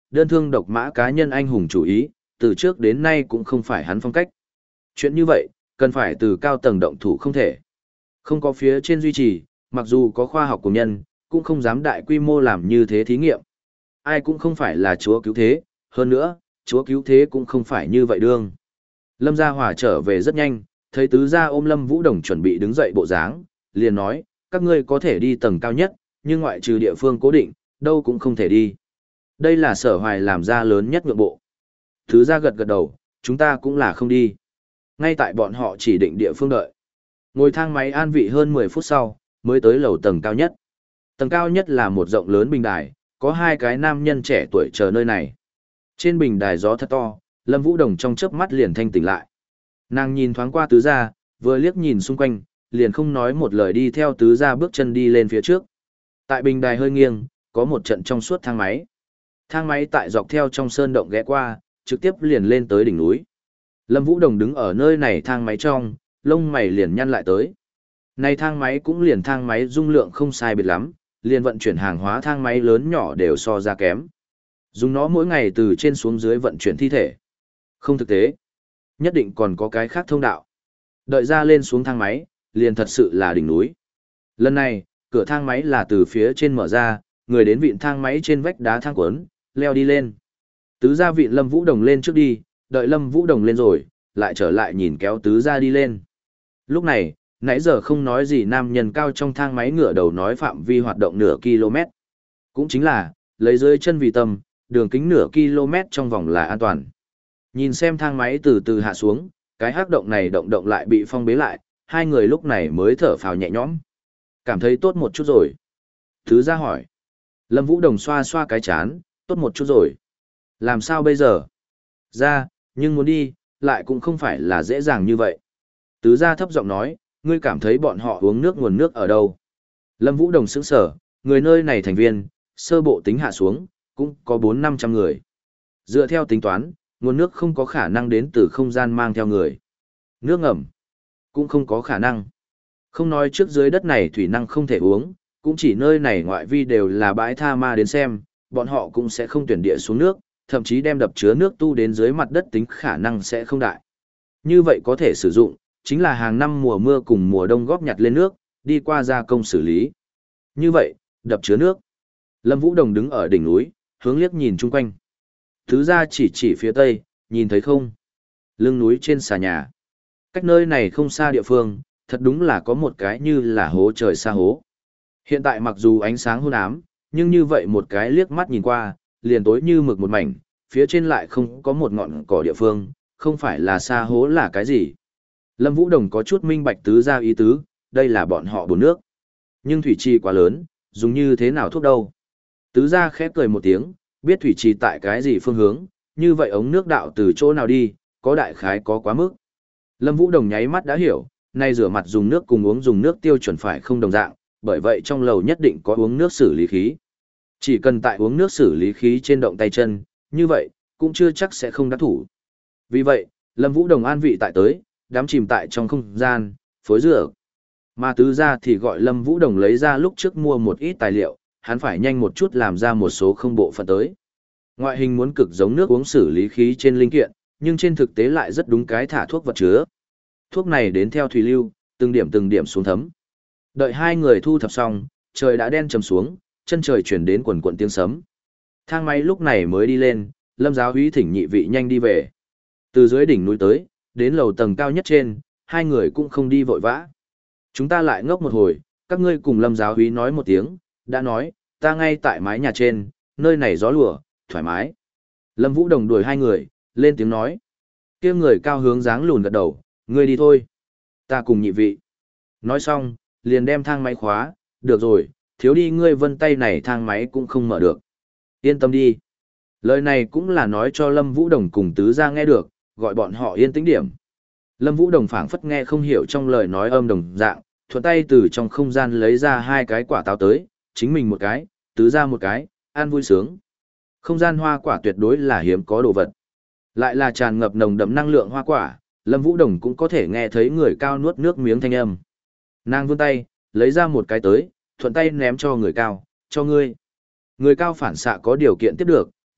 đơn thương độc mã cá nhân anh hùng chủ ý, từ trước đến nay cũng không phải hắn phong cách. Chuyện như vậy, cần phải từ cao tầng động thủ không thể. Không có phía trên duy trì, mặc dù có khoa học của nhân, cũng không dám đại quy mô làm như thế thí nghiệm. Ai cũng không phải là chúa cứu thế, hơn nữa, chúa cứu thế cũng không phải như vậy đương. Lâm Gia Hòa trở về rất nhanh, thấy tứ gia ôm Lâm Vũ Đồng chuẩn bị đứng dậy bộ dáng, liền nói, các ngươi có thể đi tầng cao nhất, nhưng ngoại trừ địa phương cố định, đâu cũng không thể đi. Đây là Sở Hoài làm ra lớn nhất nhượng bộ. Tứ gia gật gật đầu, chúng ta cũng là không đi. Ngay tại bọn họ chỉ định địa phương đợi. Ngồi thang máy an vị hơn mười phút sau, mới tới lầu tầng cao nhất. Tầng cao nhất là một rộng lớn bình đài, có hai cái nam nhân trẻ tuổi chờ nơi này. Trên bình đài gió thật to, Lâm Vũ Đồng trong chớp mắt liền thanh tỉnh lại. Nàng nhìn thoáng qua tứ gia, vừa liếc nhìn xung quanh, liền không nói một lời đi theo tứ gia bước chân đi lên phía trước. Tại bình đài hơi nghiêng, có một trận trong suốt thang máy. Thang máy tại dọc theo trong sơn động ghé qua, trực tiếp liền lên tới đỉnh núi. Lâm Vũ Đồng đứng ở nơi này thang máy trong, lông mày liền nhăn lại tới. Này thang máy cũng liền thang máy dung lượng không sai biệt lắm, liền vận chuyển hàng hóa thang máy lớn nhỏ đều so ra kém. Dùng nó mỗi ngày từ trên xuống dưới vận chuyển thi thể. Không thực tế. Nhất định còn có cái khác thông đạo. Đợi ra lên xuống thang máy, liền thật sự là đỉnh núi. Lần này, cửa thang máy là từ phía trên mở ra, người đến vịn thang máy trên vách đá thang cuốn, leo đi lên. Tứ gia vịn Lâm Vũ Đồng lên trước đi, đợi Lâm Vũ Đồng lên rồi, lại trở lại nhìn kéo tứ gia đi lên. Lúc này, nãy giờ không nói gì nam nhân cao trong thang máy ngửa đầu nói phạm vi hoạt động nửa km. Cũng chính là, lấy dưới chân vì tâm, đường kính nửa km trong vòng là an toàn. Nhìn xem thang máy từ từ hạ xuống, cái hắc động này động động lại bị phong bế lại, hai người lúc này mới thở phào nhẹ nhõm. Cảm thấy tốt một chút rồi. Tứ gia hỏi. Lâm Vũ Đồng xoa xoa cái chán, tốt một chút rồi. Làm sao bây giờ? Ra, nhưng muốn đi, lại cũng không phải là dễ dàng như vậy. Tứ gia thấp giọng nói, ngươi cảm thấy bọn họ uống nước nguồn nước ở đâu? Lâm Vũ Đồng sững sờ, người nơi này thành viên, sơ bộ tính hạ xuống, cũng có bốn năm trăm người. Dựa theo tính toán, nguồn nước không có khả năng đến từ không gian mang theo người. Nước ngầm, cũng không có khả năng. Không nói trước dưới đất này thủy năng không thể uống, cũng chỉ nơi này ngoại vi đều là bãi tha ma đến xem, bọn họ cũng sẽ không tuyển địa xuống nước, thậm chí đem đập chứa nước tu đến dưới mặt đất tính khả năng sẽ không đại. Như vậy có thể sử dụng, chính là hàng năm mùa mưa cùng mùa đông góp nhặt lên nước, đi qua gia công xử lý. Như vậy, đập chứa nước. Lâm Vũ Đồng đứng ở đỉnh núi, hướng liếc nhìn chung quanh. Thứ ra chỉ chỉ phía tây, nhìn thấy không? Lưng núi trên xà nhà. Cách nơi này không xa địa phương, thật đúng là có một cái như là hố trời xa hố. Hiện tại mặc dù ánh sáng hôn ám, nhưng như vậy một cái liếc mắt nhìn qua, liền tối như mực một mảnh, phía trên lại không có một ngọn cỏ địa phương, không phải là xa hố là cái gì. Lâm Vũ Đồng có chút minh bạch tứ ra ý tứ, đây là bọn họ bồn nước. Nhưng thủy trì quá lớn, dùng như thế nào thuốc đâu. Tứ ra khép cười một tiếng, biết thủy trì tại cái gì phương hướng, như vậy ống nước đạo từ chỗ nào đi, có đại khái có quá mức. Lâm Vũ Đồng nháy mắt đã hiểu, nay rửa mặt dùng nước cùng uống dùng nước tiêu chuẩn phải không đồng dạng, bởi vậy trong lầu nhất định có uống nước xử lý khí. Chỉ cần tại uống nước xử lý khí trên động tay chân, như vậy, cũng chưa chắc sẽ không đắc thủ. Vì vậy, Lâm Vũ Đồng an vị tại tới, đám chìm tại trong không gian, phối rửa. Mà tứ ra thì gọi Lâm Vũ Đồng lấy ra lúc trước mua một ít tài liệu, hắn phải nhanh một chút làm ra một số không bộ phận tới. Ngoại hình muốn cực giống nước uống xử lý khí trên linh kiện, nhưng trên thực tế lại rất đúng cái thả thuốc vật chứa. Thuốc này đến theo thủy lưu, từng điểm từng điểm xuống thấm. Đợi hai người thu thập xong, trời đã đen trầm xuống, chân trời chuyển đến quần quần tiếng sấm. Thang máy lúc này mới đi lên, Lâm giáo úy thỉnh nhị vị nhanh đi về. Từ dưới đỉnh núi tới, đến lầu tầng cao nhất trên, hai người cũng không đi vội vã. Chúng ta lại ngốc một hồi, các ngươi cùng Lâm giáo úy nói một tiếng, đã nói, ta ngay tại mái nhà trên, nơi này gió lùa, thoải mái. Lâm Vũ Đồng đuổi hai người, lên tiếng nói. Kia người cao hướng dáng lùn gật đầu, ngươi đi thôi. Ta cùng nhị vị. Nói xong, liền đem thang máy khóa, được rồi, thiếu đi ngươi vân tay này thang máy cũng không mở được. Yên tâm đi. Lời này cũng là nói cho Lâm Vũ Đồng cùng tứ gia nghe được, gọi bọn họ yên tĩnh điểm. Lâm Vũ Đồng phảng phất nghe không hiểu trong lời nói âm đồng dạng, thuận tay từ trong không gian lấy ra hai cái quả táo tới, chính mình một cái, tứ gia một cái, ăn vui sướng. Không gian hoa quả tuyệt đối là hiếm có đồ vật. Lại là tràn ngập nồng đậm năng lượng hoa quả, Lâm Vũ Đồng cũng có thể nghe thấy người cao nuốt nước miếng thanh âm. Nàng vươn tay, lấy ra một cái tới, thuận tay ném cho người cao, cho ngươi. Người cao phản xạ có điều kiện tiếp được,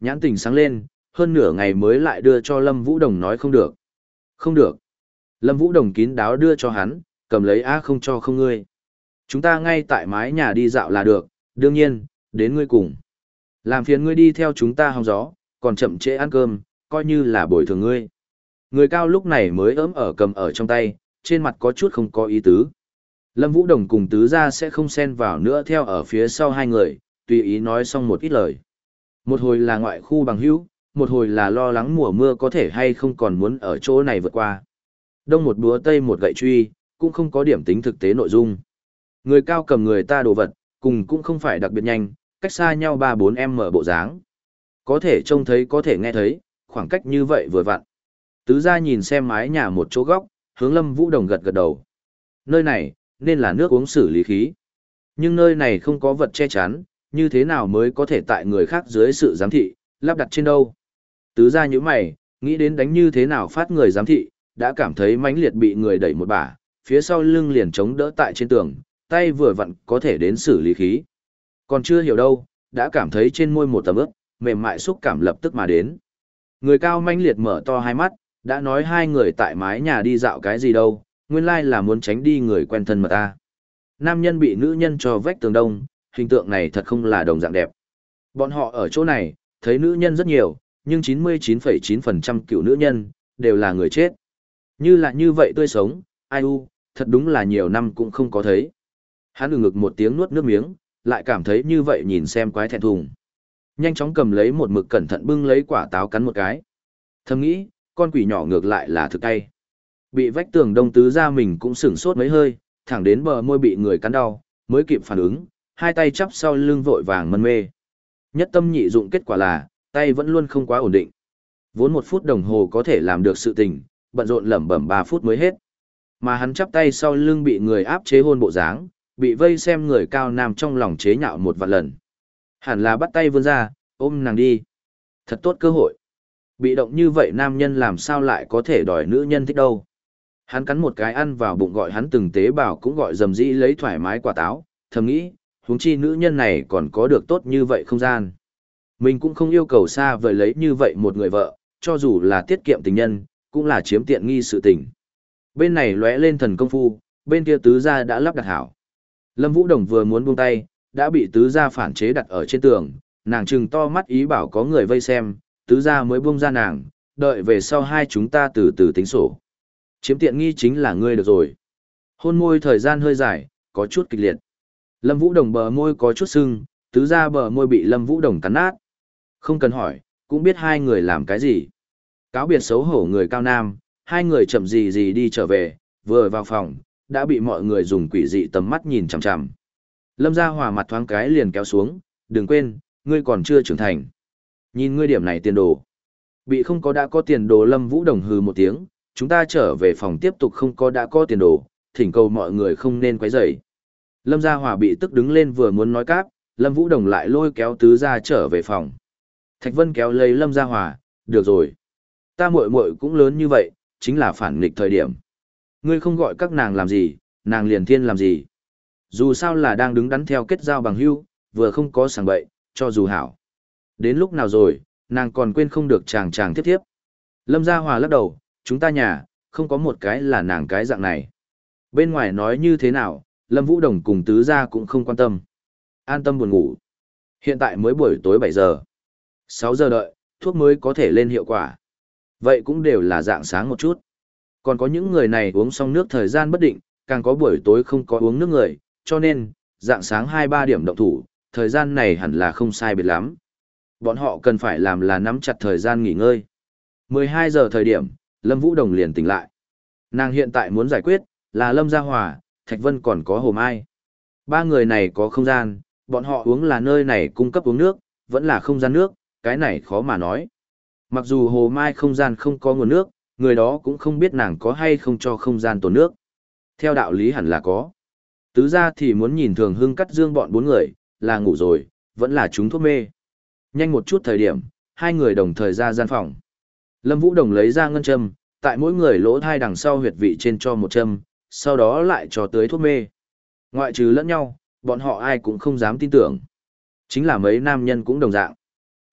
nhãn tình sáng lên, hơn nửa ngày mới lại đưa cho Lâm Vũ Đồng nói không được. Không được. Lâm Vũ Đồng kín đáo đưa cho hắn, cầm lấy á không cho không ngươi. Chúng ta ngay tại mái nhà đi dạo là được, đương nhiên, đến ngươi cùng. Làm phiền ngươi đi theo chúng ta hóng gió, còn chậm trễ ăn cơm, coi như là bồi thường ngươi. Người cao lúc này mới ấm ở cầm ở trong tay, trên mặt có chút không có ý tứ. Lâm Vũ Đồng cùng tứ gia sẽ không xen vào nữa theo ở phía sau hai người, tùy ý nói xong một ít lời. Một hồi là ngoại khu bằng hữu, một hồi là lo lắng mùa mưa có thể hay không còn muốn ở chỗ này vượt qua. Đông một búa tây một gậy truy, cũng không có điểm tính thực tế nội dung. Người cao cầm người ta đồ vật, cùng cũng không phải đặc biệt nhanh, cách xa nhau ba bốn em mở bộ dáng. Có thể trông thấy có thể nghe thấy, khoảng cách như vậy vừa vặn. Tứ gia nhìn xem mái nhà một chỗ góc, hướng Lâm Vũ Đồng gật gật đầu. Nơi này, nên là nước uống xử lý khí. Nhưng nơi này không có vật che chắn, như thế nào mới có thể tại người khác dưới sự giám thị, lắp đặt trên đâu. Tứ gia nhíu mày, nghĩ đến đánh như thế nào phát người giám thị, đã cảm thấy mãnh liệt bị người đẩy một bả, phía sau lưng liền chống đỡ tại trên tường, tay vừa vặn có thể đến xử lý khí. Còn chưa hiểu đâu, đã cảm thấy trên môi một tầm ướp, mềm mại xúc cảm lập tức mà đến. Người cao mãnh liệt mở to hai mắt, đã nói hai người tại mái nhà đi dạo cái gì đâu, nguyên lai là muốn tránh đi người quen thân mà ta. Nam nhân bị nữ nhân cho vách tường đông, hình tượng này thật không là đồng dạng đẹp. Bọn họ ở chỗ này, thấy nữ nhân rất nhiều, nhưng chín mươi chín phẩy chín phần trăm cựu nữ nhân, đều là người chết. Như là như vậy tươi sống, ai u, thật đúng là nhiều năm cũng không có thấy. Hắn ngực một tiếng nuốt nước miếng, lại cảm thấy như vậy nhìn xem quái thẹn thùng. Nhanh chóng cầm lấy một mực cẩn thận bưng lấy quả táo cắn một cái. Thầm nghĩ, con quỷ nhỏ ngược lại là thực tay. Bị vách tường đông tứ ra mình cũng sửng sốt mấy hơi, thẳng đến bờ môi bị người cắn đau, mới kịp phản ứng, hai tay chắp sau lưng vội vàng mân mê. Nhất tâm nhị dụng kết quả là, tay vẫn luôn không quá ổn định. Vốn một phút đồng hồ có thể làm được sự tình, bận rộn lẩm bẩm ba phút mới hết. Mà hắn chắp tay sau lưng bị người áp chế hôn bộ dáng, bị vây xem người cao nam trong lòng chế nhạo một vạn lần. Hẳn là bắt tay vươn ra, ôm nàng đi. Thật tốt cơ hội. Bị động như vậy nam nhân làm sao lại có thể đòi nữ nhân thích đâu. Hắn cắn một cái ăn vào bụng gọi hắn từng tế bào cũng gọi dầm dĩ lấy thoải mái quả táo, thầm nghĩ, huống chi nữ nhân này còn có được tốt như vậy không gian. Mình cũng không yêu cầu xa vời lấy như vậy một người vợ, cho dù là tiết kiệm tình nhân, cũng là chiếm tiện nghi sự tình. Bên này lóe lên thần công phu, bên kia tứ gia đã lắp đặt hảo. Lâm Vũ Đồng vừa muốn buông tay, đã bị tứ gia phản chế đặt ở trên tường, nàng trừng to mắt ý bảo có người vây xem, tứ gia mới buông ra nàng, đợi về sau hai chúng ta từ từ tính sổ. Chiếm tiện nghi chính là ngươi được rồi. Hôn môi thời gian hơi dài, có chút kịch liệt. Lâm Vũ Đồng bờ môi có chút sưng, tứ gia bờ môi bị Lâm Vũ Đồng cắn nát. Không cần hỏi, cũng biết hai người làm cái gì. Cáo biệt xấu hổ người cao nam, hai người chậm gì gì đi trở về, vừa vào phòng, đã bị mọi người dùng quỷ dị tầm mắt nhìn chằm chằm. Lâm Gia Hòa mặt thoáng cái liền kéo xuống, đừng quên, ngươi còn chưa trưởng thành. Nhìn ngươi điểm này tiền đồ. Bị không có đã có tiền đồ Lâm Vũ Đồng hừ một tiếng, chúng ta trở về phòng tiếp tục không có đã có tiền đồ, thỉnh cầu mọi người không nên quấy rầy. Lâm Gia Hòa bị tức đứng lên vừa muốn nói cáp, Lâm Vũ Đồng lại lôi kéo tứ gia trở về phòng. Thạch Vân kéo lấy Lâm Gia Hòa, được rồi. Ta muội muội cũng lớn như vậy, chính là phản nghịch thời điểm. Ngươi không gọi các nàng làm gì, nàng liền thiên làm gì. Dù sao là đang đứng đắn theo kết giao bằng hữu, vừa không có sảng bậy, cho dù hảo. Đến lúc nào rồi, nàng còn quên không được chàng chàng tiếp tiếp. Lâm Gia Hòa lắc đầu, chúng ta nhà, không có một cái là nàng cái dạng này. Bên ngoài nói như thế nào, Lâm Vũ Đồng cùng tứ gia cũng không quan tâm. An tâm buồn ngủ. Hiện tại mới buổi tối bảy giờ. sáu giờ đợi, thuốc mới có thể lên hiệu quả. Vậy cũng đều là dạng sáng một chút. Còn có những người này uống xong nước thời gian bất định, càng có buổi tối không có uống nước người, cho nên, dạng sáng hai ba điểm động thủ, thời gian này hẳn là không sai biệt lắm. Bọn họ cần phải làm là nắm chặt thời gian nghỉ ngơi. mười hai giờ thời điểm, Lâm Vũ Đồng liền tỉnh lại. Nàng hiện tại muốn giải quyết, là Lâm Gia Hòa, Thạch Vân còn có Hồ Mai. Ba người này có không gian, bọn họ uống là nơi này cung cấp uống nước, vẫn là không gian nước, cái này khó mà nói. Mặc dù Hồ Mai không gian không có nguồn nước, người đó cũng không biết nàng có hay không cho không gian tồn nước. Theo đạo lý hẳn là có. Tứ gia thì muốn nhìn Thường Hưng cắt dương bọn bốn người, là ngủ rồi, vẫn là chúng thuốc mê. Nhanh một chút thời điểm, hai người đồng thời ra gian phòng. Lâm Vũ Đồng lấy ra ngân châm, tại mỗi người lỗ thai đằng sau huyệt vị trên cho một châm, sau đó lại cho tưới thuốc mê. Ngoại trừ lẫn nhau, bọn họ ai cũng không dám tin tưởng. Chính là mấy nam nhân cũng đồng dạng.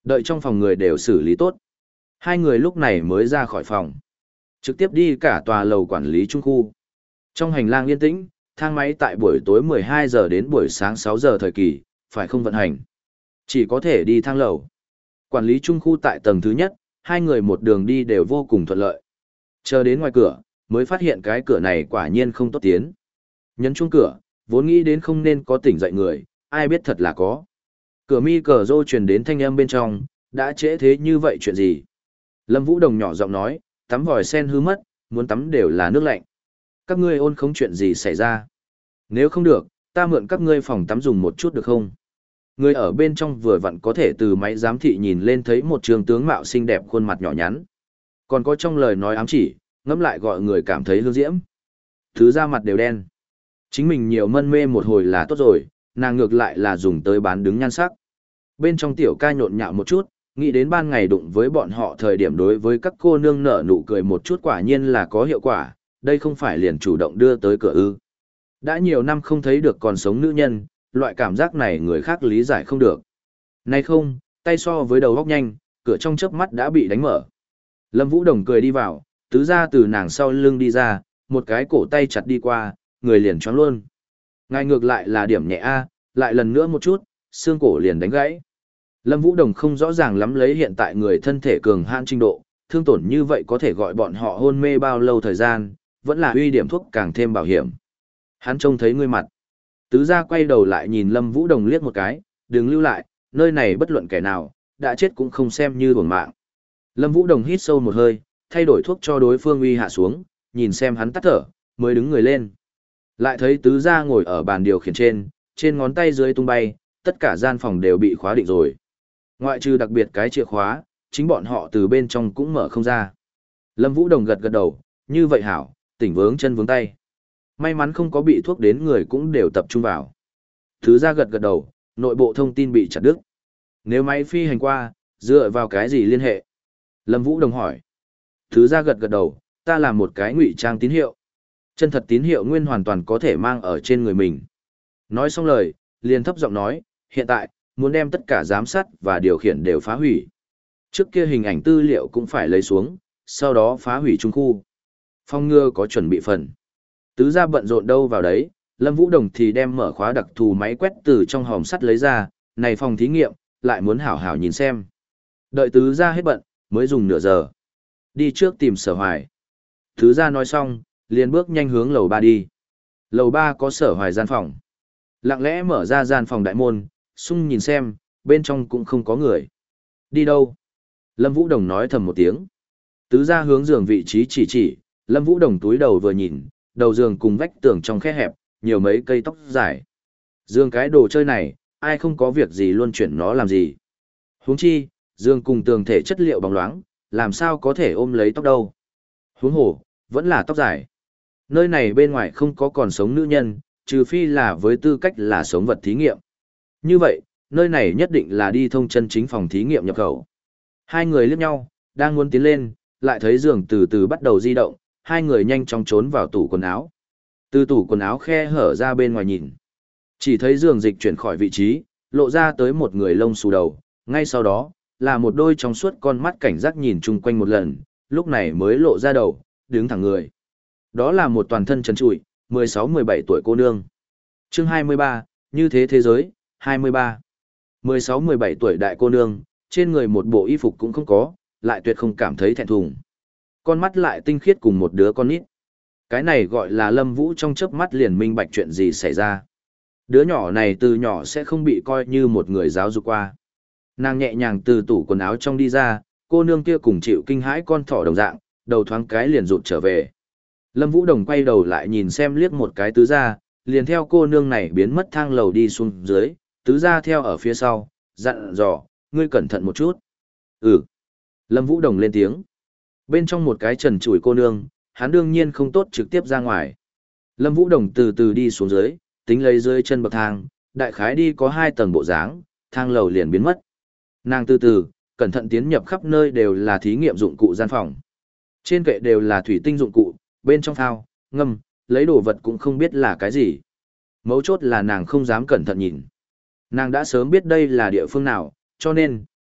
Đợi trong phòng người đều xử lý tốt. Hai người lúc này mới ra khỏi phòng. Trực tiếp đi cả tòa lầu quản lý trung khu. Trong hành lang yên tĩnh, thang máy tại buổi tối mười hai giờ đến buổi sáng sáu giờ thời kỳ, phải không vận hành. Chỉ có thể đi thang lầu. Quản lý trung khu tại tầng thứ nhất, hai người một đường đi đều vô cùng thuận lợi. Chờ đến ngoài cửa, mới phát hiện cái cửa này quả nhiên không tốt tiến. Nhấn chuông cửa, vốn nghĩ đến không nên có tỉnh dậy người, ai biết thật là có. Cửa mi cờ rô truyền đến thanh âm bên trong, đã trễ thế như vậy chuyện gì? Lâm Vũ Đồng nhỏ giọng nói, tắm vòi sen hư mất, muốn tắm đều là nước lạnh. Các ngươi ôn không chuyện gì xảy ra. Nếu không được, ta mượn các ngươi phòng tắm dùng một chút được không? Người ở bên trong vừa vặn có thể từ máy giám thị nhìn lên thấy một trường tướng mạo xinh đẹp khuôn mặt nhỏ nhắn. Còn có trong lời nói ám chỉ, ngẫm lại gọi người cảm thấy hương diễm. Thứ ra mặt đều đen. Chính mình nhiều mân mê một hồi là tốt rồi, nàng ngược lại là dùng tới bán đứng nhan sắc. Bên trong tiểu ca nhộn nhạo một chút, nghĩ đến ban ngày đụng với bọn họ thời điểm đối với các cô nương nở nụ cười một chút quả nhiên là có hiệu quả, đây không phải liền chủ động đưa tới cửa ư. Đã nhiều năm không thấy được còn sống nữ nhân, loại cảm giác này người khác lý giải không được. Nay không, tay so với đầu góc nhanh, cửa trong chớp mắt đã bị đánh mở. Lâm Vũ Đồng cười đi vào, tứ ra từ nàng sau lưng đi ra, một cái cổ tay chặt đi qua, người liền choáng luôn. Ngài ngược lại là điểm nhẹ A, lại lần nữa một chút, xương cổ liền đánh gãy. Lâm Vũ Đồng không rõ ràng lắm lấy hiện tại người thân thể cường hãn trình độ, thương tổn như vậy có thể gọi bọn họ hôn mê bao lâu thời gian, vẫn là uy điểm thuốc càng thêm bảo hiểm. Hắn trông thấy ngươi mặt. Tứ gia quay đầu lại nhìn Lâm Vũ Đồng liếc một cái, đừng lưu lại, nơi này bất luận kẻ nào, đã chết cũng không xem như uổng mạng. Lâm Vũ Đồng hít sâu một hơi, thay đổi thuốc cho đối phương uy hạ xuống, nhìn xem hắn tắt thở, mới đứng người lên. Lại thấy tứ gia ngồi ở bàn điều khiển trên, trên ngón tay dưới tung bay, tất cả gian phòng đều bị khóa định rồi. Ngoại trừ đặc biệt cái chìa khóa, chính bọn họ từ bên trong cũng mở không ra. Lâm Vũ Đồng gật gật đầu, như vậy hảo, tỉnh vướng chân vướng tay. May mắn không có bị thuốc đến người cũng đều tập trung vào. Thứ ra gật gật đầu, nội bộ thông tin bị chặt đứt. Nếu máy phi hành qua, dựa vào cái gì liên hệ? Lâm Vũ Đồng hỏi. Thứ ra gật gật đầu, ta làm một cái ngụy trang tín hiệu. Chân thật tín hiệu nguyên hoàn toàn có thể mang ở trên người mình. Nói xong lời, liền thấp giọng nói, hiện tại, muốn đem tất cả giám sát và điều khiển đều phá hủy. Trước kia hình ảnh tư liệu cũng phải lấy xuống, sau đó phá hủy trung khu. Phong ngừa có chuẩn bị phần. Tứ gia bận rộn đâu vào đấy, Lâm Vũ Đồng thì đem mở khóa đặc thù máy quét từ trong hòm sắt lấy ra, này phòng thí nghiệm, lại muốn hảo hảo nhìn xem. Đợi tứ gia hết bận, mới dùng nửa giờ. Đi trước tìm Sở Hoài. Tứ gia nói xong, liền bước nhanh hướng lầu ba đi. Lầu ba có Sở Hoài gian phòng. Lặng lẽ mở ra gian phòng đại môn, sung nhìn xem, bên trong cũng không có người. Đi đâu? Lâm Vũ Đồng nói thầm một tiếng. Tứ gia hướng giường vị trí chỉ chỉ, Lâm Vũ Đồng túi đầu vừa nhìn, đầu giường cùng vách tường trong khe hẹp, nhiều mấy cây tóc dài. Giường cái đồ chơi này, ai không có việc gì luôn chuyển nó làm gì. Huống chi, giường cùng tường thể chất liệu bóng loáng, làm sao có thể ôm lấy tóc đâu. Huống hồ, vẫn là tóc dài. Nơi này bên ngoài không có còn sống nữ nhân, trừ phi là với tư cách là sống vật thí nghiệm. Như vậy, nơi này nhất định là đi thông chân chính phòng thí nghiệm nhập khẩu. Hai người liếc nhau, đang muốn tiến lên, lại thấy giường từ từ bắt đầu di động, hai người nhanh chóng trốn vào tủ quần áo. Từ tủ quần áo khe hở ra bên ngoài nhìn. Chỉ thấy giường dịch chuyển khỏi vị trí, lộ ra tới một người lông xù đầu, ngay sau đó, là một đôi trong suốt con mắt cảnh giác nhìn chung quanh một lần, lúc này mới lộ ra đầu, đứng thẳng người. Đó là một toàn thân trần trụi, mười sáu mười bảy tuổi cô nương. Chương hai mươi ba, như thế thế giới, hai mươi ba. mười sáu mười bảy tuổi đại cô nương, trên người một bộ y phục cũng không có, lại tuyệt không cảm thấy thẹn thùng. Con mắt lại tinh khiết cùng một đứa con nít. Cái này gọi là Lâm Vũ trong chớp mắt liền minh bạch chuyện gì xảy ra. Đứa nhỏ này từ nhỏ sẽ không bị coi như một người giáo dục qua. Nàng nhẹ nhàng từ tủ quần áo trong đi ra, cô nương kia cùng chịu kinh hãi con thỏ đồng dạng, đầu thoáng cái liền rụt trở về. Lâm Vũ Đồng quay đầu lại nhìn xem liếc một cái tứ gia, liền theo cô nương này biến mất thang lầu đi xuống dưới, tứ gia theo ở phía sau, dặn dò, ngươi cẩn thận một chút. Ừ. Lâm Vũ Đồng lên tiếng. Bên trong một cái trần trụi cô nương, hắn đương nhiên không tốt trực tiếp ra ngoài. Lâm Vũ Đồng từ từ đi xuống dưới, tính lấy dưới chân bậc thang, đại khái đi có hai tầng bộ dáng, thang lầu liền biến mất. Nàng từ từ, cẩn thận tiến nhập khắp nơi đều là thí nghiệm dụng cụ gian phòng. Trên kệ đều là thủy tinh dụng cụ, bên trong thao, ngâm, lấy đồ vật cũng không biết là cái gì. Mấu chốt là nàng không dám cẩn thận nhìn. Nàng đã sớm biết đây là địa phương nào, cho nên,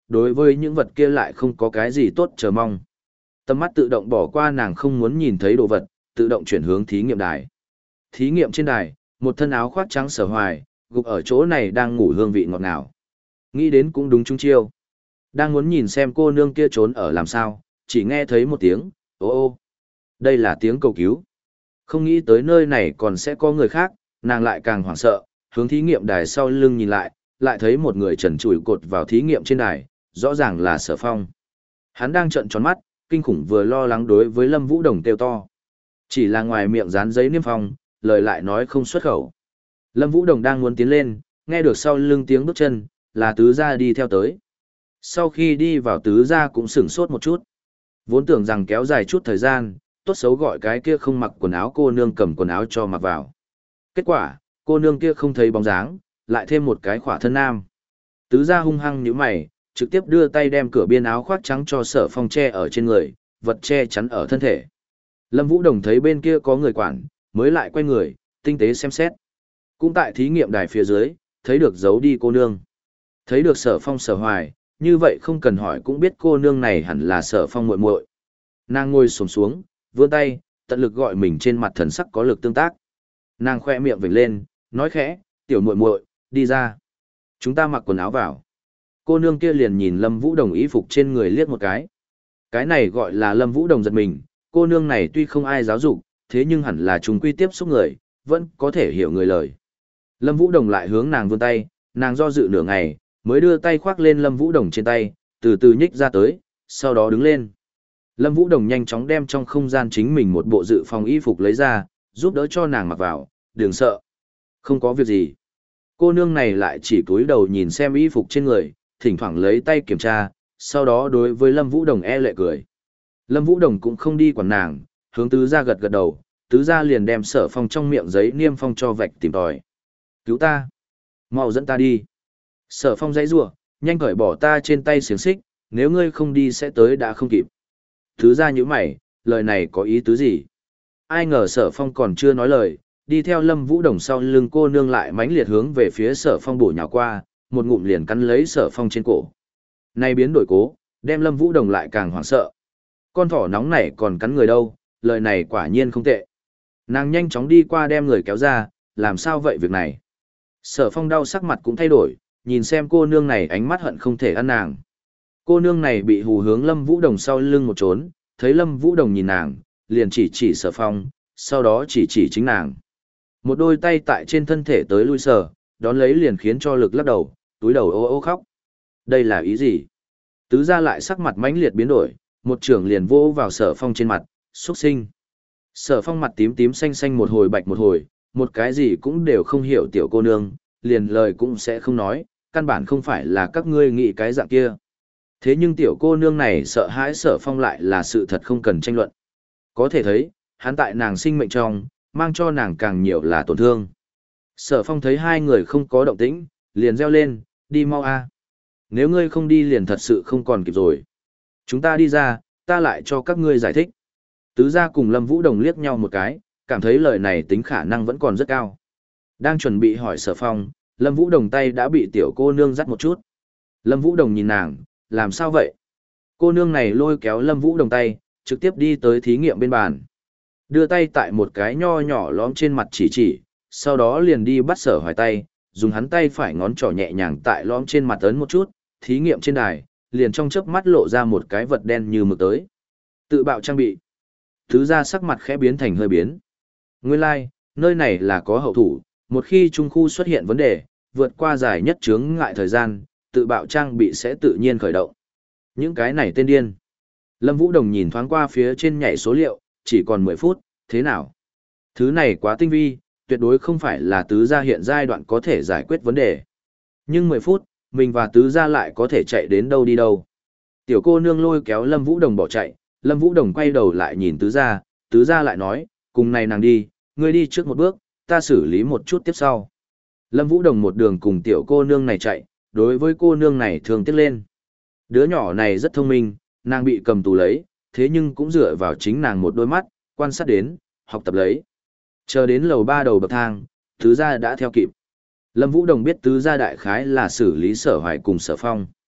đối với những vật kia lại không có cái gì tốt chờ mong. Tầm mắt tự động bỏ qua nàng không muốn nhìn thấy đồ vật, tự động chuyển hướng thí nghiệm đài. Thí nghiệm trên đài, một thân áo khoác trắng Sở Hoài, gục ở chỗ này đang ngủ hương vị ngọt ngào. Nghĩ đến cũng đúng chung chiêu. Đang muốn nhìn xem cô nương kia trốn ở làm sao, chỉ nghe thấy một tiếng, ô ô. Đây là tiếng cầu cứu. Không nghĩ tới nơi này còn sẽ có người khác, nàng lại càng hoảng sợ, hướng thí nghiệm đài sau lưng nhìn lại, lại thấy một người trần trụi cột vào thí nghiệm trên đài, rõ ràng là Sở Phong. Hắn đang trợn tròn mắt, kinh khủng vừa lo lắng đối với Lâm Vũ Đồng kêu to. Chỉ là ngoài miệng dán giấy niêm phong, lời lại nói không xuất khẩu. Lâm Vũ Đồng đang muốn tiến lên, nghe được sau lưng tiếng bước chân, là tứ gia đi theo tới. Sau khi đi vào tứ gia cũng sửng sốt một chút. Vốn tưởng rằng kéo dài chút thời gian, tốt xấu gọi cái kia không mặc quần áo cô nương cầm quần áo cho mặc vào. Kết quả, cô nương kia không thấy bóng dáng, lại thêm một cái khỏa thân nam. Tứ gia hung hăng nhíu mày, trực tiếp đưa tay đem cửa biên áo khoác trắng cho Sở Phong che ở trên người, vật che chắn ở thân thể. Lâm Vũ Đồng thấy bên kia có người quản, mới lại quay người, tinh tế xem xét. Cũng tại thí nghiệm đài phía dưới, thấy được giấu đi cô nương. Thấy được Sở Phong Sở Hoài, như vậy không cần hỏi cũng biết cô nương này hẳn là Sở Phong muội muội. Nàng ngồi xổm xuống, vươn tay, tận lực gọi mình trên mặt thần sắc có lực tương tác. Nàng khoe miệng vểnh lên, nói khẽ, "Tiểu muội muội, đi ra. Chúng ta mặc quần áo vào." Cô nương kia liền nhìn Lâm Vũ Đồng y phục trên người liếc một cái. Cái này gọi là Lâm Vũ Đồng giật mình, cô nương này tuy không ai giáo dục, thế nhưng hẳn là chúng quy tiếp xúc người, vẫn có thể hiểu người lời. Lâm Vũ Đồng lại hướng nàng vươn tay, nàng do dự nửa ngày, mới đưa tay khoác lên Lâm Vũ Đồng trên tay, từ từ nhích ra tới, sau đó đứng lên. Lâm Vũ Đồng nhanh chóng đem trong không gian chính mình một bộ dự phòng y phục lấy ra, giúp đỡ cho nàng mặc vào, đừng sợ. Không có việc gì. Cô nương này lại chỉ cúi đầu nhìn xem y phục trên người, thỉnh thoảng lấy tay kiểm tra, sau đó đối với Lâm Vũ Đồng e lệ cười. Lâm Vũ Đồng cũng không đi quản nàng, hướng tứ gia gật gật đầu, tứ gia liền đem Sở Phong trong miệng giấy niêm phong cho vạch tìm tòi. Cứu ta! Mau dẫn ta đi! Sở Phong giãy giụa, nhanh cởi bỏ ta trên tay xiềng xích, nếu ngươi không đi sẽ tới đã không kịp. Tứ gia nhíu mày, lời này có ý tứ gì? Ai ngờ Sở Phong còn chưa nói lời, đi theo Lâm Vũ Đồng sau lưng cô nương lại mãnh liệt hướng về phía Sở Phong bổ nhào qua, một ngụm liền cắn lấy Sở Phong trên cổ. Nay biến đổi cố, đem Lâm Vũ Đồng lại càng hoảng sợ. Con thỏ nóng này còn cắn người đâu, lời này quả nhiên không tệ. Nàng nhanh chóng đi qua đem người kéo ra, làm sao vậy việc này? Sở Phong đau sắc mặt cũng thay đổi, nhìn xem cô nương này ánh mắt hận không thể ăn nàng. Cô nương này bị hù hướng Lâm Vũ Đồng sau lưng một trốn, thấy Lâm Vũ Đồng nhìn nàng, liền chỉ chỉ Sở Phong, sau đó chỉ chỉ chính nàng. Một đôi tay tại trên thân thể tới lui sờ, đón lấy liền khiến cho lực lắc đầu, túi đầu ô ô khóc. Đây là ý gì? Tứ gia lại sắc mặt mãnh liệt biến đổi, một trưởng liền vỗ vào Sở Phong trên mặt, xuất sinh. Sở Phong mặt tím tím xanh xanh một hồi bạch một hồi, một cái gì cũng đều không hiểu tiểu cô nương, liền lời cũng sẽ không nói, căn bản không phải là các ngươi nghĩ cái dạng kia. Thế nhưng tiểu cô nương này sợ hãi Sở Phong lại là sự thật không cần tranh luận. Có thể thấy, hắn tại nàng sinh mệnh trong, mang cho nàng càng nhiều là tổn thương. Sở Phong thấy hai người không có động tĩnh, liền reo lên, đi mau a. Nếu ngươi không đi liền thật sự không còn kịp rồi. Chúng ta đi ra, ta lại cho các ngươi giải thích. Tứ gia cùng Lâm Vũ Đồng liếc nhau một cái, cảm thấy lời này tính khả năng vẫn còn rất cao. Đang chuẩn bị hỏi Sở Phong, Lâm Vũ Đồng tay đã bị tiểu cô nương dắt một chút. Lâm Vũ Đồng nhìn nàng, làm sao vậy? Cô nương này lôi kéo Lâm Vũ Đồng tay, trực tiếp đi tới thí nghiệm bên bàn. Đưa tay tại một cái nho nhỏ lõm trên mặt chỉ chỉ, sau đó liền đi bắt Sở Hoài tay, dùng hắn tay phải ngón trỏ nhẹ nhàng tại lõm trên mặt ấn một chút, thí nghiệm trên đài, liền trong chớp mắt lộ ra một cái vật đen như mực tới. Tự bạo trang bị. Thứ ra sắc mặt khẽ biến thành hơi biến. Nguyên lai, like, nơi này là có hậu thủ, một khi trung khu xuất hiện vấn đề, vượt qua dài nhất chướng ngại thời gian, tự bạo trang bị sẽ tự nhiên khởi động. Những cái này tên điên. Lâm Vũ Đồng nhìn thoáng qua phía trên nhảy số liệu, chỉ còn mười phút, thế nào? Thứ này quá tinh vi, tuyệt đối không phải là tứ gia hiện giai đoạn có thể giải quyết vấn đề. Nhưng mười phút, mình và tứ gia lại có thể chạy đến đâu đi đâu. Tiểu cô nương lôi kéo Lâm Vũ Đồng bỏ chạy, Lâm Vũ Đồng quay đầu lại nhìn tứ gia, tứ gia lại nói, cùng này nàng đi, ngươi đi trước một bước, ta xử lý một chút tiếp sau. Lâm Vũ Đồng một đường cùng tiểu cô nương này chạy, đối với cô nương này thường tiếc lên. Đứa nhỏ này rất thông minh, nàng bị cầm tù lấy, thế nhưng cũng dựa vào chính nàng một đôi mắt, quan sát đến, học tập lấy. Chờ đến lầu ba đầu bậc thang, tứ gia đã theo kịp. Lâm Vũ Đồng biết tứ gia đại khái là xử lý Sở Hoài cùng Sở Phong.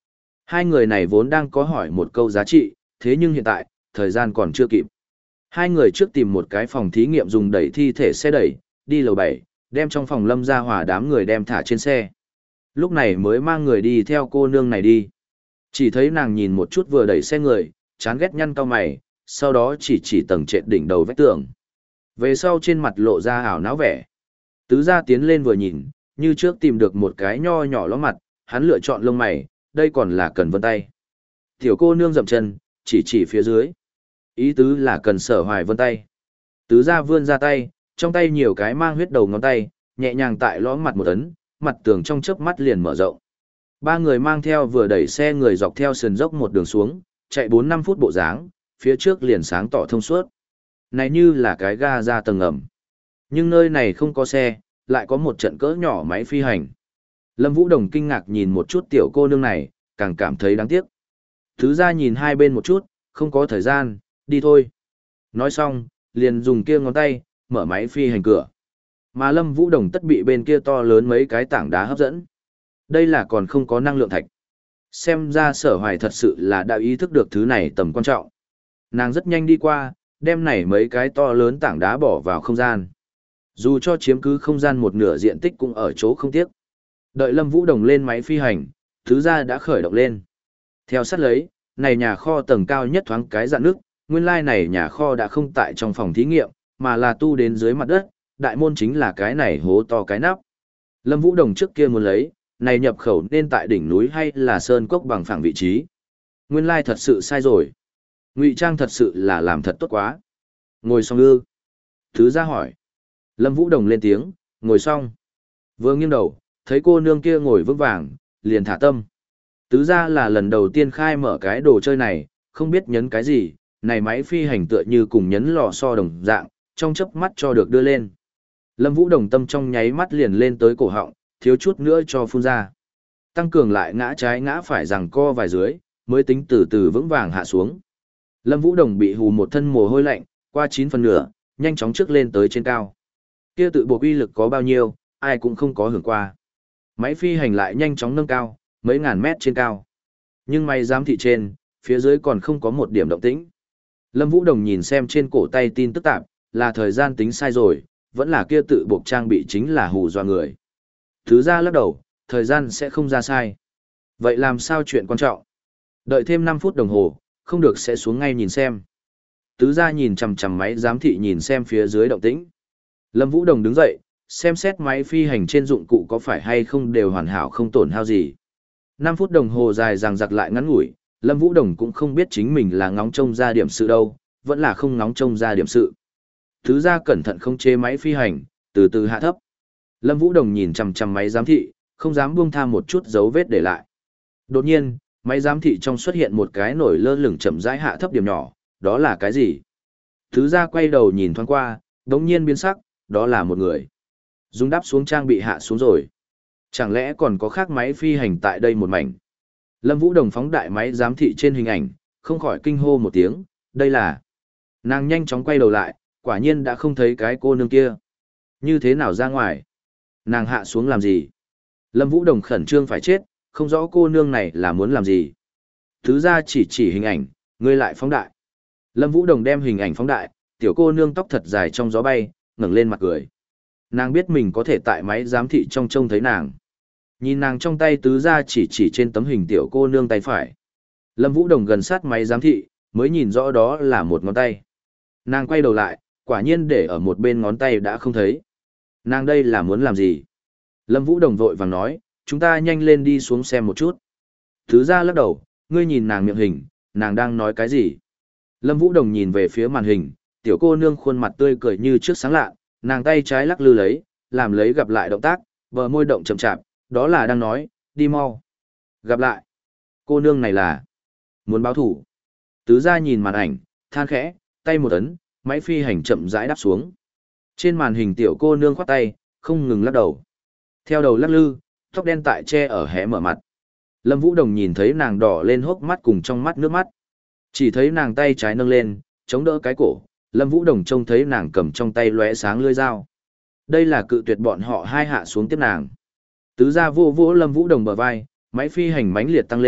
Hai người này vốn đang có hỏi một câu giá trị, thế nhưng hiện tại, thời gian còn chưa kịp. Hai người trước tìm một cái phòng thí nghiệm dùng đẩy thi thể xe đẩy, đi lầu bảy, đem trong phòng Lâm Gia Hòa đám người đem thả trên xe. Lúc này mới mang người đi theo cô nương này đi. Chỉ thấy nàng nhìn một chút vừa đẩy xe người, chán ghét nhăn cau mày, sau đó chỉ chỉ tầng trệt đỉnh đầu vách tường. Về sau trên mặt lộ ra ảo não vẻ. Tứ gia tiến lên vừa nhìn, như trước tìm được một cái nho nhỏ ló mặt, hắn lựa chọn lông mày, đây còn là cần vân tay. Tiểu cô nương dậm chân, chỉ chỉ phía dưới. Ý tứ là cần sở hoài vân tay. Tứ gia vươn ra tay, trong tay nhiều cái mang huyết đầu ngón tay, nhẹ nhàng tại lõ mặt một ấn, mặt tường trong chớp mắt liền mở rộng. Ba người mang theo vừa đẩy xe người dọc theo sườn dốc một đường xuống, chạy bốn năm phút bộ dáng, phía trước liền sáng tỏ thông suốt. Này như là cái ga ra tầng ngầm. Nhưng nơi này không có xe, lại có một trận cỡ nhỏ máy phi hành. Lâm Vũ Đồng kinh ngạc nhìn một chút tiểu cô nương này, càng cảm thấy đáng tiếc. Thứ ra nhìn hai bên một chút, không có thời gian, đi thôi. Nói xong, liền dùng kia ngón tay, mở máy phi hành cửa. Mà Lâm Vũ Đồng tất bị bên kia to lớn mấy cái tảng đá hấp dẫn. Đây là còn không có năng lượng thạch. Xem ra sở hoài thật sự là đã ý thức được thứ này tầm quan trọng. Nàng rất nhanh đi qua, đem này mấy cái to lớn tảng đá bỏ vào không gian. Dù cho chiếm cứ không gian một nửa diện tích cũng ở chỗ không tiếc. Đợi Lâm Vũ Đồng lên máy phi hành, thứ ra đã khởi động lên. Theo sát lấy, này nhà kho tầng cao nhất thoáng cái dạn nước, nguyên lai này nhà kho đã không tại trong phòng thí nghiệm, mà là tu đến dưới mặt đất, đại môn chính là cái này hố to cái nắp. Lâm Vũ Đồng trước kia muốn lấy, này nhập khẩu nên tại đỉnh núi hay là sơn cốc bằng phẳng vị trí. Nguyên lai thật sự sai rồi. Ngụy trang thật sự là làm thật tốt quá. Ngồi xong ư? Thứ ra hỏi. Lâm Vũ Đồng lên tiếng, ngồi xong. Vừa nghiêng đầu, thấy cô nương kia ngồi vững vàng, liền thả tâm. Tứ ra là lần đầu tiên khai mở cái đồ chơi này, không biết nhấn cái gì, này máy phi hành tựa như cùng nhấn lò xo đồng dạng, trong chớp mắt cho được đưa lên. Lâm Vũ Đồng tâm trong nháy mắt liền lên tới cổ họng, thiếu chút nữa cho phun ra. Tăng cường lại ngã trái ngã phải rằng co vài dưới, mới tính từ từ vững vàng hạ xuống. Lâm Vũ Đồng bị hù một thân mồ hôi lạnh, qua chín phần nửa, nhanh chóng trước lên tới trên cao. Kia tự buộc uy lực có bao nhiêu, ai cũng không có hưởng qua. Máy phi hành lại nhanh chóng nâng cao, mấy ngàn mét trên cao. Nhưng may giám thị trên, phía dưới còn không có một điểm động tĩnh. Lâm Vũ Đồng nhìn xem trên cổ tay tin tức tạp, là thời gian tính sai rồi, vẫn là kia tự buộc trang bị chính là hù dọa người. Thứ ra lắc đầu, thời gian sẽ không ra sai. Vậy làm sao chuyện quan trọng? Đợi thêm năm phút đồng hồ, không được sẽ xuống ngay nhìn xem. Tứ gia nhìn chằm chằm máy giám thị nhìn xem phía dưới động tĩnh. Lâm Vũ Đồng đứng dậy, xem xét máy phi hành trên dụng cụ có phải hay không đều hoàn hảo không tổn hao gì. năm phút đồng hồ dài dằng dặc lại ngắn ngủi, Lâm Vũ Đồng cũng không biết chính mình là ngóng trông ra điểm sự đâu, vẫn là không ngóng trông ra điểm sự. Tứ gia cẩn thận không chế máy phi hành, từ từ hạ thấp. Lâm Vũ Đồng nhìn chằm chằm máy giám thị, không dám buông tha một chút dấu vết để lại. Đột nhiên, máy giám thị trong xuất hiện một cái nổi lơ lửng chậm rãi hạ thấp điểm nhỏ, đó là cái gì? Tứ gia quay đầu nhìn thoáng qua, đống nhiên biến sắc, đó là một người. Dung đáp xuống trang bị hạ xuống rồi. Chẳng lẽ còn có khác máy phi hành tại đây một mảnh? Lâm Vũ Đồng phóng đại máy giám thị trên hình ảnh, không khỏi kinh hô một tiếng, đây là... Nàng nhanh chóng quay đầu lại, quả nhiên đã không thấy cái cô nương kia. Như thế nào ra ngoài? Nàng hạ xuống làm gì? Lâm Vũ Đồng khẩn trương phải chết, không rõ cô nương này là muốn làm gì. Thứ ra chỉ chỉ hình ảnh, ngươi lại phóng đại. Lâm Vũ Đồng đem hình ảnh phóng đại, tiểu cô nương tóc thật dài trong gió bay, ngẩng lên mặt cười. Nàng biết mình có thể tại máy giám thị trong trông thấy nàng. Nhìn nàng trong tay tứ ra chỉ chỉ trên tấm hình tiểu cô nương tay phải. Lâm Vũ Đồng gần sát máy giám thị, mới nhìn rõ đó là một ngón tay. Nàng quay đầu lại, quả nhiên để ở một bên ngón tay đã không thấy. Nàng đây là muốn làm gì? Lâm Vũ Đồng vội vàng nói, chúng ta nhanh lên đi xuống xem một chút. Thứ ra lắc đầu, ngươi nhìn nàng miệng hình, nàng đang nói cái gì? Lâm Vũ Đồng nhìn về phía màn hình, tiểu cô nương khuôn mặt tươi cười như trước sáng lạ, nàng tay trái lắc lư lấy, làm lấy gặp lại động tác, bờ môi động chậm chạp, đó là đang nói, đi mau. Gặp lại. Cô nương này là muốn báo thủ. Tứ gia nhìn màn ảnh, than khẽ, tay một ấn, máy phi hành chậm rãi đáp xuống. Trên màn hình tiểu cô nương khoát tay, không ngừng lắc đầu. Theo đầu lắc lư, tóc đen tại che ở hé mở mặt. Lâm Vũ Đồng nhìn thấy nàng đỏ lên hốc mắt cùng trong mắt nước mắt. Chỉ thấy nàng tay trái nâng lên, chống đỡ cái cổ, Lâm Vũ Đồng trông thấy nàng cầm trong tay lóe sáng lưỡi dao. Đây là cự tuyệt bọn họ hai hạ xuống tiếp nàng. Tứ gia vô vỗ Lâm Vũ Đồng bờ vai, máy phi hành mãnh liệt tăng lên,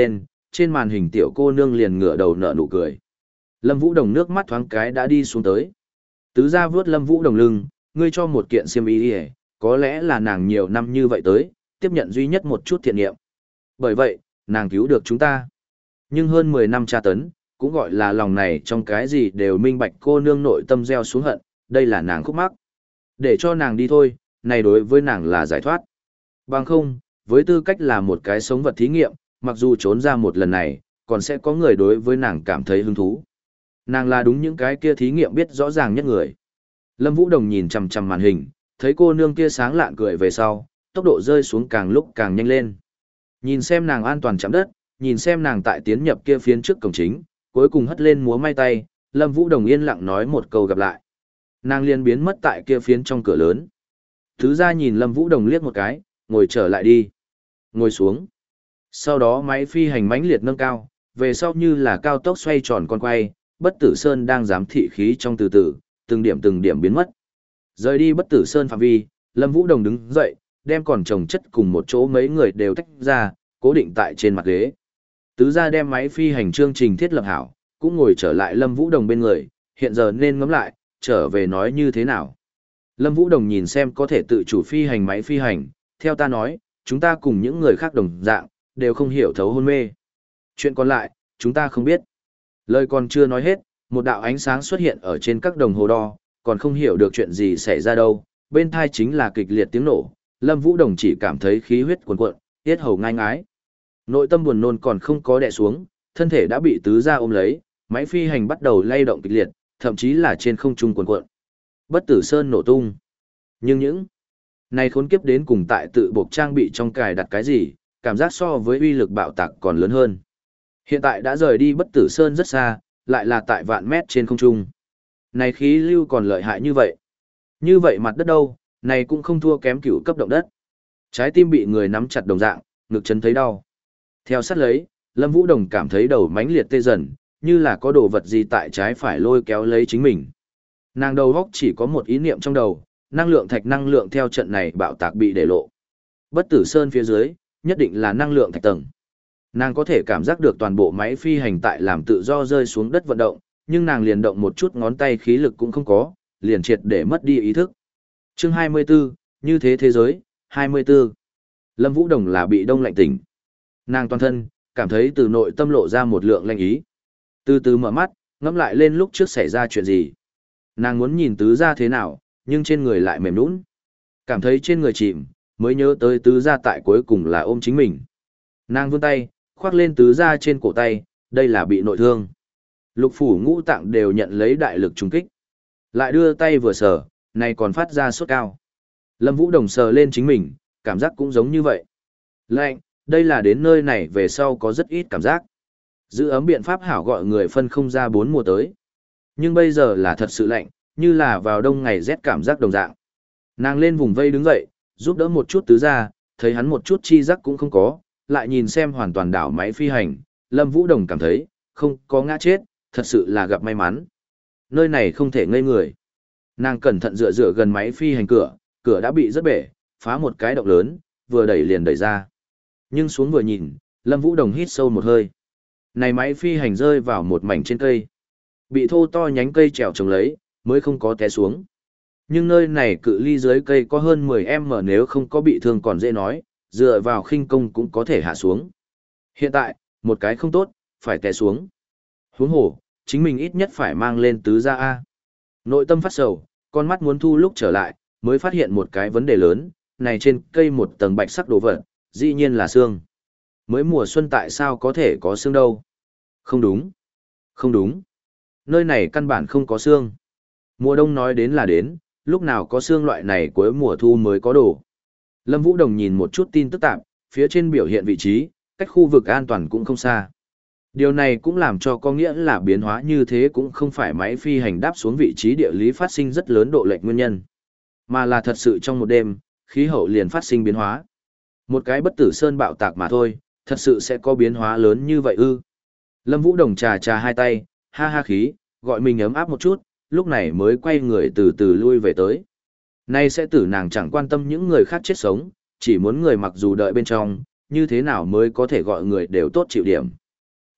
trên màn hình tiểu cô nương liền ngửa đầu nở nụ cười. Lâm Vũ Đồng nước mắt thoáng cái đã đi xuống tới. Tứ gia vướt Lâm Vũ Đồng lưng, ngươi cho một kiện xiêm y đi, có lẽ là nàng nhiều năm như vậy tới, tiếp nhận duy nhất một chút thiện niệm. Bởi vậy, nàng cứu được chúng ta. Nhưng hơn mười năm tra tấn, cũng gọi là lòng này trong cái gì đều minh bạch cô nương nội tâm gieo xuống hận, đây là nàng khúc mắc. Để cho nàng đi thôi, này đối với nàng là giải thoát. Bằng không, với tư cách là một cái sống vật thí nghiệm, mặc dù trốn ra một lần này, còn sẽ có người đối với nàng cảm thấy hứng thú. Nàng là đúng những cái kia thí nghiệm biết rõ ràng nhất người. Lâm Vũ Đồng nhìn chằm chằm màn hình, thấy cô nương kia sáng lạn cười về sau, tốc độ rơi xuống càng lúc càng nhanh lên. Nhìn xem nàng an toàn chạm đất, nhìn xem nàng tại tiến nhập kia phiến trước cổng chính, cuối cùng hất lên múa may tay, Lâm Vũ Đồng yên lặng nói một câu gặp lại. Nàng liền biến mất tại kia phiến trong cửa lớn. Thứ ra nhìn Lâm Vũ Đồng liếc một cái, ngồi trở lại đi. Ngồi xuống. Sau đó máy phi hành mãnh liệt nâng cao, về sau như là cao tốc xoay tròn con quay, Bất Tử Sơn đang giám thị khí trong từ từ, từng điểm từng điểm biến mất. Rời đi Bất Tử Sơn phạm vi, Lâm Vũ Đồng đứng dậy, đem còn chồng chất cùng một chỗ mấy người đều tách ra, cố định tại trên mặt ghế. Tứ gia đem máy phi hành chương trình thiết lập hảo, cũng ngồi trở lại Lâm Vũ Đồng bên người, hiện giờ nên ngẫm lại, trở về nói như thế nào. Lâm Vũ Đồng nhìn xem có thể tự chủ phi hành máy phi hành, theo ta nói, chúng ta cùng những người khác đồng dạng, đều không hiểu thấu hôn mê. Chuyện còn lại, chúng ta không biết. Lời còn chưa nói hết, một đạo ánh sáng xuất hiện ở trên các đồng hồ đo, còn không hiểu được chuyện gì xảy ra đâu, bên thai chính là kịch liệt tiếng nổ, Lâm Vũ Đồng chỉ cảm thấy khí huyết cuồn cuộn, tiết hầu ngai ngái. Nội tâm buồn nôn còn không có đè xuống, thân thể đã bị tứ gia ôm lấy, máy phi hành bắt đầu lay động kịch liệt, thậm chí là trên không trung cuồn cuộn. Bất Tử Sơn nổ tung. Nhưng những này khốn kiếp đến cùng tại tự buộc trang bị trong cài đặt cái gì, cảm giác so với uy lực bạo tạc còn lớn hơn. Hiện tại đã rời đi Bất Tử Sơn rất xa, lại là tại vạn mét trên không trung. Này khí lưu còn lợi hại như vậy. Như vậy mặt đất đâu, này cũng không thua kém cửu cấp động đất. Trái tim bị người nắm chặt đồng dạng, ngực chân thấy đau. Theo sát lấy, Lâm Vũ Đồng cảm thấy đầu mãnh liệt tê dần, như là có đồ vật gì tại trái phải lôi kéo lấy chính mình. Nàng đầu góc chỉ có một ý niệm trong đầu, năng lượng thạch năng lượng theo trận này bạo tạc bị để lộ. Bất Tử Sơn phía dưới, nhất định là năng lượng thạch tầng. Nàng có thể cảm giác được toàn bộ máy phi hành tại làm tự do rơi xuống đất vận động, nhưng nàng liền động một chút ngón tay khí lực cũng không có, liền triệt để mất đi ý thức. Chương hai mươi tư, như thế thế giới, hai mươi tư. Lâm Vũ Đồng là bị đông lạnh tỉnh. Nàng toàn thân, cảm thấy từ nội tâm lộ ra một lượng lạnh ý. Từ từ mở mắt, ngẫm lại lên lúc trước xảy ra chuyện gì. Nàng muốn nhìn tứ gia thế nào, nhưng trên người lại mềm nũng. Cảm thấy trên người chìm, mới nhớ tới tứ gia tại cuối cùng là ôm chính mình. Nàng vươn tay, khoác lên tứ gia trên cổ tay, đây là bị nội thương. Lục phủ ngũ tạng đều nhận lấy đại lực trùng kích. Lại đưa tay vừa sờ, này còn phát ra sốt cao. Lâm Vũ Đồng sờ lên chính mình, cảm giác cũng giống như vậy. Lạnh, đây là đến nơi này về sau có rất ít cảm giác. Giữ ấm biện pháp hảo gọi người phân không ra bốn mùa tới. Nhưng bây giờ là thật sự lạnh, như là vào đông ngày rét cảm giác đồng dạng. Nàng lên vùng vây đứng dậy, giúp đỡ một chút tứ gia, thấy hắn một chút chi giác cũng không có, lại nhìn xem hoàn toàn đảo máy phi hành, Lâm Vũ Đồng cảm thấy, không có ngã chết, thật sự là gặp may mắn. Nơi này không thể ngây người. Nàng cẩn thận dựa dựa gần máy phi hành cửa, cửa đã bị rất bể, phá một cái động lớn, vừa đẩy liền đẩy ra. Nhưng xuống vừa nhìn, Lâm Vũ Đồng hít sâu một hơi. Này máy phi hành rơi vào một mảnh trên cây. Bị thô to nhánh cây trèo trồng lấy, mới không có té xuống. Nhưng nơi này cự ly dưới cây có hơn mười mét nếu không có bị thương còn dễ nói, dựa vào khinh công cũng có thể hạ xuống. Hiện tại, một cái không tốt, phải té xuống. Huống hồ, chính mình ít nhất phải mang lên tứ gia A. Nội tâm phát sầu, con mắt muốn thu lúc trở lại, mới phát hiện một cái vấn đề lớn, này trên cây một tầng bạch sắc đồ vật, dĩ nhiên là xương. Mới mùa xuân tại sao có thể có xương đâu? Không đúng. Không đúng. Nơi này căn bản không có xương. Mùa đông nói đến là đến, lúc nào có xương loại này cuối mùa thu mới có đồ. Lâm Vũ Đồng nhìn một chút tin tức tạm, phía trên biểu hiện vị trí, cách khu vực an toàn cũng không xa. Điều này cũng làm cho có nghĩa là biến hóa như thế cũng không phải máy phi hành đáp xuống vị trí địa lý phát sinh rất lớn độ lệch nguyên nhân, mà là thật sự trong một đêm, khí hậu liền phát sinh biến hóa. Một cái Bất Tử Sơn bạo tạc mà thôi, thật sự sẽ có biến hóa lớn như vậy ư? Lâm Vũ Đồng trà trà hai tay, ha ha khí, gọi mình ấm áp một chút, lúc này mới quay người từ từ lui về tới. Nay sẽ tử nàng chẳng quan tâm những người khác chết sống, chỉ muốn người mặc dù đợi bên trong, như thế nào mới có thể gọi người đều tốt chịu điểm.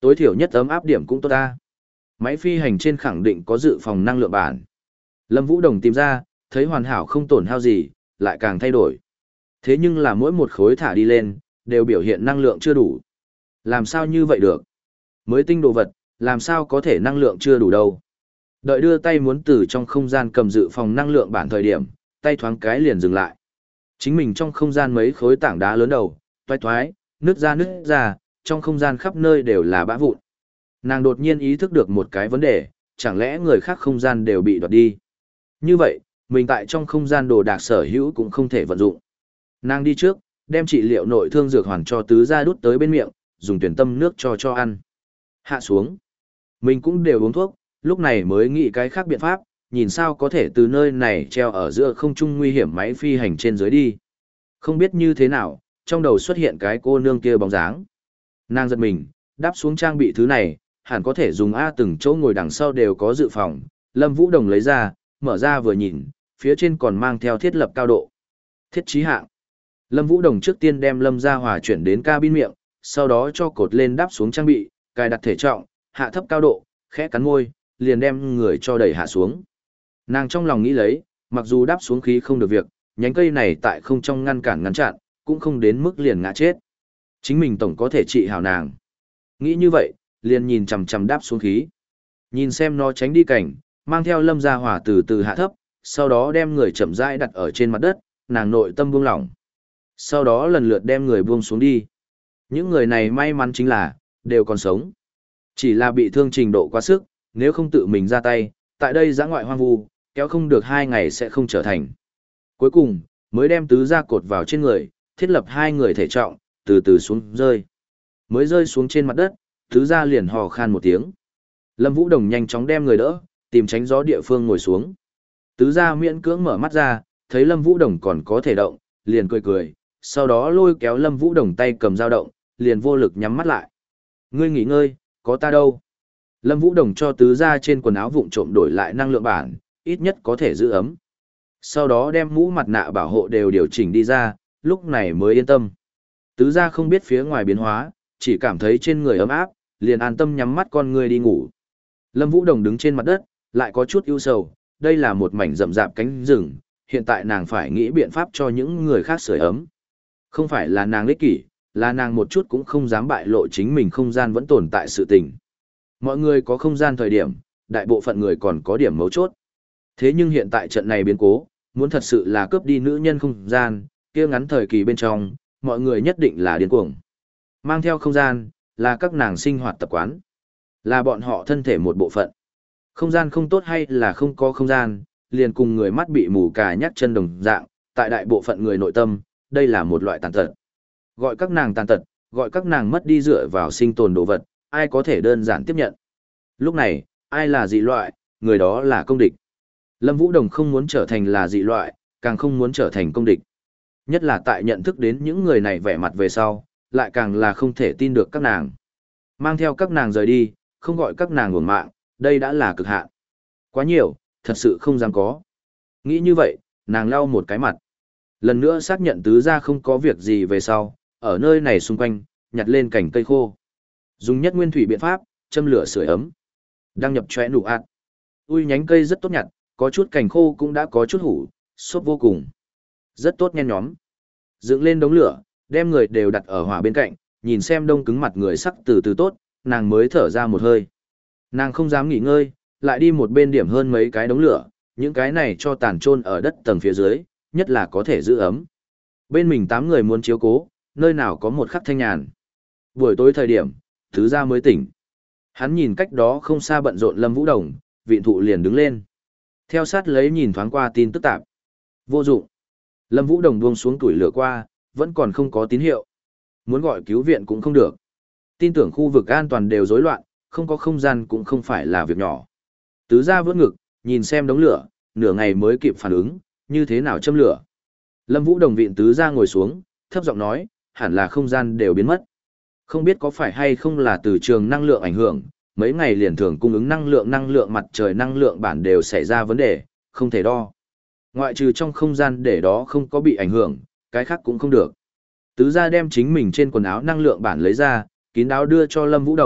Tối thiểu nhất ấm áp điểm cũng tốt ta. Máy phi hành trên khẳng định có dự phòng năng lượng bản. Lâm Vũ Đồng tìm ra, thấy hoàn hảo không tổn hao gì, lại càng thay đổi. Thế nhưng là mỗi một khối thả đi lên, đều biểu hiện năng lượng chưa đủ. Làm sao như vậy được? Mới tinh đồ vật, làm sao có thể năng lượng chưa đủ đâu? Đợi đưa tay muốn từ trong không gian cầm dự phòng năng lượng bản thời điểm, tay thoáng cái liền dừng lại. Chính mình trong không gian mấy khối tảng đá lớn đầu, toái toái, nứt ra nứt ra, trong không gian khắp nơi đều là bã vụn. Nàng đột nhiên ý thức được một cái vấn đề, chẳng lẽ người khác không gian đều bị đoạt đi? Như vậy, mình tại trong không gian đồ đạc sở hữu cũng không thể vận dụng. Nàng đi trước, đem trị liệu nội thương dược hoàn cho tứ gia đút tới bên miệng, dùng tuyển tâm nước cho cho ăn. Hạ xuống. Mình cũng đều uống thuốc, lúc này mới nghĩ cái khác biện pháp, nhìn sao có thể từ nơi này treo ở giữa không trung nguy hiểm máy phi hành trên dưới đi. Không biết như thế nào, trong đầu xuất hiện cái cô nương kia bóng dáng. Nàng giật mình, đáp xuống trang bị thứ này, hẳn có thể dùng A từng chỗ ngồi đằng sau đều có dự phòng. Lâm Vũ Đồng lấy ra, mở ra vừa nhìn, phía trên còn mang theo thiết lập cao độ. Thiết trí hạng. Lâm Vũ Đồng trước tiên đem Lâm Gia Hòa chuyển đến cabin miệng, sau đó cho cột lên đáp xuống trang bị, cài đặt thể trọng, hạ thấp cao độ, khẽ cắn môi, liền đem người cho đẩy hạ xuống. Nàng trong lòng nghĩ lấy, mặc dù đáp xuống khí không được việc, nhánh cây này tại không trong ngăn cản ngăn chặn, cũng không đến mức liền ngã chết. Chính mình tổng có thể trị hảo nàng. Nghĩ như vậy, liền nhìn chằm chằm đáp xuống khí. Nhìn xem nó tránh đi cảnh, mang theo Lâm Gia Hòa từ từ hạ thấp, sau đó đem người chậm rãi đặt ở trên mặt đất, nàng nội tâm buông lỏng. Sau đó lần lượt đem người buông xuống đi. Những người này may mắn chính là, đều còn sống. Chỉ là bị thương trình độ quá sức, nếu không tự mình ra tay, tại đây giã ngoại hoang vu, kéo không được hai ngày sẽ không trở thành. Cuối cùng, mới đem tứ gia cột vào trên người, thiết lập hai người thể trọng, từ từ xuống rơi. Mới rơi xuống trên mặt đất, tứ gia liền hò khan một tiếng. Lâm Vũ Đồng nhanh chóng đem người đỡ, tìm tránh gió địa phương ngồi xuống. Tứ gia miễn cưỡng mở mắt ra, thấy Lâm Vũ Đồng còn có thể động, liền cười cười, sau đó lôi kéo Lâm Vũ Đồng tay cầm dao động, liền vô lực nhắm mắt lại. Ngươi nghỉ ngơi, có ta đâu. Lâm Vũ Đồng cho tứ gia trên quần áo vụn trộm đổi lại năng lượng bản, ít nhất có thể giữ ấm. Sau đó đem mũ mặt nạ bảo hộ đều điều chỉnh đi ra, lúc này mới yên tâm. Tứ gia không biết phía ngoài biến hóa, chỉ cảm thấy trên người ấm áp, liền an tâm nhắm mắt con người đi ngủ. Lâm Vũ Đồng đứng trên mặt đất, lại có chút ưu sầu, đây là một mảnh rậm rạp cánh rừng, hiện tại nàng phải nghĩ biện pháp cho những người khác sưởi ấm. Không phải là nàng ích kỷ, là nàng một chút cũng không dám bại lộ chính mình không gian vẫn tồn tại sự tình. Mọi người có không gian thời điểm, đại bộ phận người còn có điểm mấu chốt. Thế nhưng hiện tại trận này biến cố, muốn thật sự là cướp đi nữ nhân không gian, kia ngắn thời kỳ bên trong, mọi người nhất định là điên cuồng. Mang theo không gian, là các nàng sinh hoạt tập quán, là bọn họ thân thể một bộ phận. Không gian không tốt hay là không có không gian, liền cùng người mắt bị mù cà nhắc chân đồng dạng, tại đại bộ phận người nội tâm, đây là một loại tàn tật. Gọi các nàng tàn tật, gọi các nàng mất đi dựa vào sinh tồn đồ vật, ai có thể đơn giản tiếp nhận. Lúc này, ai là dị loại, người đó là công địch. Lâm Vũ Đồng không muốn trở thành là dị loại, càng không muốn trở thành công địch. Nhất là tại nhận thức đến những người này vẻ mặt về sau, lại càng là không thể tin được các nàng. Mang theo các nàng rời đi, không gọi các nàng nguồn mạng, đây đã là cực hạn. Quá nhiều, thật sự không dám có. Nghĩ như vậy, nàng lau một cái mặt. Lần nữa xác nhận tứ gia không có việc gì về sau, ở nơi này xung quanh, nhặt lên cành cây khô. Dùng nhất nguyên thủy biện pháp, châm lửa sưởi ấm. Đăng nhập chóe nụ ạt. Ui nhánh cây rất tốt nhặt, có chút cành khô cũng đã có chút hủ, xốp vô cùng. Rất tốt nhen nhóm. Dựng lên đống lửa, đem người đều đặt ở hỏa bên cạnh, nhìn xem đông cứng mặt người sắc từ từ tốt, nàng mới thở ra một hơi. Nàng không dám nghỉ ngơi, lại đi một bên điểm hơn mấy cái đống lửa, những cái này cho tàn trôn ở đất tầng phía dưới, nhất là có thể giữ ấm. Bên mình tám người muốn chiếu cố, nơi nào có một khắc thanh nhàn. Buổi tối thời điểm, thứ gia mới tỉnh. Hắn nhìn cách đó không xa bận rộn Lâm Vũ Đồng, vịn thụ liền đứng lên. Theo sát lấy nhìn thoáng qua tin tức tạp. Vô dụng. Lâm Vũ Đồng buông xuống tuổi lửa qua, vẫn còn không có tín hiệu. Muốn gọi cứu viện cũng không được. Tin tưởng khu vực an toàn đều rối loạn, không có không gian cũng không phải là việc nhỏ. Tứ gia vươn ngực, nhìn xem đống lửa, nửa ngày mới kịp phản ứng, như thế nào châm lửa. Lâm Vũ Đồng vịn tứ gia ngồi xuống, thấp giọng nói, hẳn là không gian đều biến mất. Không biết có phải hay không là từ trường năng lượng ảnh hưởng, mấy ngày liền thường cung ứng năng lượng năng lượng mặt trời năng lượng bản đều xảy ra vấn đề, không thể đo. Ngoại trừ trong không gian để đó không có bị ảnh hưởng, cái khác cũng không được. Tứ gia đem chính mình trên quần áo năng lượng bản lấy ra, kín đáo đưa cho Lâm Vũ Đồng,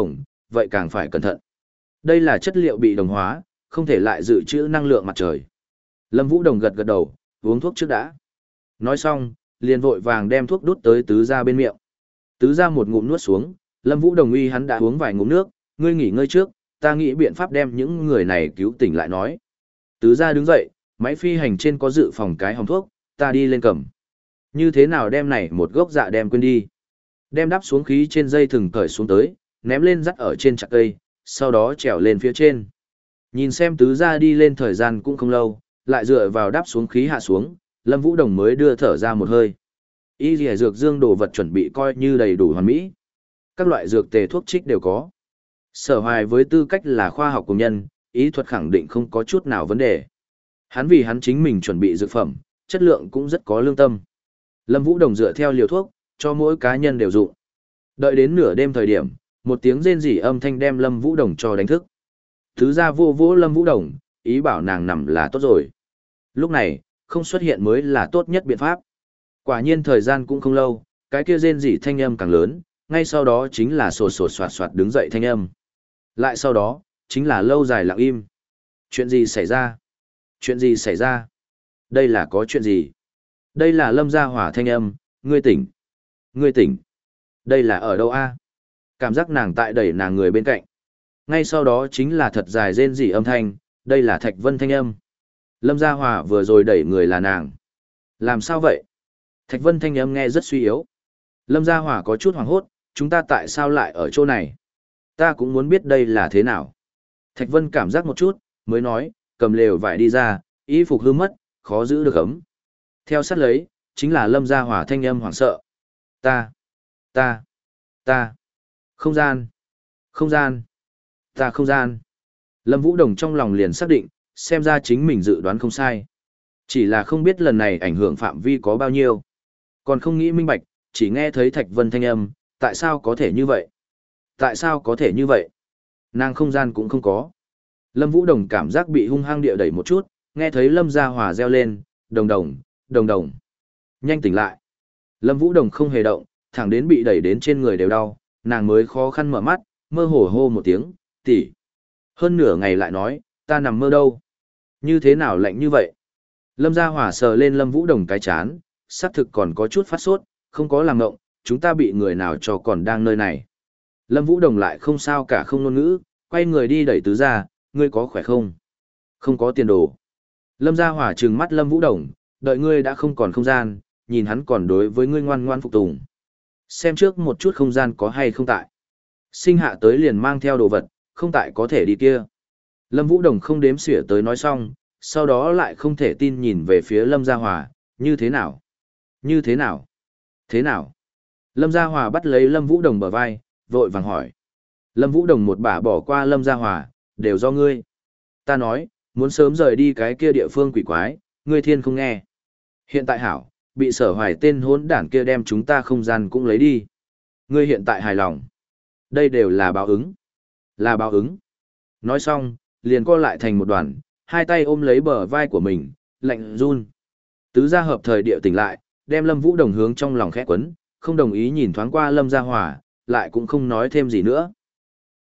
vậy càng phải cẩn thận. Đây là chất liệu bị đồng hóa, không thể lại dự trữ năng lượng mặt trời. Lâm Vũ Đồng gật gật đầu, uống thuốc trước đã. Nói xong, liền vội vàng đem thuốc đút tới tứ gia bên miệng. Tứ gia một ngụm nuốt xuống, Lâm Vũ Đồng uy hắn đã uống vài ngụm nước, ngươi nghỉ ngơi trước, ta nghĩ biện pháp đem những người này cứu tỉnh lại nói. Tứ gia đứng dậy, máy phi hành trên có dự phòng cái hòm thuốc, ta đi lên cầm. Như thế nào đem này một gốc dạ đem quên đi. Đem đắp xuống khí trên dây thừng cởi xuống tới, ném lên dắt ở trên chặt cây, sau đó trèo lên phía trên. Nhìn xem tứ gia đi lên thời gian cũng không lâu, lại dựa vào đắp xuống khí hạ xuống, Lâm Vũ Đồng mới đưa thở ra một hơi. Y lìa dược dương đồ vật chuẩn bị coi như đầy đủ hoàn mỹ. Các loại dược tề thuốc trích đều có. Sở Hoài với tư cách là khoa học công nhân, ý thuật khẳng định không có chút nào vấn đề. Hắn vì hắn chính mình chuẩn bị dược phẩm, chất lượng cũng rất có lương tâm. Lâm Vũ Đồng dựa theo liều thuốc, cho mỗi cá nhân đều dụng. Đợi đến nửa đêm thời điểm, một tiếng rên rỉ âm thanh đem Lâm Vũ Đồng cho đánh thức. Thứ ra vô vỗ Lâm Vũ Đồng, ý bảo nàng nằm là tốt rồi. Lúc này, không xuất hiện mới là tốt nhất biện pháp. Quả nhiên thời gian cũng không lâu, cái kia rên rỉ thanh âm càng lớn, ngay sau đó chính là sột sột soạt soạt đứng dậy thanh âm. Lại sau đó, chính là lâu dài lặng im. Chuyện gì xảy ra? Chuyện gì xảy ra? Đây là có chuyện gì? Đây là Lâm Gia Hỏa thanh âm, ngươi tỉnh. Ngươi tỉnh. Đây là ở đâu a? Cảm giác nàng tại đẩy nàng người bên cạnh. Ngay sau đó chính là thật dài rên rỉ âm thanh, đây là Thạch Vân thanh âm. Lâm Gia Hòa vừa rồi đẩy người là nàng. Làm sao vậy? Thạch Vân thanh âm nghe rất suy yếu. Lâm Gia Hòa có chút hoảng hốt, chúng ta tại sao lại ở chỗ này? Ta cũng muốn biết đây là thế nào. Thạch Vân cảm giác một chút, mới nói, cầm lều vải đi ra, y phục hư mất, khó giữ được ấm. Theo sát lấy, chính là Lâm Gia Hòa thanh âm hoảng sợ. Ta, ta, ta, không gian, không gian, ta không gian. Lâm Vũ Đồng trong lòng liền xác định, xem ra chính mình dự đoán không sai. Chỉ là không biết lần này ảnh hưởng phạm vi có bao nhiêu. Còn không nghĩ minh bạch, chỉ nghe thấy Thạch Vân thanh âm, tại sao có thể như vậy? Tại sao có thể như vậy? Nàng không gian cũng không có. Lâm Vũ Đồng cảm giác bị hung hăng địa đẩy một chút, nghe thấy Lâm Gia Hòa reo lên, đồng đồng, đồng đồng. Nhanh tỉnh lại. Lâm Vũ Đồng không hề động, thẳng đến bị đẩy đến trên người đều đau, nàng mới khó khăn mở mắt, mơ hồ hô một tiếng, tỷ. Hơn nửa ngày lại nói, ta nằm mơ đâu? Như thế nào lạnh như vậy? Lâm Gia Hòa sờ lên Lâm Vũ Đồng cái chán, xác thực còn có chút phát sốt, không có làm ngộng, chúng ta bị người nào cho còn đang nơi này. Lâm Vũ Đồng lại không sao cả không ngôn ngữ, quay người đi đẩy tứ ra, ngươi có khỏe không? Không có tiền đồ. Lâm Gia Hòa trừng mắt Lâm Vũ Đồng, đợi ngươi đã không còn không gian, nhìn hắn còn đối với ngươi ngoan ngoan phục tùng. Xem trước một chút không gian có hay không tại. Sinh hạ tới liền mang theo đồ vật, không tại có thể đi kia. Lâm Vũ Đồng không đếm xỉa tới nói xong, sau đó lại không thể tin nhìn về phía Lâm Gia Hòa, như thế nào? Như thế nào? Thế nào? Lâm Gia Hòa bắt lấy Lâm Vũ Đồng bờ vai, vội vàng hỏi. Lâm Vũ Đồng một bả bỏ qua Lâm Gia Hòa, đều do ngươi. Ta nói, muốn sớm rời đi cái kia địa phương quỷ quái, ngươi thiên không nghe. Hiện tại hảo, bị Sở Hoài tên hỗn đản kia đem chúng ta không gian cũng lấy đi. Ngươi hiện tại hài lòng. Đây đều là báo ứng. Là báo ứng. Nói xong, liền co lại thành một đoàn, hai tay ôm lấy bờ vai của mình, lạnh run. Tứ gia hợp thời địa tỉnh lại, đem Lâm Vũ Đồng hướng trong lòng khẽ quấn, không đồng ý nhìn thoáng qua Lâm Gia Hòa, lại cũng không nói thêm gì nữa.